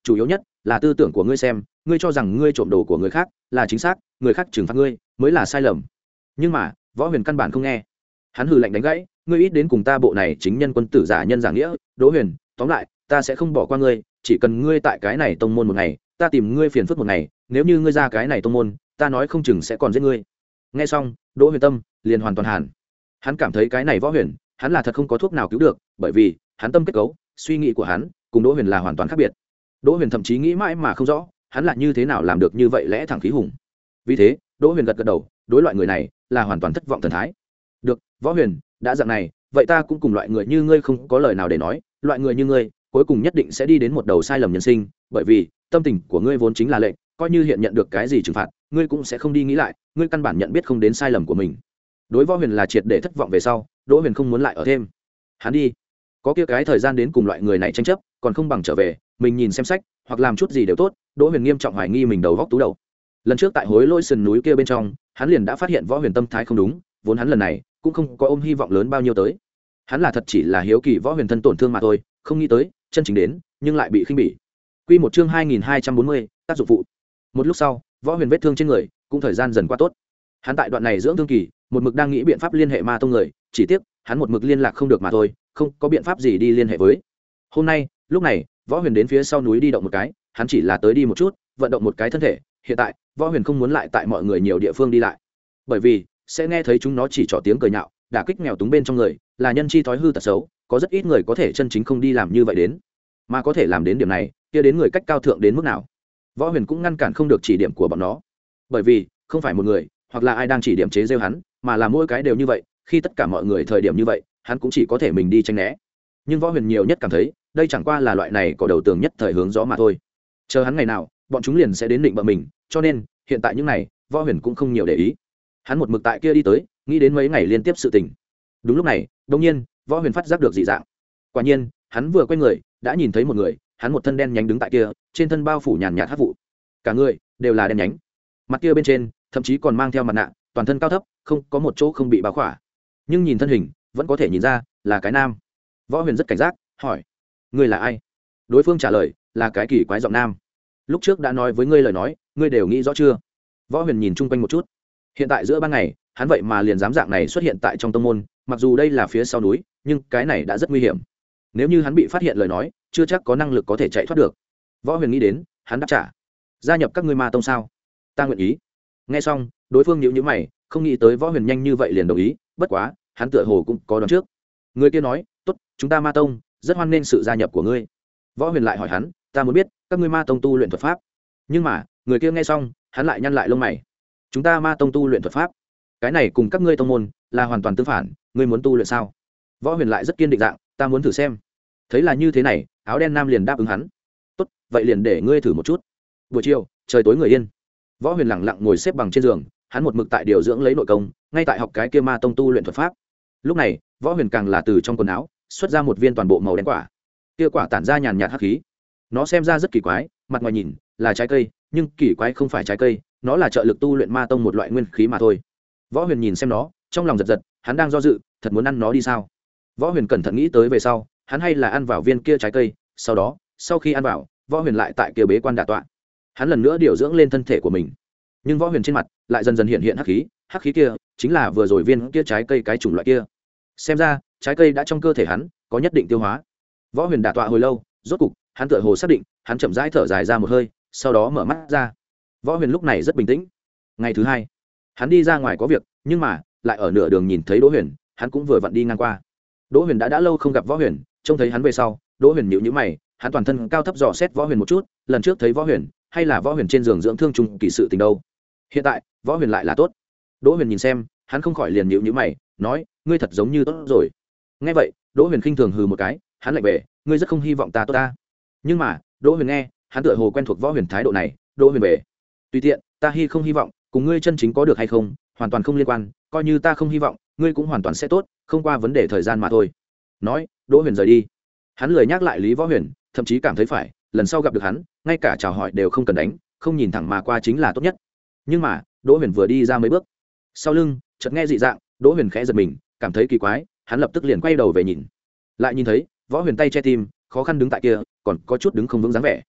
A: chủ yếu nhất là tư tưởng của ngươi xem, ngươi cho rằng ngươi trộm đồ của người khác là chính xác, người khác trừng phạt ngươi mới là sai lầm. Nhưng mà Võ Huyền căn bản không nghe. Hắn hừ lạnh đánh gãy, ngươi ít đến cùng ta bộ này chính nhân quân tử giả nhân giả nghĩa. Đỗ Huyền, tóm lại ta sẽ không bỏ qua ngươi, chỉ cần ngươi tại cái này tông môn một ngày, ta tìm ngươi phiền phức một ngày, nếu như ngươi ra cái này tông môn, ta nói không chừng sẽ còn giết ngươi. Nghe xong, Đỗ Huyền tâm liền hoàn toàn hàn. Hắn cảm thấy cái này Võ Huyền, hắn là thật không có thuốc nào cứu được, bởi vì hắn tâm kết cấu, suy nghĩ của hắn cùng Đỗ Huyền là hoàn toàn khác biệt. Đỗ Huyền thậm chí nghĩ mãi mà không rõ, hắn là như thế nào làm được như vậy lẽ thẳng khí hùng. Vì thế, Đỗ Huyền gật gật đầu, đối loại người này là hoàn toàn thất vọng thần thái. Được, Võ Huyền, đã dạng này, vậy ta cũng cùng loại người như ngươi không có lời nào để nói, loại người như ngươi, cuối cùng nhất định sẽ đi đến một đầu sai lầm nhân sinh, bởi vì tâm tình của ngươi vốn chính là lệnh, coi như hiện nhận được cái gì trừng phạt, ngươi cũng sẽ không đi nghĩ lại, ngươi căn bản nhận biết không đến sai lầm của mình. Đối Võ Huyền là triệt để thất vọng về sau, Đỗ Huyền không muốn lại ở thêm. Hắn đi, có kia cái thời gian đến cùng loại người này tranh chấp, còn không bằng trở về, mình nhìn xem sách, hoặc làm chút gì đều tốt. Đỗ Huyền nghiêm trọng hoài nghi mình đầu góc tú đầu. Lần trước tại Hối Lỗi sườn núi kia bên trong, hắn liền đã phát hiện Võ Huyền tâm thái không đúng, vốn hắn lần này cũng không có ôm hy vọng lớn bao nhiêu tới. Hắn là thật chỉ là hiếu kỳ Võ Huyền thân tổn thương mà thôi, không nghĩ tới chân chính đến nhưng lại bị khinh bỉ. Quy một chương hai nghìn hai trăm bốn mươi, tác dụng phụ. Một lúc sau, Võ Huyền vết thương trên người cũng thời gian dần qua tốt. Hắn tại đoạn này dưỡng thương kỳ, một mực đang nghĩ biện pháp liên hệ ma tông người, chỉ tiếc hắn một mực liên lạc không được mà thôi, không có biện pháp gì đi liên hệ với. Hôm nay, lúc này, Võ Huyền đến phía sau núi đi động một cái, hắn chỉ là tới đi một chút, vận động một cái thân thể. Hiện tại, Võ Huyền không muốn lại tại mọi người nhiều địa phương đi lại, bởi vì sẽ nghe thấy chúng nó chỉ trỏ tiếng cười nhạo, đả kích nghèo túng bên trong người, là nhân chi thói hư tật xấu, có rất ít người có thể chân chính không đi làm như vậy đến, mà có thể làm đến điểm này, kia đến người cách cao thượng đến mức nào. Võ Huyền cũng ngăn cản không được chỉ điểm của bọn nó, bởi vì không phải một người hoặc là ai đang chỉ điểm chế giễu hắn, mà là mỗi cái đều như vậy, khi tất cả mọi người thời điểm như vậy, hắn cũng chỉ có thể mình đi tránh né. Nhưng Võ Huyền nhiều nhất cảm thấy, đây chẳng qua là loại này có đầu tường nhất thời hướng gió mà thôi. Chờ hắn ngày nào, bọn chúng liền sẽ đến định bợ mình, cho nên, hiện tại những này, Võ Huyền cũng không nhiều để ý. Hắn một mực tại kia đi tới, nghĩ đến mấy ngày liên tiếp sự tình. Đúng lúc này, đột nhiên, Võ Huyền phát giác được dị dạng. Quả nhiên, hắn vừa quay người, đã nhìn thấy một người, hắn một thân đen nhánh đứng tại kia, trên thân bao phủ nhàn nhạt hắc vụ. Cả người đều là đen nhánh. Mặt kia bên trên, thậm chí còn mang theo mặt nạ, toàn thân cao thấp, không có một chỗ không bị bao khỏa. Nhưng nhìn thân hình, vẫn có thể nhìn ra là cái nam. Võ Huyền rất cảnh giác, hỏi: "Ngươi là ai?" Đối phương trả lời là cái kỳ quái giọng nam. "Lúc trước đã nói với ngươi lời nói, ngươi đều nghĩ rõ chưa?" Võ Huyền nhìn chung quanh một chút. Hiện tại giữa ban ngày, hắn vậy mà liền dám dạng này xuất hiện tại trong tông môn, mặc dù đây là phía sau núi, nhưng cái này đã rất nguy hiểm. Nếu như hắn bị phát hiện lời nói, chưa chắc có năng lực có thể chạy thoát được. Võ Huyền nghĩ đến, hắn đáp trả: "Gia nhập các ngươi ma tông sao? Ta nguyện ý." Nghe xong, đối phương nhíu nhíu mày, không nghĩ tới Võ Huyền nhanh như vậy liền đồng ý, bất quá, hắn tựa hồ cũng có đoán trước. Người kia nói: "Tốt, chúng ta ma tông rất hoan nghênh sự gia nhập của ngươi." Võ Huyền lại hỏi hắn: "Ta muốn biết, các ngươi ma tông tu luyện thuật pháp?" Nhưng mà, người kia nghe xong, hắn lại nhăn lại lông mày. "Chúng ta ma tông tu luyện thuật pháp? Cái này cùng các ngươi tông môn là hoàn toàn tương phản, ngươi muốn tu luyện sao?" Võ Huyền lại rất kiên định dạng: "Ta muốn thử xem." Thấy là như thế này, áo đen nam liền đáp ứng hắn: "Tốt, vậy liền để ngươi thử một chút." Buổi chiều, trời tối người yên. Võ Huyền lặng lặng ngồi xếp bằng trên giường, hắn một mực tại điều dưỡng lấy nội công, ngay tại học cái kia ma tông tu luyện thuật pháp. Lúc này, Võ Huyền càng là từ trong quần áo xuất ra một viên toàn bộ màu đen quả. Kia quả tản ra nhàn nhạt hắc khí. Nó xem ra rất kỳ quái, mặt ngoài nhìn là trái cây, nhưng kỳ quái không phải trái cây, nó là trợ lực tu luyện ma tông một loại nguyên khí mà thôi. Võ Huyền nhìn xem nó, trong lòng giật giật, hắn đang do dự, thật muốn ăn nó đi sao? Võ Huyền cẩn thận nghĩ tới về sau, hắn hay là ăn vào viên kia trái cây, sau đó, sau khi ăn vào, Võ Huyền lại tại kia bế quan đả tọa. Hắn lần nữa điều dưỡng lên thân thể của mình. Nhưng Võ Huyền trên mặt lại dần dần hiện hiện hắc khí, hắc khí kia chính là vừa rồi viên kia trái cây cái chủng loại kia. Xem ra, trái cây đã trong cơ thể hắn có nhất định tiêu hóa. Võ Huyền đả tọa hồi lâu, rốt cục, hắn tựa hồ xác định, hắn chậm rãi thở dài ra một hơi, sau đó mở mắt ra. Võ Huyền lúc này rất bình tĩnh. Ngày thứ hai, hắn đi ra ngoài có việc, nhưng mà lại ở nửa đường nhìn thấy Đỗ Huyền, hắn cũng vừa vặn đi ngang qua. Đỗ Huyền đã đã lâu không gặp Võ Huyền, trông thấy hắn về sau, Đỗ Huyền nhíu nhíu mày, hắn toàn thân cao thấp dò xét Võ Huyền một chút, lần trước thấy Võ Huyền, hay là Võ Huyền trên giường dưỡng thương trùng kỳ sự tình đâu. Hiện tại, Võ Huyền lại là tốt. Đỗ Huyền nhìn xem, hắn không khỏi liền nhíu nhíu mày, nói: "Ngươi thật giống như tốt rồi." Nghe vậy, Đỗ Huyền khinh thường hừ một cái, hắn lạnh về: "Ngươi rất không hy vọng ta tốt ta." Nhưng mà, Đỗ Huyền nghe, hắn tựa hồ quen thuộc Võ Huyền thái độ này, Đỗ Huyền về: "Tùy tiện, ta hy không hy vọng, cùng ngươi chân chính có được hay không, hoàn toàn không liên quan, coi như ta không hy vọng, ngươi cũng hoàn toàn sẽ tốt, không qua vấn đề thời gian mà thôi." Nói, Đỗ Huyền rời đi. Hắn lười nhắc lại Lý Võ Huyền, thậm chí cảm thấy phải, lần sau gặp được hắn, ngay cả chào hỏi đều không cần đánh, không nhìn thẳng mà qua chính là tốt nhất. Nhưng mà, Đỗ Huyền vừa đi ra mấy bước, sau lưng chợt nghe dị dạng, Đỗ Huyền khẽ giật mình, cảm thấy kỳ quái, hắn lập tức liền quay đầu về nhìn. Lại nhìn thấy, Võ Huyền tay che tim, khó khăn đứng tại kia, còn có chút đứng không vững dáng vẻ.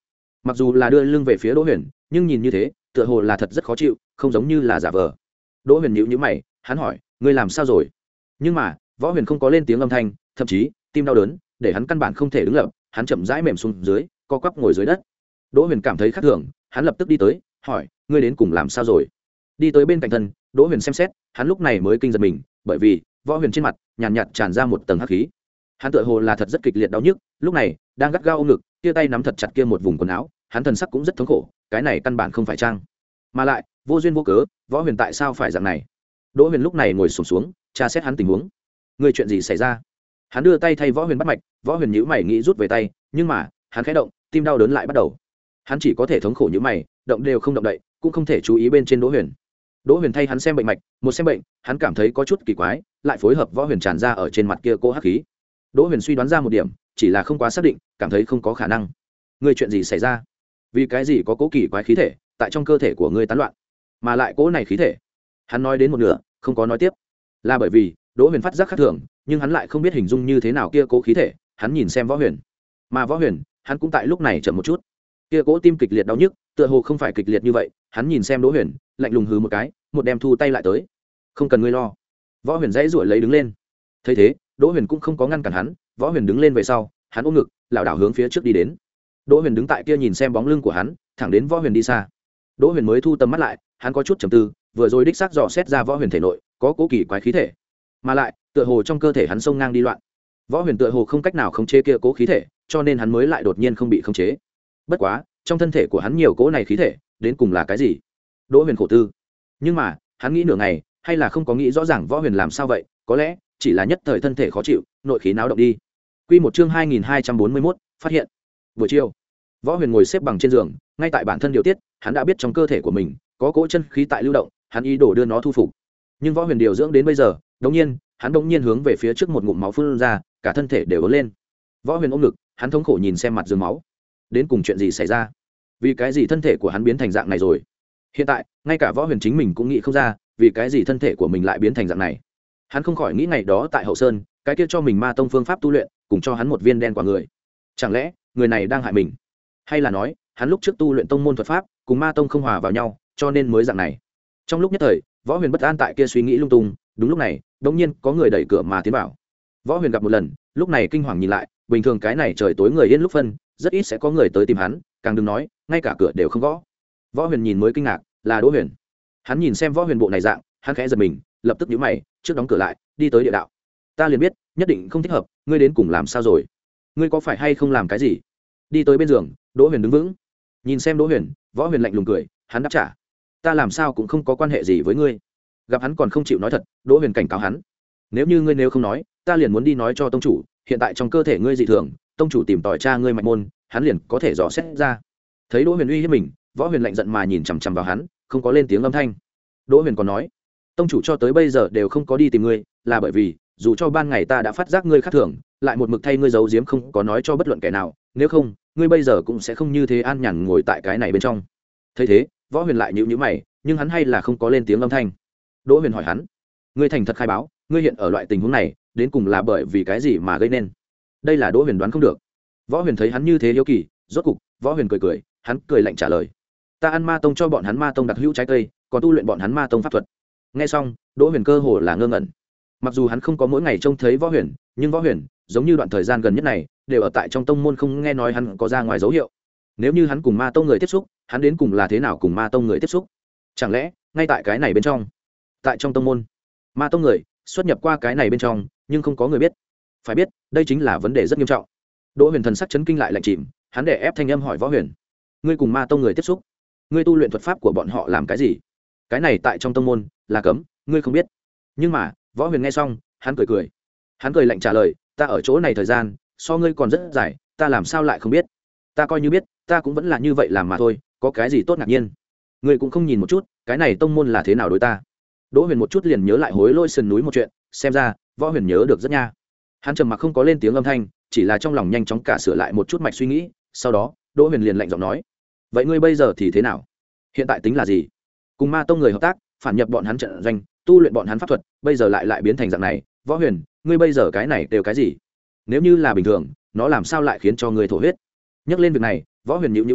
A: mặc dù là đưa lưng về phía đỗ huyền nhưng nhìn như thế tựa hồ là thật rất khó chịu, không giống như là giả vờ. Đỗ huyền nhíu nhíu mày, hắn hỏi, ngươi làm sao rồi? Nhưng mà võ huyền không có lên tiếng âm thanh, thậm chí tim đau đớn để hắn căn bản không thể đứng lập, hắn chậm rãi mềm xuống dưới, co quắp ngồi dưới đất. Đỗ huyền cảm thấy khác thường, hắn lập tức đi tới hỏi, ngươi đến cùng làm sao rồi? Đi tới bên cạnh thân, Đỗ huyền xem xét, hắn lúc này mới kinh giật mình, bởi vì võ huyền trên mặt nhàn nhạt, nhạt tràn ra một tầng hắc khí. Hắn tựa hồ là thật rất kịch liệt đau nhức, lúc này đang gắt gao ôm ngực, kia tay nắm thật chặt kia một vùng quần áo, hắn thần sắc cũng rất thống khổ, cái này căn bản không phải trang, mà lại vô duyên vô cớ, võ huyền tại sao phải dạng này? Đỗ huyền lúc này ngồi xổm xuống, xuống tra xét hắn tình huống. Người chuyện gì xảy ra? Hắn đưa tay thay võ huyền bắt mạch, võ huyền nhíu mày nghĩ rút về tay, nhưng mà hắn khẽ động, tim đau đớn lại bắt đầu. Hắn chỉ có thể thống khổ nhíu mày, động đều không động đậy, cũng không thể chú ý bên trên Đỗ huyền. Đỗ huyền thay hắn xem bệnh mạch, một xem bệnh, hắn cảm thấy có chút kỳ quái, lại phối hợp võ huyền tràn ra ở trên mặt kia cô hắc khí. Đỗ huyền suy đoán ra một điểm, chỉ là không quá xác định, cảm thấy không có khả năng. Người chuyện gì xảy ra? Vì cái gì có cố kỳ quái khí thể tại trong cơ thể của ngươi tán loạn, mà lại cố này khí thể? Hắn nói đến một nửa, không có nói tiếp, là bởi vì Đỗ huyền phát giác khác thường, nhưng hắn lại không biết hình dung như thế nào kia cố khí thể. Hắn nhìn xem võ huyền, mà võ huyền, hắn cũng tại lúc này chậm một chút, kia cố tim kịch liệt đau nhức, tựa hồ không phải kịch liệt như vậy. Hắn nhìn xem Đỗ huyền, lạnh lùng hừ một cái, một đem thu tay lại tới. Không cần ngươi lo. Võ huyền dãy ruổi lấy đứng lên. Thấy thế, Đỗ huyền cũng không có ngăn cản hắn. Võ huyền đứng lên về sau, hắn ôm ngực, lảo đảo hướng phía trước đi đến. Đỗ huyền đứng tại kia nhìn xem bóng lưng của hắn, thẳng đến võ huyền đi xa. Đỗ huyền mới thu tầm mắt lại, hắn có chút trầm tư, vừa rồi đích xác dò xét ra võ huyền thể nội có cố kỳ quái khí thể, mà lại tựa hồ trong cơ thể hắn sông ngang đi loạn. Võ huyền tựa hồ không cách nào khống chế kia cố khí thể, cho nên hắn mới lại đột nhiên không bị khống chế. Bất quá trong thân thể của hắn nhiều cố này khí thể đến cùng là cái gì? Đỗ huyền khổ tư, nhưng mà hắn nghĩ nửa ngày hay là không có nghĩ rõ ràng võ huyền làm sao vậy. Có lẽ chỉ là nhất thời thân thể khó chịu, nội khí náo động đi. Quy một chương hai nghìn hai trăm bốn mươi mốt, phát hiện. Buổi chiều, võ huyền ngồi xếp bằng trên giường, ngay tại bản thân điều tiết. Hắn đã biết trong cơ thể của mình có cỗ chân khí tại lưu động, hắn ý đồ đưa nó thu phục. Nhưng võ huyền điều dưỡng đến bây giờ, đống nhiên hắn đống nhiên hướng về phía trước một ngụm máu phun ra, cả thân thể đều ớn lên. Võ huyền ôm ngực, hắn thống khổ nhìn xem mặt giường máu. Đến cùng chuyện gì xảy ra? Vì cái gì thân thể của hắn biến thành dạng này rồi? Hiện tại ngay cả võ huyền chính mình cũng nghĩ không ra, vì cái gì thân thể của mình lại biến thành dạng này. Hắn không khỏi nghĩ ngày đó tại hậu sơn, cái kia cho mình ma tông phương pháp tu luyện, cùng cho hắn một viên đen quả người. Chẳng lẽ người này đang hại mình, hay là nói hắn lúc trước tu luyện tông môn thuật pháp cùng ma tông không hòa vào nhau, cho nên mới dạng này? Trong lúc nhất thời, võ huyền bất an tại kia suy nghĩ lung tung. Đúng lúc này đống nhiên có người đẩy cửa mà tiến vào. Võ huyền gặp một lần, lúc này kinh hoàng nhìn lại, bình thường cái này trời tối người yên lúc phân, rất ít sẽ có người tới tìm hắn, càng đừng nói ngay cả cửa đều không gõ. Võ huyền nhìn mới kinh ngạc, là Đỗ huyền. Hắn nhìn xem võ huyền bộ này dạng, hắn khẽ giật mình, lập tức nhíu mày, trước đóng cửa lại, đi tới địa đạo. Ta liền biết nhất định không thích hợp, ngươi đến cùng làm sao rồi? Ngươi có phải hay không làm cái gì? Đi tới bên giường, Đỗ huyền đứng vững, nhìn xem Đỗ huyền, võ huyền lạnh lùng cười, hắn đáp trả, ta làm sao cũng không có quan hệ gì với ngươi. Gặp hắn còn không chịu nói thật, Đỗ huyền cảnh cáo hắn, nếu như ngươi nếu không nói, ta liền muốn đi nói cho tông chủ, hiện tại trong cơ thể ngươi dị thường, tông chủ tìm tòi tra ngươi mạch môn, hắn liền có thể dò xét ra. Thấy Đỗ huyền uy hiếp mình, võ huyền lạnh giận mà nhìn chằm chằm vào hắn, không có lên tiếng âm thanh. Đỗ huyền còn nói, tông chủ cho tới bây giờ đều không có đi tìm ngươi, là bởi vì dù cho ban ngày ta đã phát giác ngươi khác thường, lại một mực thay ngươi giấu giếm không có nói cho bất luận kẻ nào, nếu không ngươi bây giờ cũng sẽ không như thế an nhàn ngồi tại cái này bên trong. Thấy thế, võ huyền lại nhíu nhíu mày, nhưng hắn hay là không có lên tiếng âm thanh. Đỗ huyền hỏi hắn, ngươi thành thật khai báo, ngươi hiện ở loại tình huống này đến cùng là bởi vì cái gì mà gây nên? Đây là Đỗ huyền đoán không được. Võ huyền thấy hắn như thế hiếu kỳ, rốt cục võ huyền cười cười, hắn cười lạnh trả lời, ta ăn ma tông cho bọn hắn ma tông đặc hữu trái cây, còn tu luyện bọn hắn ma tông pháp thuật. Nghe xong, Đỗ huyền cơ hồ là ngơ ngẩn. Mặc dù hắn không có mỗi ngày trông thấy võ huyền, nhưng võ huyền giống như đoạn thời gian gần nhất này đều ở tại trong tông môn, không nghe nói hắn có ra ngoài dấu hiệu. Nếu như hắn cùng ma tông người tiếp xúc, hắn đến cùng là thế nào cùng ma tông người tiếp xúc? Chẳng lẽ ngay tại cái này bên trong, tại trong tông môn, ma tông người xuất nhập qua cái này bên trong, nhưng không có người biết? Phải biết đây chính là vấn đề rất nghiêm trọng. Đỗ huyền thần sắc chấn kinh lại lạnh chìm, hắn để ép thanh âm hỏi võ huyền, ngươi cùng ma tông người tiếp xúc, ngươi tu luyện thuật pháp của bọn họ làm cái gì? Cái này tại trong tông môn là cấm, ngươi không biết. Nhưng mà võ huyền nghe xong, hắn cười cười, hắn cười lạnh trả lời, ta ở chỗ này thời gian so ngươi còn rất dài, ta làm sao lại không biết? Ta coi như biết, ta cũng vẫn là như vậy làm mà thôi, có cái gì tốt ngạc nhiên? Ngươi cũng không nhìn một chút cái này tông môn là thế nào đối ta? Đỗ huyền một chút liền nhớ lại hối lôi sườn núi một chuyện, xem ra võ huyền nhớ được rất nha. Hắn trầm mặc không có lên tiếng âm thanh, chỉ là trong lòng nhanh chóng cả sửa lại một chút mạch suy nghĩ. Sau đó Đỗ huyền liền lạnh giọng nói, vậy ngươi bây giờ thì thế nào? Hiện tại tính là gì? Cùng ma tông người hợp tác, phản nhập bọn hắn trận doanh, tu luyện bọn hắn pháp thuật, bây giờ lại lại biến thành dạng này. Võ huyền, ngươi bây giờ cái này đều cái gì? Nếu như là bình thường, nó làm sao lại khiến cho ngươi thổ huyết? Nhắc lên việc này, võ huyền nhíu nhíu mày,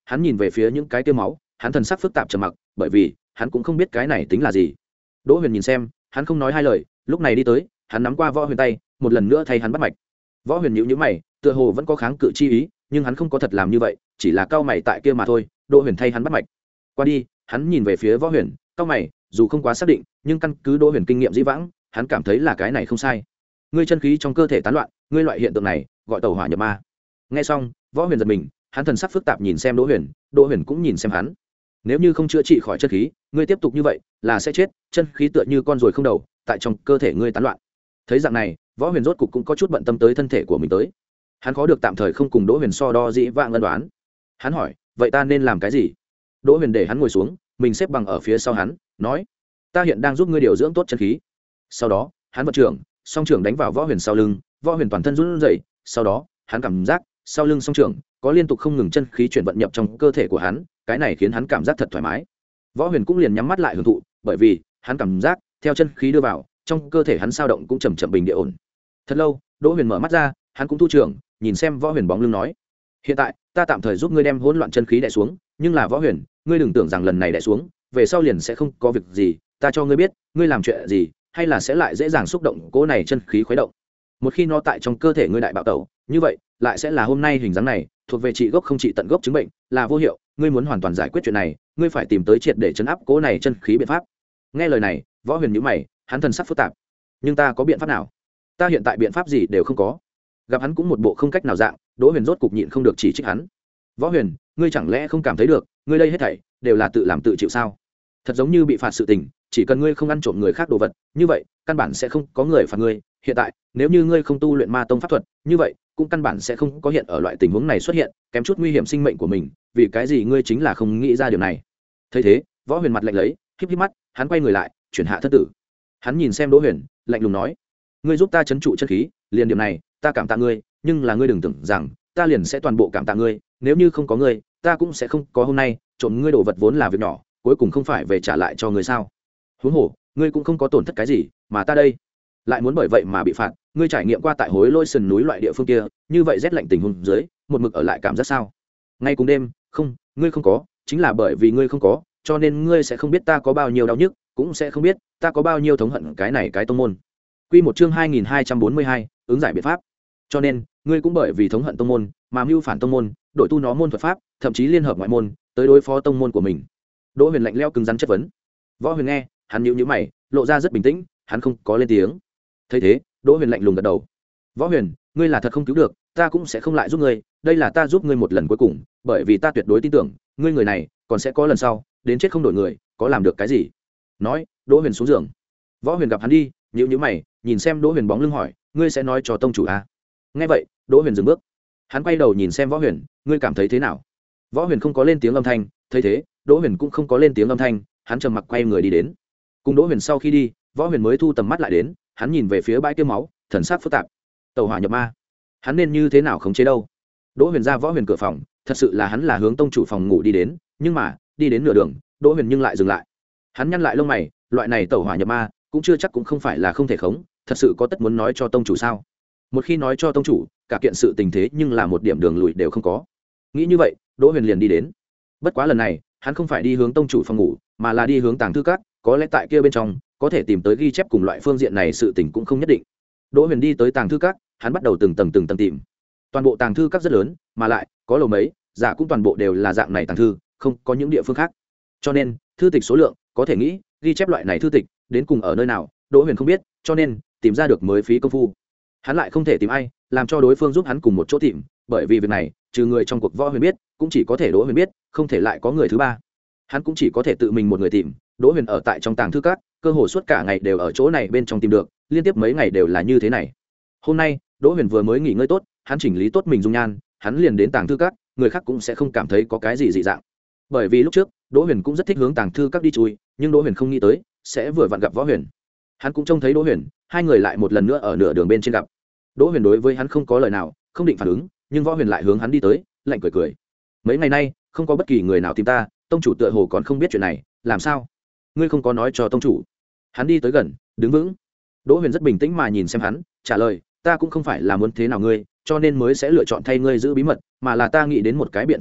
A: hắn nhìn về phía những cái tiêu máu, hắn thần sắc phức tạp trầm mặc, bởi vì hắn cũng không biết cái này tính là gì. Đỗ Huyền nhìn xem, hắn không nói hai lời, lúc này đi tới, hắn nắm qua Võ Huyền tay, một lần nữa thay hắn bắt mạch. Võ Huyền nhíu nhíu mày, tựa hồ vẫn có kháng cự chi ý, nhưng hắn không có thật làm như vậy, chỉ là cau mày tại kia mà thôi. Đỗ Huyền thay hắn bắt mạch. Qua đi, hắn nhìn về phía Võ Huyền, cau mày, dù không quá xác định, nhưng căn cứ Đỗ Huyền kinh nghiệm dĩ vãng, hắn cảm thấy là cái này không sai. Ngươi chân khí trong cơ thể tán loạn, ngươi loại hiện tượng này gọi tẩu hỏa nhập ma. Nghe xong, Võ Huyền giật mình, hắn thần sắc phức tạp nhìn xem Đỗ Huyền, Đỗ Huyền cũng nhìn xem hắn. Nếu như không chữa trị khỏi chân khí, ngươi tiếp tục như vậy là sẽ chết, chân khí tựa như con ruồi không đầu, tại trong cơ thể ngươi tán loạn. Thấy dạng này, Võ Huyền rốt cục cũng có chút bận tâm tới thân thể của mình tới. Hắn khó được tạm thời không cùng Đỗ Huyền so đo dĩ vãng ân đoán. Hắn hỏi, vậy ta nên làm cái gì? Đỗ Huyền để hắn ngồi xuống, mình xếp bằng ở phía sau hắn, nói, ta hiện đang giúp ngươi điều dưỡng tốt chân khí. Sau đó, hắn vận trưởng, song trưởng đánh vào Võ Huyền sau lưng, Võ Huyền toàn thân run rẩy, sau đó, hắn cảm giác sau lưng song trưởng có liên tục không ngừng chân khí chuyển vận nhập trong cơ thể của hắn, cái này khiến hắn cảm giác thật thoải mái. Võ Huyền cũng liền nhắm mắt lại hưởng thụ, bởi vì hắn cảm giác theo chân khí đưa vào, trong cơ thể hắn sao động cũng chậm chậm bình địa ổn. Thật lâu, Đỗ Huyền mở mắt ra, hắn cũng thu trưởng, nhìn xem Võ Huyền bóng lưng nói, hiện tại ta tạm thời giúp ngươi đem hỗn loạn chân khí đè xuống, nhưng là Võ Huyền, ngươi đừng tưởng rằng lần này đè xuống, về sau liền sẽ không có việc gì, ta cho ngươi biết, ngươi làm chuyện gì, hay là sẽ lại dễ dàng xúc động cỗ này chân khí khuấy động. Một khi nó tại trong cơ thể ngươi đại bạo tẩu, như vậy lại sẽ là hôm nay hình dáng này, thuộc về trị gốc không trị tận gốc chứng bệnh, là vô hiệu. Ngươi muốn hoàn toàn giải quyết chuyện này, ngươi phải tìm tới triệt để chấn áp cỗ này chân khí biện pháp. Nghe lời này, Võ Huyền nhíu mày, hắn thần sắc phức tạp. Nhưng ta có biện pháp nào? Ta hiện tại biện pháp gì đều không có. Gặp hắn cũng một bộ không cách nào dạng, Đỗ Huyền rốt cục nhịn không được chỉ trích hắn. Võ Huyền, ngươi chẳng lẽ không cảm thấy được, ngươi đây hết thảy đều là tự làm tự chịu sao? Thật giống như bị phạt sự tình, chỉ cần ngươi không ăn trộm người khác đồ vật, như vậy căn bản sẽ không có người phạt ngươi. Hiện tại, nếu như ngươi không tu luyện ma tông pháp thuật, như vậy cũng căn bản sẽ không có hiện ở loại tình huống này xuất hiện, kém chút nguy hiểm sinh mệnh của mình, vì cái gì ngươi chính là không nghĩ ra điều này? Thấy thế, Võ Huyền mặt lạnh lấy, híp híp mắt, hắn quay người lại, chuyển hạ thân tử. Hắn nhìn xem Đỗ Huyền, lạnh lùng nói, ngươi giúp ta trấn trụ chân khí, liền điểm này, ta cảm tạ ngươi, nhưng là ngươi đừng tưởng rằng ta liền sẽ toàn bộ cảm tạ ngươi, nếu như không có ngươi, ta cũng sẽ không có hôm nay, trộm ngươi đồ vật vốn là việc nhỏ, cuối cùng không phải về trả lại cho ngươi sao? Huống hồ, ngươi cũng không có tổn thất cái gì, mà ta đây lại muốn bởi vậy mà bị phạt. Ngươi trải nghiệm qua tại Hối Lôi sườn núi loại địa phương kia, như vậy rét lạnh tình huống dưới, một mực ở lại cảm giác sao? Ngay cùng đêm, không, ngươi không có, chính là bởi vì ngươi không có, cho nên ngươi sẽ không biết ta có bao nhiêu đau nhức, cũng sẽ không biết ta có bao nhiêu thống hận cái này cái tông môn. Quy một chương hai nghìn hai trăm bốn mươi hai, ứng giải biện pháp. Cho nên, ngươi cũng bởi vì thống hận tông môn, mà mưu phản tông môn, đổi tu nó môn thuật pháp, thậm chí liên hợp ngoại môn, tới đối phó tông môn của mình. Đỗ Huyền lạnh lẽo cứng rắn chất vấn. Võ Huyền nghe, hắn nhíu nhíu mày, lộ ra rất bình tĩnh, hắn không có lên tiếng. Thấy thế, Đỗ Huyền lạnh lùng gật đầu. Võ Huyền, ngươi là thật không cứu được, ta cũng sẽ không lại giúp ngươi, đây là ta giúp ngươi một lần cuối cùng, bởi vì ta tuyệt đối tin tưởng, ngươi người này còn sẽ có lần sau, đến chết không đổi người, có làm được cái gì? Nói, Đỗ Huyền xuống giường. Võ Huyền gặp hắn đi, nhíu nhíu mày, nhìn xem Đỗ Huyền bóng lưng hỏi, ngươi sẽ nói cho tông chủ à? Nghe vậy, Đỗ Huyền dừng bước. Hắn quay đầu nhìn xem Võ Huyền, ngươi cảm thấy thế nào? Võ Huyền không có lên tiếng âm thanh, thấy thế, Đỗ Huyền cũng không có lên tiếng âm thanh, hắn trầm mặc quay người đi đến. Cùng Đỗ Huyền sau khi đi, Võ Huyền mới thu tầm mắt lại đến, hắn nhìn về phía bãi tiêu máu, thần sắc phức tạp. Tẩu hỏa nhập ma, hắn nên như thế nào khống chế đâu? Đỗ Huyền ra Võ Huyền cửa phòng, thật sự là hắn là hướng tông chủ phòng ngủ đi đến, nhưng mà, đi đến nửa đường, Đỗ Huyền nhưng lại dừng lại. Hắn nhăn lại lông mày, loại này tẩu hỏa nhập ma, cũng chưa chắc cũng không phải là không thể khống, thật sự có tất muốn nói cho tông chủ sao? Một khi nói cho tông chủ, cả kiện sự tình thế nhưng là một điểm đường lùi đều không có. Nghĩ như vậy, Đỗ Huyền liền đi đến. Bất quá lần này, hắn không phải đi hướng tông chủ phòng ngủ, mà là đi hướng tàng thư các, có lẽ tại kia bên trong có thể tìm tới ghi chép cùng loại phương diện này sự tình cũng không nhất định. Đỗ Huyền đi tới tàng thư các, hắn bắt đầu từng tầng từng tầng tìm. Toàn bộ tàng thư các rất lớn, mà lại có lầu mấy, giả cũng toàn bộ đều là dạng này tàng thư, không có những địa phương khác. Cho nên, thư tịch số lượng, có thể nghĩ, ghi chép loại này thư tịch đến cùng ở nơi nào, Đỗ Huyền không biết, cho nên tìm ra được mới phí công phu. Hắn lại không thể tìm ai, làm cho đối phương giúp hắn cùng một chỗ tìm, bởi vì việc này, trừ người trong cuộc Võ Huyền biết, cũng chỉ có thể Đỗ Huyền biết, không thể lại có người thứ ba. Hắn cũng chỉ có thể tự mình một người tìm. Đỗ Huyền ở tại trong tàng thư các, cơ hồ suốt cả ngày đều ở chỗ này bên trong tìm được, liên tiếp mấy ngày đều là như thế này. Hôm nay, Đỗ Huyền vừa mới nghỉ ngơi tốt, hắn chỉnh lý tốt mình dung nhan, hắn liền đến tàng thư các, người khác cũng sẽ không cảm thấy có cái gì dị dạng. Bởi vì lúc trước, Đỗ Huyền cũng rất thích hướng tàng thư các đi chui, nhưng Đỗ Huyền không nghĩ tới sẽ vừa vặn gặp Võ Huyền. Hắn cũng trông thấy Đỗ Huyền, hai người lại một lần nữa ở nửa đường bên trên gặp. Đỗ Huyền đối với hắn không có lời nào, không định phản ứng, nhưng Võ Huyền lại hướng hắn đi tới, lạnh cười cười. Mấy ngày nay, không có bất kỳ người nào tìm ta, tông chủ tựa hồ còn không biết chuyện này, làm sao? Ngươi không có nói cho tông chủ? Hắn đi tới gần, đứng vững. Đỗ Huyền rất bình tĩnh mà nhìn xem hắn, trả lời, ta cũng không phải là muốn thế nào ngươi, cho nên mới sẽ lựa chọn thay ngươi giữ bí mật, mà là ta nghĩ đến một cái biện pháp khác,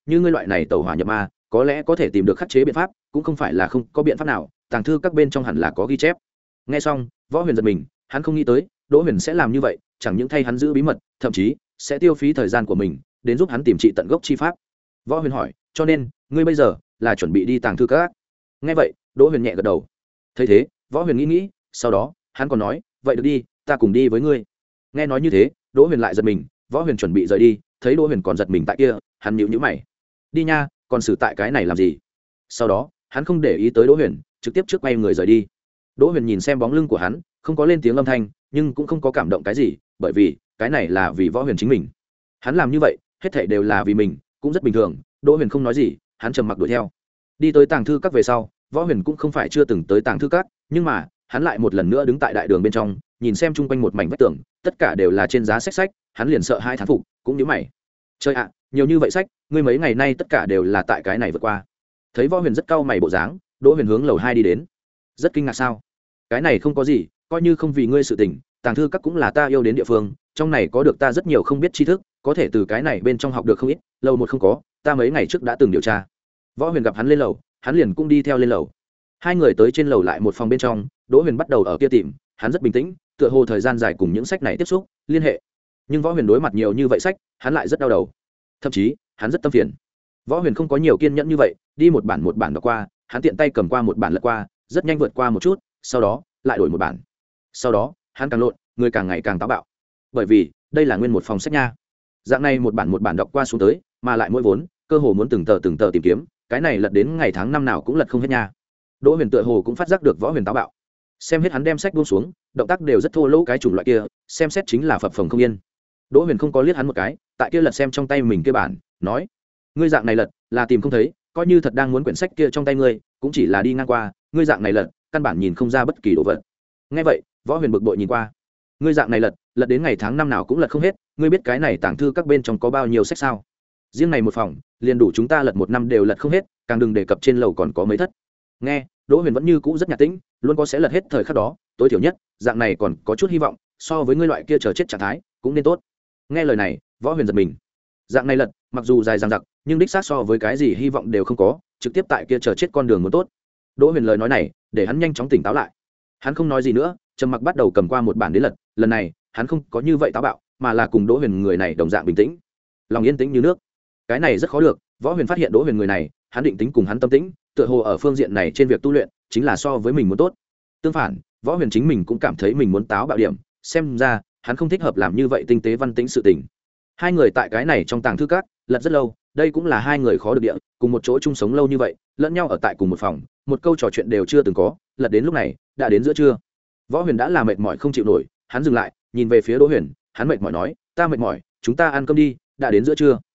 A: như ngươi loại này tẩu hỏa nhập ma có lẽ có thể tìm được khắc chế biện pháp, cũng không phải là không có biện pháp nào, tàng thư các bên trong hẳn là có ghi chép. Nghe xong Võ Huyền giật mình, hắn không nghĩ tới Đỗ Huyền sẽ làm như vậy, chẳng những thay hắn giữ bí mật, thậm chí sẽ tiêu phí thời gian của mình đến giúp hắn tìm trị tận gốc chi pháp. Võ Huyền hỏi, cho nên ngươi bây giờ là chuẩn bị đi tàng thư các? Nghe vậy Đỗ Huyền nhẹ gật đầu. Thấy thế Võ Huyền nghĩ nghĩ, sau đó hắn còn nói, vậy được đi, ta cùng đi với ngươi. Nghe nói như thế Đỗ Huyền lại giật mình. Võ Huyền chuẩn bị rời đi, thấy Đỗ Huyền còn giật mình tại kia, hắn nhíu nhíu mày. Đi nha, còn xử tại cái này làm gì? Sau đó hắn không để ý tới Đỗ Huyền, trực tiếp trước quay người rời đi. Đỗ Huyền nhìn xem bóng lưng của hắn, không có lên tiếng âm thanh, nhưng cũng không có cảm động cái gì, bởi vì cái này là vì Võ Huyền chính mình. Hắn làm như vậy hết thảy đều là vì mình, cũng rất bình thường. Đỗ Huyền không nói gì, hắn trầm mặc đuổi theo. Đi tới tàng thư các về sau, Võ Huyền cũng không phải chưa từng tới tàng thư các, nhưng mà hắn lại một lần nữa đứng tại đại đường bên trong, nhìn xem chung quanh một mảnh vách tường, tất cả đều là trên giá sách sách, hắn liền sợ hai thán phục, cũng nhíu mày. Trời ạ, nhiều như vậy sách, ngươi mấy ngày nay tất cả đều là tại cái này vượt qua. Thấy Võ Huyền rất cau mày bộ dáng, Đỗ Huyền hướng lầu hai đi đến. Rất kinh ngạc sao? Cái này không có gì, coi như không vì ngươi sự tình, tàng thư các cũng là ta yêu đến địa phương, trong này có được ta rất nhiều không biết tri thức, có thể từ cái này bên trong học được không ít. Lầu một không có, ta mấy ngày trước đã từng điều tra. Võ Huyền gặp hắn lên lầu, hắn liền cũng đi theo lên lầu. Hai người tới trên lầu lại một phòng bên trong, Đỗ Huyền bắt đầu ở kia tìm, hắn rất bình tĩnh, tựa hồ thời gian dài cùng những sách này tiếp xúc, liên hệ. Nhưng Võ Huyền đối mặt nhiều như vậy sách, hắn lại rất đau đầu. Thậm chí, hắn rất tâm phiền. Võ Huyền không có nhiều kiên nhẫn như vậy, đi một bản một bản đọc qua, hắn tiện tay cầm qua một bản lật qua, rất nhanh vượt qua một chút, sau đó lại đổi một bản. Sau đó, hắn càng lộn, người càng ngày càng táo bạo. Bởi vì, đây là nguyên một phòng sách nha. Dạng này một bản một bản đọc qua xuống tới, mà lại mỗi vốn, cơ hồ muốn từng tờ từng tờ tìm kiếm, cái này lật đến ngày tháng năm nào cũng lật không hết nha. Đỗ Huyền tựa hồ cũng phát giác được Võ Huyền táo bạo. Xem hết hắn đem sách buông xuống, động tác đều rất thô lỗ cái chủng loại kia, xem xét chính là phập phồng không yên. Đỗ Huyền không có liếc hắn một cái, tại kia lật xem trong tay mình kia bản, nói: "Ngươi dạng này lật, là tìm không thấy, coi như thật đang muốn quyển sách kia trong tay ngươi, cũng chỉ là đi ngang qua, ngươi dạng này lật, căn bản nhìn không ra bất kỳ đồ vật." Nghe vậy, Võ Huyền bực bội nhìn qua. "Ngươi dạng này lật, lật đến ngày tháng năm nào cũng lật không hết, ngươi biết cái này tàng thư các bên trong có bao nhiêu sách sao? Riêng này một phòng, liền đủ chúng ta lật một năm đều lật không hết, càng đừng đề cập trên lầu còn có mấy thất." Nghe, Đỗ Huyền vẫn như cũ rất nhạt tĩnh, luôn có sẽ lật hết thời khắc đó, tối thiểu nhất, dạng này còn có chút hy vọng, so với ngươi loại kia chờ chết trạng thái, cũng nên tốt. Nghe lời này, Võ Huyền giật mình. Dạng này lật, mặc dù dài dằng dặc, nhưng đích xác so với cái gì hy vọng đều không có, trực tiếp tại kia chờ chết con đường muốn tốt. Đỗ Huyền lời nói này, để hắn nhanh chóng tỉnh táo lại. Hắn không nói gì nữa, trầm mặc bắt đầu cầm qua một bản đến lật, lần này, hắn không có như vậy táo bạo, mà là cùng Đỗ Huyền người này đồng dạng bình tĩnh, lòng yên tĩnh như nước. Cái này rất khó được, Võ Huyền phát hiện Đỗ Huyền người này, hắn định tính cùng hắn tâm tĩnh, tựa hồ ở phương diện này trên việc tu luyện, chính là so với mình muốn tốt. Tương phản, Võ Huyền chính mình cũng cảm thấy mình muốn táo bạo điểm, xem ra, hắn không thích hợp làm như vậy tinh tế văn tĩnh sự tình. Hai người tại cái này trong tàng thư các, lật rất lâu, đây cũng là hai người khó được địa, cùng một chỗ chung sống lâu như vậy, lẫn nhau ở tại cùng một phòng, một câu trò chuyện đều chưa từng có, lật đến lúc này, đã đến giữa trưa. Võ Huyền đã là mệt mỏi không chịu nổi, hắn dừng lại, nhìn về phía Đỗ Huyền, hắn mệt mỏi nói: "Ta mệt mỏi, chúng ta ăn cơm đi, đã đến giữa trưa."